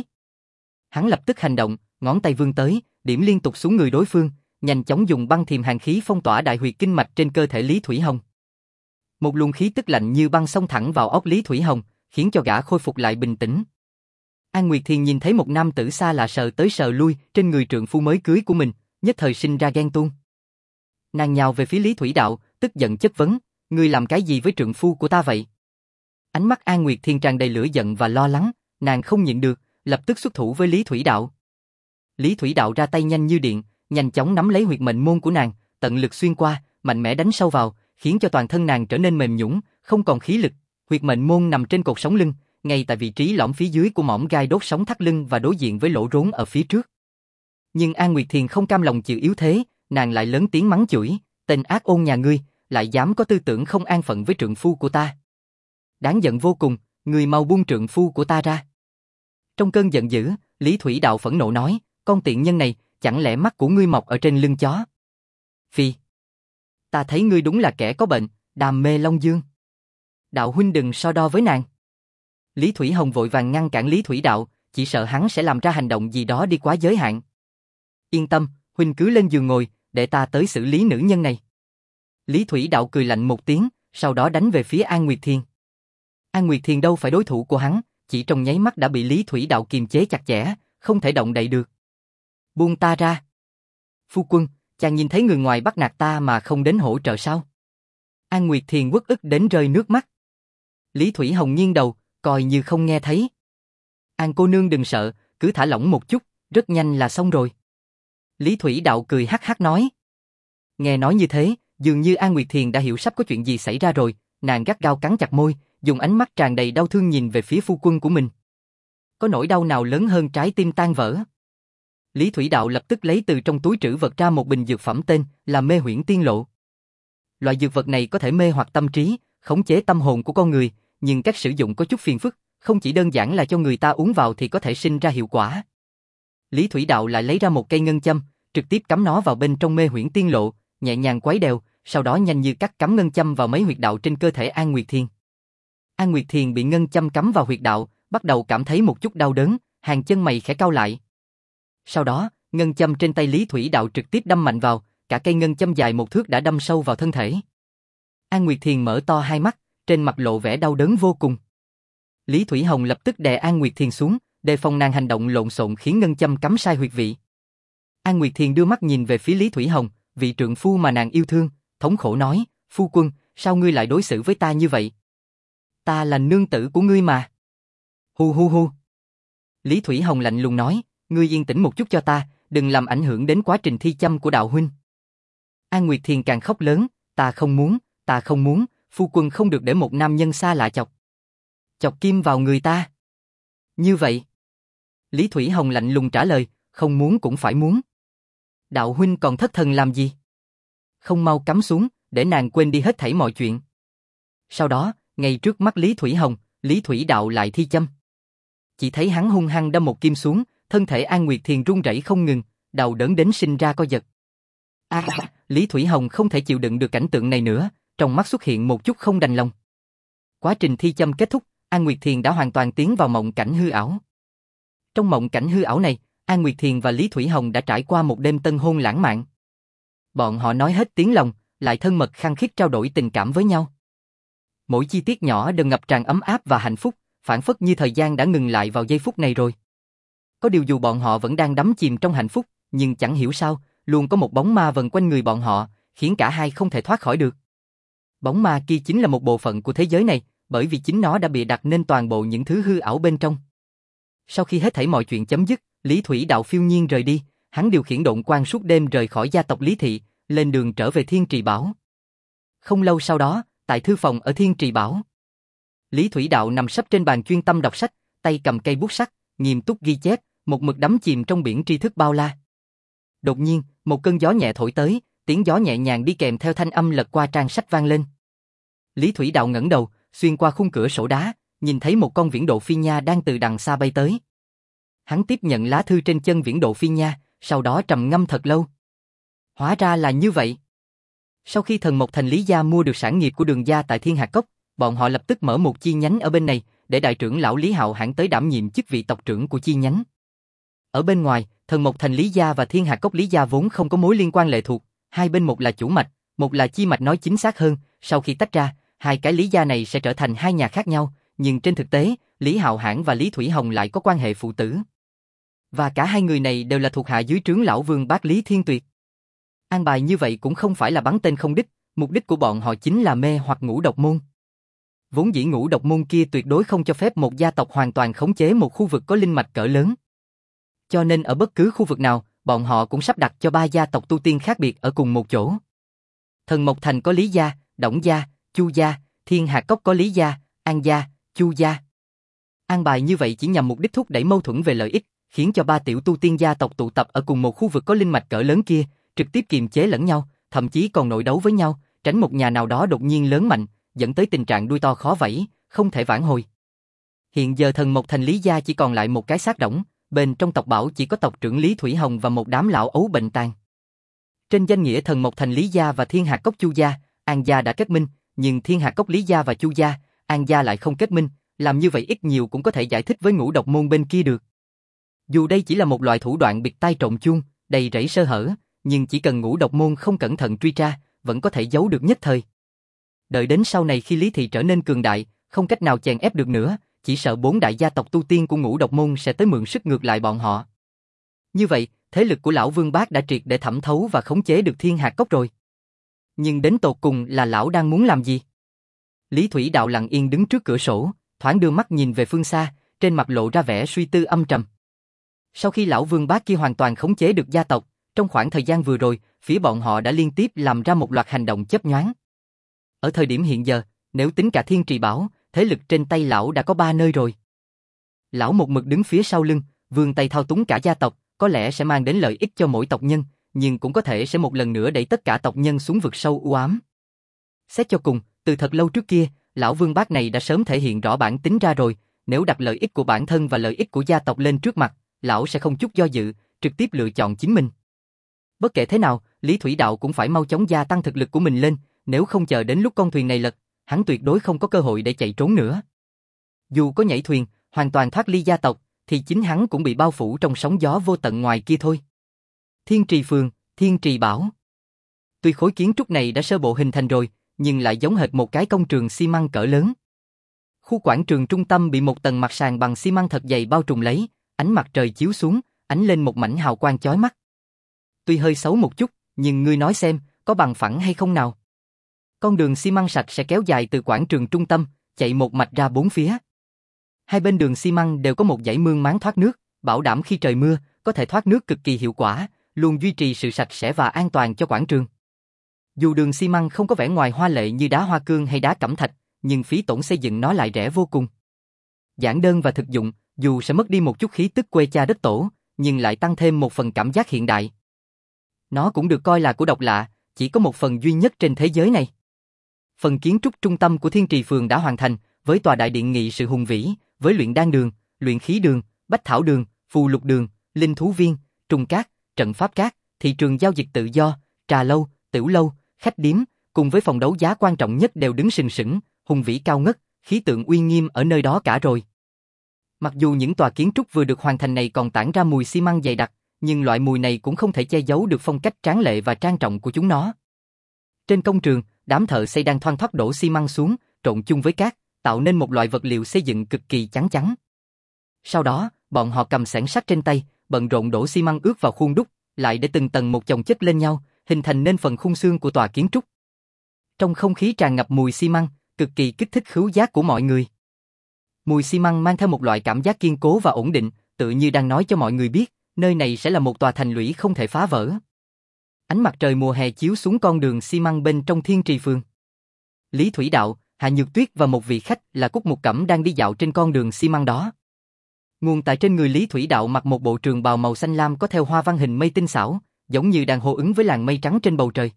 Hắn lập tức hành động, ngón tay vươn tới, điểm liên tục xuống người đối phương, nhanh chóng dùng băng thiềm hàn khí phong tỏa đại huyệt kinh mạch trên cơ thể Lý Thủy Hồng. Một luồng khí tức lạnh như băng xông thẳng vào óc Lý Thủy Hồng, khiến cho gã khôi phục lại bình tĩnh. An Nguyệt Thiền nhìn thấy một nam tử xa lạ sờ tới sờ lui trên người trượng phu mới cưới của mình, nhất thời sinh ra ghen tuông. Nàng nhào về phía Lý Thủy Đạo, tức giận chất vấn, ngươi làm cái gì với trượng phu của ta vậy? Ánh mắt An Nguyệt Thiền tràn đầy lửa giận và lo lắng, nàng không nhịn được, lập tức xuất thủ với Lý Thủy Đạo. Lý Thủy Đạo ra tay nhanh như điện, nhanh chóng nắm lấy huyệt mệnh môn của nàng, tận lực xuyên qua, mạnh mẽ đánh sâu vào, khiến cho toàn thân nàng trở nên mềm nhũn, không còn khí lực. Huyệt mệnh môn nằm trên cột sống lưng, ngay tại vị trí lõm phía dưới của mỏm gai đốt sống thắt lưng và đối diện với lỗ rốn ở phía trước. Nhưng An Nguyệt Thiền không cam lòng chịu yếu thế, nàng lại lớn tiếng mắng chửi, tên ác ôn nhà ngươi, lại dám có tư tưởng không an phận với trượng phu của ta. Đáng giận vô cùng, ngươi mau buông trượng phu của ta ra. Trong cơn giận dữ, Lý Thủy Đạo phẫn nộ nói, con tiện nhân này, chẳng lẽ mắt của ngươi mọc ở trên lưng chó? Phi! Ta thấy ngươi đúng là kẻ có bệnh, đam mê Long Dương. Đạo huynh đừng so đo với nàng. Lý Thủy Hồng vội vàng ngăn cản Lý Thủy Đạo, chỉ sợ hắn sẽ làm ra hành động gì đó đi quá giới hạn. Yên tâm, huynh cứ lên giường ngồi, để ta tới xử lý nữ nhân này. Lý Thủy Đạo cười lạnh một tiếng, sau đó đánh về phía An Nguyệt Thiền. An Nguyệt Thiền đâu phải đối thủ của hắn, chỉ trong nháy mắt đã bị Lý Thủy Đạo kiềm chế chặt chẽ, không thể động đậy được. Buông ta ra. Phu quân, chàng nhìn thấy người ngoài bắt nạt ta mà không đến hỗ trợ sao? An Nguyệt Thiền uất ức đến rơi nước mắt. Lý Thủy Hồng nghiêng đầu, coi như không nghe thấy. An cô nương đừng sợ, cứ thả lỏng một chút, rất nhanh là xong rồi. Lý Thủy Đạo cười hắc hắc nói. Nghe nói như thế, dường như An Nguyệt Thiền đã hiểu sắp có chuyện gì xảy ra rồi, nàng gắt gao cắn chặt môi, dùng ánh mắt tràn đầy đau thương nhìn về phía phu quân của mình. Có nỗi đau nào lớn hơn trái tim tan vỡ? Lý Thủy Đạo lập tức lấy từ trong túi trữ vật ra một bình dược phẩm tên là Mê Huyễn Tiên Lộ. Loại dược vật này có thể mê hoặc tâm trí, khống chế tâm hồn của con người, nhưng cách sử dụng có chút phiền phức, không chỉ đơn giản là cho người ta uống vào thì có thể sinh ra hiệu quả. Lý Thủy Đạo lại lấy ra một cây ngân châm, trực tiếp cắm nó vào bên trong Mê Huyễn Tiên Lộ, nhẹ nhàng quấy đều, sau đó nhanh như cắt cắm ngân châm vào mấy huyệt đạo trên cơ thể An Nguyệt Thiền. An Nguyệt Thiền bị ngân châm cắm vào huyệt đạo, bắt đầu cảm thấy một chút đau đớn, hàng chân mày khẽ cau lại. Sau đó, ngân châm trên tay Lý Thủy Đạo trực tiếp đâm mạnh vào, cả cây ngân châm dài một thước đã đâm sâu vào thân thể. An Nguyệt Thiền mở to hai mắt, trên mặt lộ vẻ đau đớn vô cùng. Lý Thủy Hồng lập tức đè An Nguyệt Thiền xuống, đề phòng nàng hành động lộn xộn khiến ngân châm cắm sai huyệt vị. An Nguyệt Thiền đưa mắt nhìn về phía Lý Thủy Hồng, vị trượng phu mà nàng yêu thương, thống khổ nói, phu quân, sao ngươi lại đối xử với ta như vậy? Ta là nương tử của ngươi mà. Hu hu hu. Lý Thủy Hồng lạnh lùng nói, ngươi yên tĩnh một chút cho ta, đừng làm ảnh hưởng đến quá trình thi châm của đạo huynh. An Nguyệt Thiền càng khóc lớn, ta không muốn, ta không muốn, phu quân không được để một nam nhân xa lạ chọc. Chọc kim vào người ta. Như vậy. Lý Thủy Hồng lạnh lùng trả lời, không muốn cũng phải muốn. Đạo huynh còn thất thần làm gì? Không mau cắm xuống, để nàng quên đi hết thảy mọi chuyện. Sau đó, ngay trước mắt Lý Thủy Hồng, Lý Thủy Đạo lại thi châm. Chỉ thấy hắn hung hăng đâm một kim xuống, thân thể An Nguyệt Thiền run rẩy không ngừng, đầu đớn đến sinh ra co giật. À, Lý Thủy Hồng không thể chịu đựng được cảnh tượng này nữa, trong mắt xuất hiện một chút không đành lòng. Quá trình thi châm kết thúc, An Nguyệt Thiền đã hoàn toàn tiến vào mộng cảnh hư ảo. Trong mộng cảnh hư ảo này, An Nguyệt Thiền và Lý Thủy Hồng đã trải qua một đêm tân hôn lãng mạn. Bọn họ nói hết tiếng lòng, lại thân mật khăng khít trao đổi tình cảm với nhau. Mỗi chi tiết nhỏ đều ngập tràn ấm áp và hạnh phúc, phảng phất như thời gian đã ngừng lại vào giây phút này rồi. Có điều dù bọn họ vẫn đang đắm chìm trong hạnh phúc, nhưng chẳng hiểu sao, luôn có một bóng ma vần quanh người bọn họ, khiến cả hai không thể thoát khỏi được. Bóng ma kia chính là một bộ phận của thế giới này, bởi vì chính nó đã bịa đặt nên toàn bộ những thứ hư ảo bên trong. Sau khi hết thảy mọi chuyện chấm dứt, Lý Thủy Đạo phiêu nhiên rời đi, hắn điều khiển độn quang suốt đêm rời khỏi gia tộc Lý Thị, lên đường trở về Thiên Trì Bảo. Không lâu sau đó, tại thư phòng ở Thiên Trì Bảo, Lý Thủy Đạo nằm sấp trên bàn chuyên tâm đọc sách, tay cầm cây bút sắt, nghiêm túc ghi chép, một mực đắm chìm trong biển tri thức bao la. Đột nhiên, một cơn gió nhẹ thổi tới, tiếng gió nhẹ nhàng đi kèm theo thanh âm lật qua trang sách vang lên. Lý Thủy Đạo ngẩng đầu, xuyên qua khung cửa sổ đá, nhìn thấy một con viễn độ phi nha đang từ đằng xa bay tới. Hắn tiếp nhận lá thư trên chân viễn độ phi nha, sau đó trầm ngâm thật lâu. Hóa ra là như vậy. Sau khi thần Mộc Thành Lý gia mua được sản nghiệp của Đường gia tại Thiên Hạc Cốc, bọn họ lập tức mở một chi nhánh ở bên này, để đại trưởng lão Lý Hạo Hãn tới đảm nhiệm chức vị tộc trưởng của chi nhánh. Ở bên ngoài, thần Mộc Thành Lý gia và Thiên Hạc Cốc Lý gia vốn không có mối liên quan lệ thuộc, hai bên một là chủ mạch, một là chi mạch, nói chính xác hơn, sau khi tách ra, hai cái Lý gia này sẽ trở thành hai nhà khác nhau, nhưng trên thực tế, Lý Hạo Hãn và Lý Thủy Hồng lại có quan hệ phụ tử. Và cả hai người này đều là thuộc hạ dưới trướng lão vương bác Lý Thiên Tuyệt. An bài như vậy cũng không phải là bắn tên không đích, mục đích của bọn họ chính là mê hoặc Ngũ Độc Môn. Vốn dĩ Ngũ Độc Môn kia tuyệt đối không cho phép một gia tộc hoàn toàn khống chế một khu vực có linh mạch cỡ lớn. Cho nên ở bất cứ khu vực nào, bọn họ cũng sắp đặt cho ba gia tộc tu tiên khác biệt ở cùng một chỗ. Thần Mộc Thành có Lý gia, Đổng gia, Chu gia, Thiên Hạc Cốc có Lý gia, An gia, Chu gia. An bài như vậy chỉ nhằm mục đích thúc đẩy mâu thuẫn về lợi ích, khiến cho ba tiểu tu tiên gia tộc tụ tập ở cùng một khu vực có linh mạch cỡ lớn kia, trực tiếp kiềm chế lẫn nhau, thậm chí còn nội đấu với nhau, tránh một nhà nào đó đột nhiên lớn mạnh, dẫn tới tình trạng đuôi to khó vẫy, không thể vãn hồi. Hiện giờ Thần Mộc Thành Lý gia chỉ còn lại một cái xác rỗng, bên trong tộc Bảo chỉ có tộc trưởng Lý Thủy Hồng và một đám lão ấu bệnh tàn. Trên danh nghĩa Thần Mộc Thành Lý gia và Thiên Hạc Cốc Chu gia, An gia đã kết minh, nhưng Thiên Hạc Cốc Lý gia và Chu gia, An gia lại không kết minh, làm như vậy ít nhiều cũng có thể giải thích với Ngũ Độc môn bên kia được. Dù đây chỉ là một loại thủ đoạn biệt tai trộn chuông, đầy rẫy sơ hở, nhưng chỉ cần Ngũ Độc môn không cẩn thận truy tra, vẫn có thể giấu được nhất thời. Đợi đến sau này khi Lý thị trở nên cường đại, không cách nào chèn ép được nữa, chỉ sợ bốn đại gia tộc tu tiên của Ngũ Độc môn sẽ tới mượn sức ngược lại bọn họ. Như vậy, thế lực của lão Vương Bác đã triệt để thẩm thấu và khống chế được Thiên Hạc Cốc rồi. Nhưng đến tột cùng là lão đang muốn làm gì? Lý Thủy Đạo lặng yên đứng trước cửa sổ, thoáng đưa mắt nhìn về phương xa, trên mặt lộ ra vẻ suy tư âm trầm. Sau khi lão Vương Bác kia hoàn toàn khống chế được gia tộc, trong khoảng thời gian vừa rồi, phía bọn họ đã liên tiếp làm ra một loạt hành động chớp nhoáng. Ở thời điểm hiện giờ, nếu tính cả Thiên Trì Bảo, thế lực trên tay lão đã có ba nơi rồi. Lão một mực đứng phía sau lưng, vươn tay thao túng cả gia tộc, có lẽ sẽ mang đến lợi ích cho mỗi tộc nhân, nhưng cũng có thể sẽ một lần nữa đẩy tất cả tộc nhân xuống vực sâu u ám. Xét cho cùng, từ thật lâu trước kia, lão Vương Bác này đã sớm thể hiện rõ bản tính ra rồi, nếu đặt lợi ích của bản thân và lợi ích của gia tộc lên trước mặt, lão sẽ không chút do dự, trực tiếp lựa chọn chính mình. Bất kể thế nào, Lý Thủy Đạo cũng phải mau chóng gia tăng thực lực của mình lên, nếu không chờ đến lúc con thuyền này lật, hắn tuyệt đối không có cơ hội để chạy trốn nữa. Dù có nhảy thuyền, hoàn toàn thoát ly gia tộc, thì chính hắn cũng bị bao phủ trong sóng gió vô tận ngoài kia thôi. Thiên Trì Phường, Thiên Trì Bảo. Tuy khối kiến trúc này đã sơ bộ hình thành rồi, nhưng lại giống hệt một cái công trường xi măng cỡ lớn. Khu quảng trường trung tâm bị một tầng mặt sàn bằng xi măng thật dày bao trùm lấy, ánh mặt trời chiếu xuống, ánh lên một mảnh hào quang chói mắt. Tuy hơi xấu một chút, nhưng ngươi nói xem, có bằng phẳng hay không nào? Con đường xi măng sạch sẽ kéo dài từ quảng trường trung tâm, chạy một mạch ra bốn phía. Hai bên đường xi măng đều có một dãy mương máng thoát nước, bảo đảm khi trời mưa, có thể thoát nước cực kỳ hiệu quả, luôn duy trì sự sạch sẽ và an toàn cho quảng trường. Dù đường xi măng không có vẻ ngoài hoa lệ như đá hoa cương hay đá cẩm thạch, nhưng phí tổn xây dựng nó lại rẻ vô cùng. Giản đơn và thực dụng, dù sẽ mất đi một chút khí tức quê cha đất tổ, nhưng lại tăng thêm một phần cảm giác hiện đại. Nó cũng được coi là của độc lạ, chỉ có một phần duy nhất trên thế giới này. Phần kiến trúc trung tâm của Thiên Trì Phường đã hoàn thành, với tòa đại điện nghị sự hùng vĩ, với luyện đan đường, luyện khí đường, bách thảo đường, phù lục đường, linh thú viên, trùng cát, trận pháp cát, thị trường giao dịch tự do, trà lâu, tiểu lâu, khách điếm, cùng với phòng đấu giá quan trọng nhất đều đứng sừng sững, hùng vĩ cao ngất, khí tượng uy nghiêm ở nơi đó cả rồi. Mặc dù những tòa kiến trúc vừa được hoàn thành này còn tản ra mùi xi măng dày đặc, nhưng loại mùi này cũng không thể che giấu được phong cách tráng lệ và trang trọng của chúng nó. Trên công trường, đám thợ xây đang thoăn thoắt đổ xi măng xuống, trộn chung với cát, tạo nên một loại vật liệu xây dựng cực kỳ chắn chắn. Sau đó, bọn họ cầm xẻng sắt trên tay, bận rộn đổ xi măng ướt vào khuôn đúc, lại để từng tầng một chồng chất lên nhau, hình thành nên phần khung xương của tòa kiến trúc. Trong không khí tràn ngập mùi xi măng, cực kỳ kích thích khứu giác của mọi người. Mùi xi măng mang theo một loại cảm giác kiên cố và ổn định, tự như đang nói cho mọi người biết, nơi này sẽ là một tòa thành lũy không thể phá vỡ. Ánh mặt trời mùa hè chiếu xuống con đường xi măng bên trong Thiên Trì Phường. Lý Thủy Đạo, Hạ Nhược Tuyết và một vị khách là Cúc Mục Cẩm đang đi dạo trên con đường xi măng đó. Nguồn tại trên người Lý Thủy Đạo mặc một bộ trường bào màu xanh lam có theo hoa văn hình mây tinh xảo, giống như đang hô ứng với làn mây trắng trên bầu trời.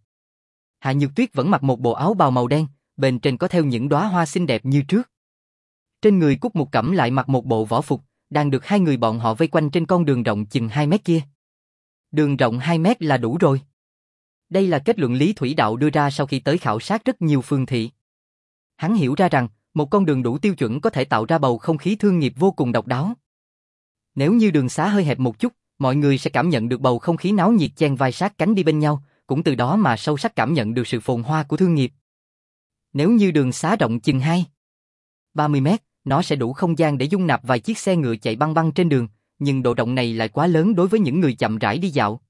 Hạ Nhược Tuyết vẫn mặc một bộ áo bào màu đen, bên trên có theo những đóa hoa xinh đẹp như trước. Trên người Cúc Mục Cẩm lại mặc một bộ võ phục, đang được hai người bọn họ vây quanh trên con đường rộng chừng hai mét kia. Đường rộng hai mét là đủ rồi. Đây là kết luận Lý Thủy Đạo đưa ra sau khi tới khảo sát rất nhiều phường thị. Hắn hiểu ra rằng, một con đường đủ tiêu chuẩn có thể tạo ra bầu không khí thương nghiệp vô cùng độc đáo. Nếu như đường xá hơi hẹp một chút, mọi người sẽ cảm nhận được bầu không khí náo nhiệt chen vai sát cánh đi bên nhau, cũng từ đó mà sâu sắc cảm nhận được sự phồn hoa của thương nghiệp. Nếu như đường xá rộng chừng hai ba mươi mét, nó sẽ đủ không gian để dung nạp vài chiếc xe ngựa chạy băng băng trên đường, nhưng độ rộng này lại quá lớn đối với những người chậm rãi đi dạo.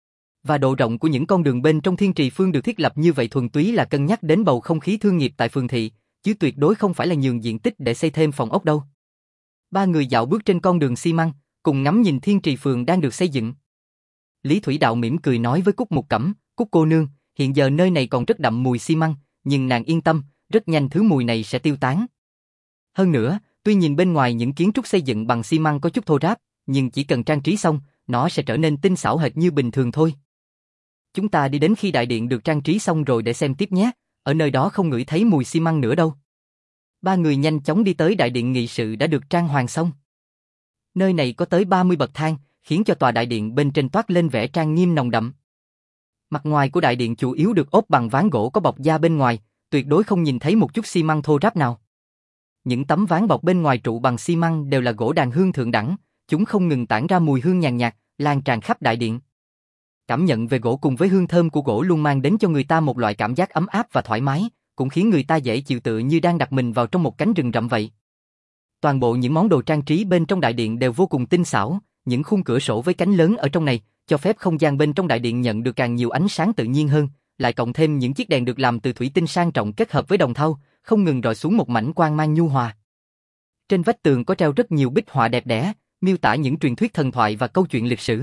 Và độ rộng của những con đường bên trong Thiên Trì Phường được thiết lập như vậy thuần túy là cân nhắc đến bầu không khí thương nghiệp tại phường thị, chứ tuyệt đối không phải là nhường diện tích để xây thêm phòng ốc đâu. Ba người dạo bước trên con đường xi măng, cùng ngắm nhìn Thiên Trì Phường đang được xây dựng. Lý Thủy Đạo mỉm cười nói với Cúc Mục Cẩm, Cúc cô nương, hiện giờ nơi này còn rất đậm mùi xi măng, nhưng nàng yên tâm, rất nhanh thứ mùi này sẽ tiêu tán. Hơn nữa, Tuy nhìn bên ngoài những kiến trúc xây dựng bằng xi măng có chút thô ráp, nhưng chỉ cần trang trí xong, nó sẽ trở nên tinh xảo hệt như bình thường thôi. Chúng ta đi đến khi đại điện được trang trí xong rồi để xem tiếp nhé, ở nơi đó không ngửi thấy mùi xi măng nữa đâu. Ba người nhanh chóng đi tới đại điện nghị sự đã được trang hoàng xong. Nơi này có tới ba mươi bậc thang, khiến cho tòa đại điện bên trên toát lên vẻ trang nghiêm nồng đậm. Mặt ngoài của đại điện chủ yếu được ốp bằng ván gỗ có bọc da bên ngoài, tuyệt đối không nhìn thấy một chút xi măng thô ráp nào. Những tấm ván bọc bên ngoài trụ bằng xi măng đều là gỗ đàn hương thượng đẳng, chúng không ngừng tản ra mùi hương nhàn nhạt, lan tràn khắp đại điện. Cảm nhận về gỗ cùng với hương thơm của gỗ luôn mang đến cho người ta một loại cảm giác ấm áp và thoải mái, cũng khiến người ta dễ chịu tựa như đang đặt mình vào trong một cánh rừng rậm vậy. Toàn bộ những món đồ trang trí bên trong đại điện đều vô cùng tinh xảo, những khung cửa sổ với cánh lớn ở trong này, cho phép không gian bên trong đại điện nhận được càng nhiều ánh sáng tự nhiên hơn, lại cộng thêm những chiếc đèn được làm từ thủy tinh sang trọng kết hợp với đồng thau, không ngừng rọi xuống một mảnh quang mang nhu hòa. Trên vách tường có treo rất nhiều bích họa đẹp đẽ, miêu tả những truyền thuyết thần thoại và câu chuyện lịch sử.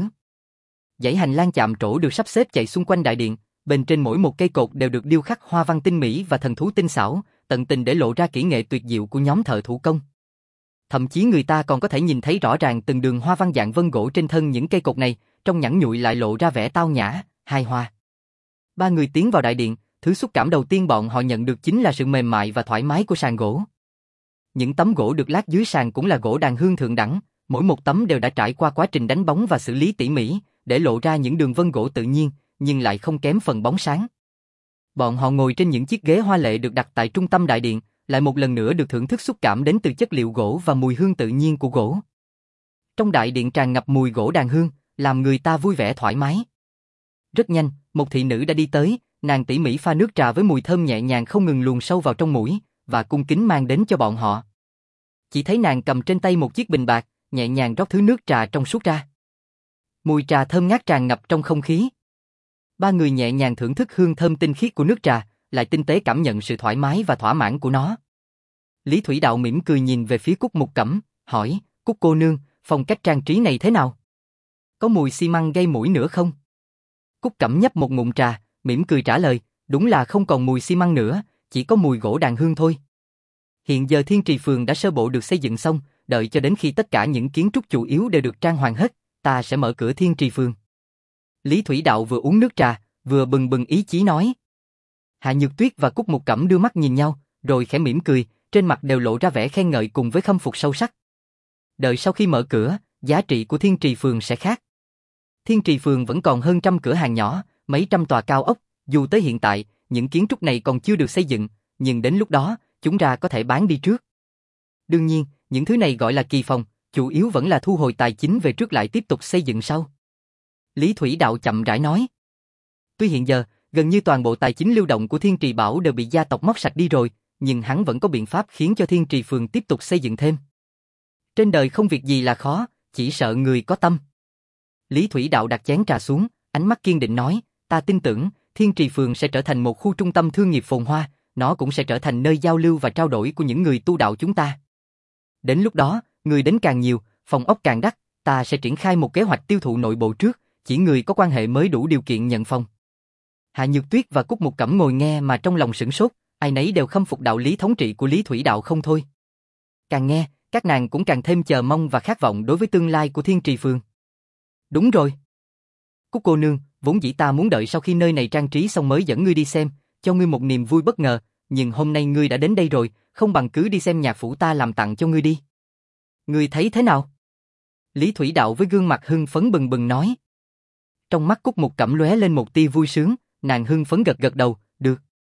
Dãy hành lang chạm trổ được sắp xếp chạy xung quanh đại điện, bên trên mỗi một cây cột đều được điêu khắc hoa văn tinh mỹ và thần thú tinh xảo, tận tình để lộ ra kỹ nghệ tuyệt diệu của nhóm thợ thủ công. Thậm chí người ta còn có thể nhìn thấy rõ ràng từng đường hoa văn dạng vân gỗ trên thân những cây cột này, trong nhẵn nhụi lại lộ ra vẻ tao nhã, hài hòa. Ba người tiến vào đại điện, thứ xúc cảm đầu tiên bọn họ nhận được chính là sự mềm mại và thoải mái của sàn gỗ. Những tấm gỗ được lát dưới sàn cũng là gỗ đàn hương thượng đẳng, mỗi một tấm đều đã trải qua quá trình đánh bóng và xử lý tỉ mỉ, để lộ ra những đường vân gỗ tự nhiên, nhưng lại không kém phần bóng sáng. Bọn họ ngồi trên những chiếc ghế hoa lệ được đặt tại trung tâm đại điện, lại một lần nữa được thưởng thức xúc cảm đến từ chất liệu gỗ và mùi hương tự nhiên của gỗ. Trong đại điện tràn ngập mùi gỗ đàn hương, làm người ta vui vẻ thoải mái. Rất nhanh, một thị nữ đã đi tới, nàng tỉ mỉ pha nước trà với mùi thơm nhẹ nhàng không ngừng luồn sâu vào trong mũi, và cung kính mang đến cho bọn họ. Chỉ thấy nàng cầm trên tay một chiếc bình bạc, nhẹ nhàng rót thứ nước trà trong suốt ra. Mùi trà thơm ngát tràn ngập trong không khí. Ba người nhẹ nhàng thưởng thức hương thơm tinh khiết của nước trà, lại tinh tế cảm nhận sự thoải mái và thỏa mãn của nó. Lý Thủy Đạo mỉm cười nhìn về phía Cúc Mục Cẩm, hỏi, Cúc cô nương, phong cách trang trí này thế nào? Có mùi xi măng gây mũi nữa không? Cúc Cẩm nhấp một ngụm trà, mỉm cười trả lời, đúng là không còn mùi xi măng nữa, chỉ có mùi gỗ đàn hương thôi. Hiện giờ Thiên Trì Phường đã sơ bộ được xây dựng xong, đợi cho đến khi tất cả những kiến trúc chủ yếu đều được trang hoàng hết, ta sẽ mở cửa Thiên Trì Phường. Lý Thủy Đạo vừa uống nước trà, vừa bừng bừng ý chí nói. Hạ Nhược Tuyết và Cúc Mục Cẩm đưa mắt nhìn nhau, rồi khẽ mỉm cười, trên mặt đều lộ ra vẻ khen ngợi cùng với khâm phục sâu sắc. Đợi sau khi mở cửa, giá trị của Thiên Trì Phường sẽ khác. Thiên Trì Phường vẫn còn hơn trăm cửa hàng nhỏ, mấy trăm tòa cao ốc, dù tới hiện tại, những kiến trúc này còn chưa được xây dựng, nhưng đến lúc đó, chúng ra có thể bán đi trước. Đương nhiên, những thứ này gọi là kỳ phòng, chủ yếu vẫn là thu hồi tài chính về trước lại tiếp tục xây dựng sau. Lý Thủy Đạo chậm rãi nói. Tuy hiện giờ, gần như toàn bộ tài chính lưu động của Thiên Trì Bảo đều bị gia tộc móc sạch đi rồi, nhưng hắn vẫn có biện pháp khiến cho Thiên Trì Phường tiếp tục xây dựng thêm. Trên đời không việc gì là khó, chỉ sợ người có tâm. Lý Thủy Đạo đặt chén trà xuống, ánh mắt kiên định nói, ta tin tưởng, Thiên Trì Phường sẽ trở thành một khu trung tâm thương nghiệp phồn hoa, nó cũng sẽ trở thành nơi giao lưu và trao đổi của những người tu đạo chúng ta. Đến lúc đó, người đến càng nhiều, phòng ốc càng đắt, ta sẽ triển khai một kế hoạch tiêu thụ nội bộ trước, chỉ người có quan hệ mới đủ điều kiện nhận phòng. Hạ Nhược Tuyết và Cúc Mục Cẩm ngồi nghe mà trong lòng sửng sốt, ai nấy đều khâm phục đạo lý thống trị của Lý Thủy Đạo không thôi. Càng nghe, các nàng cũng càng thêm chờ mong và khát vọng đối với tương lai của Thiên Trì Phường. Đúng rồi. Cúc cô nương, vốn dĩ ta muốn đợi sau khi nơi này trang trí xong mới dẫn ngươi đi xem, cho ngươi một niềm vui bất ngờ, nhưng hôm nay ngươi đã đến đây rồi, không bằng cứ đi xem nhạc phủ ta làm tặng cho ngươi đi. Ngươi thấy thế nào? Lý Thủy Đạo với gương mặt hưng phấn bừng bừng nói. Trong mắt Cúc Mục Cẩm lóe lên một tia vui sướng, nàng hưng phấn gật gật đầu, được.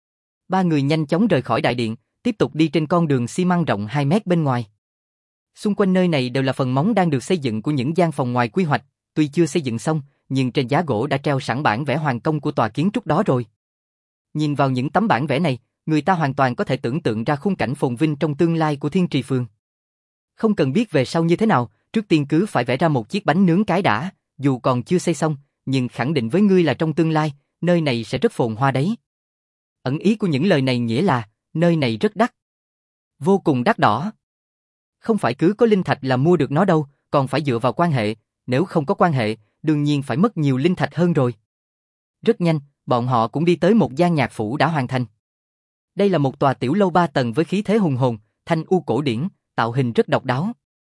Ba người nhanh chóng rời khỏi đại điện, tiếp tục đi trên con đường xi măng rộng hai mét bên ngoài. Xung quanh nơi này đều là phần móng đang được xây dựng của những gian phòng ngoài quy hoạch, tuy chưa xây dựng xong, nhưng trên giá gỗ đã treo sẵn bản vẽ hoàn công của tòa kiến trúc đó rồi. Nhìn vào những tấm bản vẽ này, người ta hoàn toàn có thể tưởng tượng ra khung cảnh phồn vinh trong tương lai của Thiên Trì Phường. Không cần biết về sau như thế nào, trước tiên cứ phải vẽ ra một chiếc bánh nướng cái đã, dù còn chưa xây xong, nhưng khẳng định với ngươi là trong tương lai, nơi này sẽ rất phồn hoa đấy. Ẩn ý của những lời này nghĩa là, nơi này rất đắt. Vô cùng đắt đỏ. Không phải cứ có linh thạch là mua được nó đâu, còn phải dựa vào quan hệ, nếu không có quan hệ, đương nhiên phải mất nhiều linh thạch hơn rồi. Rất nhanh, bọn họ cũng đi tới một gian nhạc phủ đã hoàn thành. Đây là một tòa tiểu lâu ba tầng với khí thế hùng hồn, thanh u cổ điển, tạo hình rất độc đáo.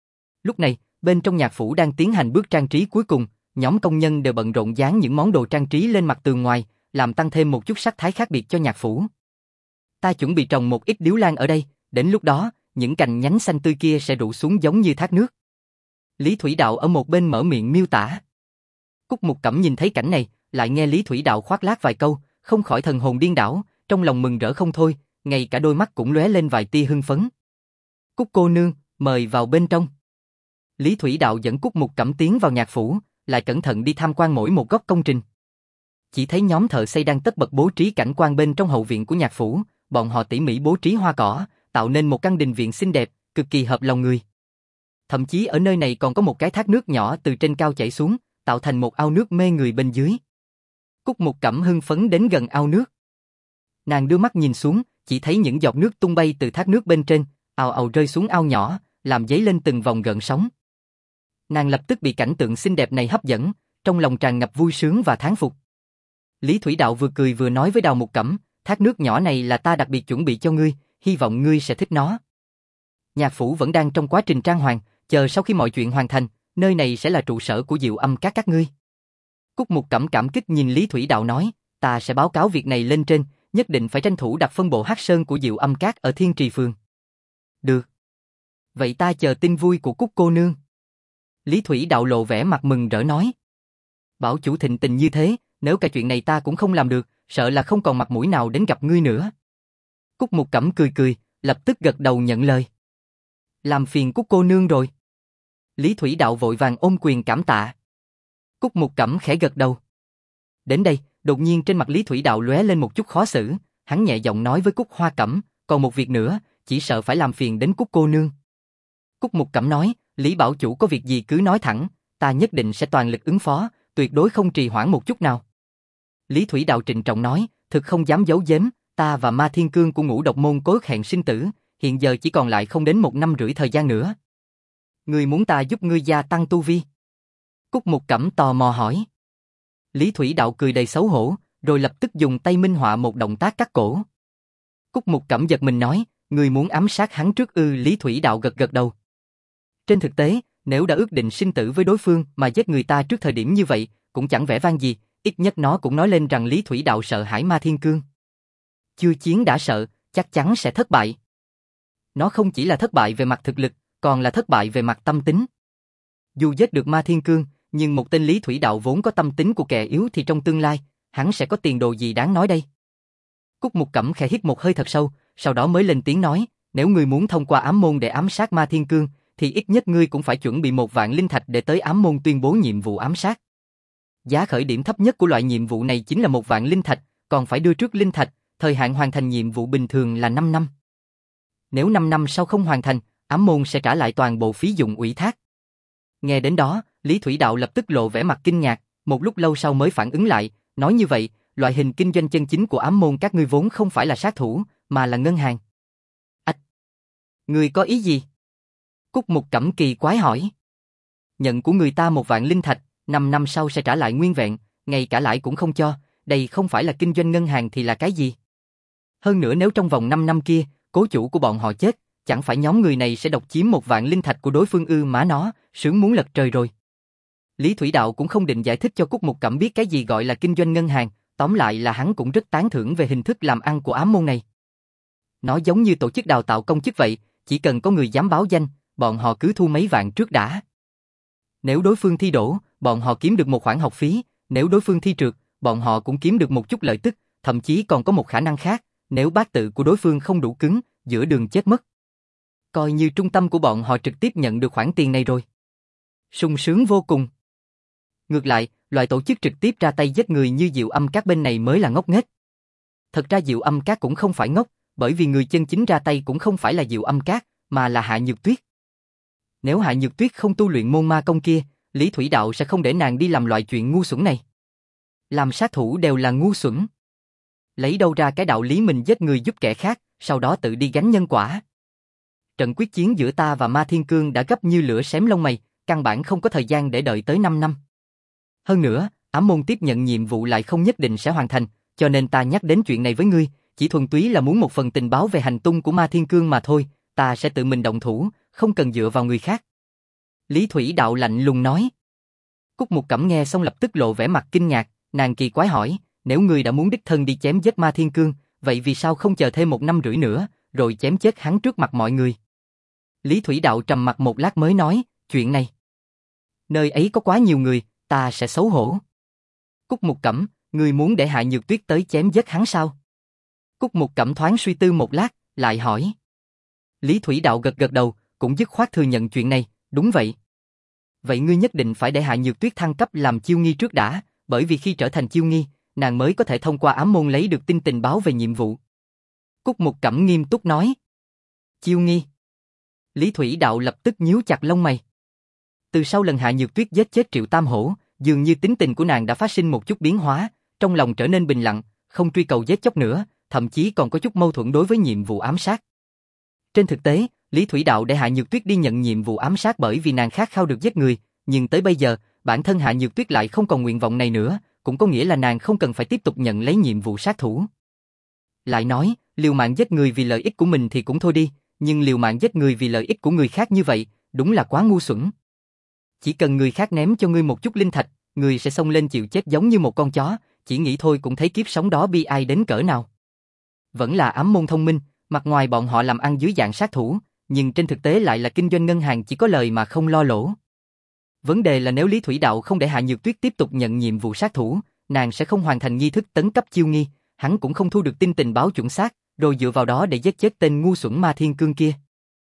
Lúc này, bên trong nhạc phủ đang tiến hành bước trang trí cuối cùng, nhóm công nhân đều bận rộn dán những món đồ trang trí lên mặt tường ngoài, làm tăng thêm một chút sắc thái khác biệt cho nhạc phủ. Ta chuẩn bị trồng một ít điếu lan ở đây, đến lúc đó, những cành nhánh xanh tươi kia sẽ rủ xuống giống như thác nước. Lý Thủy Đạo ở một bên mở miệng miêu tả. Cúc Mục Cẩm nhìn thấy cảnh này, lại nghe Lý Thủy Đạo khoác lác vài câu, không khỏi thần hồn điên đảo, trong lòng mừng rỡ không thôi, ngay cả đôi mắt cũng lóe lên vài tia hưng phấn. Cúc cô nương, mời vào bên trong. Lý Thủy Đạo dẫn Cúc Mục Cẩm tiến vào nhạc phủ, lại cẩn thận đi tham quan mỗi một góc công trình. Chỉ thấy nhóm thợ xây đang tất bật bố trí cảnh quan bên trong hậu viện của nhạc phủ, bọn họ tỉ mỉ bố trí hoa cỏ, tạo nên một căn đình viện xinh đẹp, cực kỳ hợp lòng người. Thậm chí ở nơi này còn có một cái thác nước nhỏ từ trên cao chảy xuống, tạo thành một ao nước mê người bên dưới. Cúc Mục Cẩm hưng phấn đến gần ao nước. Nàng đưa mắt nhìn xuống, chỉ thấy những giọt nước tung bay từ thác nước bên trên, ào ào rơi xuống ao nhỏ, làm dấy lên từng vòng gợn sóng. Nàng lập tức bị cảnh tượng xinh đẹp này hấp dẫn, trong lòng tràn ngập vui sướng và thán phục. Lý Thủy Đạo vừa cười vừa nói với Đào Mục Cẩm, thác nước nhỏ này là ta đặc biệt chuẩn bị cho ngươi, hy vọng ngươi sẽ thích nó. Nhạc phủ vẫn đang trong quá trình trang hoàng, chờ sau khi mọi chuyện hoàn thành, nơi này sẽ là trụ sở của Diệu Âm Các các ngươi. Cúc Mục Cẩm cảm kích nhìn Lý Thủy Đạo nói, ta sẽ báo cáo việc này lên trên, nhất định phải tranh thủ đặt phân bộ Hắc Sơn của Diệu Âm Các ở Thiên Trì Phường. Được. Vậy ta chờ tin vui của Cúc cô nương. Lý Thủy Đạo lộ vẻ mặt mừng rỡ nói. Bảo chủ thịnh tình như thế, nếu cả chuyện này ta cũng không làm được, sợ là không còn mặt mũi nào đến gặp ngươi nữa. Cúc Mục Cẩm cười cười, lập tức gật đầu nhận lời. Làm phiền Cúc cô nương rồi. Lý Thủy Đạo vội vàng ôm quyền cảm tạ. Cúc Mục Cẩm khẽ gật đầu. Đến đây, đột nhiên trên mặt Lý Thủy Đạo lóe lên một chút khó xử, hắn nhẹ giọng nói với Cúc Hoa Cẩm, còn một việc nữa, chỉ sợ phải làm phiền đến Cúc cô nương. Cúc Mục Cẩm nói, Lý bảo chủ có việc gì cứ nói thẳng, ta nhất định sẽ toàn lực ứng phó, tuyệt đối không trì hoãn một chút nào. Lý Thủy Đạo trịnh trọng nói, thực không dám giấu giếm, ta và Ma Thiên Cương của Ngũ Độc Môn có ước hẹn sinh tử, hiện giờ chỉ còn lại không đến một năm rưỡi thời gian nữa. Ngươi muốn ta giúp ngươi gia tăng tu vi? Cúc Mục Cẩm tò mò hỏi. Lý Thủy Đạo cười đầy xấu hổ, rồi lập tức dùng tay minh họa một động tác cắt cổ. Cúc Mục Cẩm giật mình nói, ngươi muốn ám sát hắn trước ư? Lý Thủy Đạo gật gật đầu. Trên thực tế, nếu đã ước định sinh tử với đối phương mà giết người ta trước thời điểm như vậy, cũng chẳng vẻ vang gì, ít nhất nó cũng nói lên rằng Lý Thủy Đạo sợ hãi Ma Thiên Cương. Chưa chiến đã sợ, chắc chắn sẽ thất bại. Nó không chỉ là thất bại về mặt thực lực, còn là thất bại về mặt tâm tính. Dù giết được Ma Thiên Cương, nhưng một tên Lý Thủy Đạo vốn có tâm tính của kẻ yếu thì trong tương lai, hắn sẽ có tiền đồ gì đáng nói đây? Cúc Mục Cẩm khẽ hít một hơi thật sâu, sau đó mới lên tiếng nói, nếu ngươi muốn thông qua ám môn để ám sát Ma Thiên Cương, thì ít nhất ngươi cũng phải chuẩn bị một vạn linh thạch để tới ám môn tuyên bố nhiệm vụ ám sát. Giá khởi điểm thấp nhất của loại nhiệm vụ này chính là một vạn linh thạch, còn phải đưa trước linh thạch, thời hạn hoàn thành nhiệm vụ bình thường là năm năm. Nếu năm năm sau không hoàn thành, ám môn sẽ trả lại toàn bộ phí dụng ủy thác. Nghe đến đó, Lý Thủy Đạo lập tức lộ vẻ mặt kinh ngạc, một lúc lâu sau mới phản ứng lại, nói như vậy, loại hình kinh doanh chân chính của ám môn các ngươi vốn không phải là sát thủ, mà là ngân hàng. Ách! Ngươi có ý gì? Cúc Mục Cẩm kỳ quái hỏi. Nhận của người ta một vạn linh thạch, năm năm sau sẽ trả lại nguyên vẹn, ngay cả lãi cũng không cho, đây không phải là kinh doanh ngân hàng thì là cái gì? Hơn nữa nếu trong vòng năm năm kia, cố chủ của bọn họ chết, chẳng phải nhóm người này sẽ độc chiếm một vạn linh thạch của đối phương ư? Má nó, sướng muốn lật trời rồi. Lý Thủy Đạo cũng không định giải thích cho Cúc Mục Cẩm biết cái gì gọi là kinh doanh ngân hàng, tóm lại là hắn cũng rất tán thưởng về hình thức làm ăn của ám môn này. Nó giống như tổ chức đào tạo công chức vậy, chỉ cần có người dám báo danh, bọn họ cứ thu mấy vạn trước đã. Nếu đối phương thi đỗ, bọn họ kiếm được một khoản học phí, nếu đối phương thi trượt, bọn họ cũng kiếm được một chút lợi tức, thậm chí còn có một khả năng khác, nếu bát tự của đối phương không đủ cứng, giữa đường chết mất. Coi như trung tâm của bọn họ trực tiếp nhận được khoản tiền này rồi. Sung sướng vô cùng. Ngược lại, loại tổ chức trực tiếp ra tay giết người như Diệu Âm Các bên này mới là ngốc nghếch. Thật ra Diệu Âm Các cũng không phải ngốc, bởi vì người chân chính ra tay cũng không phải là Diệu Âm Các, mà là Hạ Nhược Tuyết. Nếu Hạ Nhược Tuyết không tu luyện môn ma công kia, Lý Thủy Đạo sẽ không để nàng đi làm loại chuyện ngu xuẩn này. Làm sát thủ đều là ngu xuẩn. Lấy đâu ra cái đạo lý mình giết người giúp kẻ khác, sau đó tự đi gánh nhân quả. Trận quyết chiến giữa ta và Ma Thiên Cương đã gấp như lửa xém lông mày, căn bản không có thời gian để đợi tới năm năm. Hơn nữa, ám môn tiếp nhận nhiệm vụ lại không nhất định sẽ hoàn thành, cho nên ta nhắc đến chuyện này với ngươi, chỉ thuần túy là muốn một phần tình báo về hành tung của Ma Thiên Cương mà thôi, ta sẽ tự mình động thủ, không cần dựa vào người khác. Lý Thủy Đạo lạnh lùng nói. Cúc Mục Cẩm nghe xong lập tức lộ vẻ mặt kinh ngạc, nàng kỳ quái hỏi, nếu ngươi đã muốn đích thân đi chém giết Ma Thiên Cương, vậy vì sao không chờ thêm một năm rưỡi nữa, rồi chém chết hắn trước mặt mọi người? Lý Thủy Đạo trầm mặt một lát mới nói, chuyện này. Nơi ấy có quá nhiều người, ta sẽ xấu hổ. Cúc Mục Cẩm, ngươi muốn để Hạ Nhược Tuyết tới chém giết hắn sao? Cúc Mục Cẩm thoáng suy tư một lát, lại hỏi. Lý Thủy Đạo gật gật đầu, cũng dứt khoát thừa nhận chuyện này, đúng vậy. Vậy ngươi nhất định phải để Hạ Nhược Tuyết thăng cấp làm chiêu nghi trước đã, bởi vì khi trở thành chiêu nghi, nàng mới có thể thông qua ám môn lấy được tin tình báo về nhiệm vụ. Cúc Mục Cẩm nghiêm túc nói. Chiêu nghi. Lý Thủy Đạo lập tức nhíu chặt lông mày. Từ sau lần Hạ Nhược Tuyết giết chết Triệu Tam Hổ, dường như tính tình của nàng đã phát sinh một chút biến hóa, trong lòng trở nên bình lặng, không truy cầu giết chóc nữa, thậm chí còn có chút mâu thuẫn đối với nhiệm vụ ám sát. Trên thực tế, Lý Thủy Đạo để Hạ Nhược Tuyết đi nhận nhiệm vụ ám sát bởi vì nàng khát khao được giết người, nhưng tới bây giờ, bản thân Hạ Nhược Tuyết lại không còn nguyện vọng này nữa, cũng có nghĩa là nàng không cần phải tiếp tục nhận lấy nhiệm vụ sát thủ. Lại nói, liều mạng giết người vì lợi ích của mình thì cũng thôi đi, nhưng liều mạng giết người vì lợi ích của người khác như vậy, đúng là quá ngu xuẩn. Chỉ cần người khác ném cho ngươi một chút linh thạch, ngươi sẽ xông lên chịu chết giống như một con chó, chỉ nghĩ thôi cũng thấy kiếp sống đó bi ai đến cỡ nào. Vẫn là ám môn thông minh, mặt ngoài bọn họ làm ăn dưới dạng sát thủ, nhưng trên thực tế lại là kinh doanh ngân hàng chỉ có lời mà không lo lỗ. Vấn đề là nếu Lý Thủy Đạo không để Hạ Nhược Tuyết tiếp tục nhận nhiệm vụ sát thủ, nàng sẽ không hoàn thành nghi thức tấn cấp chiêu nghi, hắn cũng không thu được tin tình báo chuẩn xác, rồi dựa vào đó để giết chết tên ngu xuẩn Ma Thiên Cương kia.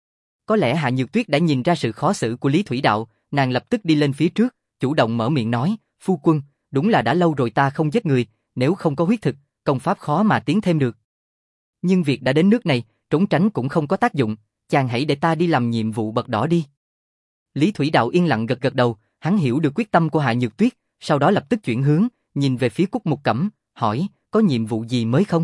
Có lẽ Hạ Nhược Tuyết đã nhìn ra sự khó xử của Lý Thủy Đạo, nàng lập tức đi lên phía trước, chủ động mở miệng nói, phu quân, đúng là đã lâu rồi ta không giết người, nếu không có huyết thực, công pháp khó mà tiến thêm được. Nhưng việc đã đến nước này, trốn tránh cũng không có tác dụng, chàng hãy để ta đi làm nhiệm vụ bậc đỏ đi. Lý Thủy Đạo yên lặng gật gật đầu, hắn hiểu được quyết tâm của Hạ Nhược Tuyết, sau đó lập tức chuyển hướng, nhìn về phía Cúc Mục Cẩm, hỏi, có nhiệm vụ gì mới không?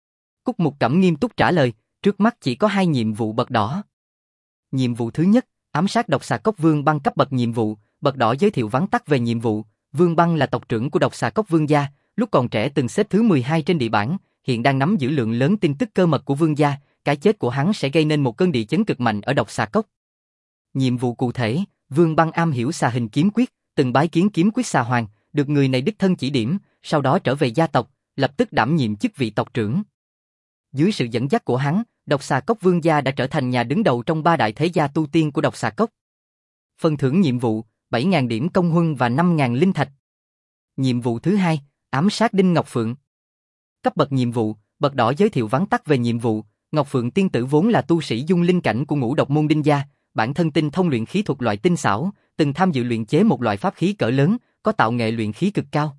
Cúc Mục Cẩm nghiêm túc trả lời, trước mắt chỉ có hai nhiệm vụ bậc đỏ. Nhiệm vụ thứ nhất, ám sát độc xà cốc Vương Băng cấp bậc nhiệm vụ, bậc đỏ giới thiệu vắn tắt về nhiệm vụ. Vương Băng là tộc trưởng của độc xà cốc Vương gia, lúc còn trẻ từng xếp thứ mười hai trên địa bảng, hiện đang nắm giữ lượng lớn tin tức cơ mật của Vương gia, cái chết của hắn sẽ gây nên một cơn địa chấn cực mạnh ở độc xà cốc. Nhiệm vụ cụ thể, Vương Băng am hiểu xà hình kiếm quyết, từng bái kiến kiếm quyết xà hoàng, được người này đích thân chỉ điểm, sau đó trở về gia tộc, lập tức đảm nhiệm chức vị tộc trưởng. Dưới sự dẫn dắt của hắn, độc xà cốc Vương gia đã trở thành nhà đứng đầu trong ba đại thế gia tu tiên của độc xà cốc. Phần thưởng nhiệm vụ, bảy nghìn điểm công huân và năm nghìn linh thạch. Nhiệm vụ thứ hai, ám sát Đinh Ngọc Phượng. Cấp bậc nhiệm vụ, bậc đỏ giới thiệu vắn tắt về nhiệm vụ. Ngọc Phượng tiên tử vốn là tu sĩ dung linh cảnh của ngũ độc môn Đinh gia, bản thân tinh thông luyện khí thuật loại tinh xảo, từng tham dự luyện chế một loại pháp khí cỡ lớn, có tạo nghệ luyện khí cực cao.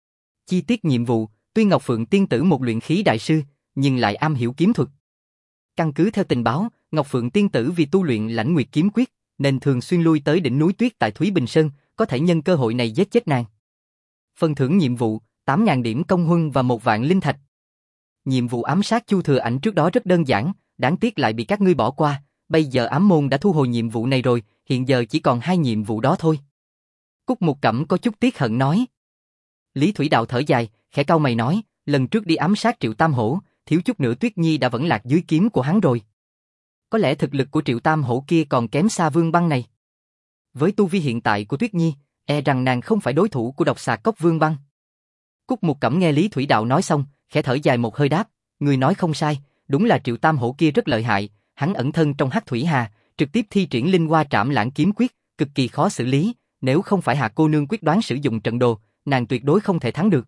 Chi tiết nhiệm vụ, tuy Ngọc Phượng tiên tử một luyện khí đại sư, nhưng lại am hiểu kiếm thuật. Căn cứ theo tình báo, Ngọc Phượng tiên tử vì tu luyện Lãnh Nguyệt kiếm quyết, nên thường xuyên lui tới đỉnh núi tuyết tại Thúy Bình Sơn, có thể nhân cơ hội này giết chết nàng. Phần thưởng nhiệm vụ, tám nghìn điểm công huân và một vạn linh thạch. Nhiệm vụ ám sát Chu Thừa Ảnh trước đó rất đơn giản, đáng tiếc lại bị các ngươi bỏ qua, bây giờ ám môn đã thu hồi nhiệm vụ này rồi, hiện giờ chỉ còn hai nhiệm vụ đó thôi. Cúc Mục Cẩm có chút tiếc hận nói. Lý Thủy Đạo thở dài, khẽ cau mày nói, lần trước đi ám sát Triệu Tam Hổ, thiếu chút nữa Tuyết Nhi đã vẫn lạc dưới kiếm của hắn rồi. Có lẽ thực lực của Triệu Tam Hổ kia còn kém xa Vương Băng này. Với tu vi hiện tại của Tuyết Nhi, e rằng nàng không phải đối thủ của độc xà cốc Vương Băng. Cúc Mục Cẩm nghe Lý Thủy Đạo nói xong, khẽ thở dài một hơi đáp, người nói không sai, đúng là Triệu Tam Hổ kia rất lợi hại, hắn ẩn thân trong Hắc Thủy Hà, trực tiếp thi triển Linh Hoa Trảm Lãng kiếm quyết, cực kỳ khó xử lý, nếu không phải Hạ cô nương quyết đoán sử dụng trận đồ, nàng tuyệt đối không thể thắng được.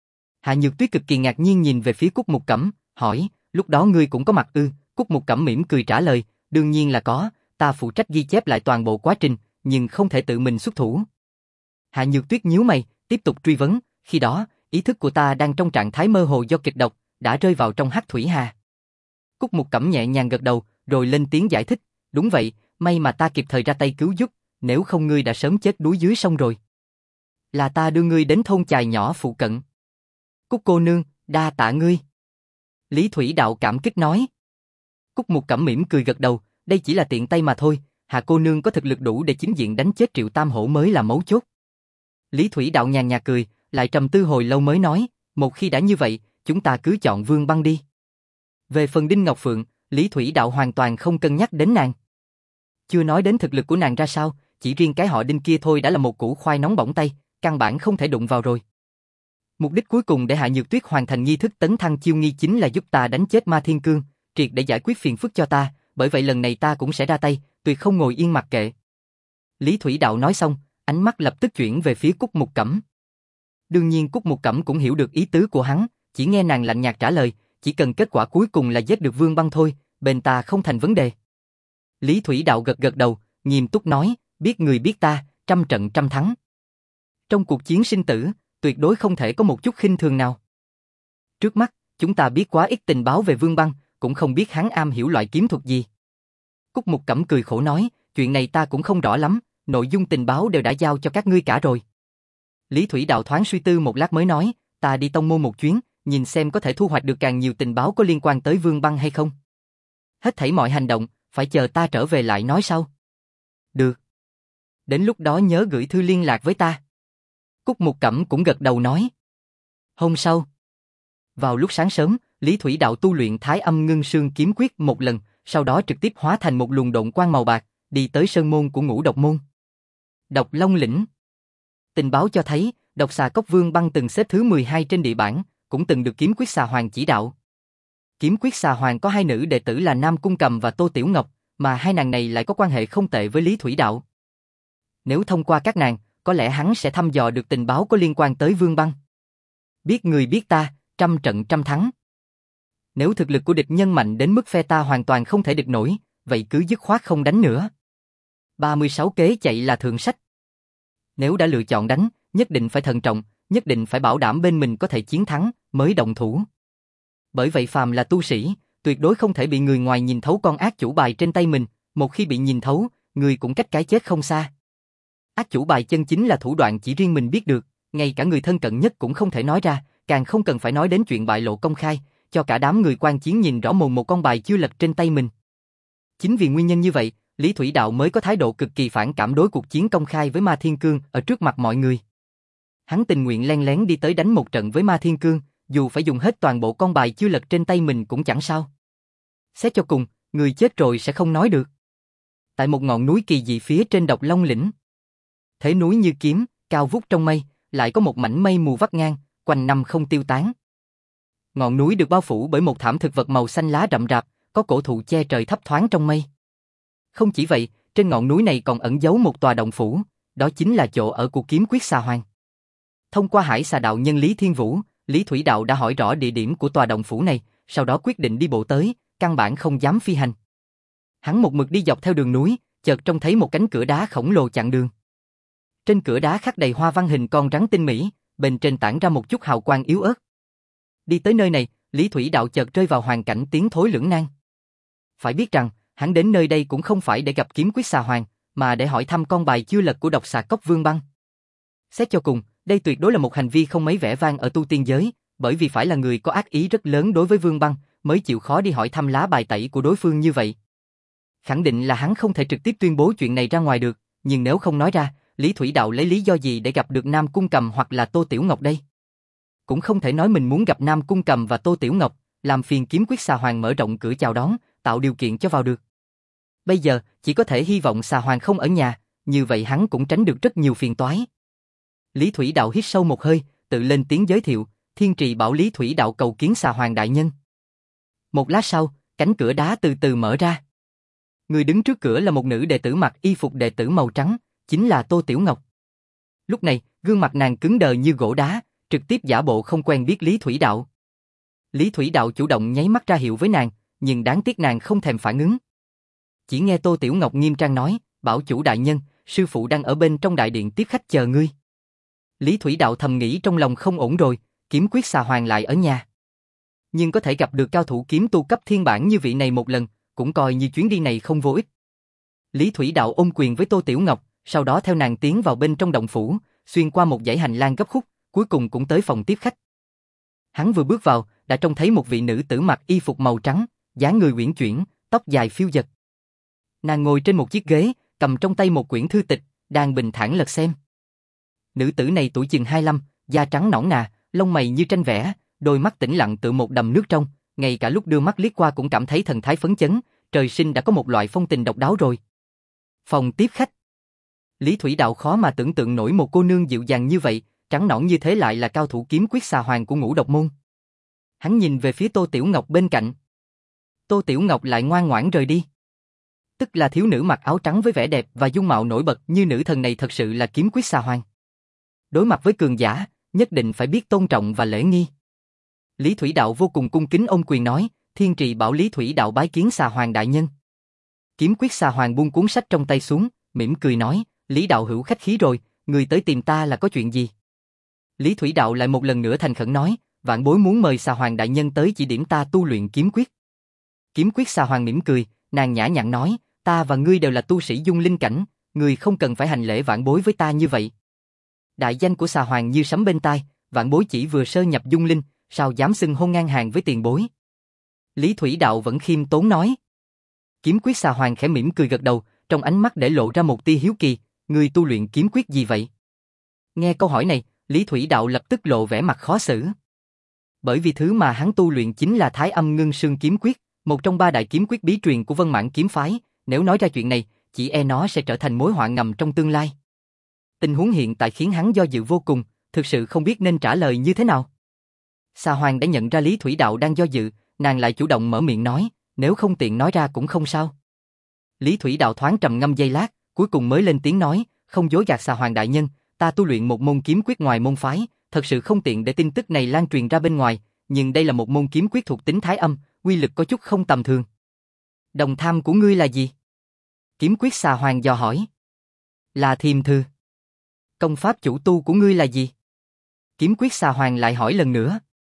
Hạ Nhược Tuyết cực kỳ ngạc nhiên nhìn về phía Cúc Mục Cẩm, hỏi, lúc đó ngươi cũng có mặt ư? Cúc Mục Cẩm mỉm cười trả lời, đương nhiên là có, ta phụ trách ghi chép lại toàn bộ quá trình, nhưng không thể tự mình xuất thủ. Hạ Nhược Tuyết nhíu mày, tiếp tục truy vấn, khi đó, ý thức của ta đang trong trạng thái mơ hồ do kịch độc, đã rơi vào trong Hắc Thủy Hà. Cúc Mục Cẩm nhẹ nhàng gật đầu, rồi lên tiếng giải thích, đúng vậy, may mà ta kịp thời ra tay cứu giúp, nếu không ngươi đã sớm chết đuối dưới sông rồi. Là ta đưa ngươi đến thôn chài nhỏ phụ cận. Cúc cô nương, đa tạ ngươi. Lý Thủy Đạo cảm kích nói. Cúc Mục Cẩm mỉm cười gật đầu, đây chỉ là tiện tay mà thôi, Hạ cô nương có thực lực đủ để chính diện đánh chết Triệu Tam Hổ mới là mấu chốt. Lý Thủy Đạo nhàn nhạt cười, lại trầm tư hồi lâu mới nói, một khi đã như vậy, chúng ta cứ chọn Vương Băng đi. Về phần Đinh Ngọc Phượng, Lý Thủy Đạo hoàn toàn không cân nhắc đến nàng. Chưa nói đến thực lực của nàng ra sao, chỉ riêng cái họ Đinh kia thôi đã là một củ khoai nóng bỏng tay, căn bản không thể đụng vào rồi. Mục đích cuối cùng để Hạ Nhược Tuyết hoàn thành nghi thức tấn thăng chiêu nghi chính là giúp ta đánh chết Ma Thiên Cương, triệt để giải quyết phiền phức cho ta, bởi vậy lần này ta cũng sẽ ra tay, tuyệt không ngồi yên mặc kệ. Lý Thủy Đạo nói xong, ánh mắt lập tức chuyển về phía Cúc Mục Cẩm. Đương nhiên Cúc Mục Cẩm cũng hiểu được ý tứ của hắn, chỉ nghe nàng lạnh nhạt trả lời, chỉ cần kết quả cuối cùng là giết được Vương Băng thôi, bên ta không thành vấn đề. Lý Thủy Đạo gật gật đầu, nghiêm túc nói, biết người biết ta, trăm trận trăm thắng. Trong cuộc chiến sinh tử, tuyệt đối không thể có một chút khinh thường nào. Trước mắt, chúng ta biết quá ít tình báo về Vương Băng, cũng không biết hắn am hiểu loại kiếm thuật gì. Cúc Mục Cẩm cười khổ nói, chuyện này ta cũng không rõ lắm, nội dung tình báo đều đã giao cho các ngươi cả rồi. Lý Thủy Đạo thoáng suy tư một lát mới nói, ta đi tông môn một chuyến, nhìn xem có thể thu hoạch được càng nhiều tình báo có liên quan tới Vương Băng hay không. Hết thảy mọi hành động, phải chờ ta trở về lại nói sau. Được. Đến lúc đó nhớ gửi thư liên lạc với ta. Cúc Mục Cẩm cũng gật đầu nói. Hôm sau, vào lúc sáng sớm, Lý Thủy Đạo tu luyện Thái Âm Ngưng Sương kiếm quyết một lần, sau đó trực tiếp hóa thành một luồng độn quang màu bạc, đi tới sơn môn của Ngũ Độc môn. Độc Long lĩnh. Tình báo cho thấy, Độc Xà Cốc Vương Băng từng xếp thứ mười hai trên địa bảng, cũng từng được Kiếm Quyết Xà Hoàng chỉ đạo. Kiếm Quyết Xà Hoàng có hai nữ đệ tử là Nam Cung Cầm và Tô Tiểu Ngọc, mà hai nàng này lại có quan hệ không tệ với Lý Thủy Đạo. Nếu thông qua các nàng, có lẽ hắn sẽ thăm dò được tình báo có liên quan tới Vương Băng. Biết người biết ta, trăm trận trăm thắng. Nếu thực lực của địch nhân mạnh đến mức phe ta hoàn toàn không thể địch nổi, vậy cứ dứt khoát không đánh nữa. ba mươi sáu kế chạy là thượng sách. Nếu đã lựa chọn đánh, nhất định phải thận trọng, nhất định phải bảo đảm bên mình có thể chiến thắng, mới động thủ. Bởi vậy phàm là tu sĩ, tuyệt đối không thể bị người ngoài nhìn thấu con ác chủ bài trên tay mình, một khi bị nhìn thấu, người cũng cách cái chết không xa. Ác chủ bài chân chính là thủ đoạn chỉ riêng mình biết được, ngay cả người thân cận nhất cũng không thể nói ra, càng không cần phải nói đến chuyện bại lộ công khai, cho cả đám người quan chiến nhìn rõ mồn một con bài chưa lật trên tay mình. Chính vì nguyên nhân như vậy, Lý Thủy Đạo mới có thái độ cực kỳ phản cảm đối cuộc chiến công khai với Ma Thiên Cương ở trước mặt mọi người. Hắn tình nguyện len lén đi tới đánh một trận với Ma Thiên Cương, dù phải dùng hết toàn bộ con bài chưa lật trên tay mình cũng chẳng sao. Xét cho cùng, người chết rồi sẽ không nói được. Tại một ngọn núi kỳ dị phía trên Độc Long lĩnh, thế núi như kiếm, cao vút trong mây, lại có một mảnh mây mù vắt ngang, quanh năm không tiêu tán. Ngọn núi được bao phủ bởi một thảm thực vật màu xanh lá rậm rạp, có cổ thụ che trời thấp thoáng trong mây. Không chỉ vậy, trên ngọn núi này còn ẩn giấu một tòa động phủ, đó chính là chỗ ở của Kiếm Quyết Xà Hoàng. Thông qua Hải Xà đạo nhân Lý Thiên Vũ, Lý Thủy Đạo đã hỏi rõ địa điểm của tòa động phủ này, sau đó quyết định đi bộ tới, căn bản không dám phi hành. Hắn một mực đi dọc theo đường núi, chợt trông thấy một cánh cửa đá khổng lồ chặn đường. Trên cửa đá khắc đầy hoa văn hình con rắn tinh mỹ, bên trên tản ra một chút hào quang yếu ớt. Đi tới nơi này, Lý Thủy Đạo chợt rơi vào hoàn cảnh tiến thối lưỡng nan. Phải biết rằng, hắn đến nơi đây cũng không phải để gặp Kiếm Quyết Xà Hoàng, mà để hỏi thăm con bài chưa lật của Độc Xà Cốc Vương Băng. Xét cho cùng, đây tuyệt đối là một hành vi không mấy vẻ vang ở tu tiên giới, bởi vì phải là người có ác ý rất lớn đối với Vương Băng, mới chịu khó đi hỏi thăm lá bài tẩy của đối phương như vậy. Khẳng định là hắn không thể trực tiếp tuyên bố chuyện này ra ngoài được, nhưng nếu không nói ra, Lý Thủy Đạo lấy lý do gì để gặp được Nam Cung Cầm hoặc là Tô Tiểu Ngọc đây? Cũng không thể nói mình muốn gặp Nam Cung Cầm và Tô Tiểu Ngọc, làm phiền Kiếm Quyết Xà Hoàng mở rộng cửa chào đón, tạo điều kiện cho vào được. Bây giờ, chỉ có thể hy vọng Xà Hoàng không ở nhà, như vậy hắn cũng tránh được rất nhiều phiền toái. Lý Thủy Đạo hít sâu một hơi, tự lên tiếng giới thiệu, Thiên Trì bảo Lý Thủy Đạo cầu kiến Xà Hoàng đại nhân. Một lát sau, cánh cửa đá từ từ mở ra. Người đứng trước cửa là một nữ đệ tử mặc y phục đệ tử màu trắng, chính là Tô Tiểu Ngọc. Lúc này, gương mặt nàng cứng đờ như gỗ đá, trực tiếp giả bộ không quen biết Lý Thủy Đạo. Lý Thủy Đạo chủ động nháy mắt ra hiệu với nàng, nhưng đáng tiếc nàng không thèm phản ứng. Chỉ nghe Tô Tiểu Ngọc nghiêm trang nói, bảo chủ đại nhân, sư phụ đang ở bên trong đại điện tiếp khách chờ ngươi. Lý Thủy Đạo thầm nghĩ trong lòng không ổn rồi, Kiếm Quyết Xà Hoàng lại ở nhà. Nhưng có thể gặp được cao thủ kiếm tu cấp thiên bản như vị này một lần, cũng coi như chuyến đi này không vô ích. Lý Thủy Đạo ôm quyền với Tô Tiểu Ngọc, sau đó theo nàng tiến vào bên trong động phủ, xuyên qua một dãy hành lang gấp khúc, cuối cùng cũng tới phòng tiếp khách. Hắn vừa bước vào, đã trông thấy một vị nữ tử mặc y phục màu trắng, dáng người uyển chuyển, tóc dài phiêu dật. Nàng ngồi trên một chiếc ghế, cầm trong tay một quyển thư tịch, đang bình thản lật xem. Nữ tử này tuổi chừng hai mươi lăm, da trắng nõn nà, lông mày như tranh vẽ, đôi mắt tĩnh lặng tựa một đầm nước trong, ngay cả lúc đưa mắt liếc qua cũng cảm thấy thần thái phấn chấn, trời sinh đã có một loại phong tình độc đáo rồi. Phòng tiếp khách. Lý Thủy Đạo khó mà tưởng tượng nổi một cô nương dịu dàng như vậy, trắng nõn như thế lại là cao thủ kiếm quyết xà hoàng của Ngũ Độc Môn. Hắn nhìn về phía Tô Tiểu Ngọc bên cạnh. Tô Tiểu Ngọc lại ngoan ngoãn rời đi. Tức là thiếu nữ mặc áo trắng với vẻ đẹp và dung mạo nổi bật như nữ thần này thật sự là kiếm quyết xà hoàng. Đối mặt với cường giả, nhất định phải biết tôn trọng và lễ nghi. Lý Thủy Đạo vô cùng cung kính ôm quyền nói, Thiên Trì bảo Lý Thủy Đạo bái kiến xà hoàng đại nhân. Kiếm quyết xà hoàng buông cuốn sách trong tay xuống, mỉm cười nói, Lý đạo hữu khách khí rồi, người tới tìm ta là có chuyện gì? Lý Thủy Đạo lại một lần nữa thành khẩn nói, vạn bối muốn mời xà hoàng đại nhân tới chỉ điểm ta tu luyện kiếm quyết. Kiếm quyết xà hoàng mỉm cười, nàng nhã nhặn nói, ta và ngươi đều là tu sĩ dung linh cảnh, ngươi không cần phải hành lễ vạn bối với ta như vậy. Đại danh của xà hoàng như sấm bên tai, vạn bối chỉ vừa sơ nhập dung linh, sao dám xưng hô ngang hàng với tiền bối. Lý Thủy Đạo vẫn khiêm tốn nói. Kiếm quyết xà hoàng khẽ mỉm cười gật đầu, trong ánh mắt để lộ ra một tia hiếu kỳ, ngươi tu luyện kiếm quyết gì vậy? Nghe câu hỏi này, Lý Thủy Đạo lập tức lộ vẻ mặt khó xử. Bởi vì thứ mà hắn tu luyện chính là Thái Âm Ngưng Sương kiếm quyết, một trong ba đại kiếm quyết bí truyền của Vân Mãn kiếm phái, nếu nói ra chuyện này, chỉ e nó sẽ trở thành mối họa ngầm trong tương lai. Tình huống hiện tại khiến hắn do dự vô cùng, thực sự không biết nên trả lời như thế nào. Xà hoàng đã nhận ra Lý Thủy Đạo đang do dự, nàng lại chủ động mở miệng nói, nếu không tiện nói ra cũng không sao. Lý Thủy Đạo thoáng trầm ngâm giây lát, cuối cùng mới lên tiếng nói, không dối gạt xà hoàng đại nhân, ta tu luyện một môn kiếm quyết ngoài môn phái, thật sự không tiện để tin tức này lan truyền ra bên ngoài, nhưng đây là một môn kiếm quyết thuộc tính Thái Âm, uy lực có chút không tầm thường. Đồng tham của ngươi là gì? Kiếm quyết xà hoàng dò hỏi. Là Thiềm Thư. Công pháp chủ tu của ngươi là gì? Kiếm quyết xà hoàng lại hỏi lần nữa.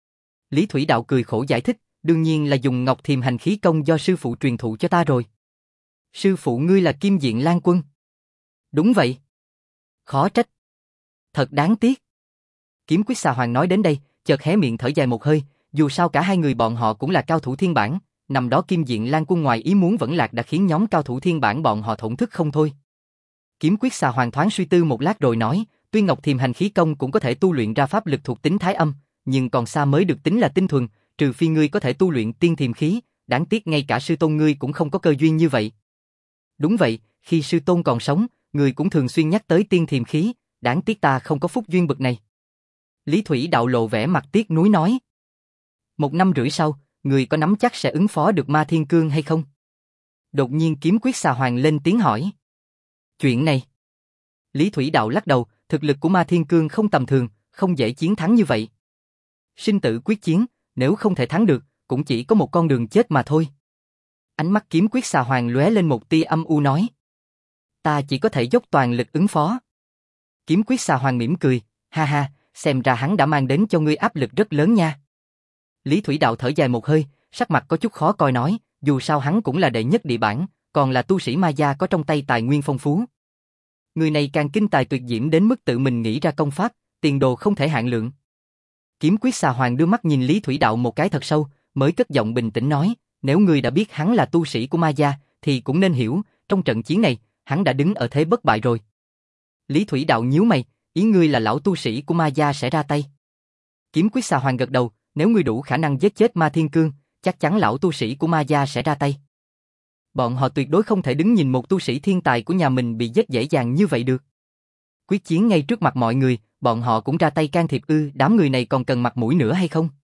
Lý Thủy Đạo cười khổ giải thích, đương nhiên là dùng Ngọc Thiềm hành khí công do sư phụ truyền thụ cho ta rồi. Sư phụ ngươi là Kim Diện Lan Quân. Đúng vậy. Khó trách. Thật đáng tiếc. Kiếm quyết xà hoàng nói đến đây, chợt hé miệng thở dài một hơi, dù sao cả hai người bọn họ cũng là cao thủ thiên bản, năm đó Kim Diện Lan Quân ngoài ý muốn vẫn lạc đã khiến nhóm cao thủ thiên bản bọn họ thổn thức không thôi. Kiếm quyết xà hoàng thoáng suy tư một lát rồi nói, tuy Ngọc Thiềm hành khí công cũng có thể tu luyện ra pháp lực thuộc tính Thái Âm, nhưng còn xa mới được tính là tinh thuần, trừ phi ngươi có thể tu luyện tiên thiềm khí, đáng tiếc ngay cả sư tôn ngươi cũng không có cơ duyên như vậy. Đúng vậy, khi sư tôn còn sống, người cũng thường xuyên nhắc tới tiên thiềm khí, đáng tiếc ta không có phúc duyên bậc này. Lý Thủy Đạo lộ vẻ mặt tiếc nuối nói. Một năm rưỡi sau, người có nắm chắc sẽ ứng phó được Ma Thiên Cương hay không? Đột nhiên kiếm quyết xà hoàng lên tiếng hỏi. Chuyện này. Lý Thủy Đạo lắc đầu, thực lực của Ma Thiên Cương không tầm thường, không dễ chiến thắng như vậy. Sinh tử quyết chiến, nếu không thể thắng được, cũng chỉ có một con đường chết mà thôi. Ánh mắt kiếm quyết xà hoàng lóe lên một tia âm u nói. Ta chỉ có thể dốc toàn lực ứng phó. Kiếm quyết xà hoàng mỉm cười, ha ha, xem ra hắn đã mang đến cho ngươi áp lực rất lớn nha. Lý Thủy Đạo thở dài một hơi, sắc mặt có chút khó coi nói, dù sao hắn cũng là đệ nhất địa bản, còn là tu sĩ ma gia có trong tay tài nguyên phong phú. Người này càng kinh tài tuyệt diễm đến mức tự mình nghĩ ra công pháp, tiền đồ không thể hạn lượng. Kiếm quyết xà hoàng đưa mắt nhìn Lý Thủy Đạo một cái thật sâu, mới cất giọng bình tĩnh nói, nếu ngươi đã biết hắn là tu sĩ của ma gia, thì cũng nên hiểu, trong trận chiến này, hắn đã đứng ở thế bất bại rồi. Lý Thủy Đạo nhíu mày, ý ngươi là lão tu sĩ của ma gia sẽ ra tay. Kiếm quyết xà hoàng gật đầu, nếu ngươi đủ khả năng giết chết Ma Thiên Cương, chắc chắn lão tu sĩ của ma gia sẽ ra tay. Bọn họ tuyệt đối không thể đứng nhìn một tu sĩ thiên tài của nhà mình bị giết dễ dàng như vậy được. Quyết chiến ngay trước mặt mọi người, bọn họ cũng ra tay can thiệp ư, đám người này còn cần mặt mũi nữa hay không?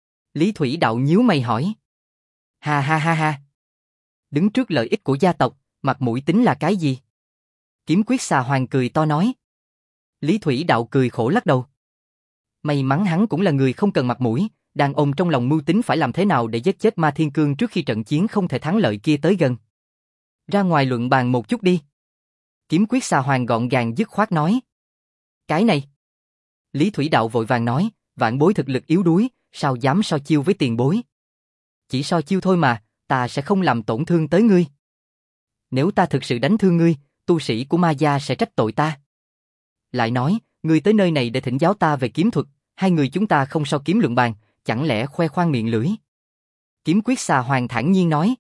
Lý Thủy Đạo nhíu mày hỏi. Ha ha ha ha. Đứng trước lợi ích của gia tộc, mặt mũi tính là cái gì? Kiếm quyết xà hoàng cười to nói. Lý Thủy Đạo cười khổ lắc đầu. May mắn hắn cũng là người không cần mặt mũi, đang ôm trong lòng mưu tính phải làm thế nào để giết chết Ma Thiên Cương trước khi trận chiến không thể thắng lợi kia tới gần. Ra ngoài luận bàn một chút đi. Kiếm quyết xà hoàng gọn gàng dứt khoát nói. Cái này. Lý Thủy Đạo vội vàng nói, vạn bối thực lực yếu đuối, sao dám so chiêu với tiền bối. Chỉ so chiêu thôi mà, ta sẽ không làm tổn thương tới ngươi. Nếu ta thực sự đánh thương ngươi, tu sĩ của ma gia sẽ trách tội ta. Lại nói, ngươi tới nơi này để thỉnh giáo ta về kiếm thuật, hai người chúng ta không so kiếm luận bàn, chẳng lẽ khoe khoang miệng lưỡi. Kiếm quyết xà hoàng thản nhiên nói.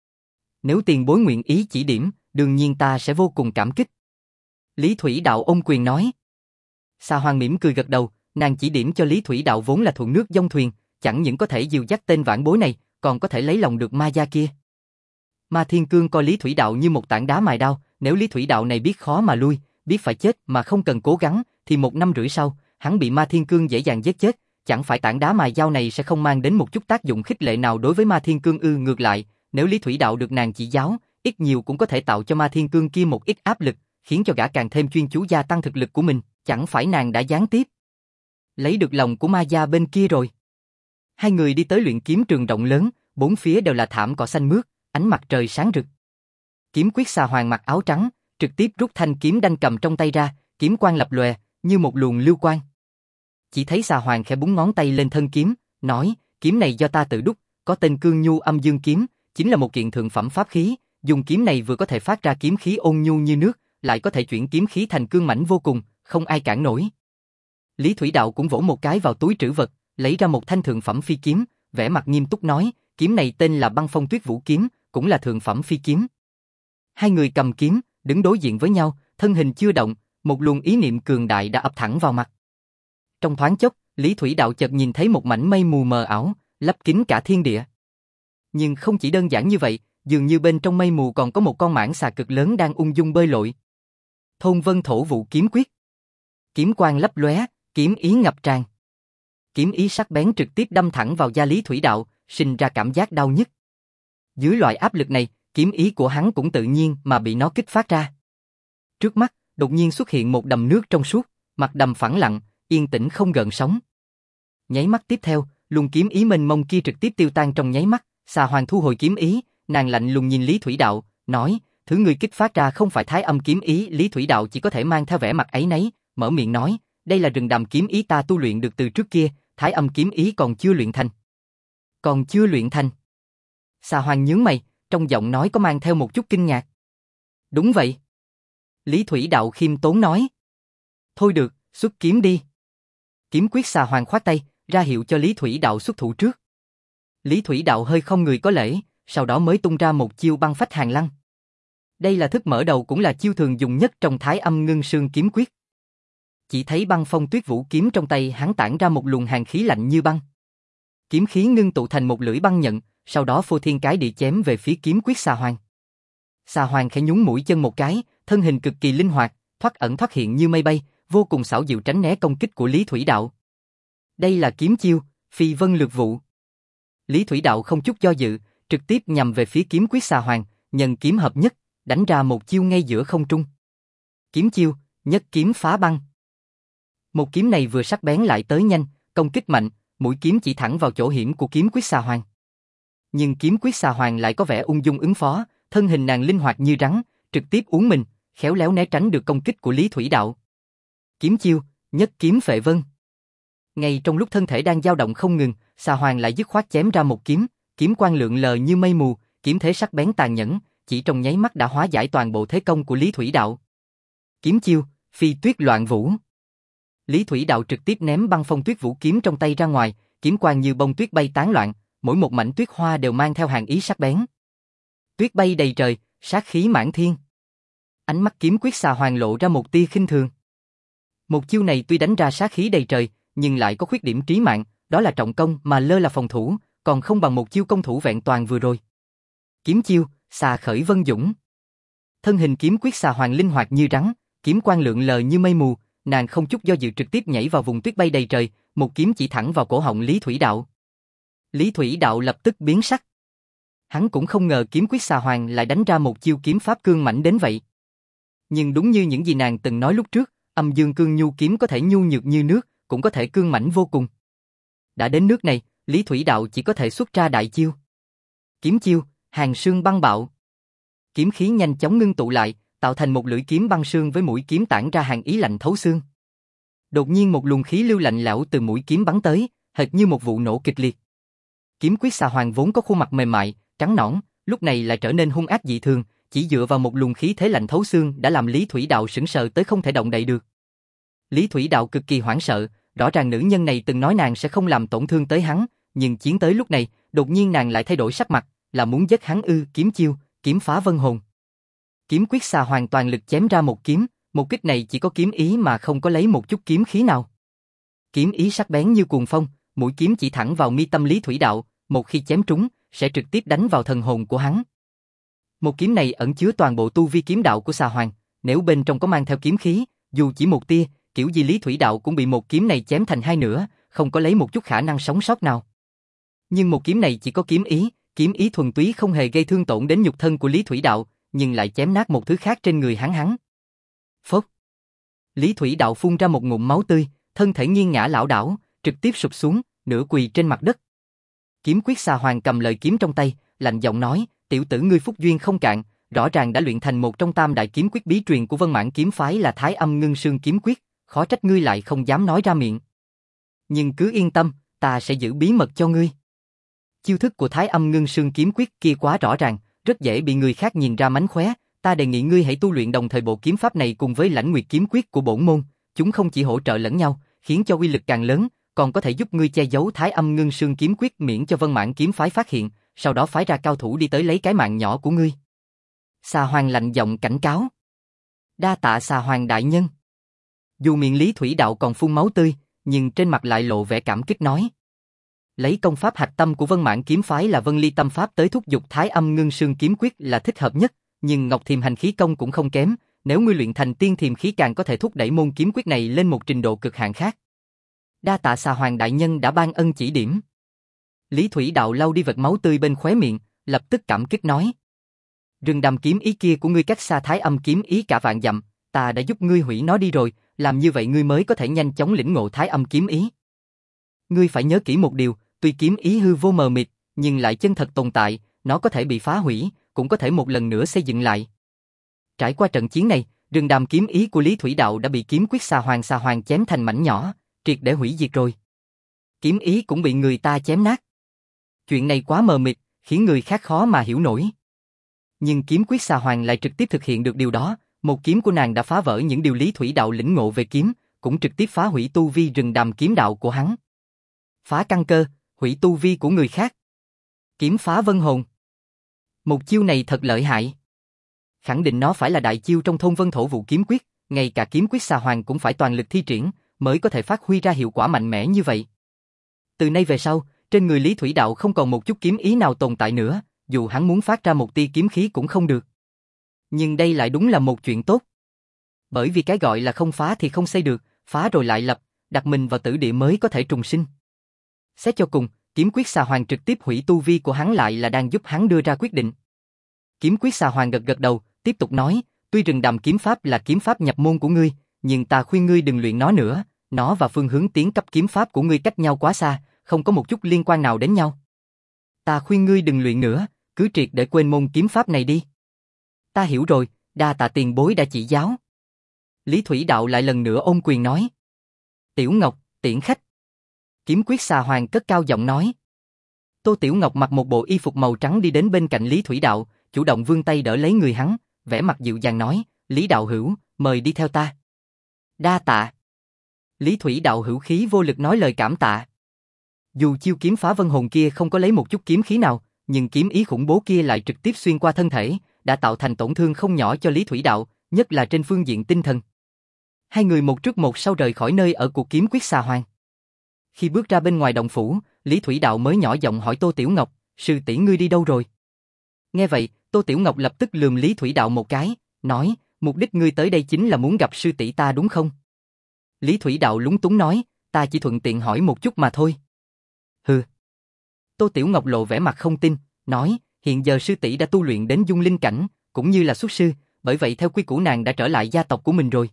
Nếu tiền bối nguyện ý chỉ điểm, đương nhiên ta sẽ vô cùng cảm kích. Lý Thủy Đạo ôm quyền nói. Xà hoàng mỉm cười gật đầu, nàng chỉ điểm cho Lý Thủy Đạo vốn là thuận nước dông thuyền, chẳng những có thể dìu dắt tên vãn bối này, còn có thể lấy lòng được ma gia kia. Ma Thiên Cương coi Lý Thủy Đạo như một tảng đá mài đao, nếu Lý Thủy Đạo này biết khó mà lui, biết phải chết mà không cần cố gắng, thì một năm rưỡi sau, hắn bị Ma Thiên Cương dễ dàng giết chết, chẳng phải tảng đá mài dao này sẽ không mang đến một chút tác dụng khích lệ nào đối với Ma Thiên Cương ư? Ngược lại, nếu Lý Thủy Đạo được nàng chỉ giáo, ít nhiều cũng có thể tạo cho Ma Thiên Cương kia một ít áp lực, khiến cho gã càng thêm chuyên chú gia tăng thực lực của mình, chẳng phải nàng đã gián tiếp lấy được lòng của Ma gia bên kia rồi. Hai người đi tới luyện kiếm trường rộng lớn, bốn phía đều là thảm cỏ xanh mướt, ánh mặt trời sáng rực. Kiếm Quyết Xà Hoàng mặc áo trắng, trực tiếp rút thanh kiếm đanh cầm trong tay ra, kiếm quang lập lòe, như một luồng lưu quang. Chỉ thấy Xà Hoàng khẽ búng ngón tay lên thân kiếm, nói, kiếm này do ta tự đúc, có tên Cương Nhu Âm Dương Kiếm, chính là một kiện thượng phẩm pháp khí, dùng kiếm này vừa có thể phát ra kiếm khí ôn nhu như nước, lại có thể chuyển kiếm khí thành cương mãnh vô cùng, không ai cản nổi. Lý Thủy Đạo cũng vỗ một cái vào túi trữ vật, lấy ra một thanh thượng phẩm phi kiếm, vẻ mặt nghiêm túc nói, kiếm này tên là Băng Phong Tuyết Vũ Kiếm, cũng là thượng phẩm phi kiếm. Hai người cầm kiếm, đứng đối diện với nhau, thân hình chưa động, một luồng ý niệm cường đại đã ập thẳng vào mặt. Trong thoáng chốc, Lý Thủy Đạo chợt nhìn thấy một mảnh mây mù mờ ảo, lấp kín cả thiên địa. Nhưng không chỉ đơn giản như vậy, dường như bên trong mây mù còn có một con mãng xà cực lớn đang ung dung bơi lội. Thôn Vân Thổ Vụ Kiếm Quyết. Kiếm quang lấp lóe, kiếm ý ngập tràn. Kiếm ý sắc bén trực tiếp đâm thẳng vào da Lý Thủy Đạo, sinh ra cảm giác đau nhức. Dưới loại áp lực này, kiếm ý của hắn cũng tự nhiên mà bị nó kích phát ra. Trước mắt, đột nhiên xuất hiện một đầm nước trong suốt, mặt đầm phẳng lặng, yên tĩnh không gợn sóng. Nháy mắt tiếp theo, luồng kiếm ý mênh mông kia trực tiếp tiêu tan trong nháy mắt. Xà Hoàng thu hồi kiếm ý, nàng lạnh lùng nhìn Lý Thủy Đạo, nói, thứ ngươi kích phát ra không phải Thái Âm kiếm ý. Lý Thủy Đạo chỉ có thể mang theo vẻ mặt ấy nấy, mở miệng nói, đây là rừng đàm kiếm ý ta tu luyện được từ trước kia, Thái Âm kiếm ý còn chưa luyện thành. Còn chưa luyện thành. Xà Hoàng nhướng mày, trong giọng nói có mang theo một chút kinh ngạc. Đúng vậy. Lý Thủy Đạo khiêm tốn nói. Thôi được, xuất kiếm đi. Kiếm Quyết Xà Hoàng khoát tay, ra hiệu cho Lý Thủy Đạo xuất thủ trước. Lý Thủy Đạo hơi không người có lễ, sau đó mới tung ra một chiêu băng phách hàng lăng. Đây là thức mở đầu cũng là chiêu thường dùng nhất trong Thái Âm Ngưng Sương Kiếm Quyết. Chỉ thấy Băng Phong Tuyết Vũ Kiếm trong tay hắn tản ra một luồng hàn khí lạnh như băng. Kiếm khí ngưng tụ thành một lưỡi băng nhận, sau đó phô thiên cái địa chém về phía Kiếm Quyết Xà Hoàng. Xà Hoàng khẽ nhún mũi chân một cái, thân hình cực kỳ linh hoạt, thoát ẩn thoát hiện như mây bay, vô cùng xảo diệu tránh né công kích của Lý Thủy Đạo. Đây là kiếm chiêu Phi Vân Lược Vụ. Lý Thủy Đạo không chút do dự, trực tiếp nhằm về phía Kiếm Quyết Xà Hoàng, nhân kiếm hợp nhất, đánh ra một chiêu ngay giữa không trung. Kiếm chiêu Nhất Kiếm Phá Băng. Một kiếm này vừa sắc bén lại tới nhanh, công kích mạnh, mũi kiếm chỉ thẳng vào chỗ hiểm của Kiếm Quyết Xà Hoàng. Nhưng Kiếm Quyết Xà Hoàng lại có vẻ ung dung ứng phó, thân hình nàng linh hoạt như rắn, trực tiếp uốn mình, khéo léo né tránh được công kích của Lý Thủy Đạo. Kiếm chiêu Nhất Kiếm Phệ Vân. Ngay trong lúc thân thể đang dao động không ngừng, Xà Hoàng lại dứt khoát chém ra một kiếm, kiếm quang lượn lờ như mây mù, kiếm thế sắc bén tàn nhẫn, chỉ trong nháy mắt đã hóa giải toàn bộ thế công của Lý Thủy Đạo. Kiếm chiêu Phi Tuyết Loạn Vũ. Lý Thủy Đạo trực tiếp ném Băng Phong Tuyết Vũ kiếm trong tay ra ngoài, kiếm quang như bông tuyết bay tán loạn, mỗi một mảnh tuyết hoa đều mang theo hàn ý sắc bén. Tuyết bay đầy trời, sát khí mãn thiên. Ánh mắt Kiếm Quyết Xà Hoàng lộ ra một tia khinh thường. Một chiêu này tuy đánh ra sát khí đầy trời, nhưng lại có khuyết điểm trí mạng, đó là trọng công mà lơ là phòng thủ, còn không bằng một chiêu công thủ vẹn toàn vừa rồi. Kiếm chiêu Xà Khởi Vân Dũng. Thân hình Kiếm Quyết Xà Hoàng linh hoạt như rắn, kiếm quang lượn lờ như mây mù, nàng không chút do dự trực tiếp nhảy vào vùng tuyết bay đầy trời, một kiếm chỉ thẳng vào cổ họng Lý Thủy Đạo. Lý Thủy Đạo lập tức biến sắc. Hắn cũng không ngờ Kiếm Quyết Xà Hoàng lại đánh ra một chiêu kiếm pháp cương mãnh đến vậy. Nhưng đúng như những gì nàng từng nói lúc trước, Âm Dương Cương Nhu kiếm có thể nhu nhược như nước, cũng có thể cương mãnh vô cùng. Đã đến nước này, Lý Thủy Đạo chỉ có thể xuất ra đại chiêu. Kiếm chiêu Hàn Sương Băng Bạo. Kiếm khí nhanh chóng ngưng tụ lại, tạo thành một lưỡi kiếm băng sương với mũi kiếm tản ra hàn ý lạnh thấu xương. Đột nhiên một luồng khí lưu lạnh lẽo từ mũi kiếm bắn tới, hệt như một vụ nổ kịch liệt. Kiếm Quyết Xà Hoàng vốn có khuôn mặt mềm mại, trắng nõn, lúc này lại trở nên hung ác dị thường, chỉ dựa vào một luồng khí thế lạnh thấu xương đã làm Lý Thủy Đạo sững sờ tới không thể động đậy được. Lý Thủy Đạo cực kỳ hoảng sợ, rõ ràng nữ nhân này từng nói nàng sẽ không làm tổn thương tới hắn, nhưng chiến tới lúc này, đột nhiên nàng lại thay đổi sắc mặt, là muốn giết hắn ư? Kiếm chiêu Kiếm Phá Vân Hồn. Kiếm Quyết Xà Hoàng toàn lực chém ra một kiếm, một kích này chỉ có kiếm ý mà không có lấy một chút kiếm khí nào. Kiếm ý sắc bén như cuồng phong, mũi kiếm chỉ thẳng vào mi tâm Lý Thủy Đạo, một khi chém trúng, sẽ trực tiếp đánh vào thần hồn của hắn. Một kiếm này ẩn chứa toàn bộ tu vi kiếm đạo của xà hoàng, nếu bên trong có mang theo kiếm khí, dù chỉ một tia, kiểu gì Lý Thủy Đạo cũng bị một kiếm này chém thành hai nửa, không có lấy một chút khả năng sống sót nào. Nhưng một kiếm này chỉ có kiếm ý, kiếm ý thuần túy không hề gây thương tổn đến nhục thân của Lý Thủy Đạo, nhưng lại chém nát một thứ khác trên người hắn hắn. Phốc. Lý Thủy Đạo phun ra một ngụm máu tươi, thân thể nghiêng ngã lảo đảo, trực tiếp sụp xuống, nửa quỳ trên mặt đất. Kiếm quyết xà hoàng cầm lợi kiếm trong tay, lạnh giọng nói, tiểu tử ngươi phúc duyên không cạn, rõ ràng đã luyện thành một trong tam đại kiếm quyết bí truyền của Vân Mãn kiếm phái là Thái Âm Ngưng Sương kiếm quyết, khó trách ngươi lại không dám nói ra miệng. Nhưng cứ yên tâm, ta sẽ giữ bí mật cho ngươi. Chiêu thức của Thái Âm Ngưng Sương kiếm quyết kia quá rõ ràng, rất dễ bị người khác nhìn ra mánh khóe, ta đề nghị ngươi hãy tu luyện đồng thời bộ kiếm pháp này cùng với Lãnh Nguyệt kiếm quyết của bổn môn, chúng không chỉ hỗ trợ lẫn nhau, khiến cho uy lực càng lớn, còn có thể giúp ngươi che giấu Thái Âm Ngưng Sương kiếm quyết miễn cho Vân Mãn kiếm phái phát hiện, sau đó phái ra cao thủ đi tới lấy cái mạng nhỏ của ngươi. Xà Hoàng lạnh giọng cảnh cáo. Đa tạ Xà Hoàng đại nhân. Dù miệng Lý Thủy Đạo còn phun máu tươi, nhưng trên mặt lại lộ vẻ cảm kích nói. Lấy công pháp hạch tâm của Vân Mãn kiếm phái là Vân Ly tâm pháp tới thúc giục Thái Âm Ngưng Sương kiếm quyết là thích hợp nhất, nhưng Ngọc Thiềm hành khí công cũng không kém, nếu ngươi luyện thành tiên thiềm khí càng có thể thúc đẩy môn kiếm quyết này lên một trình độ cực hạn khác. Đa tạ Xà Hoàng đại nhân đã ban ân chỉ điểm. Lý Thủy Đạo lau đi vệt máu tươi bên khóe miệng, lập tức cảm kích nói. Rừng đàm kiếm ý kia của ngươi cách xa Thái Âm kiếm ý cả vạn dặm, ta đã giúp ngươi hủy nó đi rồi, làm như vậy ngươi mới có thể nhanh chóng lĩnh ngộ Thái Âm kiếm ý. Ngươi phải nhớ kỹ một điều, tuy kiếm ý hư vô mờ mịt, nhưng lại chân thật tồn tại, nó có thể bị phá hủy, cũng có thể một lần nữa xây dựng lại. Trải qua trận chiến này, rừng đàm kiếm ý của Lý Thủy Đạo đã bị kiếm quyết xà hoàng xà hoàng chém thành mảnh nhỏ, triệt để hủy diệt rồi. Kiếm ý cũng bị người ta chém nát. Chuyện này quá mờ mịt, khiến người khác khó mà hiểu nổi. Nhưng kiếm quyết xà hoàng lại trực tiếp thực hiện được điều đó, một kiếm của nàng đã phá vỡ những điều Lý Thủy Đạo lĩnh ngộ về kiếm, cũng trực tiếp phá hủy tu vi rừng đàm kiếm đạo của hắn. Phá căn cơ, hủy tu vi của người khác. Kiếm phá vân hồn. Một chiêu này thật lợi hại. Khẳng định nó phải là đại chiêu trong thôn vân thổ vụ kiếm quyết, ngay cả kiếm quyết xà hoàng cũng phải toàn lực thi triển, mới có thể phát huy ra hiệu quả mạnh mẽ như vậy. Từ nay về sau, trên người Lý Thủy Đạo không còn một chút kiếm ý nào tồn tại nữa, dù hắn muốn phát ra một tia kiếm khí cũng không được. Nhưng đây lại đúng là một chuyện tốt. Bởi vì cái gọi là không phá thì không xây được, phá rồi lại lập, đặt mình vào tử địa mới có thể trùng sinh. Xét cho cùng, kiếm quyết xà hoàng trực tiếp hủy tu vi của hắn lại là đang giúp hắn đưa ra quyết định. Kiếm quyết xà hoàng gật gật đầu, tiếp tục nói, tuy rừng đàm kiếm pháp là kiếm pháp nhập môn của ngươi, nhưng ta khuyên ngươi đừng luyện nó nữa, nó và phương hướng tiến cấp kiếm pháp của ngươi cách nhau quá xa, không có một chút liên quan nào đến nhau. Ta khuyên ngươi đừng luyện nữa, cứ triệt để quên môn kiếm pháp này đi. Ta hiểu rồi, đa tạ tiền bối đã chỉ giáo. Lý Thủy Đạo lại lần nữa ôm quyền nói. Tiểu Ngọc, tiễn khách. Kiếm quyết xà hoàng cất cao giọng nói. Tô Tiểu Ngọc mặc một bộ y phục màu trắng đi đến bên cạnh Lý Thủy Đạo, chủ động vươn tay đỡ lấy người hắn, vẻ mặt dịu dàng nói, Lý Đạo hữu, mời đi theo ta. Đa tạ. Lý Thủy Đạo hữu khí vô lực nói lời cảm tạ. Dù chiêu kiếm phá vân hồn kia không có lấy một chút kiếm khí nào, nhưng kiếm ý khủng bố kia lại trực tiếp xuyên qua thân thể, đã tạo thành tổn thương không nhỏ cho Lý Thủy Đạo, nhất là trên phương diện tinh thần. Hai người một trước một sau rời khỏi nơi ở cuộc kiếm quyết xà hoàng. Khi bước ra bên ngoài động phủ, Lý Thủy Đạo mới nhỏ giọng hỏi Tô Tiểu Ngọc, sư tỷ ngươi đi đâu rồi? Nghe vậy, Tô Tiểu Ngọc lập tức lườm Lý Thủy Đạo một cái, nói, mục đích ngươi tới đây chính là muốn gặp sư tỷ ta đúng không? Lý Thủy Đạo lúng túng nói, ta chỉ thuận tiện hỏi một chút mà thôi. Hừ. Tô Tiểu Ngọc lộ vẻ mặt không tin, nói, hiện giờ sư tỷ đã tu luyện đến dung linh cảnh, cũng như là xuất sư, bởi vậy theo quy củ nàng đã trở lại gia tộc của mình rồi.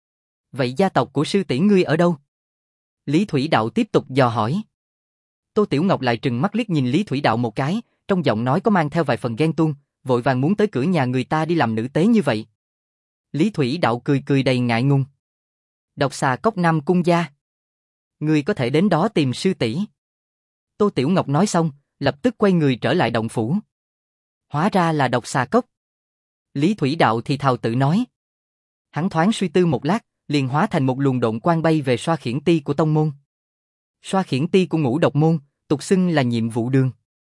Vậy gia tộc của sư tỷ ngươi ở đâu? Lý Thủy Đạo tiếp tục dò hỏi. Tô Tiểu Ngọc lại trừng mắt liếc nhìn Lý Thủy Đạo một cái, trong giọng nói có mang theo vài phần ghen tuông, vội vàng muốn tới cửa nhà người ta đi làm nữ tế như vậy. Lý Thủy Đạo cười cười đầy ngại ngùng. Độc xà cốc Nam cung gia. Ngươi có thể đến đó tìm sư tỷ. Tô Tiểu Ngọc nói xong, lập tức quay người trở lại động phủ. Hóa ra là độc xà cốc. Lý Thủy Đạo thì thào tự nói. Hắn thoáng suy tư một lát, liền hóa thành một luồng độn quang bay về Xoa Khiển Ti của tông môn. Xoa Khiển Ti của Ngũ Độc môn, tục xưng là nhiệm vụ đường.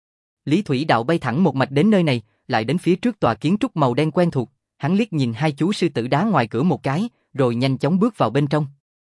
Lý Thủy Đạo bay thẳng một mạch đến nơi này, lại đến phía trước tòa kiến trúc màu đen quen thuộc, hắn liếc nhìn hai chú sư tử đá ngoài cửa một cái, rồi nhanh chóng bước vào bên trong.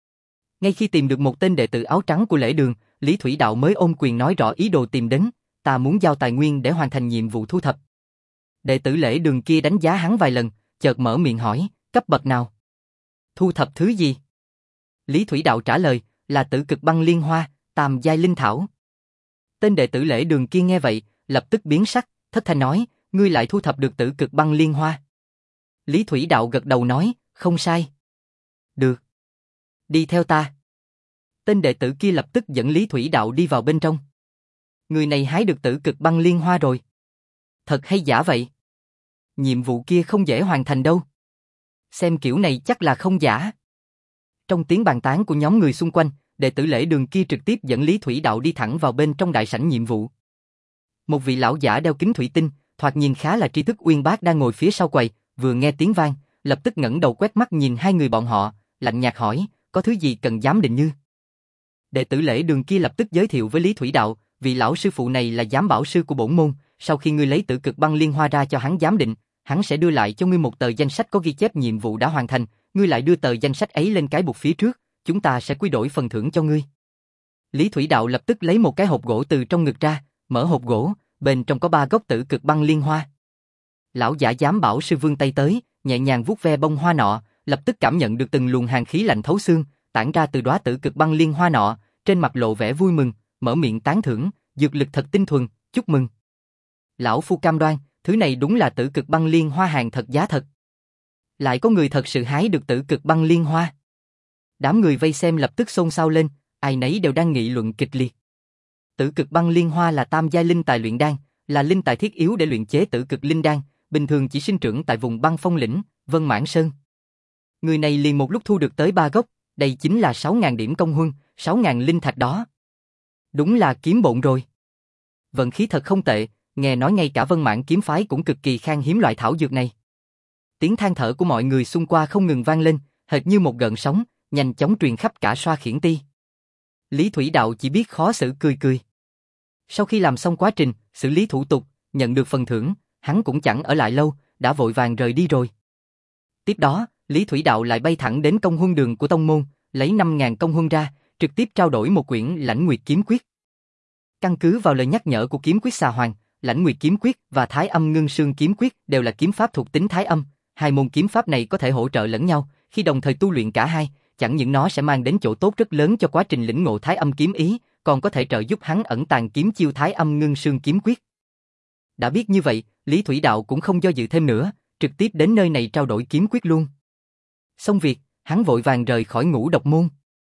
Ngay khi tìm được một tên đệ tử áo trắng của lễ đường, Lý Thủy Đạo mới ôm quyền nói rõ ý đồ tìm đến, ta muốn giao tài nguyên để hoàn thành nhiệm vụ thu thập. Đệ tử Lễ Đường kia đánh giá hắn vài lần, chợt mở miệng hỏi, cấp bậc nào? Thu thập thứ gì? Lý Thủy Đạo trả lời, là Tử Cực Băng Liên Hoa, tam giai linh thảo. Tên đệ tử Lễ Đường kia nghe vậy, lập tức biến sắc, thất thanh nói, ngươi lại thu thập được Tử Cực Băng Liên Hoa. Lý Thủy Đạo gật đầu nói, không sai. Được. Đi theo ta. Tên đệ tử kia lập tức dẫn Lý Thủy Đạo đi vào bên trong. Người này hái được Tử Cực Băng Liên Hoa rồi. Thật hay giả vậy? Nhiệm vụ kia không dễ hoàn thành đâu. Xem kiểu này chắc là không giả. Trong tiếng bàn tán của nhóm người xung quanh, đệ tử Lễ Đường kia trực tiếp dẫn Lý Thủy Đạo đi thẳng vào bên trong đại sảnh nhiệm vụ. Một vị lão giả đeo kính thủy tinh, thoạt nhìn khá là tri thức uyên bác đang ngồi phía sau quầy, vừa nghe tiếng vang, lập tức ngẩng đầu quét mắt nhìn hai người bọn họ, lạnh nhạt hỏi, có thứ gì cần giám định như? Đệ tử Lễ Đường kia lập tức giới thiệu với Lý Thủy Đạo, vị lão sư phụ này là giám bảo sư của bổn môn, sau khi ngươi lấy Tử Cực Băng Liên Hoa ra cho hắn giám định, hắn sẽ đưa lại cho ngươi một tờ danh sách có ghi chép nhiệm vụ đã hoàn thành, ngươi lại đưa tờ danh sách ấy lên cái bục phía trước, chúng ta sẽ quy đổi phần thưởng cho ngươi. Lý Thủy Đạo lập tức lấy một cái hộp gỗ từ trong ngực ra, mở hộp gỗ, bên trong có ba gốc Tử Cực Băng Liên Hoa. Lão giả giám bảo sư vươn tay tới, nhẹ nhàng vuốt ve bông hoa nọ, lập tức cảm nhận được từng luồng hàn khí lạnh thấu xương, tản ra từ đóa Tử Cực Băng Liên Hoa nọ, trên mặt lộ vẻ vui mừng, mở miệng tán thưởng, dược lực thật tinh thuần, chúc mừng. Lão phu cam đoan, thứ này đúng là Tử Cực Băng Liên Hoa hàng thật giá thật. Lại có người thật sự hái được Tử Cực Băng Liên Hoa. Đám người vây xem lập tức xôn xao lên, ai nấy đều đang nghị luận kịch liệt. Tử Cực Băng Liên Hoa là tam giai linh tài luyện đan, là linh tài thiết yếu để luyện chế Tử Cực Linh Đan, bình thường chỉ sinh trưởng tại vùng băng phong lĩnh, Vân Mãn Sơn. Người này liền một lúc thu được tới ba gốc, đây chính là sáu nghìn điểm công huân, sáu nghìn linh thạch đó. Đúng là kiếm bộn rồi. Vận khí thật không tệ, nghe nói ngay cả Vân Mãn kiếm phái cũng cực kỳ khan hiếm loại thảo dược này. Tiếng than thở của mọi người xung quanh không ngừng vang lên, hệt như một gợn sóng, nhanh chóng truyền khắp cả Xoa Khiển Ti. Lý Thủy Đạo chỉ biết khó xử cười cười. Sau khi làm xong quá trình, xử lý thủ tục, nhận được phần thưởng, hắn cũng chẳng ở lại lâu, đã vội vàng rời đi rồi. Tiếp đó, Lý Thủy Đạo lại bay thẳng đến công huân đường của tông môn, lấy năm nghìn công huân ra, trực tiếp trao đổi một quyển Lãnh Nguyệt Kiếm Quyết. Căn cứ vào lời nhắc nhở của Kiếm Quyết Xà Hoàng, Lãnh Nguyệt Kiếm Quyết và Thái Âm Ngưng Sương Kiếm Quyết đều là kiếm pháp thuộc tính Thái Âm, hai môn kiếm pháp này có thể hỗ trợ lẫn nhau, khi đồng thời tu luyện cả hai, chẳng những nó sẽ mang đến chỗ tốt rất lớn cho quá trình lĩnh ngộ Thái Âm kiếm ý, còn có thể trợ giúp hắn ẩn tàng kiếm chiêu Thái Âm Ngưng Sương Kiếm Quyết. Đã biết như vậy, Lý Thủy Đạo cũng không do dự thêm nữa, trực tiếp đến nơi này trao đổi kiếm quyết luôn. Xong việc, hắn vội vàng rời khỏi Ngũ Độc môn.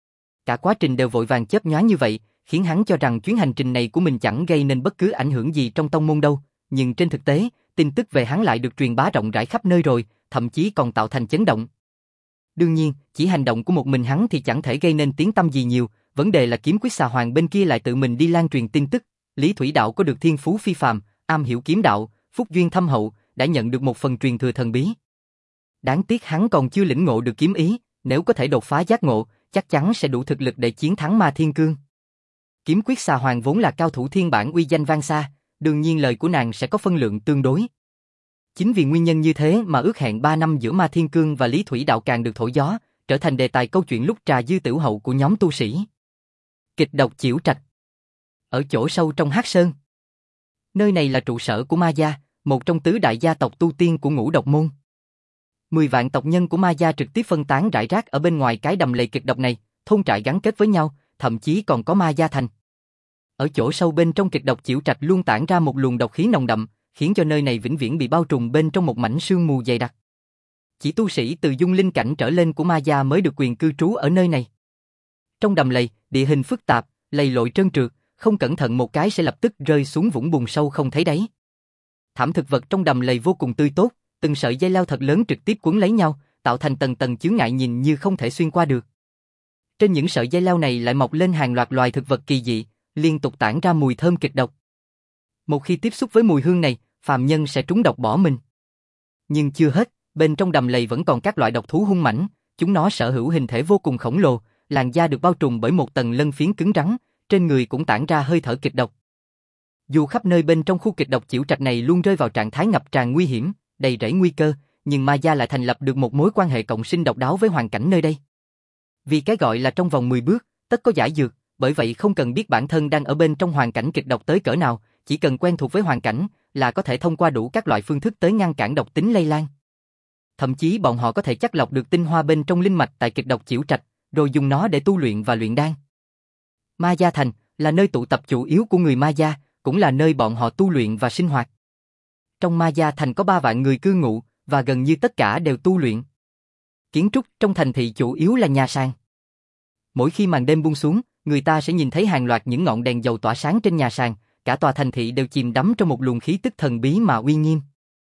Cả quá trình đều vội vàng chớp nhoáng như vậy, khiến hắn cho rằng chuyến hành trình này của mình chẳng gây nên bất cứ ảnh hưởng gì trong tông môn đâu, nhưng trên thực tế, tin tức về hắn lại được truyền bá rộng rãi khắp nơi rồi, thậm chí còn tạo thành chấn động. Đương nhiên, chỉ hành động của một mình hắn thì chẳng thể gây nên tiếng tăm gì nhiều, vấn đề là Kiếm Quyết Xà Hoàng bên kia lại tự mình đi lan truyền tin tức, Lý Thủy Đạo có được thiên phú phi phàm, am hiểu kiếm đạo, phúc duyên thâm hậu, đã nhận được một phần truyền thừa thần bí. Đáng tiếc hắn còn chưa lĩnh ngộ được kiếm ý, nếu có thể đột phá giác ngộ, chắc chắn sẽ đủ thực lực để chiến thắng Ma Thiên Cương. Kiếm Quyết Xà Hoàng vốn là cao thủ thiên bản uy danh vang xa, đương nhiên lời của nàng sẽ có phân lượng tương đối. Chính vì nguyên nhân như thế mà ước hẹn ba năm giữa Ma Thiên Cương và Lý Thủy Đạo càng được thổi gió, trở thành đề tài câu chuyện lúc trà dư tửu hậu của nhóm tu sĩ. Kịch độc Chiểu Trạch. Ở chỗ sâu trong Hắc Sơn. Nơi này là trụ sở của Ma Gia, một trong tứ đại gia tộc tu tiên của Ngũ Độc môn. Mười vạn tộc nhân của Ma Gia trực tiếp phân tán rải rác ở bên ngoài cái đầm lầy kịch độc này, thôn trại gắn kết với nhau, thậm chí còn có Ma Gia thành. Ở chỗ sâu bên trong kịch độc Chiểu Trạch luôn tản ra một luồng độc khí nồng đậm, khiến cho nơi này vĩnh viễn bị bao trùm bên trong một mảnh sương mù dày đặc. Chỉ tu sĩ từ dung linh cảnh trở lên của Ma Gia mới được quyền cư trú ở nơi này. Trong đầm lầy, địa hình phức tạp, lầy lội trơn trượt, không cẩn thận một cái sẽ lập tức rơi xuống vũng bùn sâu không thấy đáy. Thảm thực vật trong đầm lầy vô cùng tươi tốt, từng sợi dây leo thật lớn trực tiếp quấn lấy nhau, tạo thành tầng tầng chướng ngại nhìn như không thể xuyên qua được. Trên những sợi dây leo này lại mọc lên hàng loạt loài thực vật kỳ dị, liên tục tản ra mùi thơm kịch độc. Một khi tiếp xúc với mùi hương này, phàm nhân sẽ trúng độc bỏ mình. Nhưng chưa hết, bên trong đầm lầy vẫn còn các loại độc thú hung mãnh, chúng nó sở hữu hình thể vô cùng khổng lồ, làn da được bao trùm bởi một tầng lân phiến cứng rắn, trên người cũng tản ra hơi thở kịch độc. Dù khắp nơi bên trong khu kịch độc Chiểu Trạch này luôn rơi vào trạng thái ngập tràn nguy hiểm, đầy rẫy nguy cơ, nhưng Ma Gia lại thành lập được một mối quan hệ cộng sinh độc đáo với hoàn cảnh nơi đây. Vì cái gọi là trong vòng mười bước, tất có giải dược, bởi vậy không cần biết bản thân đang ở bên trong hoàn cảnh kịch độc tới cỡ nào, chỉ cần quen thuộc với hoàn cảnh, là có thể thông qua đủ các loại phương thức tới ngăn cản độc tính lây lan. Thậm chí bọn họ có thể chắt lọc được tinh hoa bên trong linh mạch tại Kịch Độc Chiểu Trạch, rồi dùng nó để tu luyện và luyện đan. Ma Gia Thành là nơi tụ tập chủ yếu của người Ma Gia, cũng là nơi bọn họ tu luyện và sinh hoạt. Trong Ma Gia Thành có ba vạn người cư ngụ, và gần như tất cả đều tu luyện. Kiến trúc trong thành thị chủ yếu là nhà sàn. Mỗi khi màn đêm buông xuống, người ta sẽ nhìn thấy hàng loạt những ngọn đèn dầu tỏa sáng trên nhà sàn, cả tòa thành thị đều chìm đắm trong một luồng khí tức thần bí mà uy nghiêm.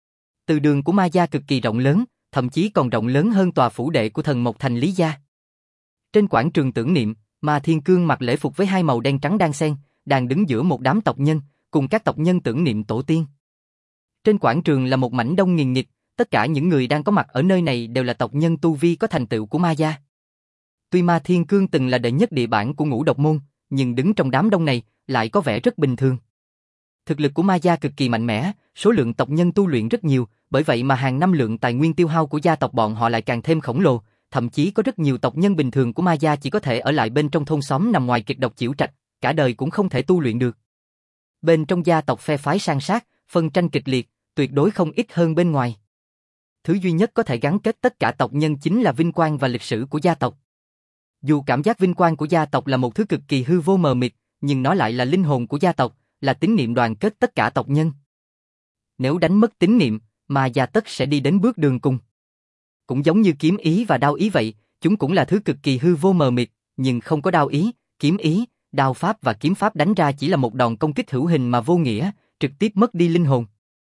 Từ đường của Ma Gia cực kỳ rộng lớn, thậm chí còn rộng lớn hơn tòa phủ đệ của thần Mộc Thành Lý Gia. Trên quảng trường tưởng niệm, Ma Thiên Cương mặc lễ phục với hai màu đen trắng đan xen, đang đứng giữa một đám tộc nhân, cùng các tộc nhân tưởng niệm tổ tiên. Trên quảng trường là một mảnh đông nghìn nghịt, tất cả những người đang có mặt ở nơi này đều là tộc nhân tu vi có thành tựu của Ma Gia. Tuy Ma Thiên Cương từng là đệ nhất địa bản của Ngũ Độc Môn, nhưng đứng trong đám đông này lại có vẻ rất bình thường. Thực lực của Ma Gia cực kỳ mạnh mẽ, số lượng tộc nhân tu luyện rất nhiều, bởi vậy mà hàng năm lượng tài nguyên tiêu hao của gia tộc bọn họ lại càng thêm khổng lồ, thậm chí có rất nhiều tộc nhân bình thường của Ma Gia chỉ có thể ở lại bên trong thôn xóm nằm ngoài Kịch Độc Chiểu Trạch, cả đời cũng không thể tu luyện được. Bên trong gia tộc phe phái san sát, phân tranh kịch liệt, tuyệt đối không ít hơn bên ngoài. Thứ duy nhất có thể gắn kết tất cả tộc nhân chính là vinh quang và lịch sử của gia tộc. Dù cảm giác vinh quang của gia tộc là một thứ cực kỳ hư vô mờ mịt, nhưng nó lại là linh hồn của gia tộc, là tín niệm đoàn kết tất cả tộc nhân. Nếu đánh mất tín niệm, Ma Gia tất sẽ đi đến bước đường cùng. Cũng giống như kiếm ý và đao ý vậy, chúng cũng là thứ cực kỳ hư vô mờ mịt, nhưng không có đao ý, kiếm ý, đao pháp và kiếm pháp đánh ra chỉ là một đòn công kích hữu hình mà vô nghĩa, trực tiếp mất đi linh hồn.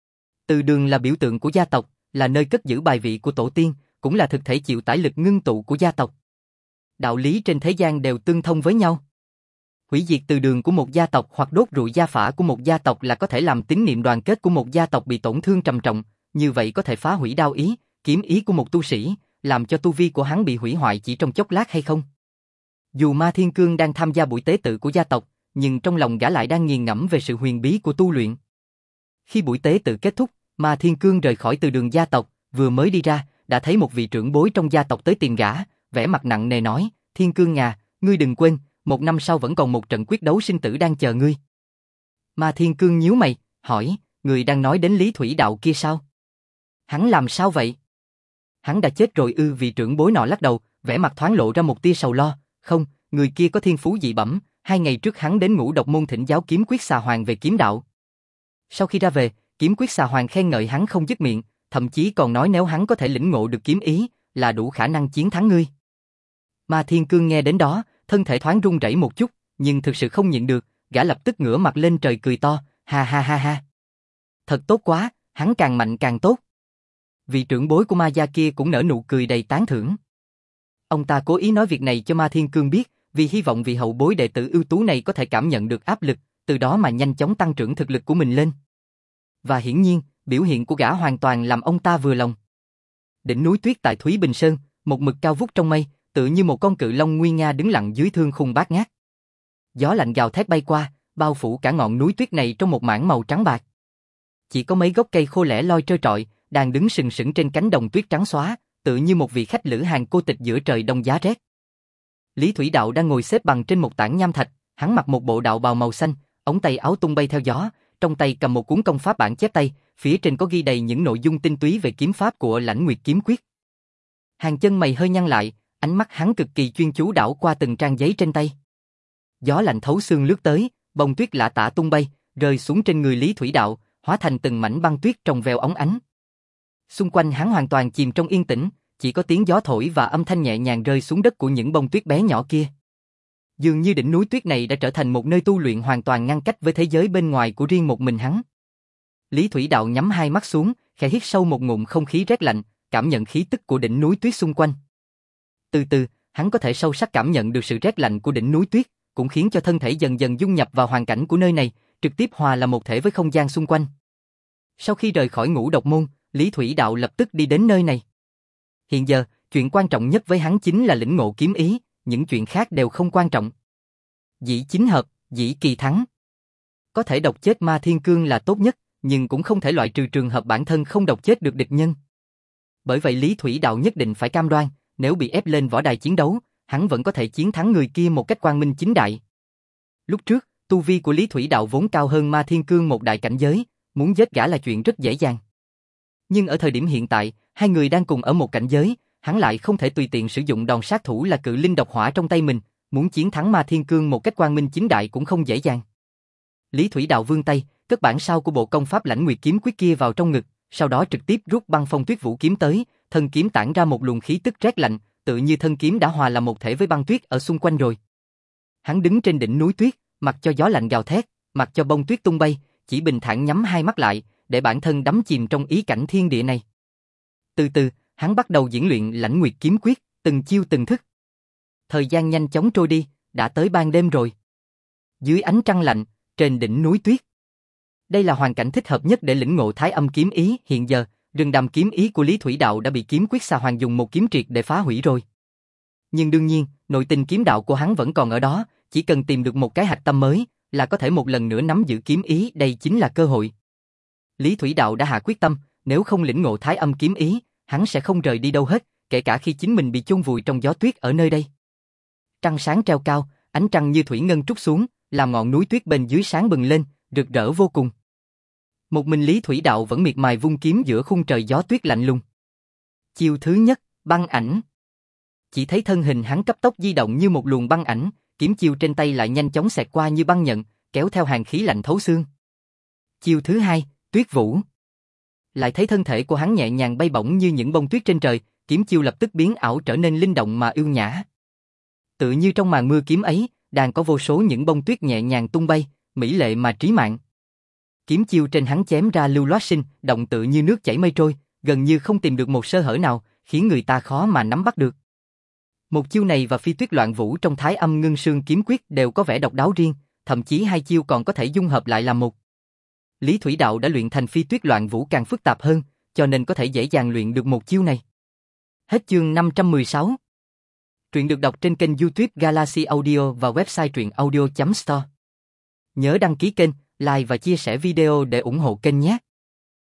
Từ đường là biểu tượng của gia tộc, là nơi cất giữ bài vị của tổ tiên, cũng là thực thể chịu tải lực ngưng tụ của gia tộc. Đạo lý trên thế gian đều tương thông với nhau. Hủy diệt từ đường của một gia tộc hoặc đốt rụi gia phả của một gia tộc là có thể làm tín niệm đoàn kết của một gia tộc bị tổn thương trầm trọng, như vậy có thể phá hủy đao ý, kiếm ý của một tu sĩ, làm cho tu vi của hắn bị hủy hoại chỉ trong chốc lát hay không? Dù Ma Thiên Cương đang tham gia buổi tế tự của gia tộc, nhưng trong lòng gã lại đang nghiền ngẫm về sự huyền bí của tu luyện. Khi buổi tế tự kết thúc, Ma Thiên Cương rời khỏi từ đường gia tộc, vừa mới đi ra, đã thấy một vị trưởng bối trong gia tộc tới tìm gã, vẻ mặt nặng nề nói, Thiên Cương à, ngươi đừng quên, một năm sau vẫn còn một trận quyết đấu sinh tử đang chờ ngươi. Ma Thiên Cương nhíu mày, hỏi, người đang nói đến Lý Thủy Đạo kia sao? Hắn làm sao vậy? Hắn đã chết rồi ư? Vị trưởng bối nọ lắc đầu, vẻ mặt thoáng lộ ra một tia sầu lo, không, người kia có thiên phú dị bẩm, hai ngày trước hắn đến Ngũ Độc Môn thỉnh giáo Kiếm Quyết Xà Hoàng về kiếm đạo. Sau khi ra về, Kiếm Quyết Xà Hoàng khen ngợi hắn không dứt miệng, thậm chí còn nói nếu hắn có thể lĩnh ngộ được kiếm ý, là đủ khả năng chiến thắng ngươi. Ma Thiên Cương nghe đến đó, thân thể thoáng run rẩy một chút, nhưng thực sự không nhịn được, gã lập tức ngửa mặt lên trời cười to, ha ha ha ha. Thật tốt quá, hắn càng mạnh càng tốt. Vị trưởng bối của Ma Gia kia cũng nở nụ cười đầy tán thưởng. Ông ta cố ý nói việc này cho Ma Thiên Cương biết, vì hy vọng vị hậu bối đệ tử ưu tú này có thể cảm nhận được áp lực, từ đó mà nhanh chóng tăng trưởng thực lực của mình lên. Và hiển nhiên, biểu hiện của gã hoàn toàn làm ông ta vừa lòng. Đỉnh núi tuyết tại Thúy Bình Sơn, một mực cao vút trong mây, tự như một con cự long nguy nga đứng lặng dưới thương khung bát ngát. Gió lạnh gào thét bay qua, bao phủ cả ngọn núi tuyết này trong một mảng màu trắng bạc. Chỉ có mấy gốc cây khô lẻ loi trơ trọi, đang đứng sừng sững trên cánh đồng tuyết trắng xóa, tự như một vị khách lữ hàng cô tịch giữa trời đông giá rét. Lý Thủy Đạo đang ngồi xếp bằng trên một tảng nham thạch, hắn mặc một bộ đạo bào màu xanh, ống tay áo tung bay theo gió, trong tay cầm một cuốn công pháp bản chép tay, phía trên có ghi đầy những nội dung tinh túy về kiếm pháp của Lãnh Nguyệt kiếm quyết. Hàng chân mày hơi nhăn lại, ánh mắt hắn cực kỳ chuyên chú đảo qua từng trang giấy trên tay. Gió lạnh thấu xương lướt tới, bông tuyết lả tả tung bay, rơi xuống trên người Lý Thủy Đạo, hóa thành từng mảnh băng tuyết trong veo óng ánh. Xung quanh hắn hoàn toàn chìm trong yên tĩnh, chỉ có tiếng gió thổi và âm thanh nhẹ nhàng rơi xuống đất của những bông tuyết bé nhỏ kia. Dường như đỉnh núi tuyết này đã trở thành một nơi tu luyện hoàn toàn ngăn cách với thế giới bên ngoài của riêng một mình hắn. Lý Thủy Đạo nhắm hai mắt xuống, khẽ hít sâu một ngụm không khí rét lạnh, cảm nhận khí tức của đỉnh núi tuyết xung quanh. Từ từ, hắn có thể sâu sắc cảm nhận được sự rét lạnh của đỉnh núi tuyết, cũng khiến cho thân thể dần dần dung nhập vào hoàn cảnh của nơi này, trực tiếp hòa là một thể với không gian xung quanh. Sau khi rời khỏi Ngũ Độc Môn, Lý Thủy Đạo lập tức đi đến nơi này. Hiện giờ, chuyện quan trọng nhất với hắn chính là lĩnh ngộ kiếm ý, những chuyện khác đều không quan trọng. Dĩ chính hợp, dĩ kỳ thắng. Có thể độc chết Ma Thiên Cương là tốt nhất, nhưng cũng không thể loại trừ trường hợp bản thân không độc chết được địch nhân. Bởi vậy Lý Thủy Đạo nhất định phải cam đoan, nếu bị ép lên võ đài chiến đấu, hắn vẫn có thể chiến thắng người kia một cách quang minh chính đại. Lúc trước, tu vi của Lý Thủy Đạo vốn cao hơn Ma Thiên Cương một đại cảnh giới, muốn giết gã là chuyện rất dễ dàng. Nhưng ở thời điểm hiện tại, hai người đang cùng ở một cảnh giới, hắn lại không thể tùy tiện sử dụng đòn sát thủ là cự linh độc hỏa trong tay mình, muốn chiến thắng Ma Thiên Cương một cách quang minh chính đại cũng không dễ dàng. Lý Thủy Đạo vươn tay, cất bản sao của bộ công pháp Lãnh Nguyệt kiếm quyết kia vào trong ngực, sau đó trực tiếp rút Băng Phong Tuyết Vũ kiếm tới, thân kiếm tản ra một luồng khí tức rét lạnh, tự như thân kiếm đã hòa làm một thể với băng tuyết ở xung quanh rồi. Hắn đứng trên đỉnh núi tuyết, mặc cho gió lạnh gào thét, mặc cho bông tuyết tung bay, chỉ bình thản nhắm hai mắt lại, để bản thân đắm chìm trong ý cảnh thiên địa này. Từ từ, hắn bắt đầu diễn luyện Lãnh Nguyệt kiếm quyết, từng chiêu từng thức. Thời gian nhanh chóng trôi đi, đã tới ban đêm rồi. Dưới ánh trăng lạnh, trên đỉnh núi tuyết. Đây là hoàn cảnh thích hợp nhất để lĩnh ngộ Thái Âm kiếm ý. Hiện giờ, rừng đàm kiếm ý của Lý Thủy Đạo đã bị kiếm quyết Xà Hoàng dùng một kiếm triệt để phá hủy rồi. Nhưng đương nhiên, nội tình kiếm đạo của hắn vẫn còn ở đó, chỉ cần tìm được một cái hạch tâm mới, là có thể một lần nữa nắm giữ kiếm ý, đây chính là cơ hội. Lý Thủy Đạo đã hạ quyết tâm, nếu không lĩnh ngộ Thái Âm kiếm ý, hắn sẽ không rời đi đâu hết, kể cả khi chính mình bị chôn vùi trong gió tuyết ở nơi đây. Trăng sáng treo cao, ánh trăng như thủy ngân trút xuống, làm ngọn núi tuyết bên dưới sáng bừng lên, rực rỡ vô cùng. Một mình Lý Thủy Đạo vẫn miệt mài vung kiếm giữa khung trời gió tuyết lạnh lùng. Chiêu thứ nhất, băng ảnh. Chỉ thấy thân hình hắn cấp tốc di động như một luồng băng ảnh, kiếm chiêu trên tay lại nhanh chóng xẹt qua như băng nhận, kéo theo hàn khí lạnh thấu xương. Chiêu thứ hai, tuyết vũ. Lại thấy thân thể của hắn nhẹ nhàng bay bổng như những bông tuyết trên trời, kiếm chiêu lập tức biến ảo trở nên linh động mà ưu nhã. Tự như trong màn mưa kiếm ấy, đang có vô số những bông tuyết nhẹ nhàng tung bay, mỹ lệ mà trí mạng. Kiếm chiêu trên hắn chém ra lưu loát sinh, động tự như nước chảy mây trôi, gần như không tìm được một sơ hở nào, khiến người ta khó mà nắm bắt được. Một chiêu này và phi tuyết loạn vũ trong Thái Âm ngưng sương kiếm quyết đều có vẻ độc đáo riêng, thậm chí hai chiêu còn có thể dung hợp lại làm một. Lý Thủy Đạo đã luyện thành phi tuyết loạn vũ càng phức tạp hơn, cho nên có thể dễ dàng luyện được một chiêu này. Hết chương năm trăm mười sáu. Truyện được đọc trên kênh YouTube Galaxy Audio và website truyện audio chấm store. Nhớ đăng ký kênh, like và chia sẻ video để ủng hộ kênh nhé.